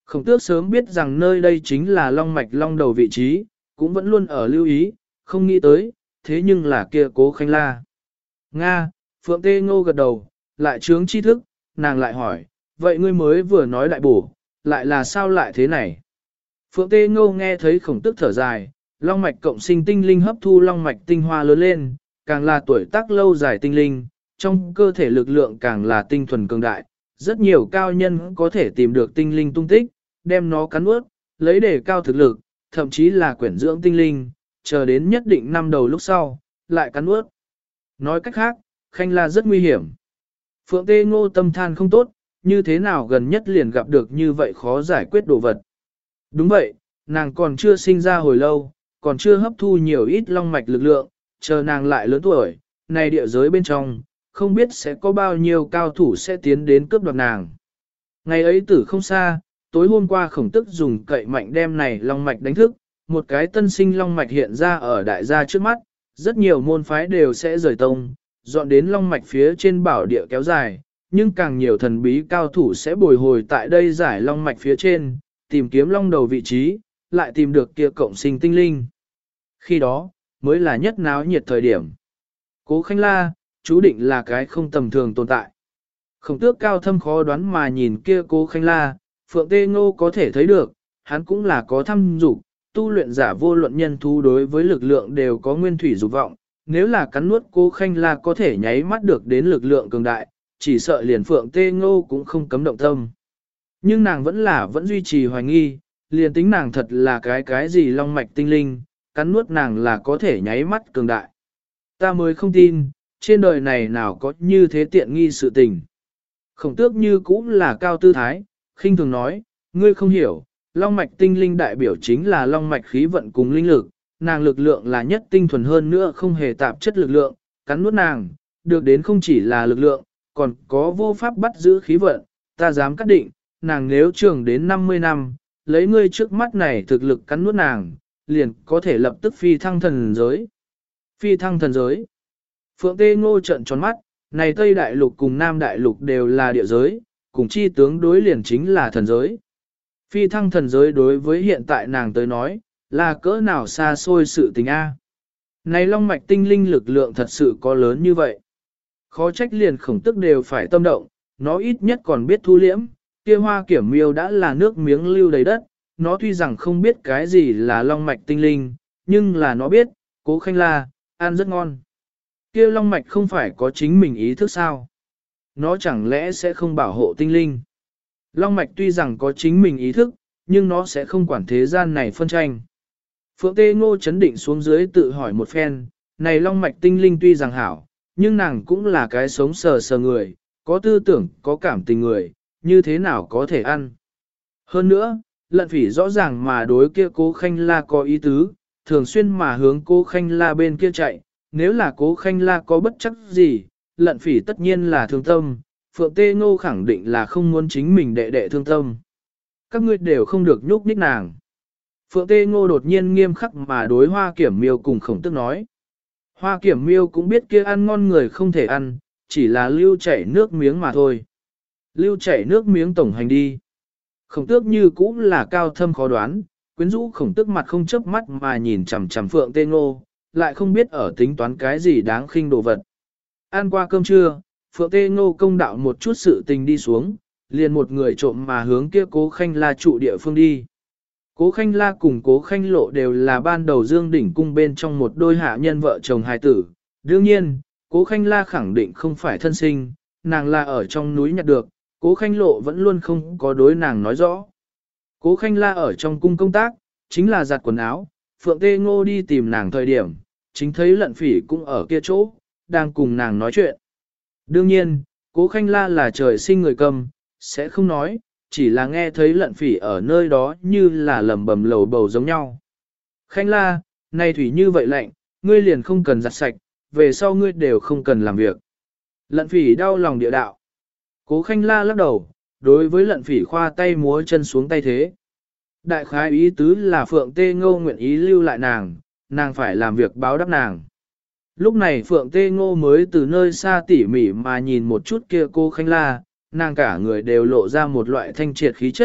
Khổng tước sớm biết rằng nơi đây chính là long mạch long đầu vị trí, cũng vẫn luôn ở lưu ý, không nghĩ tới, thế nhưng là kia Cố Khanh La. Nga, Phượng Tê Ngô gật đầu, lại trướng tri thức, nàng lại hỏi, vậy ngươi mới vừa nói đại bổ, lại là sao lại thế này? Phượng Tê Ngô nghe thấy khổng tước thở dài, long mạch cộng sinh tinh linh hấp thu long mạch tinh hoa lớn lên, càng là tuổi tác lâu dài tinh linh, trong cơ thể lực lượng càng là tinh thuần cường đại. Rất nhiều cao nhân có thể tìm được tinh linh tung tích, đem nó cắn nuốt, lấy để cao thực lực, thậm chí là quyển dưỡng tinh linh, chờ đến nhất định năm đầu lúc sau, lại cắn nuốt. Nói cách khác, Khanh La rất nguy hiểm. Phượng Tê Ngô tâm than không tốt, như thế nào gần nhất liền gặp được như vậy khó giải quyết đồ vật. Đúng vậy, nàng còn chưa sinh ra hồi lâu, còn chưa hấp thu nhiều ít long mạch lực lượng, chờ nàng lại lớn tuổi, này địa giới bên trong, không biết sẽ có bao nhiêu cao thủ sẽ tiến đến cướp đoạt nàng. Ngày ấy tử không xa, tối hôm qua khổng tức dùng cậy mạnh đem này long mạch đánh thức, một cái tân sinh long mạch hiện ra ở đại gia trước mắt, rất nhiều môn phái đều sẽ rời tông, dọn đến long mạch phía trên bảo địa kéo dài, nhưng càng nhiều thần bí cao thủ sẽ bồi hồi tại đây giải long mạch phía trên, tìm kiếm long đầu vị trí, lại tìm được kia cộng sinh tinh linh. Khi đó, mới là nhất náo nhiệt thời điểm. Cố Khanh La, chú định là cái không tầm thường tồn tại. Khổng tước cao thâm khó đoán mà nhìn kia Cố Khanh La, Phượng Tê Ngô có thể thấy được, hắn cũng là có thăm dục, tu luyện giả vô luận nhân thú đối với lực lượng đều có nguyên thủy dục vọng, nếu là cắn nuốt Cố Khanh La có thể nháy mắt được đến lực lượng cường đại, chỉ sợ liền Phượng Tê Ngô cũng không cấm động tâm. Nhưng nàng vẫn duy trì hoài nghi, liền tính nàng thật là cái gì long mạch tinh linh, cắn nuốt nàng là có thể nháy mắt cường đại. Ta mới không tin, trên đời này nào có như thế tiện nghi sự tình. Khổng tước như cũng là cao tư thái, khinh thường nói, ngươi không hiểu, long mạch tinh linh đại biểu chính là long mạch khí vận cùng linh lực, nàng lực lượng là nhất tinh thuần hơn nữa không hề tạp chất lực lượng, cắn nuốt nàng, được đến không chỉ là lực lượng, còn có vô pháp bắt giữ khí vận, ta dám cắt định, nàng nếu trường đến 50 năm, lấy ngươi trước mắt này thực lực cắn nuốt nàng, liền có thể lập tức phi thăng thần giới. Phi thăng thần giới. Phượng Tê Ngô trợn tròn mắt, này Tây Đại Lục cùng Nam Đại Lục đều là địa giới, cùng chi tướng đối liền chính là thần giới. Phi thăng thần giới đối với hiện tại nàng tới nói, là cỡ nào xa xôi sự tình A. Này long mạch tinh linh lực lượng thật sự có lớn như vậy. Khó trách liền khổng tức đều phải tâm động, nó ít nhất còn biết thu liễm, kia hoa kiểm miêu đã là nước miếng lưu đầy đất, nó tuy rằng không biết cái gì là long mạch tinh linh, nhưng là nó biết, Cố Khanh La, ăn rất ngon. Kia long mạch không phải có chính mình ý thức sao? Nó chẳng lẽ sẽ không bảo hộ tinh linh? Long mạch tuy rằng có chính mình ý thức, nhưng nó sẽ không quản thế gian này phân tranh. Phượng Tê Ngô chấn định xuống dưới tự hỏi một phen, này long mạch tinh linh tuy rằng hảo, nhưng nàng cũng là cái sống sờ sờ người, có tư tưởng, có cảm tình người, như thế nào có thể ăn. Hơn nữa, lận phỉ rõ ràng mà đối kia Cố Khanh La có ý tứ, thường xuyên mà hướng Cố Khanh La bên kia chạy, nếu là Cố Khanh La có bất chấp gì, lận phỉ tất nhiên là thương tâm, Phượng Tê Ngô khẳng định là không muốn chính mình đệ đệ thương tâm. Các ngươi đều không được nhúc nhích nàng. Phượng Tê Ngô đột nhiên nghiêm khắc mà đối Hoa Kiểm Miêu cùng Khổng Tước nói. Hoa Kiểm Miêu cũng biết kia ăn ngon người không thể ăn, chỉ là lưu chảy nước miếng mà thôi. Lưu chảy nước miếng tổng hành đi. Khổng Tước như cũng là cao thâm khó đoán, quyến rũ Khổng Tước mặt không chớp mắt mà nhìn chằm chằm Phượng Tê Ngô, lại không biết ở tính toán cái gì đáng khinh đồ vật. Ăn qua cơm trưa, Phượng Tê Ngô công đạo một chút sự tình đi xuống, liền một người trộm mà hướng kia Cố Khanh La trụ địa phương đi. Cố Khanh La cùng Cố Khanh Lộ đều là ban đầu Dương Đỉnh cung bên trong một đôi hạ nhân vợ chồng hài tử. Đương nhiên, Cố Khanh La khẳng định không phải thân sinh, nàng là ở trong núi nhặt được, Cố Khanh Lộ vẫn luôn không có đối nàng nói rõ. Cố Khanh La ở trong cung công tác, chính là giặt quần áo, Phượng Tê Ngô đi tìm nàng thời điểm, chính thấy lận phỉ cũng ở kia chỗ, đang cùng nàng nói chuyện. Đương nhiên, Cố Khanh La là trời sinh người cầm, sẽ không nói, chỉ là nghe thấy lận phỉ ở nơi đó như là lầm bầm lầu bầu giống nhau. Khanh La, này thủy như vậy lạnh, ngươi liền không cần giặt sạch, về sau ngươi đều không cần làm việc. Lận phỉ đau lòng địa đạo. Cố Khanh La lắc đầu, đối với lận phỉ khoa tay múa chân xuống tay thế. Đại khái ý tứ là Phượng Tê Ngô nguyện ý lưu lại nàng phải làm việc báo đáp nàng. Lúc này Phượng Tê Ngô mới từ nơi xa tỉ mỉ mà nhìn một chút kia Cố Khanh La, nàng cả người đều lộ ra một loại thanh triệt khí chất,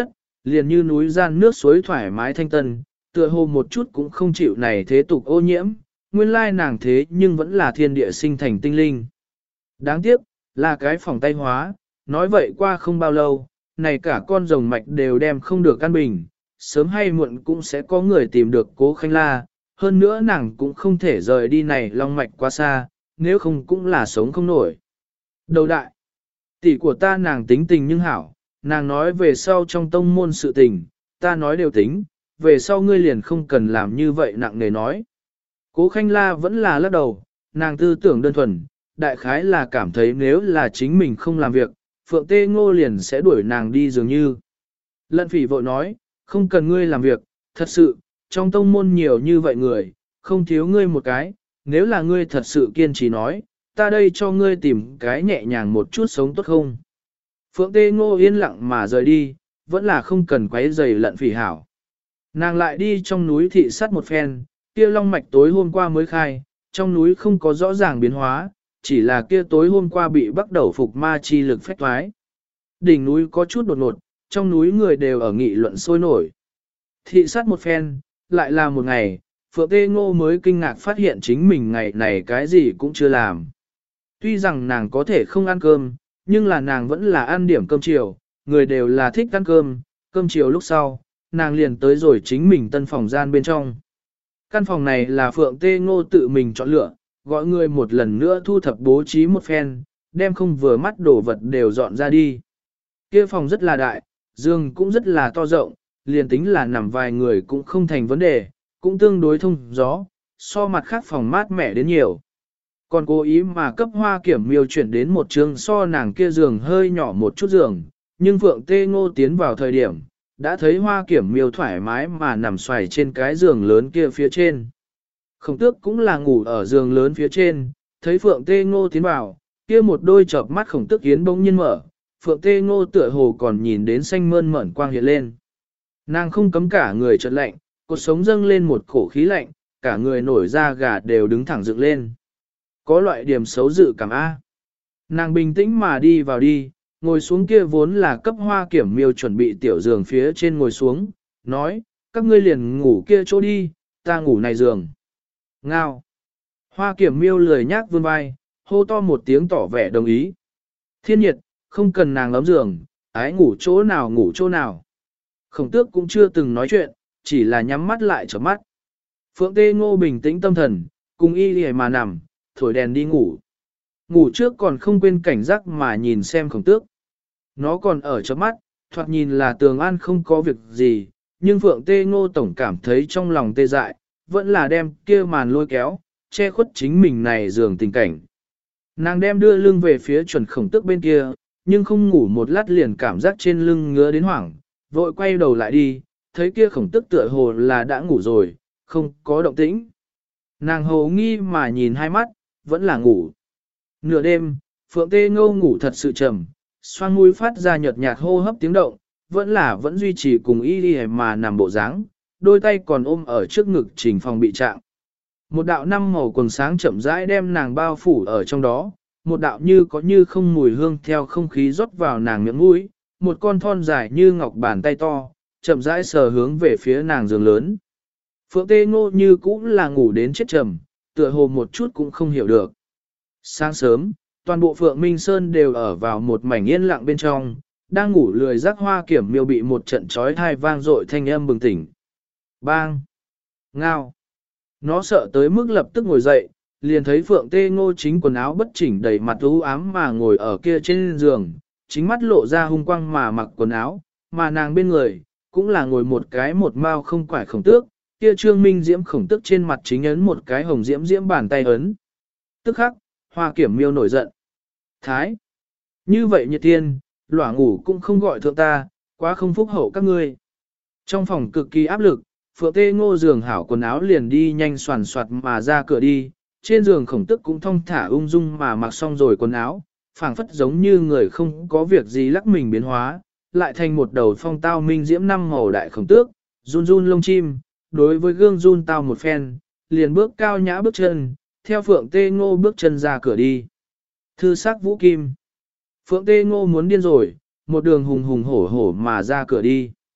liền như núi gian nước suối thoải mái thanh tân, tựa hồ một chút cũng không chịu này thế tục ô nhiễm, nguyên lai nàng thế nhưng vẫn là thiên địa sinh thành tinh linh. Đáng tiếc, là cái phòng tay hóa, nói vậy qua không bao lâu, này cả con rồng mạch đều đem không được căn bình, sớm hay muộn cũng sẽ có người tìm được Cố Khanh La, hơn nữa nàng cũng không thể rời đi này long mạch quá xa, nếu không cũng là sống không nổi. Đầu đại, tỷ của ta nàng tính tình nhưng hảo, nàng nói về sau trong tông môn sự tình, ta nói đều tính, về sau ngươi liền không cần làm như vậy nặng nề nói. Cố Khanh La vẫn là lắc đầu, nàng tư tưởng đơn thuần, đại khái là cảm thấy nếu là chính mình không làm việc, Phượng Tê Ngô liền sẽ đuổi nàng đi dường như. Lận Phỉ vội nói, không cần ngươi làm việc, thật sự, trong tông môn nhiều như vậy người, không thiếu ngươi một cái, nếu là ngươi thật sự kiên trì nói, ta đây cho ngươi tìm cái nhẹ nhàng một chút sống tốt không. Phượng Tê Ngô yên lặng mà rời đi, vẫn là không cần quấy rầy Lận Phỉ hảo. Nàng lại đi trong núi thị sát một phen, kia long mạch tối hôm qua mới khai, trong núi không có rõ ràng biến hóa, chỉ là kia tối hôm qua bị bắt đầu phục ma chi lực phách thoái. Đỉnh núi có chút đột ngột, trong núi người đều ở nghị luận sôi nổi. Thị sát một phen, lại là một ngày, Phượng Tê Ngô mới kinh ngạc phát hiện chính mình ngày này cái gì cũng chưa làm. Tuy rằng nàng có thể không ăn cơm, nhưng là nàng vẫn là ăn điểm cơm chiều, người đều là thích ăn cơm, cơm chiều lúc sau, nàng liền tới rồi chính mình tân phòng gian bên trong. Căn phòng này là Phượng Tê Ngô tự mình chọn lựa, gọi người một lần nữa thu thập bố trí một phen, đem không vừa mắt đồ vật đều dọn ra đi. Kia phòng rất là đại, giường cũng rất là to rộng, liền tính là nằm vài người cũng không thành vấn đề, cũng tương đối thông gió, so mặt khác phòng mát mẻ đến nhiều. Còn cố ý mà cấp Hoa Kiểm Miêu chuyển đến một trường so nàng kia giường hơi nhỏ một chút giường, nhưng Phượng Tê Ngô tiến vào thời điểm, đã thấy Hoa Kiểm Miêu thoải mái mà nằm xoài trên cái giường lớn kia phía trên. Khổng Tước cũng là ngủ ở giường lớn phía trên, thấy Phượng Tê Ngô tiến vào, kia một đôi chợp mắt Khổng Tước Yến bỗng nhiên mở, Phượng Tê Ngô tựa hồ còn nhìn đến xanh mơn mởn quang hiện lên. Nàng không cấm cả người chợt lạnh, cột sống dâng lên một cổ khí lạnh, cả người nổi da gà đều đứng thẳng dựng lên. Có loại điểm xấu dự cảm A. Nàng bình tĩnh mà đi vào đi, ngồi xuống kia vốn là cấp Hoa Kiểm Miêu chuẩn bị tiểu giường phía trên ngồi xuống, nói, các ngươi liền ngủ kia chỗ đi, ta ngủ này giường. Ngao. Hoa Kiểm Miêu lười nhác vươn vai, hô to một tiếng tỏ vẻ đồng ý. Thiên nhiệt, không cần nàng lắm giường, ái ngủ chỗ nào ngủ chỗ nào. Khổng Tước cũng chưa từng nói chuyện, chỉ là nhắm mắt lại chớp mắt. Phượng Tê Ngô bình tĩnh tâm thần, cùng y lìa mà nằm, thổi đèn đi ngủ. Ngủ trước còn không quên cảnh giác mà nhìn xem Khổng Tước. Nó còn ở chớp mắt, thoạt nhìn là Tường An không có việc gì, nhưng Phượng Tê Ngô tổng cảm thấy trong lòng tê dại, vẫn là đem kia màn lôi kéo, che khuất chính mình này giường tình cảnh. Nàng đem đưa lưng về phía chuẩn Khổng Tước bên kia, nhưng không ngủ một lát liền cảm giác trên lưng ngứa đến hoảng, vội quay đầu lại đi, thấy kia Khổng Tước tựa hồ là đã ngủ rồi, không có động tĩnh. Nàng hồ nghi mà nhìn hai mắt, vẫn là ngủ. Nửa đêm, Phượng Tê Ngô ngủ thật sự trầm, xoang mũi phát ra nhợt nhạt hô hấp tiếng động, vẫn duy trì cùng y đi mà nằm bộ dáng, đôi tay còn ôm ở trước ngực trình phòng bị trạng. Một đạo năm màu quần sáng chậm rãi đem nàng bao phủ ở trong đó, một đạo như có như không mùi hương theo không khí rót vào nàng miệng mũi, một con thon dài như ngọc bàn tay to, chậm rãi sờ hướng về phía nàng giường lớn. Phượng Tê Ngô như cũng là ngủ đến chết trầm, tựa hồ một chút cũng không hiểu được. Sáng sớm, toàn bộ Phượng Minh Sơn đều ở vào một mảnh yên lặng bên trong, đang ngủ lười giác Hoa Kiểm Miêu bị một trận chói tai vang dội thanh âm bừng tỉnh. Bang! Ngao! Nó sợ tới mức lập tức ngồi dậy, liền thấy Phượng Tê Ngô chính quần áo bất chỉnh đầy mặt u ám mà ngồi ở kia trên giường, chính mắt lộ ra hung quang mà mặc quần áo, mà nàng bên người, cũng là ngồi một cái một mao không quải Khổng Tước, kia Trương Minh Diễm Khổng Tước trên mặt chính ấn một cái hồng diễm diễm bàn tay ấn. Tức khắc, Hoa Kiểm Miêu nổi giận. Thái! Như vậy nhiệt thiên, lỏa ngủ cũng không gọi thượng ta, quá không phúc hậu các ngươi. Trong phòng cực kỳ áp lực, Phượng Tê Ngô giường hảo quần áo liền đi nhanh soàn soạt mà ra cửa đi, trên giường Khổng Tước cũng thong thả ung dung mà mặc xong rồi quần áo, phảng phất giống như người không có việc gì lắc mình biến hóa, lại thành một đầu phong tao minh diễm năm màu đại Khổng Tước, run run lông chim, đối với gương run tao một phen, liền bước cao nhã bước chân, theo Phượng Tê Ngô bước chân ra cửa đi. Thư sắc vũ kim. Phượng Tê Ngô muốn điên rồi, một đường hùng hùng hổ hổ mà ra cửa đi.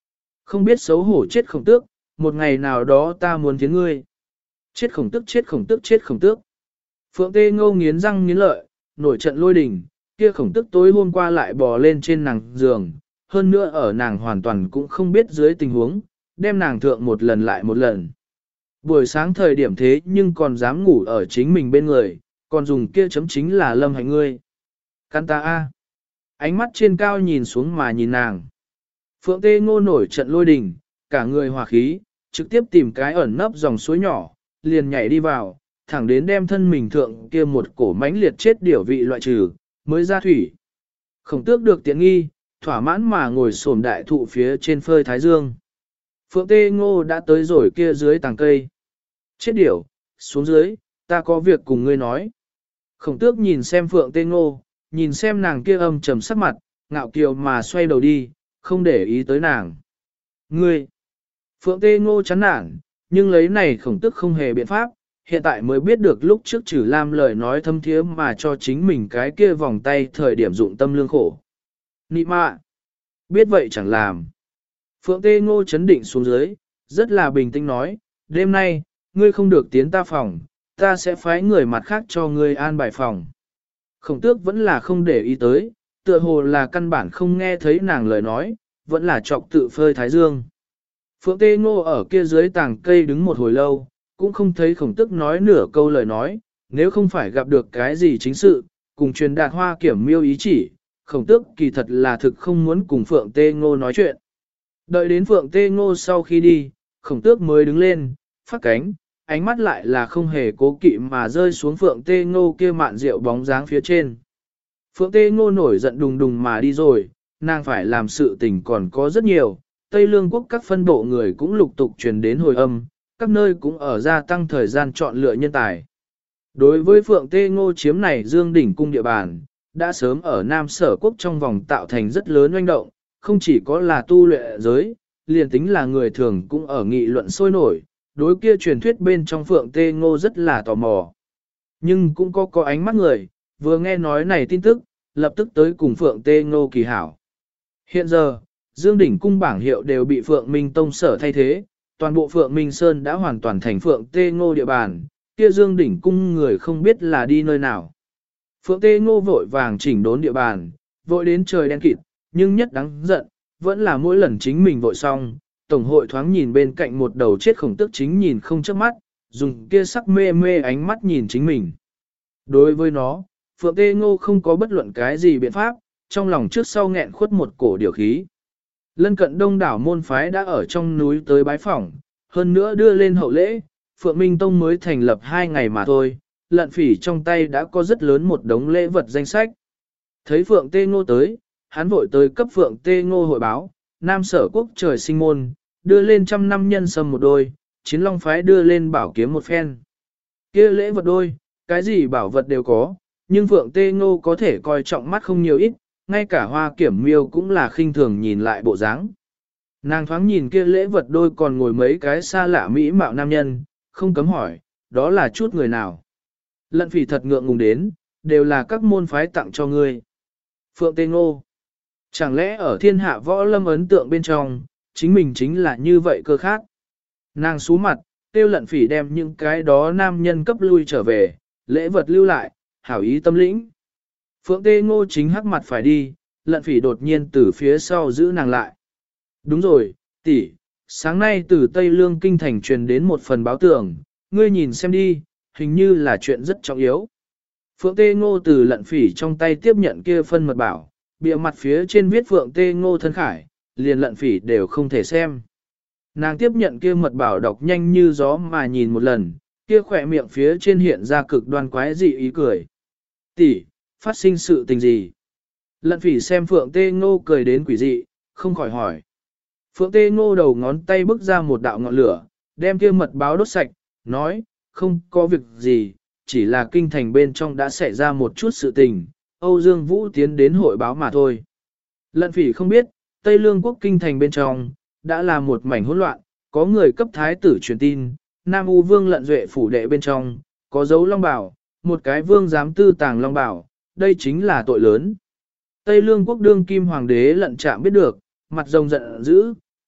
Không biết xấu hổ chết khổng tước, một ngày nào đó ta muốn thiến ngươi. Chết khổng tước, chết khổng tước, chết khổng tước. Phượng Tê Ngô nghiến răng nghiến lợi, nổi trận lôi đình, kia khổng tước tối hôm qua lại bò lên trên nàng giường, hơn nữa ở nàng hoàn toàn cũng không biết dưới tình huống, đem nàng thượng một lần lại một lần. Buổi sáng thời điểm thế nhưng còn dám ngủ ở chính mình bên người, còn dùng kia chấm chính là Lâm Hạnh ngươi. Căn ta a. Ánh mắt trên cao nhìn xuống mà nhìn nàng. Phượng Tê Ngô nổi trận lôi đình, cả người hòa khí, trực tiếp tìm cái ẩn nấp dòng suối nhỏ, liền nhảy đi vào, thẳng đến đem thân mình thượng kia một cổ mãnh liệt chết điểu vị loại trừ, mới ra thủy. Khổng tước được tiện nghi, thỏa mãn mà ngồi xổm đại thụ phía trên phơi thái dương. Phượng Tê Ngô đã tới rồi kia dưới tàng cây. Chết điểu, xuống dưới, ta có việc cùng ngươi nói. Khổng tước nhìn xem Phượng Tê Ngô, nhìn xem nàng kia âm trầm sắc mặt, ngạo kiều mà xoay đầu đi, không để ý tới nàng. Ngươi! Phượng Tê Ngô chán nản, nhưng lấy này khổng tước không hề biện pháp, hiện tại mới biết được lúc trước Trử Lam lời nói thâm thiế mà cho chính mình cái kia vòng tay thời điểm dụng tâm lương khổ. Nị mạ! Biết vậy chẳng làm. Phượng Tê Ngô chấn định xuống dưới, rất là bình tĩnh nói, đêm nay, ngươi không được tiến ta phòng, ta sẽ phái người mặt khác cho ngươi an bài phòng. Khổng tước vẫn là không để ý tới, tựa hồ là căn bản không nghe thấy nàng lời nói, vẫn là trọc tự phơi thái dương. Phượng Tê Ngô ở kia dưới tàng cây đứng một hồi lâu, cũng không thấy khổng tước nói nửa câu lời nói, nếu không phải gặp được cái gì chính sự, cùng truyền đạt hoa kiểm miêu ý chỉ, khổng tước kỳ thật là thực không muốn cùng Phượng Tê Ngô nói chuyện. Đợi đến Phượng Tê Ngô sau khi đi, khổng tước mới đứng lên, phát cánh, ánh mắt lại là không hề cố kỵ mà rơi xuống Phượng Tê Ngô kia mạn rượu bóng dáng phía trên. Phượng Tê Ngô nổi giận đùng đùng mà đi rồi, nàng phải làm sự tình còn có rất nhiều, Tây Lương quốc các phân bộ người cũng lục tục truyền đến hồi âm, các nơi cũng ở gia tăng thời gian chọn lựa nhân tài. Đối với Phượng Tê Ngô chiếm này Dương Đỉnh cung địa bàn, đã sớm ở Nam Sở quốc trong vòng tạo thành rất lớn oanh động, không chỉ có là tu luyện giới, liền tính là người thường cũng ở nghị luận sôi nổi, đối kia truyền thuyết bên trong Phượng Tê Ngô rất là tò mò. Nhưng cũng có ánh mắt người, vừa nghe nói này tin tức, lập tức tới cùng Phượng Tê Ngô kỳ hảo. Hiện giờ, Dương Đỉnh cung bảng hiệu đều bị Phượng Minh Tông sở thay thế, toàn bộ Phượng Minh Sơn đã hoàn toàn thành Phượng Tê Ngô địa bàn, kia Dương Đỉnh cung người không biết là đi nơi nào. Phượng Tê Ngô vội vàng chỉnh đốn địa bàn, vội đến trời đen kịt, nhưng nhất đáng giận, vẫn là mỗi lần chính mình vội xong, Tổng hội thoáng nhìn bên cạnh một đầu chết khổng tước chính nhìn không chớp mắt, dùng kia sắc mê mê ánh mắt nhìn chính mình. Đối với nó, Phượng Tê Ngô không có bất luận cái gì biện pháp, trong lòng trước sau nghẹn khuất một cổ điều khí. Lân cận đông đảo môn phái đã ở trong núi tới bái phỏng, hơn nữa đưa lên hậu lễ, Phượng Minh Tông mới thành lập 2 ngày mà thôi, lận phỉ trong tay đã có rất lớn một đống lễ vật danh sách. Thấy Phượng Tê Ngô tới, hắn vội tới cấp Phượng Tê Ngô hội báo, Nam Sở quốc trời sinh môn, đưa lên 100 năm nhân sâm một đôi, Chiến Long phái đưa lên bảo kiếm một phen. Kia lễ vật đôi, cái gì bảo vật đều có, nhưng Phượng Tê Ngô có thể coi trọng mắt không nhiều ít, ngay cả Hoa Kiểm Miêu cũng là khinh thường nhìn lại bộ dáng. Nàng thoáng nhìn kia lễ vật đôi còn ngồi mấy cái xa lạ mỹ mạo nam nhân, không cấm hỏi, đó là chút người nào. Lận phỉ thật ngượng ngùng đến, đều là các môn phái tặng cho ngươi. Phượng Tê Ngô, chẳng lẽ ở thiên hạ võ lâm ấn tượng bên trong, chính mình chính là như vậy cơ khác. Nàng sú mặt, tiêu lận phỉ đem những cái đó nam nhân cấp lui trở về, lễ vật lưu lại, hảo ý tâm lĩnh. Phượng Tê Ngô chính hắc mặt phải đi, lận phỉ đột nhiên từ phía sau giữ nàng lại. Đúng rồi, tỷ, sáng nay từ Tây Lương Kinh Thành truyền đến một phần báo tường, ngươi nhìn xem đi, hình như là chuyện rất trọng yếu. Phượng Tê Ngô từ lận phỉ trong tay tiếp nhận kia phân mật bảo, bìa mặt phía trên viết Phượng Tê Ngô thân khải, liền lận phỉ đều không thể xem. Nàng tiếp nhận kia mật bảo đọc nhanh như gió mà nhìn một lần, kia khỏe miệng phía trên hiện ra cực đoan quái dị ý cười. Tỷ, phát sinh sự tình gì? Lận phỉ xem Phượng Tê Ngô cười đến quỷ dị, không khỏi hỏi. Phượng Tê Ngô đầu ngón tay bước ra một đạo ngọn lửa, đem kia mật báo đốt sạch, nói, không có việc gì, chỉ là kinh thành bên trong đã xảy ra một chút sự tình, Âu Dương Vũ tiến đến hội báo mà thôi. Lận phỉ không biết, Tây Lương quốc kinh thành bên trong, đã là một mảnh hỗn loạn, có người cấp thái tử truyền tin, Nam U Vương Lận Duệ phủ đệ bên trong, có dấu long bảo, một cái vương dám tư tàng long bảo, đây chính là tội lớn. Tây Lương quốc đương kim hoàng đế Lận Trạm biết được, mặt rồng giận dữ,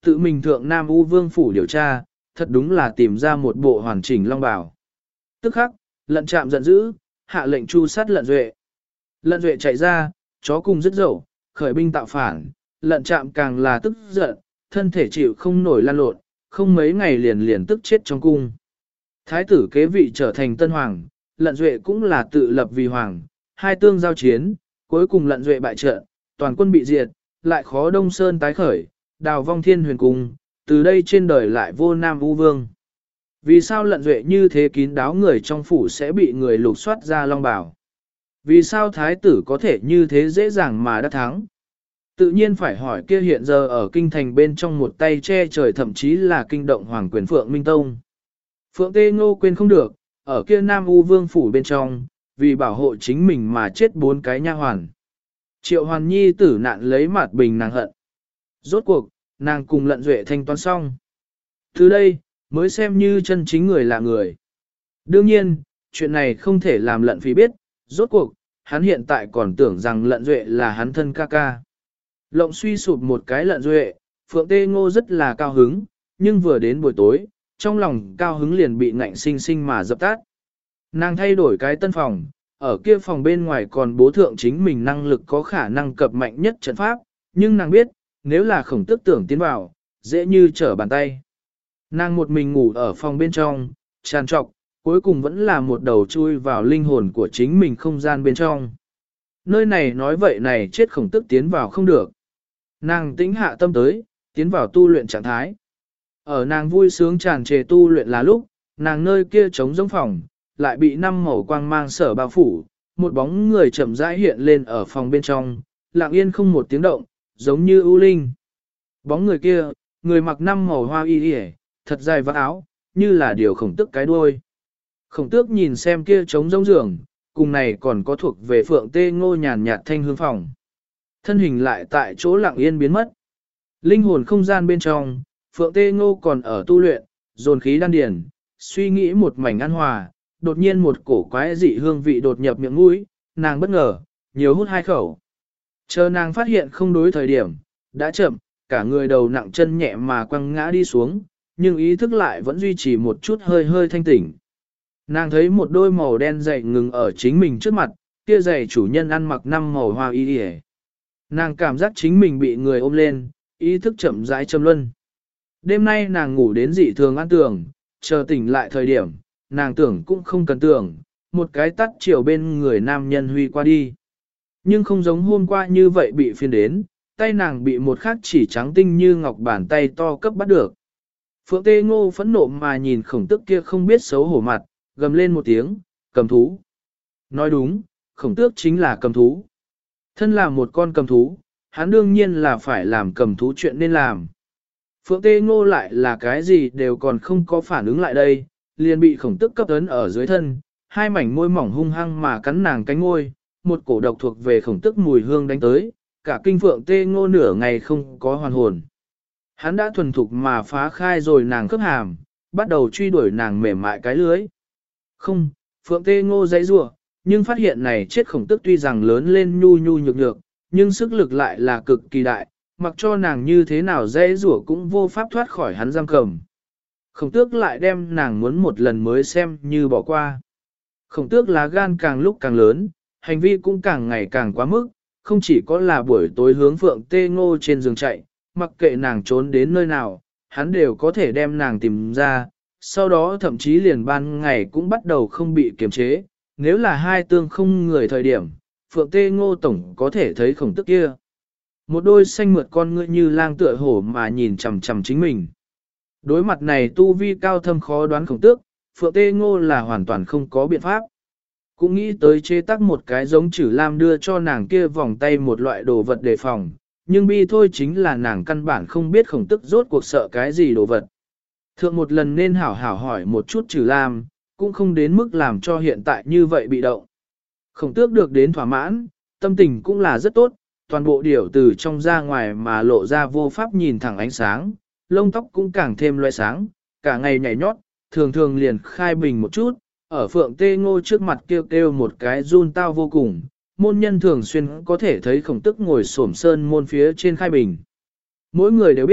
tự mình thượng Nam U Vương phủ điều tra, thật đúng là tìm ra một bộ hoàn chỉnh long bào. Tức khắc, Lận Trạm giận dữ, hạ lệnh tru sát Lận Duệ. Lận Duệ chạy ra, chó cùng dứt dậu, khởi binh tạo phản, Lận Trạm càng là tức giận, thân thể chịu không nổi lan lộn, không mấy ngày liền liền tức chết trong cung. Thái tử kế vị trở thành tân hoàng, Lận Duệ cũng là tự lập vì hoàng, hai tương giao chiến, cuối cùng Lận Duệ bại trận, toàn quân bị diệt, lại khó Đông Sơn tái khởi, đào vong thiên huyền cung, từ đây trên đời lại vô Nam U Vương. Vì sao Lận Duệ như thế kín đáo người trong phủ sẽ bị người lục soát ra long bào? Vì sao thái tử có thể như thế dễ dàng mà đã thắng? Tự nhiên phải hỏi kia hiện giờ ở kinh thành bên trong một tay che trời, thậm chí là kinh động hoàng quyền Phượng Minh Tông. Phượng Tê Ngô quên không được, ở kia Nam U Vương phủ bên trong, vì bảo hộ chính mình mà chết 4 cái nha hoàn. Triệu Hoàn Nhi tử nạn lấy mặt bình nàng hận. Rốt cuộc, nàng cùng Lận Duệ thanh toán xong. Từ đây, mới xem như chân chính người là người. Đương nhiên, chuyện này không thể làm Lận Phí biết, rốt cuộc, hắn hiện tại còn tưởng rằng Lận Duệ là hắn thân ca ca. Lộng suy sụp một cái Lận Duệ, Phượng Tê Ngô rất là cao hứng, nhưng vừa đến buổi tối, trong lòng cao hứng liền bị ngạnh sinh sinh mà dập tắt. Nàng thay đổi cái tân phòng, ở kia phòng bên ngoài còn bố thượng chính mình năng lực có khả năng cập mạnh nhất trận pháp, nhưng nàng biết, nếu là Khổng Tước tưởng tiến vào, dễ như trở bàn tay. Nàng một mình ngủ ở phòng bên trong, tràn trọc, cuối cùng vẫn là một đầu chui vào linh hồn của chính mình không gian bên trong. Nơi này nói vậy này chết Khổng Tước tiến vào không được. Nàng tĩnh hạ tâm tới, tiến vào tu luyện trạng thái. Ở nàng vui sướng tràn trề tu luyện là lúc, nàng nơi kia trống rỗng phòng, lại bị 5 màu quang mang sở bao phủ, một bóng người chậm rãi hiện lên ở phòng bên trong, lặng yên không một tiếng động, giống như ưu linh. Bóng người kia, người mặc 5 màu hoa y y, thật dài vắt áo, như là điều Khổng Tước cái đuôi. Khổng Tước nhìn xem kia trống rỗng giường, cùng này còn có thuộc về Phượng Tê Ngô nhàn nhạt thanh hương phòng. Thân hình lại tại chỗ lặng yên biến mất. Linh hồn không gian bên trong, Phượng Tê Ngô còn ở tu luyện, dồn khí đan điền, suy nghĩ một mảnh an hòa, đột nhiên một cổ quái dị hương vị đột nhập miệng mũi, nàng bất ngờ, nhiều hút 2 khẩu. Chờ nàng phát hiện không đối thời điểm, đã chậm, cả người đầu nặng chân nhẹ mà quăng ngã đi xuống, nhưng ý thức lại vẫn duy trì một chút hơi hơi thanh tỉnh. Nàng thấy một đôi màu đen giày ngừng ở chính mình trước mặt, kia giày chủ nhân ăn mặc 5 màu hoa y y. Nàng cảm giác chính mình bị người ôm lên, ý thức chậm rãi châm luân. Đêm nay nàng ngủ đến dị thường an tường, chờ tỉnh lại thời điểm, nàng tưởng cũng không cần tưởng, một cái tắt chiều bên người nam nhân huy qua đi. Nhưng không giống hôm qua như vậy bị phiền đến, tay nàng bị một khắc chỉ trắng tinh như ngọc bàn tay to cấp bắt được. Phượng Tê Ngô phẫn nộ mà nhìn Khổng Tước kia không biết xấu hổ mặt, gầm lên một tiếng, cầm thú. Nói đúng, Khổng Tước chính là cầm thú. Thân là một con cầm thú, hắn đương nhiên là phải làm cầm thú chuyện nên làm. Phượng Tê Ngô lại là cái gì đều còn không có phản ứng lại đây, liền bị Khổng Tước cấp ấn ở dưới thân, hai mảnh môi mỏng hung hăng mà cắn nàng cánh ngôi, một cổ độc thuộc về Khổng Tước mùi hương đánh tới, cả kinh Phượng Tê Ngô nửa ngày không có hoàn hồn. Hắn đã thuần thục mà phá khai rồi nàng khớp hàm, bắt đầu truy đuổi nàng mềm mại cái lưới. Không, Phượng Tê Ngô giãy giụa, nhưng phát hiện này chết Khổng Tước tuy rằng lớn lên nhu nhu nhược nhược, nhưng sức lực lại là cực kỳ đại, mặc cho nàng như thế nào giãy giụa cũng vô pháp thoát khỏi hắn giam cầm. Khổng Tước lại đem nàng muốn một lần mới xem như bỏ qua. Khổng Tước lá gan càng lúc càng lớn, hành vi cũng càng ngày càng quá mức, không chỉ có là buổi tối hướng Phượng Tê Ngô trên giường chạy, mặc kệ nàng trốn đến nơi nào, hắn đều có thể đem nàng tìm ra, sau đó thậm chí liền ban ngày cũng bắt đầu không bị kiềm chế, nếu là hai tương không người thời điểm, Phượng Tê Ngô tổng có thể thấy Khổng Tước kia. Một đôi xanh mượt con ngươi như lang tựa hổ mà nhìn chằm chằm chính mình. Đối mặt này tu vi cao thâm khó đoán Khổng Tước, Phượng Tê Ngô là hoàn toàn không có biện pháp. Cũng nghĩ tới chế tác một cái giống Trử Lam đưa cho nàng kia vòng tay một loại đồ vật đề phòng, nhưng bi thôi chính là nàng căn bản không biết Khổng Tước rốt cuộc sợ cái gì đồ vật. Thượng một lần nên hảo hảo hỏi một chút Trử Lam, cũng không đến mức làm cho hiện tại như vậy bị động. Khổng Tước được đến thỏa mãn, tâm tình cũng là rất tốt, toàn bộ điểu từ trong ra ngoài mà lộ ra vô pháp nhìn thẳng ánh sáng, lông tóc cũng càng thêm loe sáng, cả ngày nhảy nhót, thường thường liền khai bình một chút, ở Phượng Tê Ngô trước mặt kêu kêu một cái run tao vô cùng, môn nhân thường xuyên có thể thấy Khổng Tước ngồi xổm sơn môn phía trên khai bình. Mỗi người đều biết,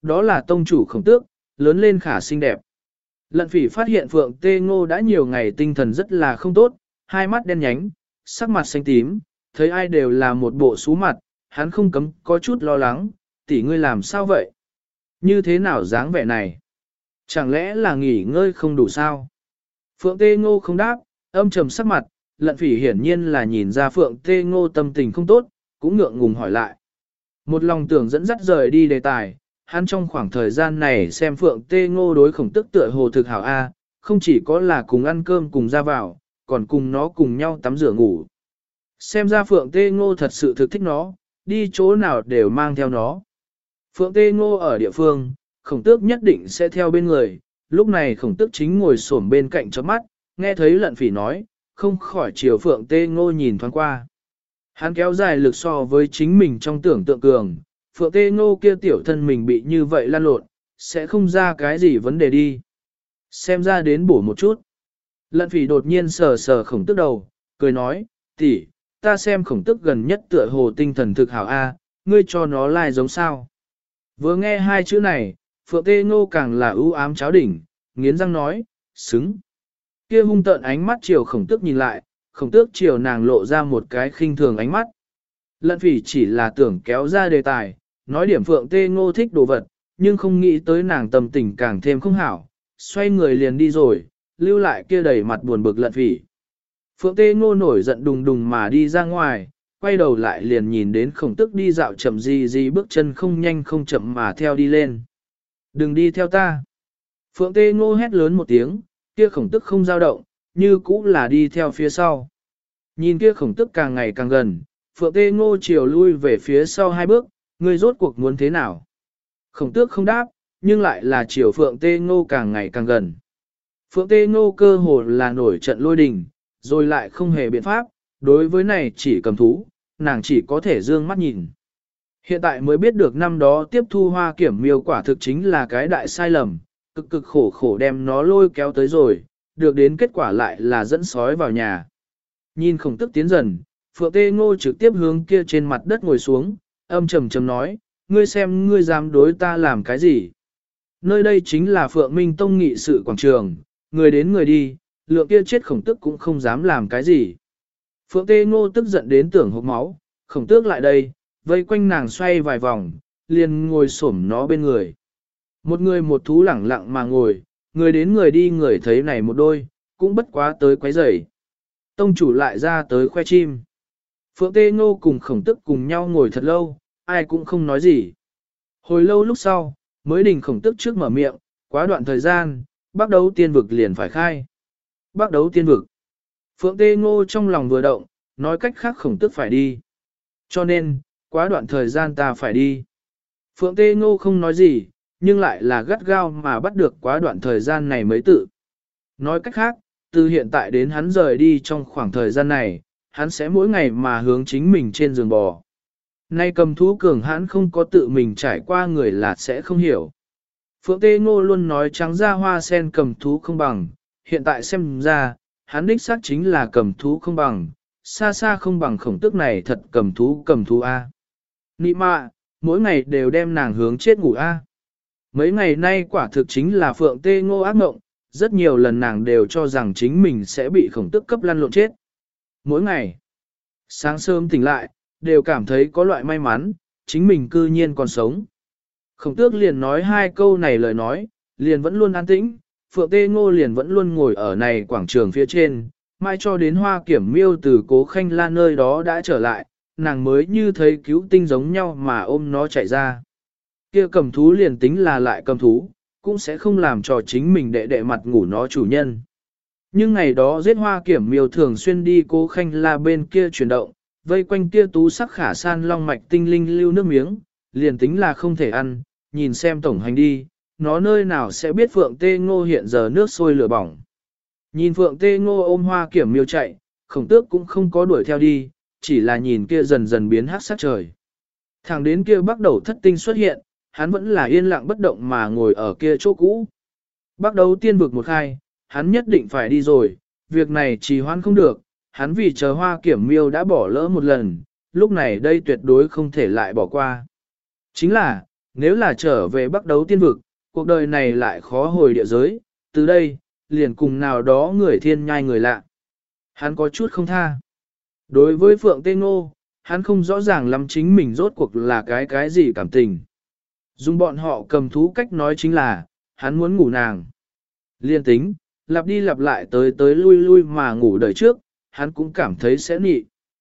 đó là tông chủ Khổng Tước, lớn lên khả xinh đẹp. Lận Phỉ phát hiện Phượng Tê Ngô đã nhiều ngày tinh thần rất là không tốt, hai mắt đen nhánh, sắc mặt xanh tím, thấy ai đều là một bộ xú mặt, hắn không cấm có chút lo lắng, tỷ ngươi làm sao vậy? Như thế nào dáng vẻ này? Chẳng lẽ là nghỉ ngơi không đủ sao? Phượng Tê Ngô không đáp, âm trầm sắc mặt, Lận Phỉ hiển nhiên là nhìn ra Phượng Tê Ngô tâm tình không tốt, cũng ngượng ngùng hỏi lại. Một lòng tưởng dẫn dắt rời đi đề tài, hắn trong khoảng thời gian này xem Phượng Tê Ngô đối Khổng Tức tựa hồ thực hảo A, không chỉ có là cùng ăn cơm cùng ra vào, còn cùng nó cùng nhau tắm rửa ngủ. Xem ra Phượng Tê Ngô thật sự thực thích nó, đi chỗ nào đều mang theo nó. Phượng Tê Ngô ở địa phương, Khổng Tước nhất định sẽ theo bên người, lúc này Khổng Tước chính ngồi xổm bên cạnh chớp mắt, nghe thấy Lận Phỉ nói, không khỏi chiều Phượng Tê Ngô nhìn thoáng qua. Hắn kéo dài lực so với chính mình trong tưởng tượng cường, Phượng Tê Ngô kia tiểu thân mình bị như vậy lan lộn, sẽ không ra cái gì vấn đề đi. Xem ra đến bổ một chút. Lận Phỉ đột nhiên sờ sờ Khổng Tước đầu, cười nói, tỷ, ta xem Khổng Tước gần nhất tựa hồ tinh thần thực hảo A, ngươi cho nó lai giống sao. Vừa nghe hai chữ này, Phượng Tê Ngô càng là ưu ám cháo đỉnh, nghiến răng nói, xứng. Kia hung tợn ánh mắt chiều Khổng Tước nhìn lại, Khổng Tước chiều nàng lộ ra một cái khinh thường ánh mắt. Lận Phỉ chỉ là tưởng kéo ra đề tài, nói điểm Phượng Tê Ngô thích đồ vật, nhưng không nghĩ tới nàng tâm tình càng thêm không hảo, xoay người liền đi rồi, lưu lại kia đầy mặt buồn bực Lận Phỉ. Phượng Tê Ngô nổi giận đùng đùng mà đi ra ngoài, quay đầu lại liền nhìn đến Khổng Tước đi dạo chậm gì bước chân không nhanh không chậm mà theo đi lên. Đừng đi theo ta. Phượng Tê Ngô hét lớn một tiếng, kia Khổng Tước không dao động, như cũ là đi theo phía sau. Nhìn kia Khổng Tước càng ngày càng gần, Phượng Tê Ngô chiều lui về phía sau hai bước, ngươi rốt cuộc muốn thế nào? Khổng Tước không đáp, nhưng lại là chiều Phượng Tê Ngô càng ngày càng gần. Phượng Tê Ngô cơ hồ là nổi trận lôi đình, rồi lại không hề biện pháp, đối với này chỉ cầm thú, nàng chỉ có thể dương mắt nhìn. Hiện tại mới biết được năm đó tiếp thu hoa kiểm miêu quả thực chính là cái đại sai lầm, cực cực khổ khổ đem nó lôi kéo tới rồi, được đến kết quả lại là dẫn sói vào nhà. Nhìn Khổng Tước tiến dần, Phượng Tê Ngô trực tiếp hướng kia trên mặt đất ngồi xuống, âm trầm trầm nói, ngươi xem ngươi dám đối ta làm cái gì. Nơi đây chính là Phượng Minh Tông nghị sự quảng trường, người đến người đi, lượng kia chết Khổng Tước cũng không dám làm cái gì. Phượng Tê Ngô tức giận đến tưởng hộc máu, Khổng Tước lại đây, vây quanh nàng xoay vài vòng, liền ngồi xổm nó bên người. Một người một thú lẳng lặng mà ngồi, người đến người đi người thấy này một đôi, cũng bất quá tới quấy rầy. Tông chủ lại ra tới khoe chim. Phượng Tê Ngô cùng Khổng Tước cùng nhau ngồi thật lâu, ai cũng không nói gì. Hồi lâu lúc sau, mới đình Khổng Tước trước mở miệng, quá đoạn thời gian, Bắc Đấu Tiên Vực liền phải khai. Bắc Đấu Tiên Vực. Phượng Tê Ngô trong lòng vừa động, nói cách khác Khổng Tước phải đi. Cho nên, quá đoạn thời gian ta phải đi. Phượng Tê Ngô không nói gì, nhưng lại là gắt gao mà bắt được quá đoạn thời gian này mới tự. Nói cách khác, từ hiện tại đến hắn rời đi trong khoảng thời gian này, hắn sẽ mỗi ngày mà hướng chính mình trên giường bò. Nay cầm thú cường hắn không có tự mình trải qua người là sẽ không hiểu. Phượng Tê Ngô luôn nói trắng ra hoa sen cầm thú không bằng, hiện tại xem ra, hắn đích xác chính là cầm thú không bằng, xa xa không bằng Khổng Tước này thật cầm thú A. Nị mạ, mỗi ngày đều đem nàng hướng chết ngủ A. Mấy ngày nay quả thực chính là Phượng Tê Ngô ác mộng, rất nhiều lần nàng đều cho rằng chính mình sẽ bị Khổng Tước cấp lăn lộn chết. Mỗi ngày, sáng sớm tỉnh lại, đều cảm thấy có loại may mắn, chính mình cư nhiên còn sống. Khổng Tước liền nói hai câu này lời nói, liền vẫn luôn an tĩnh, Phượng Tê Ngô liền vẫn luôn ngồi ở này quảng trường phía trên, mai cho đến hoa kiểm miêu từ Cố Khanh La nơi đó đã trở lại, nàng mới như thấy cứu tinh giống nhau mà ôm nó chạy ra. Kia cầm thú liền tính là lại cầm thú, cũng sẽ không làm cho chính mình đệ mặt ngủ nó chủ nhân. Nhưng ngày đó giết hoa kiểm miêu thường xuyên đi Cố Khanh La bên kia chuyển động, vây quanh kia tú sắc khả san long mạch tinh linh lưu nước miếng, liền tính là không thể ăn, nhìn xem tổng hành đi, nó nơi nào sẽ biết Phượng Tê Ngô hiện giờ nước sôi lửa bỏng. Nhìn Phượng Tê Ngô ôm hoa kiểm miêu chạy, Khổng Tước cũng không có đuổi theo đi, chỉ là nhìn kia dần dần biến hắc sắc trời. Thẳng đến kia bắt đầu thất tinh xuất hiện, hắn vẫn là yên lặng bất động mà ngồi ở kia chỗ cũ. Bắt đầu tiên vực một khai, hắn nhất định phải đi rồi, việc này trì hoãn không được, hắn vì chờ hoa kiểm miêu đã bỏ lỡ một lần, lúc này đây tuyệt đối không thể lại bỏ qua. Chính là, Nếu là trở về Bắc Đấu Tiên Vực, cuộc đời này lại khó hồi địa giới, từ đây, liền cùng nào đó người thiên nhai người lạ. Hắn có chút không tha. Đối với Phượng Tê Ngô, hắn không rõ ràng lắm chính mình rốt cuộc là cái gì cảm tình. Dùng bọn họ cầm thú cách nói chính là, hắn muốn ngủ nàng. Liên tính, lặp đi lặp lại tới lui lui mà ngủ đời trước, hắn cũng cảm thấy sẽ nị.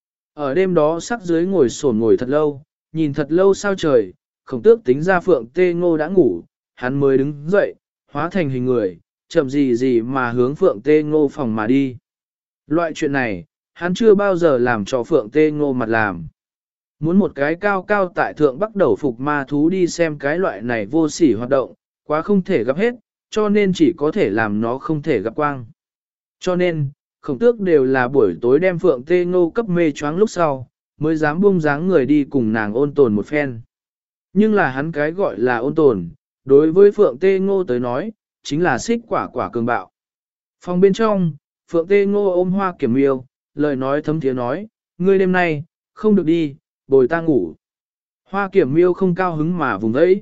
Ở đêm đó sắc dưới ngồi sổn ngồi thật lâu, nhìn thật lâu sao trời, Khổng Tước tính ra Phượng Tê Ngô đã ngủ, hắn mới đứng dậy, hóa thành hình người, chậm gì mà hướng Phượng Tê Ngô phòng mà đi. Loại chuyện này, hắn chưa bao giờ làm cho Phượng Tê Ngô mặt làm. Muốn một cái cao cao tại thượng bắt đầu phục ma thú đi xem cái loại này vô sỉ hoạt động, quá không thể gặp hết, cho nên chỉ có thể làm nó không thể gặp quang. Cho nên, Khổng Tước đều là buổi tối đem Phượng Tê Ngô cấp mê choáng lúc sau, mới dám buông dáng người đi cùng nàng ôn tồn một phen. Nhưng là hắn cái gọi là ôn tồn, đối với Phượng Tê Ngô tới nói, chính là xích quả quả cường bạo. Phòng bên trong, Phượng Tê Ngô ôm Hoa Kiểm Miêu, lời nói thấm thiế nói, ngươi đêm nay, không được đi, bồi ta ngủ. Hoa Kiểm Miêu không cao hứng mà vùng ấy.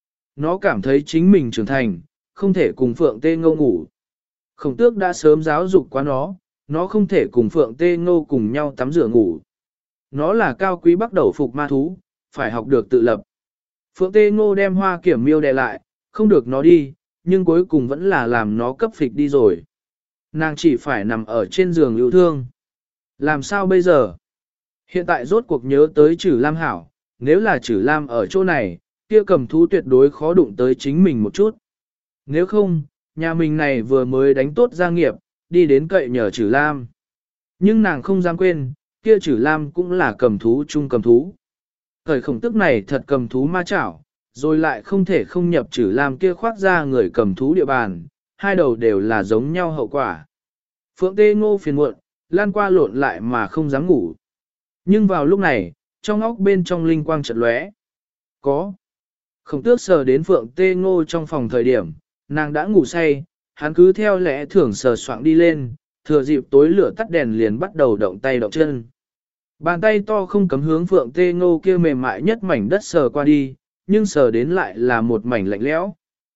Nó cảm thấy chính mình trưởng thành, không thể cùng Phượng Tê Ngô ngủ. Khổng Tước đã sớm giáo dục quá nó không thể cùng Phượng Tê Ngô cùng nhau tắm rửa ngủ. Nó là cao quý bắt đầu phục ma thú, phải học được tự lập. Phượng Tê Ngô đem Hoa Kiểm Miêu đè lại, không được nó đi, nhưng cuối cùng vẫn là làm nó cấp phịch đi rồi. Nàng chỉ phải nằm ở trên giường yêu thương. Làm sao bây giờ? Hiện tại rốt cuộc nhớ tới Trử Lam hảo, nếu là Trử Lam ở chỗ này, kia cầm thú tuyệt đối khó đụng tới chính mình một chút. Nếu không, nhà mình này vừa mới đánh tốt gia nghiệp, đi đến cậy nhờ Trử Lam. Nhưng nàng không dám quên, kia Trử Lam cũng là cầm thú chung cầm thú. Thời Khổng Tước này thật cầm thú ma chảo, rồi lại không thể không nhập Trử Lam kia khoác ra người cầm thú địa bàn, hai đầu đều là giống nhau hậu quả. Phượng Tê Ngô phiền muộn, lan qua lộn lại mà không dám ngủ. Nhưng vào lúc này, trong óc bên trong linh quang chợt lóe. Có. Khổng Tước sờ đến Phượng Tê Ngô trong phòng thời điểm, nàng đã ngủ say, hắn cứ theo lẽ thường sờ soạng đi lên, thừa dịp tối lửa tắt đèn liền bắt đầu động tay động chân. Bàn tay to không cấm hướng Phượng Tê Ngô kia mềm mại nhất mảnh đất sờ qua đi, nhưng sờ đến lại là một mảnh lạnh lẽo.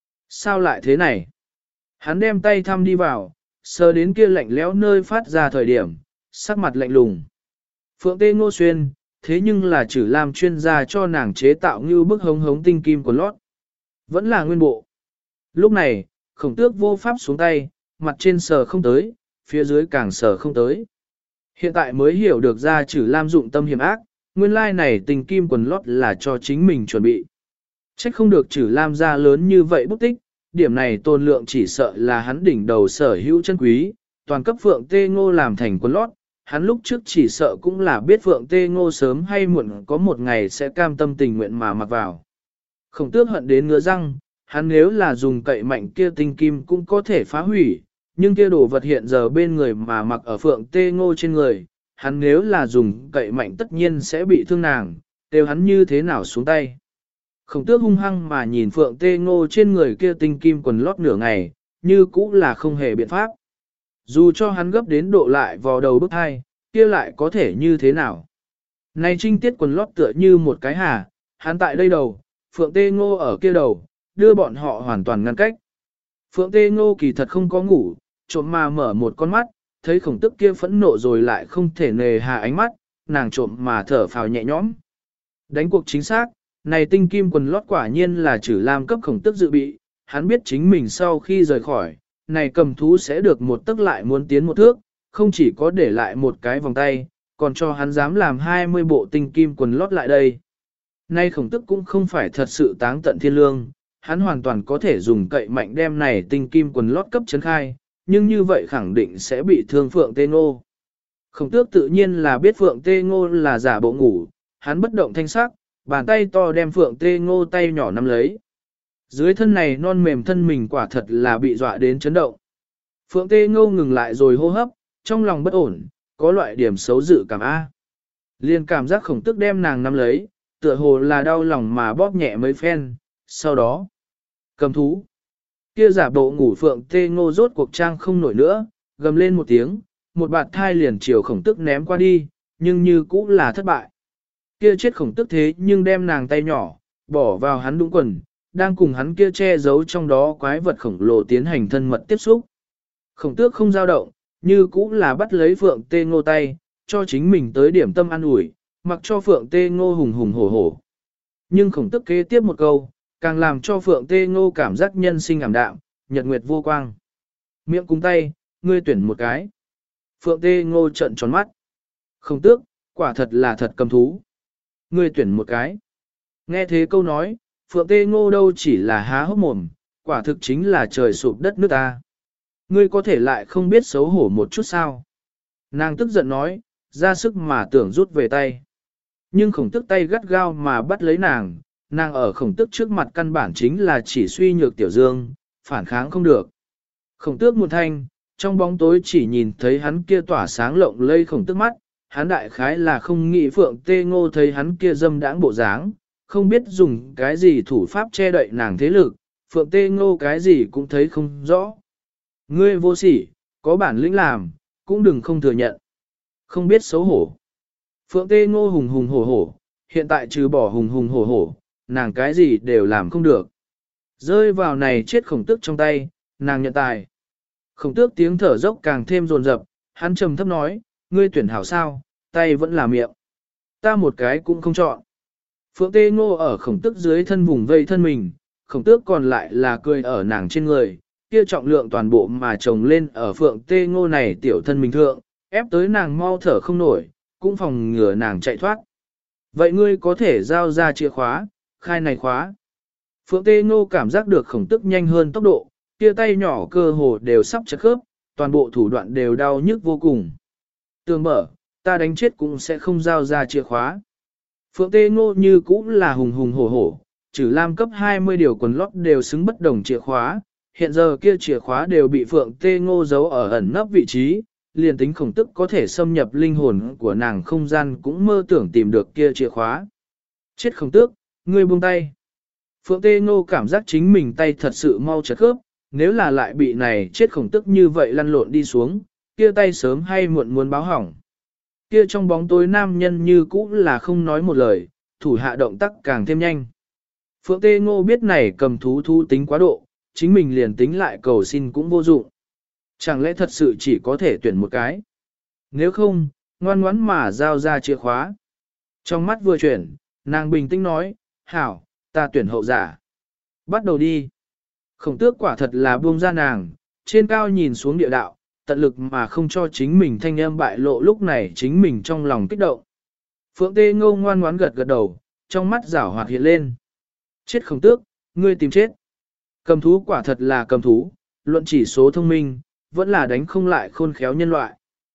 Sao lại thế này? Hắn đem tay thăm đi vào, sờ đến kia lạnh lẽo nơi phát ra thời điểm, sắc mặt lạnh lùng. Phượng Tê Ngô xuyên, thế nhưng là Trử Lam chuyên gia cho nàng chế tạo như bức hống hống tinh kim của lót. Vẫn là nguyên bộ. Lúc này, Khổng Tước vô pháp xuống tay, mặt trên sờ không tới, phía dưới càng sờ không tới. Hiện tại mới hiểu được ra Trử Lam dụng tâm hiểm ác, nguyên lai này tình kim quần lót là cho chính mình chuẩn bị. Trách không được Trử Lam ra lớn như vậy bút tích, điểm này Tôn Lượng chỉ sợ là hắn đỉnh đầu sở hữu chân quý, toàn cấp Phượng Tê Ngô làm thành quần lót, hắn lúc trước chỉ sợ cũng là biết Phượng Tê Ngô sớm hay muộn có một ngày sẽ cam tâm tình nguyện mà mặc vào. Khổng Tước hận đến ngứa răng, hắn nếu là dùng cậy mạnh kia tinh kim cũng có thể phá hủy, nhưng kia đồ vật hiện giờ bên người mà mặc ở Phượng Tê Ngô trên người, hắn nếu là dùng cậy mạnh tất nhiên sẽ bị thương nàng, đều hắn như thế nào xuống tay. Khổng Tước hung hăng mà nhìn Phượng Tê Ngô trên người kia tinh kim quần lót nửa ngày, như cũ là không hề biện pháp. Dù cho hắn gấp đến độ lại vào đầu bức hai, kia lại có thể như thế nào. Này trinh tiết quần lót tựa như một cái hà, hắn tại đây đầu, Phượng Tê Ngô ở kia đầu, đưa bọn họ hoàn toàn ngăn cách. Phượng Tê Ngô kỳ thật không có ngủ, trộm mà mở một con mắt, thấy Khổng Tước kia phẫn nộ rồi lại không thể nề hà ánh mắt, nàng trộm mà thở phào nhẹ nhõm. Đánh cuộc chính xác, này tinh kim quần lót quả nhiên là Trử Lam cấp Khổng Tước dự bị, hắn biết chính mình sau khi rời khỏi, này cầm thú sẽ được một tức lại muốn tiến một thước, không chỉ có để lại một cái vòng tay, còn cho hắn dám làm 20 bộ tinh kim quần lót lại đây. Nay Khổng Tước cũng không phải thật sự táng tận thiên lương, hắn hoàn toàn có thể dùng cậy mạnh đem này tinh kim quần lót cấp chấn khai, nhưng như vậy khẳng định sẽ bị thương Phượng Tê Ngô. Khổng Tước tự nhiên là biết Phượng Tê Ngô là giả bộ ngủ, hắn bất động thanh sắc, bàn tay to đem Phượng Tê Ngô tay nhỏ nắm lấy. Dưới thân này non mềm thân mình quả thật là bị dọa đến chấn động. Phượng Tê Ngô ngừng lại rồi hô hấp, trong lòng bất ổn, có loại điểm xấu dự cảm A. Liên cảm giác Khổng Tước đem nàng nắm lấy, tựa hồ là đau lòng mà bóp nhẹ mấy phen, sau đó cầm thú. Kia giả bộ ngủ Phượng Tê Ngô rốt cuộc trang không nổi nữa, gầm lên một tiếng, một bạt thai liền chiều Khổng Tước ném qua đi, nhưng như cũ là thất bại. Kia chết Khổng Tước thế nhưng đem nàng tay nhỏ, bỏ vào hắn đũng quần, đang cùng hắn kia che giấu trong đó quái vật khổng lồ tiến hành thân mật tiếp xúc. Khổng tước không dao động, như cũng là bắt lấy Phượng Tê Ngô tay, cho chính mình tới điểm tâm an ủi, mặc cho Phượng Tê Ngô hùng hùng hổ hổ. Nhưng khổng tước kế tiếp một câu, càng làm cho Phượng Tê Ngô cảm giác nhân sinh ảm đạm, nhật nguyệt vô quang. Miệng cung tay, ngươi tuyển một cái. Phượng Tê Ngô trợn tròn mắt. Khổng tước, quả thật là thật cầm thú. Ngươi tuyển một cái. Nghe thế câu nói, Phượng Tê Ngô đâu chỉ là há hốc mồm, quả thực chính là trời sụp đất nước ta. Ngươi có thể lại không biết xấu hổ một chút sao? Nàng tức giận nói, ra sức mà tưởng rút về tay. Nhưng khổng tức tay gắt gao mà bắt lấy nàng ở khổng tức trước mặt căn bản chính là chỉ suy nhược tiểu dương, phản kháng không được. Khổng tước một thanh, trong bóng tối chỉ nhìn thấy hắn kia tỏa sáng lộng lây khổng tức mắt, hắn đại khái là không nghĩ Phượng Tê Ngô thấy hắn kia dâm đãng bộ dáng, không biết dùng cái gì thủ pháp che đậy nàng thế lực, Phượng Tê Ngô cái gì cũng thấy không rõ. Ngươi vô sỉ, có bản lĩnh làm, cũng đừng không thừa nhận. Không biết xấu hổ. Phượng Tê Ngô hùng hùng hổ hổ, hiện tại trừ bỏ hùng hùng hổ hổ, nàng cái gì đều làm không được. Rơi vào này chết khổng tước trong tay, nàng nhận tài. Khổng tước tiếng thở dốc càng thêm rồn rập, hắn trầm thấp nói, ngươi tuyển hảo sao, tay vẫn là miệng. Ta một cái cũng không chọn. Phượng Tê Ngô ở khổng tước dưới thân vùng vây thân mình, khổng tước còn lại là cười ở nàng trên người, kia trọng lượng toàn bộ mà trồng lên ở Phượng Tê Ngô này tiểu thân mình thượng, ép tới nàng mau thở không nổi, cũng phòng ngừa nàng chạy thoát. Vậy ngươi có thể giao ra chìa khóa, khai này khóa. Phượng Tê Ngô cảm giác được khổng tức nhanh hơn tốc độ, kia tay nhỏ cơ hồ đều sắp chật khớp, toàn bộ thủ đoạn đều đau nhức vô cùng. Tường mở, ta đánh chết cũng sẽ không giao ra chìa khóa. Phượng Tê Ngô như cũng là hùng hùng hổ hổ, trừ lam cấp 20 điều quần lót đều xứng bất đồng chìa khóa, hiện giờ kia chìa khóa đều bị Phượng Tê Ngô giấu ở ẩn nấp vị trí, liền tính khổng tức có thể xâm nhập linh hồn của nàng không gian cũng mơ tưởng tìm được kia chìa khóa. Chết khổng tước, ngươi buông tay. Phượng Tê Ngô cảm giác chính mình tay thật sự mau chật khớp, nếu là lại bị này chết khổng tức như vậy lăn lộn đi xuống, kia tay sớm hay muộn muốn báo hỏng. Kia trong bóng tối nam nhân như cũ là không nói một lời, thủ hạ động tác càng thêm nhanh. Phượng Tê Ngô biết này cầm thú thú tính quá độ, chính mình liền tính lại cầu xin cũng vô dụng. Chẳng lẽ thật sự chỉ có thể tuyển một cái? Nếu không, ngoan ngoãn mà giao ra chìa khóa. Trong mắt vừa chuyển, nàng bình tĩnh nói, hảo, ta tuyển hậu giả. Bắt đầu đi. Khổng tước quả thật là buông ra nàng, trên cao nhìn xuống địa đạo, tận lực mà không cho chính mình thanh âm bại lộ lúc này chính mình trong lòng kích động. Phượng Tê Ngô ngoan ngoãn gật gật đầu, trong mắt giảo hoạt hiện lên. Chết khổng tước, ngươi tìm chết. Cầm thú quả thật là cầm thú, luận chỉ số thông minh, vẫn là đánh không lại khôn khéo nhân loại.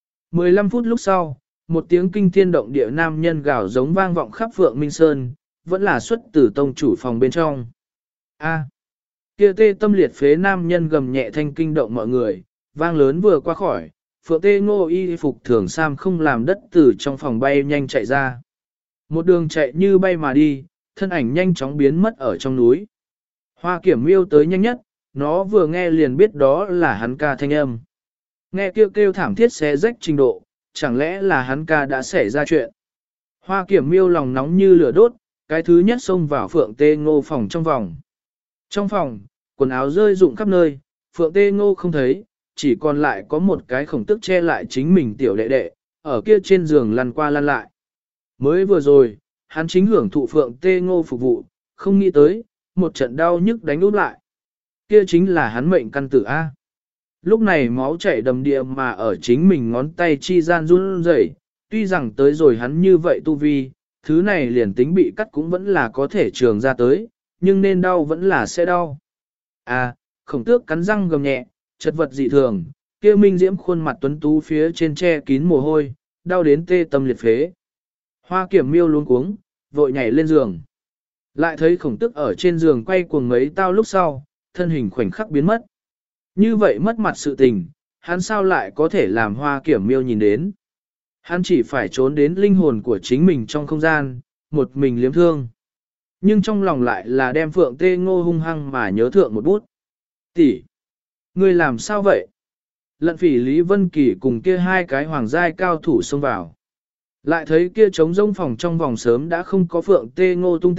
15 phút lúc sau, một tiếng kinh thiên động địa nam nhân gào giống vang vọng khắp Phượng Minh Sơn, vẫn là xuất từ tông chủ phòng bên trong. A, kia tê tâm liệt phế nam nhân gầm nhẹ thanh kinh động mọi người, vang lớn vừa qua khỏi, Phượng Tê Ngô y phục thường sam không làm đất từ trong phòng bay nhanh chạy ra. Một đường chạy như bay mà đi, thân ảnh nhanh chóng biến mất ở trong núi. Hoa Kiểm Miêu tới nhanh nhất, nó vừa nghe liền biết đó là hắn ca thanh âm. Nghe kêu kêu thảm thiết xé rách trình độ, chẳng lẽ là hắn ca đã xảy ra chuyện. Hoa Kiểm Miêu lòng nóng như lửa đốt, cái thứ nhất xông vào Phượng Tê Ngô phòng trong vòng. Trong phòng, quần áo rơi rụng khắp nơi, Phượng Tê Ngô không thấy, chỉ còn lại có một cái khổng tức che lại chính mình tiểu đệ đệ, ở kia trên giường lăn qua lăn lại. Mới vừa rồi, hắn chính hưởng thụ Phượng Tê Ngô phục vụ, không nghĩ tới, một trận đau nhức đánh úp lại. Kia chính là hắn mệnh căn tử A. Lúc này máu chảy đầm địa mà ở chính mình ngón tay chi gian run rẩy, tuy rằng tới rồi hắn như vậy tu vi, thứ này liền tính bị cắt cũng vẫn là có thể trường ra tới, nhưng nên đau vẫn là sẽ đau. À, khổng tước cắn răng gầm nhẹ, chật vật dị thường, kia minh diễm khuôn mặt tuấn tú phía trên che kín mồ hôi, đau đến tê tâm liệt phế. Hoa Kiểm Miêu luống cuống, vội nhảy lên giường. Lại thấy khổng tước ở trên giường quay cuồng mấy tao lúc sau, thân hình khoảnh khắc biến mất. Như vậy mất mặt sự tình, hắn sao lại có thể làm Hoa Kiểm Miêu nhìn đến. Hắn chỉ phải trốn đến linh hồn của chính mình trong không gian, một mình liếm thương. Nhưng trong lòng lại là đem Phượng Tê Ngô hung hăng mà nhớ thượng một bút. Tỷ, ngươi làm sao vậy? Lận Phỉ Lý Vân Kỳ cùng kia hai cái hoàng giai cao thủ xông vào. Lại thấy kia trống rông phòng trong vòng sớm đã không có Phượng Tê Ngô tung tích,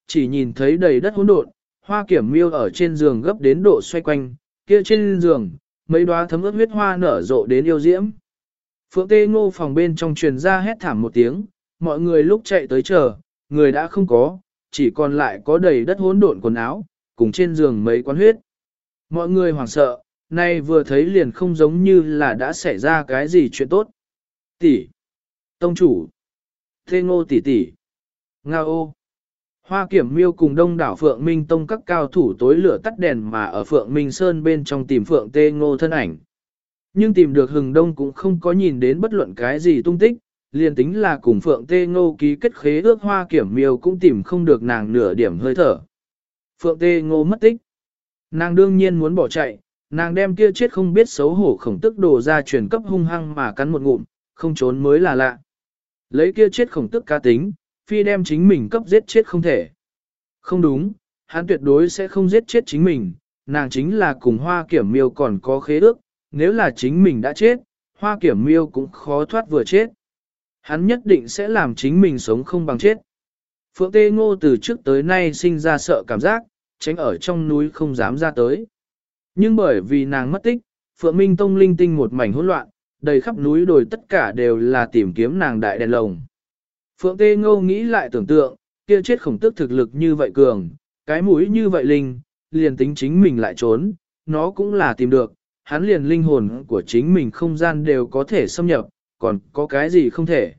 chỉ nhìn thấy đầy đất hỗn độn, Hoa Kiểm Miêu ở trên giường gấp đến độ xoay quanh, kia trên giường, mấy đóa thấm ướt huyết hoa nở rộ đến yêu diễm. Phượng Tê Ngô phòng bên trong truyền ra hét thảm một tiếng, mọi người lúc chạy tới chờ, người đã không có, chỉ còn lại có đầy đất hỗn độn quần áo, cùng trên giường mấy quán huyết. Mọi người hoảng sợ, nay vừa thấy liền không giống như là đã xảy ra cái gì chuyện tốt. Tỷ, tông chủ, Tê Ngô tỷ tỷ, Nga ô. Hoa Kiểm Miêu cùng đông đảo Phượng Minh Tông các cao thủ tối lửa tắt đèn mà ở Phượng Minh Sơn bên trong tìm Phượng Tê Ngô thân ảnh. Nhưng tìm được Hừng Đông cũng không có nhìn đến bất luận cái gì tung tích, liền tính là cùng Phượng Tê Ngô ký kết khế ước, Hoa Kiểm Miêu cũng tìm không được nàng nửa điểm hơi thở. Phượng Tê Ngô mất tích. Nàng đương nhiên muốn bỏ chạy, nàng đem kia chết không biết xấu hổ khổng tức đồ ra truyền cấp hung hăng mà cắn một ngụm, không trốn mới là lạ. Lấy kia chết khổng tức cá tính, phi đem chính mình cấp giết chết không thể. Không đúng, hắn tuyệt đối sẽ không giết chết chính mình, nàng chính là cùng Hoa Kiểm Miêu còn có khế ước, nếu là chính mình đã chết, Hoa Kiểm Miêu cũng khó thoát vừa chết. Hắn nhất định sẽ làm chính mình sống không bằng chết. Phượng Tê Ngô từ trước tới nay sinh ra sợ cảm giác, tránh ở trong núi không dám ra tới. Nhưng bởi vì nàng mất tích, Phượng Minh Tông linh tinh một mảnh hỗn loạn, đầy khắp núi đồi tất cả đều là tìm kiếm nàng đại đèn lồng. Phượng Tê Ngô nghĩ lại tưởng tượng, kia chết khổng tức thực lực như vậy cường, cái mũi như vậy linh, liền tính chính mình lại trốn, nó cũng là tìm được, hắn liền linh hồn của chính mình không gian đều có thể xâm nhập, còn có cái gì không thể.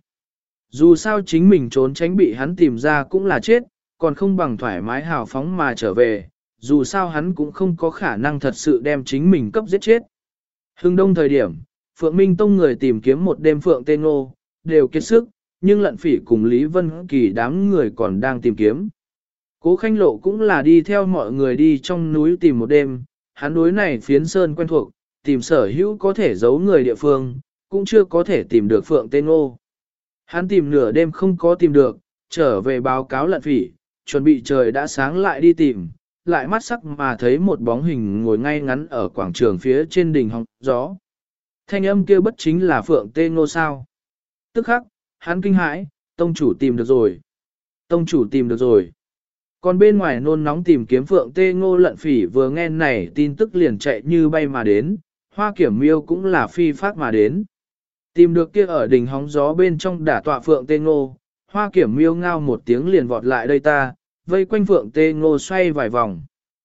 Dù sao chính mình trốn tránh bị hắn tìm ra cũng là chết, còn không bằng thoải mái hào phóng mà trở về, dù sao hắn cũng không có khả năng thật sự đem chính mình cấp giết chết. Hưng đông thời điểm, Phượng Minh Tông người tìm kiếm một đêm Phượng Tê Ngô, đều kiệt sức, nhưng Lận Phỉ cùng Lý Vân Kỳ đám người còn đang tìm kiếm. Cố Khanh Lộ cũng là đi theo mọi người đi trong núi tìm một đêm, hắn đối này phiến sơn quen thuộc, tìm sở hữu có thể giấu người địa phương, cũng chưa có thể tìm được Phượng Tê Ngô. Hắn tìm nửa đêm không có tìm được, trở về báo cáo Lận Phỉ, chuẩn bị trời đã sáng lại đi tìm, lại mắt sắc mà thấy một bóng hình ngồi ngay ngắn ở quảng trường phía trên đỉnh hóng gió. Thanh âm kia bất chính là Phượng Tê Ngô sao? Tức khắc, hắn kinh hãi, tông chủ tìm được rồi. Tông chủ tìm được rồi. Còn bên ngoài nôn nóng tìm kiếm Phượng Tê Ngô, Lận Phỉ vừa nghe này tin tức liền chạy như bay mà đến, Hoa Kiểm Miêu cũng là phi phát mà đến. Tìm được kia ở đỉnh hóng gió bên trong đả tọa Phượng Tê Ngô, Hoa Kiểm Miêu ngao một tiếng liền vọt lại đây ta, vây quanh Phượng Tê Ngô xoay vài vòng.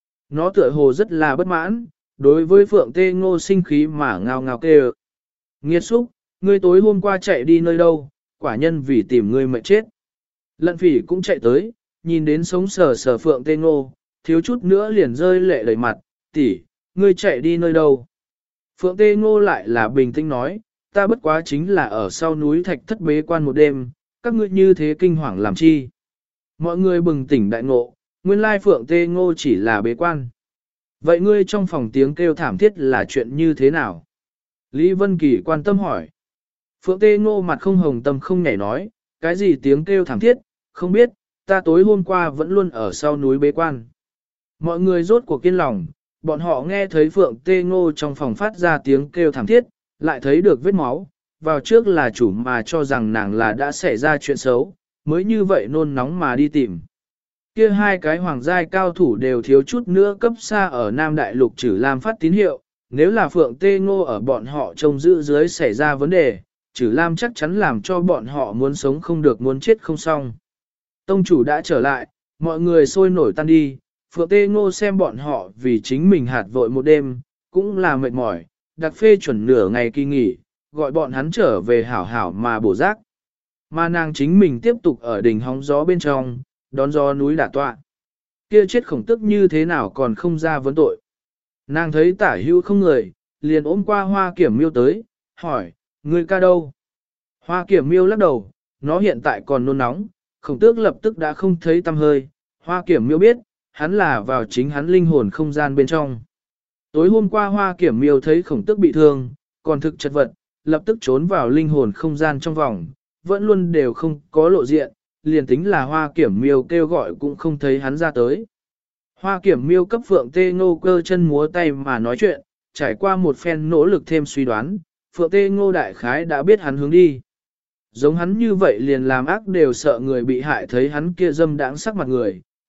Nó tựa hồ rất là bất mãn, đối với Phượng Tê Ngô sinh khí mà ngao ngao kêu. Nghiệt xúc, ngươi tối hôm qua chạy đi nơi đâu, quả nhân vì tìm ngươi mệt chết. Lận Phỉ cũng chạy tới, nhìn đến sống sờ sờ Phượng Tê Ngô, thiếu chút nữa liền rơi lệ đầy mặt, tỷ, ngươi chạy đi nơi đâu. Phượng Tê Ngô lại là bình tĩnh nói, ta bất quá chính là ở sau núi thạch thất bế quan một đêm, các ngươi như thế kinh hoàng làm chi. Mọi người bừng tỉnh đại ngộ, nguyên lai Phượng Tê Ngô chỉ là bế quan. Vậy ngươi trong phòng tiếng kêu thảm thiết là chuyện như thế nào? Lý Vân Kỳ quan tâm hỏi. Phượng Tê Ngô mặt không hồng tâm không nhảy nói, cái gì tiếng kêu thảm thiết, không biết, ta tối hôm qua vẫn luôn ở sau núi bế quan. Mọi người rốt cuộc kiên lòng, bọn họ nghe thấy Phượng Tê Ngô trong phòng phát ra tiếng kêu thảm thiết, lại thấy được vết máu, vào trước là chủ mà cho rằng nàng là đã xảy ra chuyện xấu, mới như vậy nôn nóng mà đi tìm. Kia hai cái hoàng giai cao thủ đều thiếu chút nữa cấp xa ở Nam Đại Lục Trử Lam phát tín hiệu, nếu là Phượng Tê Ngô ở bọn họ trông giữ dưới xảy ra vấn đề, Trử Lam chắc chắn làm cho bọn họ muốn sống không được muốn chết không xong. Tông chủ đã trở lại, mọi người sôi nổi tan đi, Phượng Tê Ngô xem bọn họ vì chính mình hạt vội một đêm, cũng là mệt mỏi, đặc phê chuẩn nửa ngày kỳ nghỉ, gọi bọn hắn trở về hảo hảo mà bổ giác. Mà nàng chính mình tiếp tục ở đỉnh hóng gió bên trong, đón gió núi đả tọa. Kia chết khổng tức như thế nào còn không ra vấn tội. Nàng thấy tả hữu không người, liền ôm qua Hoa Kiểm Miêu tới, hỏi, ngươi ca đâu? Hoa Kiểm Miêu lắc đầu, nó hiện tại còn nôn nóng, khổng tước lập tức đã không thấy tăm hơi. Hoa Kiểm Miêu biết, hắn là vào chính hắn linh hồn không gian bên trong. Tối hôm qua Hoa Kiểm Miêu thấy khổng tước bị thương, còn thực chật vật, lập tức trốn vào linh hồn không gian trong vòng, vẫn luôn đều không có lộ diện, liền tính là Hoa Kiểm Miêu kêu gọi cũng không thấy hắn ra tới. Hoa Kiểm Miêu cấp Phượng Tê Ngô cơ chân múa tay mà nói chuyện, trải qua một phen nỗ lực thêm suy đoán, Phượng Tê Ngô đại khái đã biết hắn hướng đi. Giống hắn như vậy liền làm ác đều sợ người bị hại thấy hắn kia dâm đãng sắc mặt người,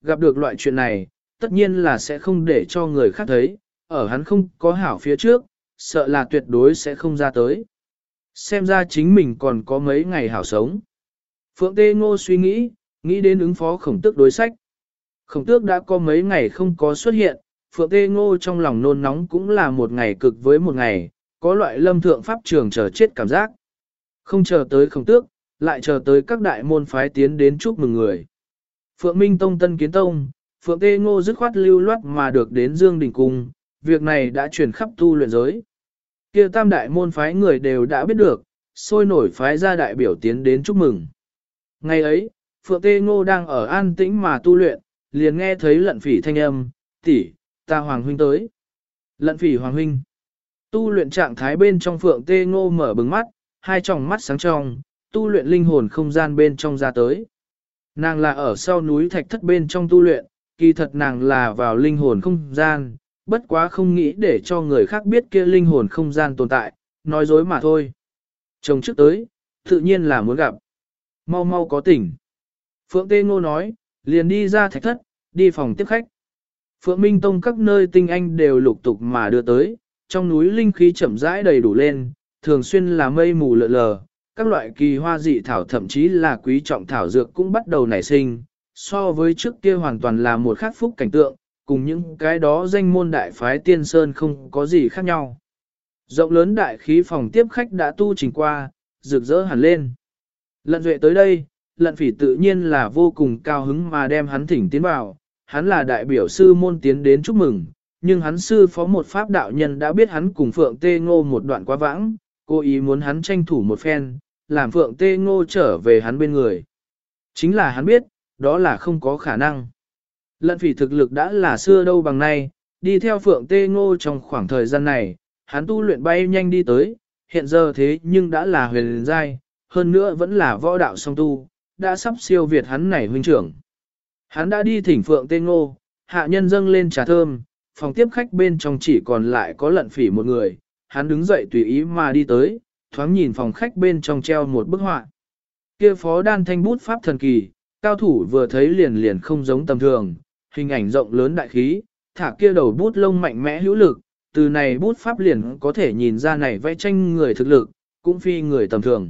gặp được loại chuyện này, tất nhiên là sẽ không để cho người khác thấy, ở hắn không có hảo phía trước, sợ là tuyệt đối sẽ không ra tới. Xem ra chính mình còn có mấy ngày hảo sống. Phượng Tê Ngô suy nghĩ đến ứng phó khổng tước đối sách. Khổng tước đã có mấy ngày không có xuất hiện, Phượng Tê Ngô trong lòng nôn nóng cũng là một ngày cực với một ngày, có loại lâm thượng pháp trường chờ chết cảm giác. Không chờ tới khổng tước, lại chờ tới các đại môn phái tiến đến chúc mừng người. Phượng Minh Tông Tân Kiến Tông, Phượng Tê Ngô dứt khoát lưu loát mà được đến Dương Đình Cung, việc này đã truyền khắp tu luyện giới. Kia tam đại môn phái người đều đã biết được, sôi nổi phái ra đại biểu tiến đến chúc mừng. Ngày ấy, Phượng Tê Ngô đang ở an tĩnh mà tu luyện, liền nghe thấy Lận Phỉ thanh âm, tỷ, ta Hoàng huynh tới. Lận Phỉ Hoàng huynh. Tu luyện trạng thái bên trong Phượng Tê Ngô mở bừng mắt, hai tròng mắt sáng trong, tu luyện linh hồn không gian bên trong ra tới. Nàng là ở sau núi thạch thất bên trong tu luyện, kỳ thật nàng là vào linh hồn không gian, bất quá không nghĩ để cho người khác biết kia linh hồn không gian tồn tại, nói dối mà thôi. Chồng trước tới, tự nhiên là muốn gặp. Mau mau có tỉnh. Phượng Tê Ngô nói, liền đi ra thạch thất, đi phòng tiếp khách. Phượng Minh Tông các nơi tinh anh đều lục tục mà đưa tới, trong núi linh khí chậm rãi đầy đủ lên, thường xuyên là mây mù lợ lờ, các loại kỳ hoa dị thảo thậm chí là quý trọng thảo dược cũng bắt đầu nảy sinh, so với trước kia hoàn toàn là một khác phúc cảnh tượng, cùng những cái đó danh môn đại phái tiên sơn không có gì khác nhau. Rộng lớn đại khí phòng tiếp khách đã tu trình qua, rực rỡ hẳn lên. Lận Duệ tới đây, Lận Phỉ tự nhiên là vô cùng cao hứng mà đem hắn thỉnh tiến vào, hắn là đại biểu sư môn tiến đến chúc mừng, nhưng hắn sư phó một pháp đạo nhân đã biết hắn cùng Phượng Tê Ngô một đoạn quá vãng, cố ý muốn hắn tranh thủ một phen, làm Phượng Tê Ngô trở về hắn bên người. Chính là hắn biết, đó là không có khả năng. Lận Phỉ thực lực đã là xưa đâu bằng nay, đi theo Phượng Tê Ngô trong khoảng thời gian này, hắn tu luyện bay nhanh đi tới, hiện giờ thế nhưng đã là huyền giai, hơn nữa vẫn là võ đạo song tu, đã sắp siêu việt hắn này huynh trưởng. Hắn đã đi thỉnh Phượng Tê Ngô, hạ nhân dâng lên trà thơm, phòng tiếp khách bên trong chỉ còn lại có Lận Phỉ một người, hắn đứng dậy tùy ý mà đi tới, thoáng nhìn phòng khách bên trong treo một bức họa. Kia phó đan thanh bút pháp thần kỳ, cao thủ vừa thấy liền liền không giống tầm thường, hình ảnh rộng lớn đại khí, thả kia đầu bút lông mạnh mẽ hữu lực, từ này bút pháp liền có thể nhìn ra này vẽ tranh người thực lực, cũng phi người tầm thường.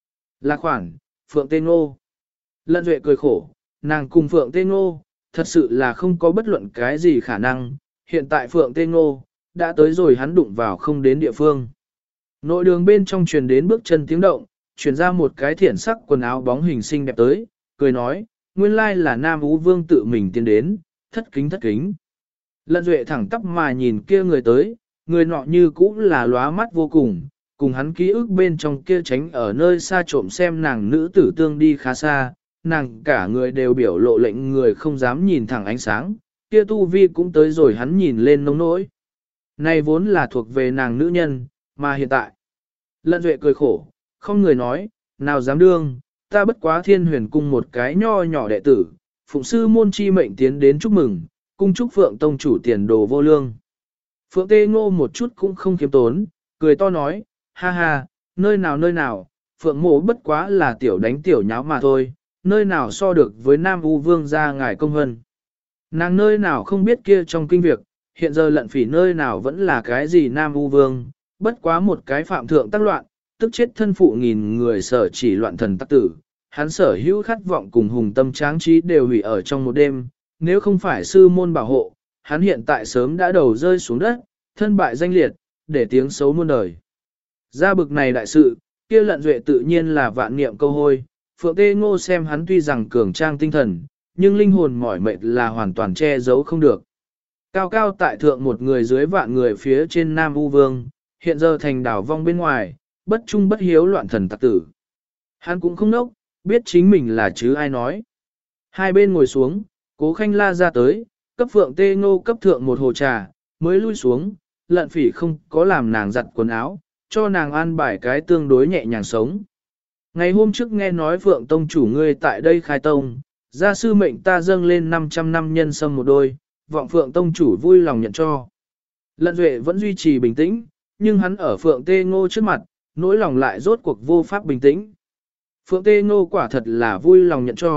Là khoản, Phượng Tê Ngô. Lận Duệ cười khổ, nàng cùng Phượng Tê Ngô, thật sự là không có bất luận cái gì khả năng, hiện tại Phượng Tê Ngô, đã tới rồi hắn đụng vào không đến địa phương. Nội đường bên trong truyền đến bước chân tiếng động, truyền ra một cái thiển sắc quần áo bóng hình xinh đẹp tới, cười nói, nguyên lai là Nam Ú Vương tự mình tiến đến, thất kính. Lận Duệ thẳng tắp mà nhìn kia người tới, người nọ như cũ là lóa mắt vô cùng hắn ký ức bên trong kia tránh ở nơi xa trộm xem nàng nữ tử tương đi khá xa, nàng cả người đều biểu lộ lệnh người không dám nhìn thẳng ánh sáng, kia tu vi cũng tới rồi hắn nhìn lên nông nỗi. Này vốn là thuộc về nàng nữ nhân, mà hiện tại. Lận Duệ cười khổ, không người nói, nào dám đương, ta bất quá Thiên Huyền cung một cái nho nhỏ đệ tử, phụng sư môn chi mệnh tiến đến chúc mừng, cung chúc Phượng tông chủ tiền đồ vô lương. Phượng Tê Ngô một chút cũng không kiếm tốn, cười to nói, ha ha, nơi nào, Phượng mộ bất quá là tiểu đánh tiểu nháo mà thôi, nơi nào so được với Nam U Vương gia ngài công hân. Nàng nơi nào không biết kia trong kinh việc, hiện giờ Lận Phỉ nơi nào vẫn là cái gì Nam U Vương, bất quá một cái phạm thượng tác loạn, tức chết thân phụ nghìn người sở chỉ loạn thần tắc tử, hắn sở hữu khát vọng cùng hùng tâm tráng trí đều hủy ở trong một đêm, nếu không phải sư môn bảo hộ, hắn hiện tại sớm đã đầu rơi xuống đất, thân bại danh liệt, để tiếng xấu muôn đời. Ra bực này đại sự, kia Lận Duệ tự nhiên là vạn niệm câu hôi, Phượng Tê Ngô xem hắn tuy rằng cường trang tinh thần, nhưng linh hồn mỏi mệt là hoàn toàn che giấu không được. Cao cao tại thượng một người dưới vạn người phía trên Nam U Vương, hiện giờ thành đảo vong bên ngoài, bất trung bất hiếu loạn thần tặc tử. Hắn cũng không nốc, biết chính mình là chứ ai nói. Hai bên ngồi xuống, Cố Khanh la ra tới, cấp Phượng Tê Ngô cấp thượng một hồ trà, mới lui xuống, Lận Phỉ không có làm nàng giặt quần áo, cho nàng an bài cái tương đối nhẹ nhàng sống. Ngày hôm trước nghe nói Phượng Tông chủ ngươi tại đây khai tông, gia sư mệnh ta dâng lên 500 năm nhân sâm một đôi, vọng Phượng Tông chủ vui lòng nhận cho. Lận Duệ vẫn duy trì bình tĩnh, nhưng hắn ở Phượng Tê Ngô trước mặt, nỗi lòng lại rốt cuộc vô pháp bình tĩnh. Phượng Tê Ngô quả thật là vui lòng nhận cho,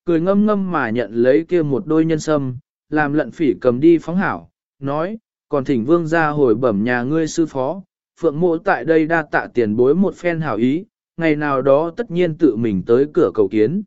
cười ngâm ngâm mà nhận lấy kia một đôi nhân sâm, làm lận phỉ cầm đi phóng hảo, nói, còn thỉnh vương ra hồi bẩm nhà ngươi sư phó, phượng mộ tại đây đa tạ tiền bối một phen hảo ý, ngày nào đó tất nhiên tự mình tới cửa cầu kiến.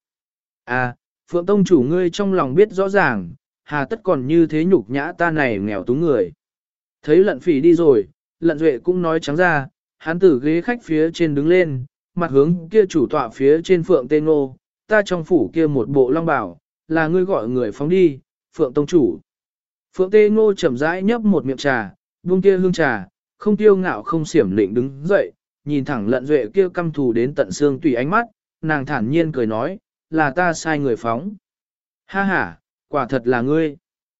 À, phượng tông chủ ngươi trong lòng biết rõ ràng, hà tất còn như thế nhục nhã ta này nghèo túng người. Thấy lận phỉ đi rồi, lận duệ cũng nói trắng ra, hắn từ ghế khách phía trên đứng lên, mặt hướng kia chủ tọa phía trên phượng tê ngô, ta trong phủ kia một bộ long bảo, là ngươi gọi người phóng đi, phượng tông chủ. Phượng tê ngô chậm rãi nhấp một miệng trà, buông kia hương trà, không tiêu ngạo không xiểm lịnh đứng dậy, nhìn thẳng lận duệ kia căm thù đến tận xương tùy ánh mắt, nàng thản nhiên cười nói, là ta sai người phóng. Ha ha, quả thật là ngươi.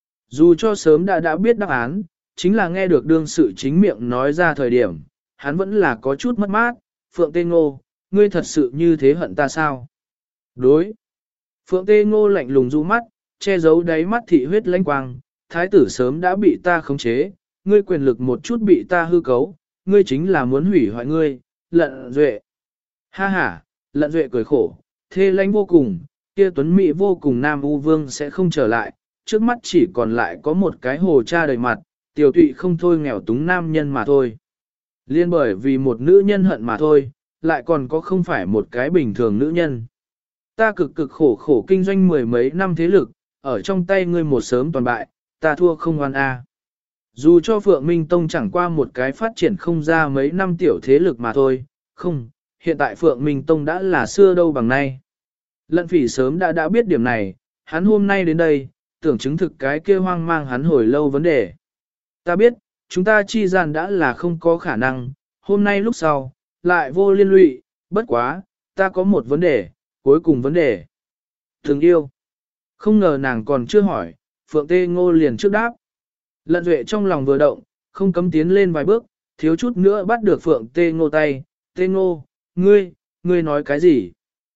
Dù cho sớm đã biết đáp án, chính là nghe được đương sự chính miệng nói ra thời điểm, hắn vẫn là có chút mất mát, Phượng Tê Ngô, ngươi thật sự như thế hận ta sao? Đối. Phượng Tê Ngô lạnh lùng du mắt, che giấu đáy mắt thị huyết lãnh quang, thái tử sớm đã bị ta khống chế, ngươi quyền lực một chút bị ta hư cấu, ngươi chính là muốn hủy hoại ngươi, lận duệ. Ha ha, lận duệ cười khổ, thê lãnh vô cùng, kia tuấn mỹ vô cùng nam u vương sẽ không trở lại, trước mắt chỉ còn lại có một cái hồ cha đầy mặt, tiểu tụy không thôi nghèo túng nam nhân mà thôi. Liên bởi vì một nữ nhân hận mà thôi, lại còn có không phải một cái bình thường nữ nhân. Ta cực cực khổ khổ kinh doanh mười mấy năm thế lực, ở trong tay ngươi một sớm toàn bại, ta thua không oan a. Dù cho Phượng Minh Tông chẳng qua một cái phát triển không ra mấy năm tiểu thế lực mà thôi, không, hiện tại Phượng Minh Tông đã là xưa đâu bằng nay. Lận phỉ sớm đã biết điểm này, hắn hôm nay đến đây, tưởng chứng thực cái kia hoang mang hắn hồi lâu vấn đề. Ta biết, chúng ta chi gian đã là không có khả năng, hôm nay lúc sau, lại vô liên lụy, bất quá, ta có một vấn đề, cuối cùng vấn đề. Thường yêu. Không ngờ nàng còn chưa hỏi, Phượng Tê Ngô liền trước đáp. Lận Duệ trong lòng vừa động, không cấm tiến lên vài bước, thiếu chút nữa bắt được Phượng Tê Ngô tay. Tê Ngô, ngươi nói cái gì?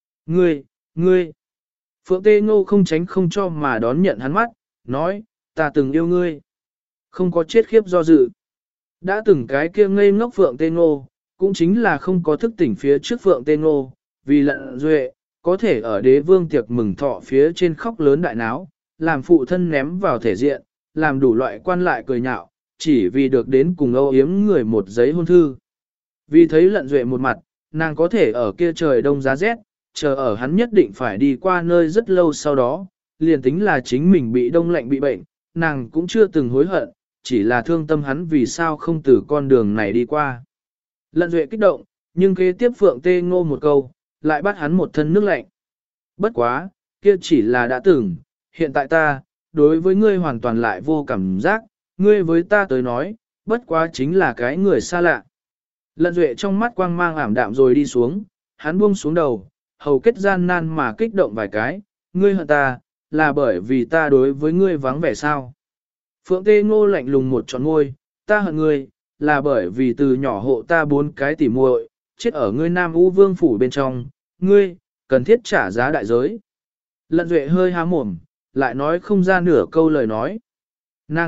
Ngươi. Phượng Tê Ngô không tránh không cho mà đón nhận hắn mắt, nói, ta từng yêu ngươi. Không có chết khiếp do dự. Đã từng cái kia ngây ngốc Phượng Tê Ngô, cũng chính là không có thức tỉnh phía trước Phượng Tê Ngô, vì Lận Duệ, có thể ở đế vương tiệc mừng thọ phía trên khóc lớn đại náo, làm phụ thân ném vào thể diện, làm đủ loại quan lại cười nhạo, chỉ vì được đến cùng âu yếm người một giấy hôn thư. Vì thấy Lận Duệ một mặt, nàng có thể ở kia trời đông giá rét, chờ ở hắn nhất định phải đi qua nơi rất lâu sau đó, liền tính là chính mình bị đông lạnh bị bệnh, nàng cũng chưa từng hối hận, chỉ là thương tâm hắn vì sao không từ con đường này đi qua. Lận Duệ kích động, nhưng kế tiếp Phượng Tê Ngô một câu, lại bắt hắn một thân nước lạnh. Bất quá, kia chỉ là đã từng, hiện tại ta, đối với ngươi hoàn toàn lại vô cảm giác, ngươi với ta tới nói, bất quá chính là cái người xa lạ. Lận Duệ trong mắt quang mang ảm đạm rồi đi xuống, hắn buông xuống đầu, hầu kết gian nan mà kích động vài cái, ngươi hận ta, là bởi vì ta đối với ngươi vắng vẻ sao. Phượng Tê Ngô lạnh lùng một trọn ngôi, ta hận ngươi, là bởi vì từ nhỏ hộ ta 4 cái tỉ muội, chết ở ngươi Nam U Vương phủ bên trong, ngươi, cần thiết trả giá đại giới. Lận Duệ hơi há mồm, lại nói không ra nửa câu lời nói. Nàng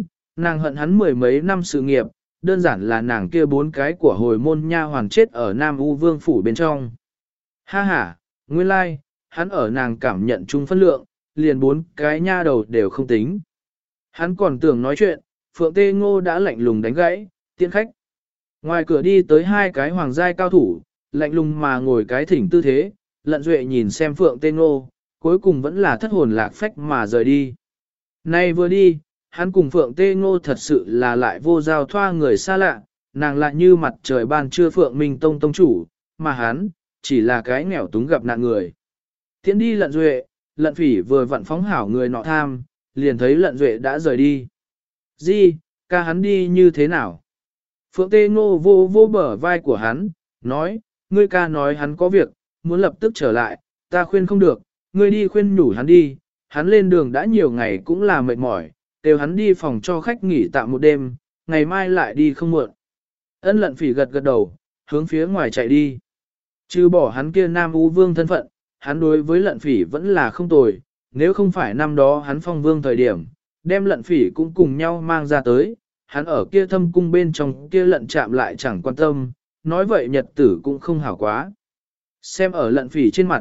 hận hắn mười mấy năm sự nghiệp, đơn giản là nàng kia 4 cái của hồi môn nha hoàn chết ở Nam U Vương phủ bên trong. Ha ha, nguyên lai, hắn ở nàng cảm nhận chung phân lượng, liền 4 cái nha đầu đều không tính. Hắn còn tưởng nói chuyện, Phượng Tê Ngô đã lạnh lùng đánh gãy, tiễn khách. Ngoài cửa đi tới 2 cái hoàng giai cao thủ, lạnh lùng mà ngồi cái thỉnh tư thế, Lận Duệ nhìn xem Phượng Tê Ngô, cuối cùng vẫn là thất hồn lạc phách mà rời đi. Nay vừa đi, hắn cùng Phượng Tê Ngô thật sự là lại vô giao thoa người xa lạ, nàng lại như mặt trời ban trưa Phượng Minh Tông tông chủ, mà hắn, chỉ là cái nghèo túng gặp nạn người. Tiến đi Lận Duệ, Lận Phỉ vừa vặn phóng hảo người nọ tham, liền thấy Lận Duệ đã rời đi. Di, ca hắn đi như thế nào? Phượng Tê Ngô vô bờ vai của hắn, nói, ngươi ca nói hắn có việc, muốn lập tức trở lại, ta khuyên không được, ngươi đi khuyên nhủ hắn đi, hắn lên đường đã nhiều ngày cũng là mệt mỏi, kêu hắn đi phòng cho khách nghỉ tạm một đêm, ngày mai lại đi không muộn. Ân Lận Phỉ gật gật đầu, hướng phía ngoài chạy đi. Trừ bỏ hắn kia Nam U Vương thân phận, hắn đối với Lận Phỉ vẫn là không tồi, nếu không phải năm đó hắn phong vương thời điểm, đem Lận Phỉ cũng cùng nhau mang ra tới, hắn ở kia thâm cung bên trong kia Lận chạm lại chẳng quan tâm, nói vậy nhật tử cũng không hảo quá. Xem ở Lận Phỉ trên mặt,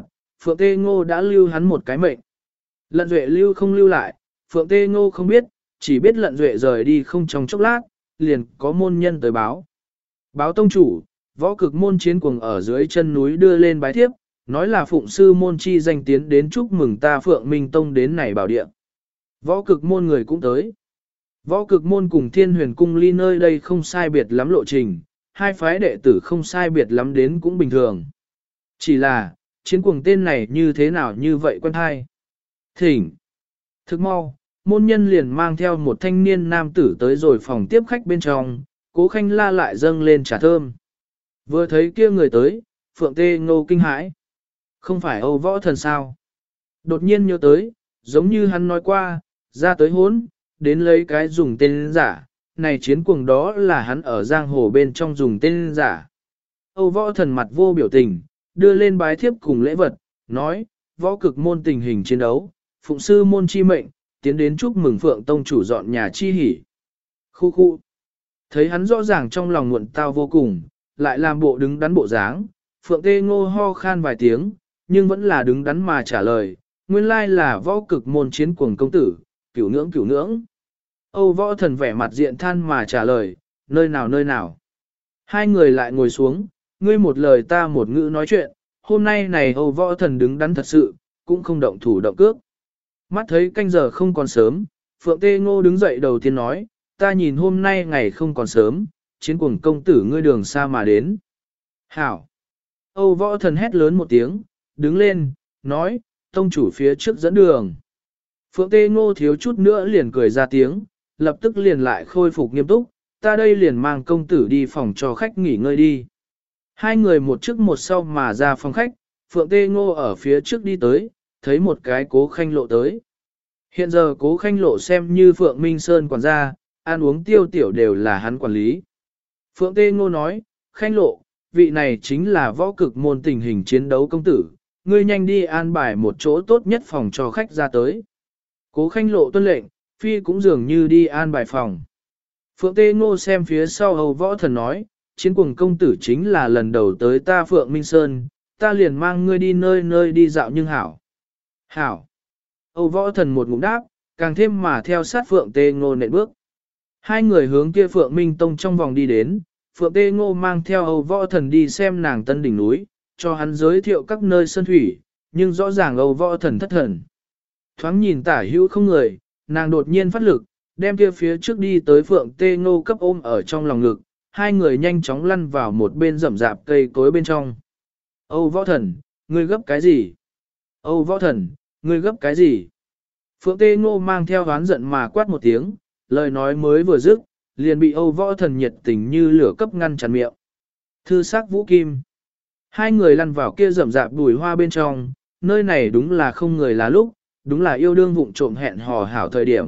Phượng Tê Ngô đã lưu hắn một cái mệnh. Lận Duệ lưu không lưu lại, Phượng Tê Ngô không biết, chỉ biết Lận Duệ rời đi không trong chốc lát, liền có môn nhân tới báo. Báo tông chủ, võ cực môn chiến cuồng ở dưới chân núi đưa lên bái thiếp, nói là phụng sư môn chi danh tiến đến chúc mừng ta Phượng Minh Tông đến này bảo địa. Võ cực môn người cũng tới. Võ cực môn cùng Thiên Huyền cung ly nơi đây không sai biệt lắm lộ trình, hai phái đệ tử không sai biệt lắm đến cũng bình thường. Chỉ là, chiến cuồng tên này như thế nào như vậy quen hay? Thỉnh. Thức mau, môn nhân liền mang theo một thanh niên nam tử tới rồi phòng tiếp khách bên trong, Cố Khanh La lại dâng lên trà thơm. Vừa thấy kia người tới, Phượng Tê Ngô kinh hãi. Không phải Âu Võ Thần sao? Đột nhiên nhớ tới, giống như hắn nói qua, ra tới hốn, đến lấy cái dùng tên giả, này chiến cuồng đó là hắn ở giang hồ bên trong dùng tên giả. Âu Võ Thần mặt vô biểu tình, đưa lên bái thiếp cùng lễ vật, nói, võ cực môn tình hình chiến đấu, phụng sư môn chi mệnh, tiến đến chúc mừng Phượng Tông chủ dọn nhà chi hỉ. Khu khu. Thấy hắn rõ ràng trong lòng muộn tao vô cùng, lại làm bộ đứng đắn bộ dáng, Phượng Tê Ngô ho khan vài tiếng, nhưng vẫn là đứng đắn mà trả lời, nguyên lai là võ cực môn chiến cuồng công tử, cửu ngưỡng cửu ngưỡng. Âu Võ Thần vẻ mặt diện than mà trả lời, nơi nào nơi nào. Hai người lại ngồi xuống, ngươi một lời ta một ngữ nói chuyện, hôm nay này Âu Võ Thần đứng đắn thật sự, cũng không động thủ động cước. Mắt thấy canh giờ không còn sớm, Phượng Tê Ngô đứng dậy đầu tiên nói, ta nhìn hôm nay ngày không còn sớm, chiến cuồng công tử ngươi đường xa mà đến. Hảo! Âu Võ Thần hét lớn một tiếng, đứng lên, nói, tông chủ phía trước dẫn đường. Phượng Tê Ngô thiếu chút nữa liền cười ra tiếng, lập tức liền lại khôi phục nghiêm túc, ta đây liền mang công tử đi phòng cho khách nghỉ ngơi đi. Hai người một trước một sau mà ra phòng khách, Phượng Tê Ngô ở phía trước đi tới, thấy một cái Cố Khanh Lộ tới. Hiện giờ Cố Khanh Lộ xem như Phượng Minh Sơn quản gia, ăn uống tiêu tiểu đều là hắn quản lý. Phượng Tê Ngô nói, Khanh Lộ, vị này chính là võ cực môn tình hình chiến đấu công tử, ngươi nhanh đi an bài một chỗ tốt nhất phòng cho khách ra tới. Cố Khanh Lộ tuân lệnh, phi cũng dường như đi an bài phòng. Phượng Tê Ngô xem phía sau Âu Võ Thần nói, chiến cuồng công tử chính là lần đầu tới ta Phượng Minh Sơn, ta liền mang ngươi đi nơi nơi đi dạo nhưng hảo. Hảo. Âu Võ Thần một ngụm đáp, càng thêm mà theo sát Phượng Tê Ngô nện bước. Hai người hướng kia Phượng Minh Tông trong vòng đi đến, Phượng Tê Ngô mang theo Âu Võ Thần đi xem nàng tân đỉnh núi, cho hắn giới thiệu các nơi sơn thủy, nhưng rõ ràng Âu Võ Thần thất thần. Thoáng nhìn tả hữu không người, nàng đột nhiên phát lực, đem kia phía trước đi tới Phượng Tê Ngô cấp ôm ở trong lòng ngực, hai người nhanh chóng lăn vào một bên rậm rạp cây cối bên trong. Âu Võ Thần, ngươi gấp cái gì? Âu Võ Thần, ngươi gấp cái gì? Phượng Tê Ngô mang theo oán giận mà quát một tiếng, lời nói mới vừa dứt, liền bị Âu Võ Thần nhiệt tình như lửa cấp ngăn chặn miệng. Thư sắc Vũ Kim. Hai người lăn vào kia rậm rạp bùi hoa bên trong, nơi này đúng là không người là lúc, đúng là yêu đương vụng trộm hẹn hò hảo thời điểm.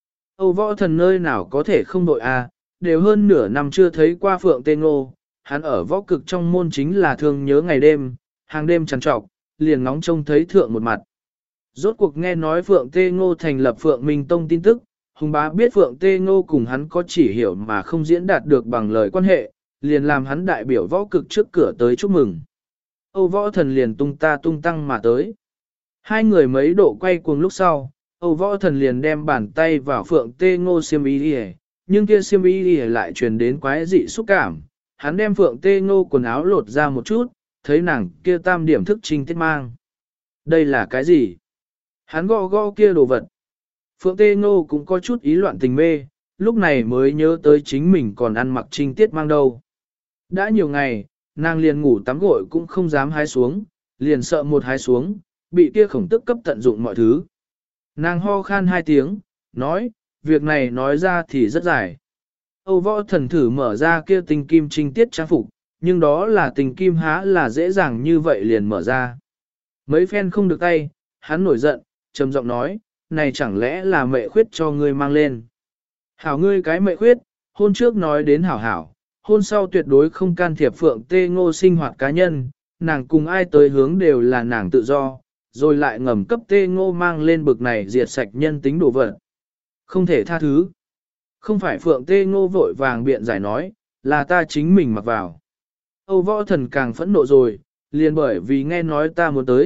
Âu Võ Thần nơi nào có thể không đội a, đều hơn nửa năm chưa thấy qua Phượng Tê Ngô, hắn ở võ cực trong môn chính là thương nhớ ngày đêm, hàng đêm trằn trọc, liền ngóng trông thấy thượng một mặt. Rốt cuộc nghe nói Phượng Tê Ngô thành lập Phượng Minh Tông tin tức, Hùng Bá biết Phượng Tê Ngô cùng hắn có chỉ hiểu mà không diễn đạt được bằng lời quan hệ, liền làm hắn đại biểu võ cực trước cửa tới chúc mừng. Âu Võ Thần liền tung ta tung tăng mà tới. Hai người mấy độ quay cuồng lúc sau, Âu Võ Thần liền đem bàn tay vào Phượng Tê Ngô xiêm y đi, nhưng kia xiêm y đi lại truyền đến quái dị xúc cảm. Hắn đem Phượng Tê Ngô quần áo lột ra một chút, thấy nàng kia tam điểm thức trinh tiết mang. Đây là cái gì? Hắn gõ gõ kia đồ vật. Phượng Tê Ngô cũng có chút ý loạn tình mê, lúc này mới nhớ tới chính mình còn ăn mặc trinh tiết mang đâu. Đã nhiều ngày, nàng liền ngủ tắm gội cũng không dám hái xuống, liền sợ một hái xuống, bị kia khổng tức cấp tận dụng mọi thứ. Nàng ho khan hai tiếng, nói, việc này nói ra thì rất dài. Âu Võ Thần thử mở ra kia tình kim trinh tiết trang phục, nhưng đó là tình kim há là dễ dàng như vậy liền mở ra. Mấy phen không được tay, hắn nổi giận, trầm giọng nói, này chẳng lẽ là mệ khuyết cho ngươi mang lên. Hảo ngươi cái mệ khuyết, hôn trước nói đến hảo hảo, hôn sau tuyệt đối không can thiệp Phượng Tê Ngô sinh hoạt cá nhân, nàng cùng ai tới hướng đều là nàng tự do, rồi lại ngầm cấp Tê Ngô mang lên bực này diệt sạch nhân tính đồ vật. Không thể tha thứ. Không phải Phượng Tê Ngô vội vàng biện giải nói, là ta chính mình mặc vào. Âu Võ Thần càng phẫn nộ rồi, liền bởi vì nghe nói ta muốn tới,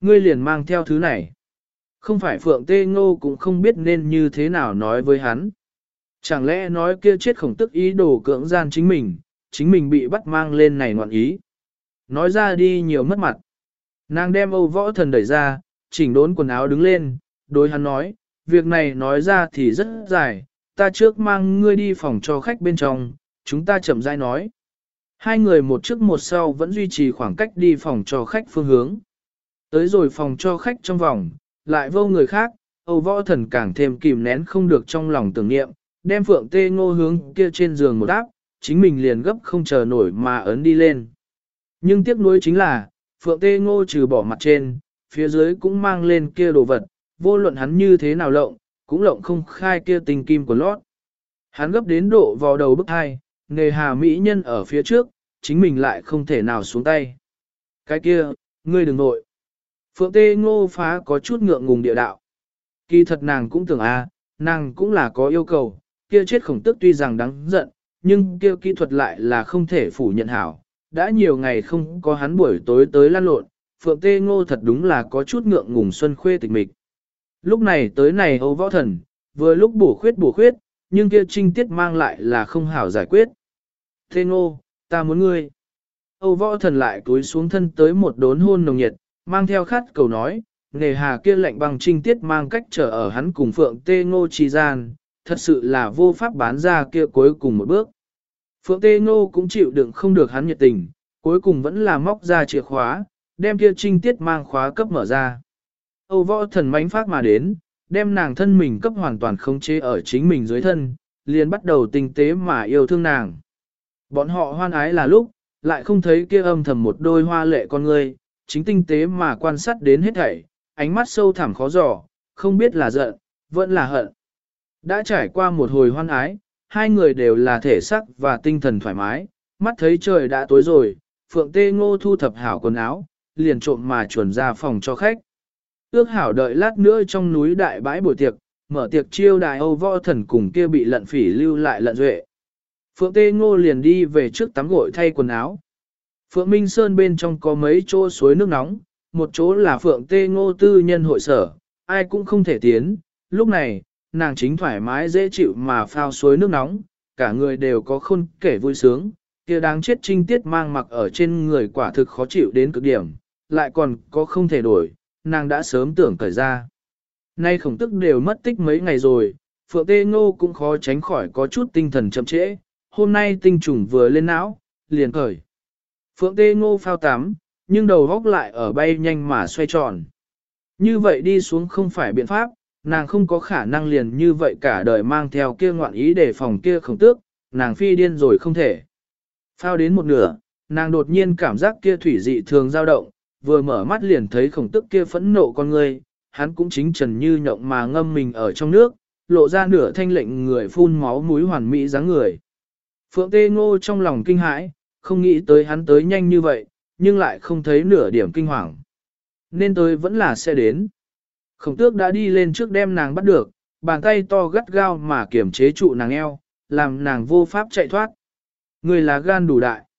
ngươi liền mang theo thứ này. Không phải Phượng Tê Ngô cũng không biết nên như thế nào nói với hắn. Chẳng lẽ nói kia chết Khổng Tước ý đồ cưỡng gian chính mình bị bắt mang lên này ngoạn ý. Nói ra đi nhiều mất mặt. Nàng đem Âu Võ Thần đẩy ra, chỉnh đốn quần áo đứng lên, đối hắn nói, việc này nói ra thì rất dài, ta trước mang ngươi đi phòng cho khách bên trong, chúng ta chậm rãi nói. Hai người một trước một sau vẫn duy trì khoảng cách đi phòng cho khách phương hướng. Tới rồi phòng cho khách trong vòng, lại vô người khác, Âu Võ Thần càng thêm kìm nén không được trong lòng tưởng niệm, đem Phượng Tê Ngô hướng kia trên giường một áp, chính mình liền gấp không chờ nổi mà ấn đi lên. Nhưng tiếc nuối chính là, Phượng Tê Ngô trừ bỏ mặt trên, phía dưới cũng mang lên kia đồ vật, vô luận hắn như thế nào lộng, cũng lộng không khai kia tình kim của lót. Hắn gấp đến độ vào đầu bức hai, nề hà mỹ nhân ở phía trước, chính mình lại không thể nào xuống tay. Cái kia, ngươi đừng nội. Phượng Tê Ngô phá có chút ngượng ngùng địa đạo. Kỳ thật nàng cũng tưởng nàng cũng là có yêu cầu, kia chết Khổng Tước tuy rằng đáng giận, nhưng kia kỹ thuật lại là không thể phủ nhận hảo. Đã nhiều ngày không có hắn buổi tối tới lan lộn, Phượng Tê Ngô thật đúng là có chút ngượng ngùng xuân khuê tịch mịch. Lúc này tới này Âu Võ Thần, vừa lúc bổ khuyết, nhưng kia trinh tiết mang lại là không hảo giải quyết. Tê Ngô, ta muốn ngươi. Âu Võ Thần lại túi xuống thân tới một đốn hôn nồng nhiệt, mang theo khát cầu nói, nề hà kia lạnh bằng trinh tiết mang cách trở ở hắn cùng Phượng Tê Ngô trì gian, thật sự là vô pháp bán ra kia cuối cùng một bước. Phượng Tê Ngô cũng chịu đựng không được hắn nhiệt tình, cuối cùng vẫn là móc ra chìa khóa, đem kia trinh tiết mang khóa cấp mở ra. Âu Võ Thần mánh phát mà đến, đem nàng thân mình cấp hoàn toàn khống chế ở chính mình dưới thân, liền bắt đầu tinh tế mà yêu thương nàng. Bọn họ hoan ái là lúc, lại không thấy kia âm thầm một đôi hoa lệ con người, chính tinh tế mà quan sát đến hết thảy, ánh mắt sâu thẳm khó dò, không biết là giận, vẫn là hận. Đã trải qua một hồi hoan ái, hai người đều là thể sắc và tinh thần thoải mái, mắt thấy trời đã tối rồi, Phượng Tê Ngô thu thập hảo quần áo, liền trộm mà chuẩn ra phòng cho khách. Ước hảo đợi lát nữa trong núi đại bãi buổi tiệc, mở tiệc chiêu đại Âu Võ Thần cùng kia bị lận phỉ lưu lại lận duệ. Phượng Tê Ngô liền đi về trước tắm gội thay quần áo. Phượng Minh Sơn bên trong có mấy chỗ suối nước nóng, một chỗ là Phượng Tê Ngô tư nhân hội sở, ai cũng không thể tiến. Lúc này, nàng chính thoải mái dễ chịu mà phao suối nước nóng, cả người đều có khôn kể vui sướng, kia đáng chết trinh tiết mang mặc ở trên người quả thực khó chịu đến cực điểm, lại còn có không thể đổi, nàng đã sớm tưởng cởi ra. Nay Khổng Tước đều mất tích mấy ngày rồi, Phượng Tê Ngô cũng khó tránh khỏi có chút tinh thần chậm trễ, hôm nay tinh trùng vừa lên não, liền cởi. Phượng Tê Ngô phao tắm, nhưng đầu góc lại ở bay nhanh mà xoay tròn. Như vậy đi xuống không phải biện pháp, nàng không có khả năng liền như vậy cả đời mang theo kia ngoạn ý để phòng kia Khổng Tước, nàng phi điên rồi không thể. Phao đến một nửa, nàng đột nhiên cảm giác kia thủy dị thường dao động, vừa mở mắt liền thấy Khổng Tước kia phẫn nộ con người, hắn cũng chính trần như nhộng mà ngâm mình ở trong nước, lộ ra nửa thanh lệnh người phun máu mũi hoàn mỹ dáng người. Phượng Tê Ngô trong lòng kinh hãi, không nghĩ tới hắn tới nhanh như vậy, nhưng lại không thấy nửa điểm kinh hoàng. Nên tới vẫn là sẽ đến. Khổng Tước đã đi lên trước đem nàng bắt được, bàn tay to gắt gao mà kiểm chế trụ nàng eo, làm nàng vô pháp chạy thoát. Người là gan đủ đại.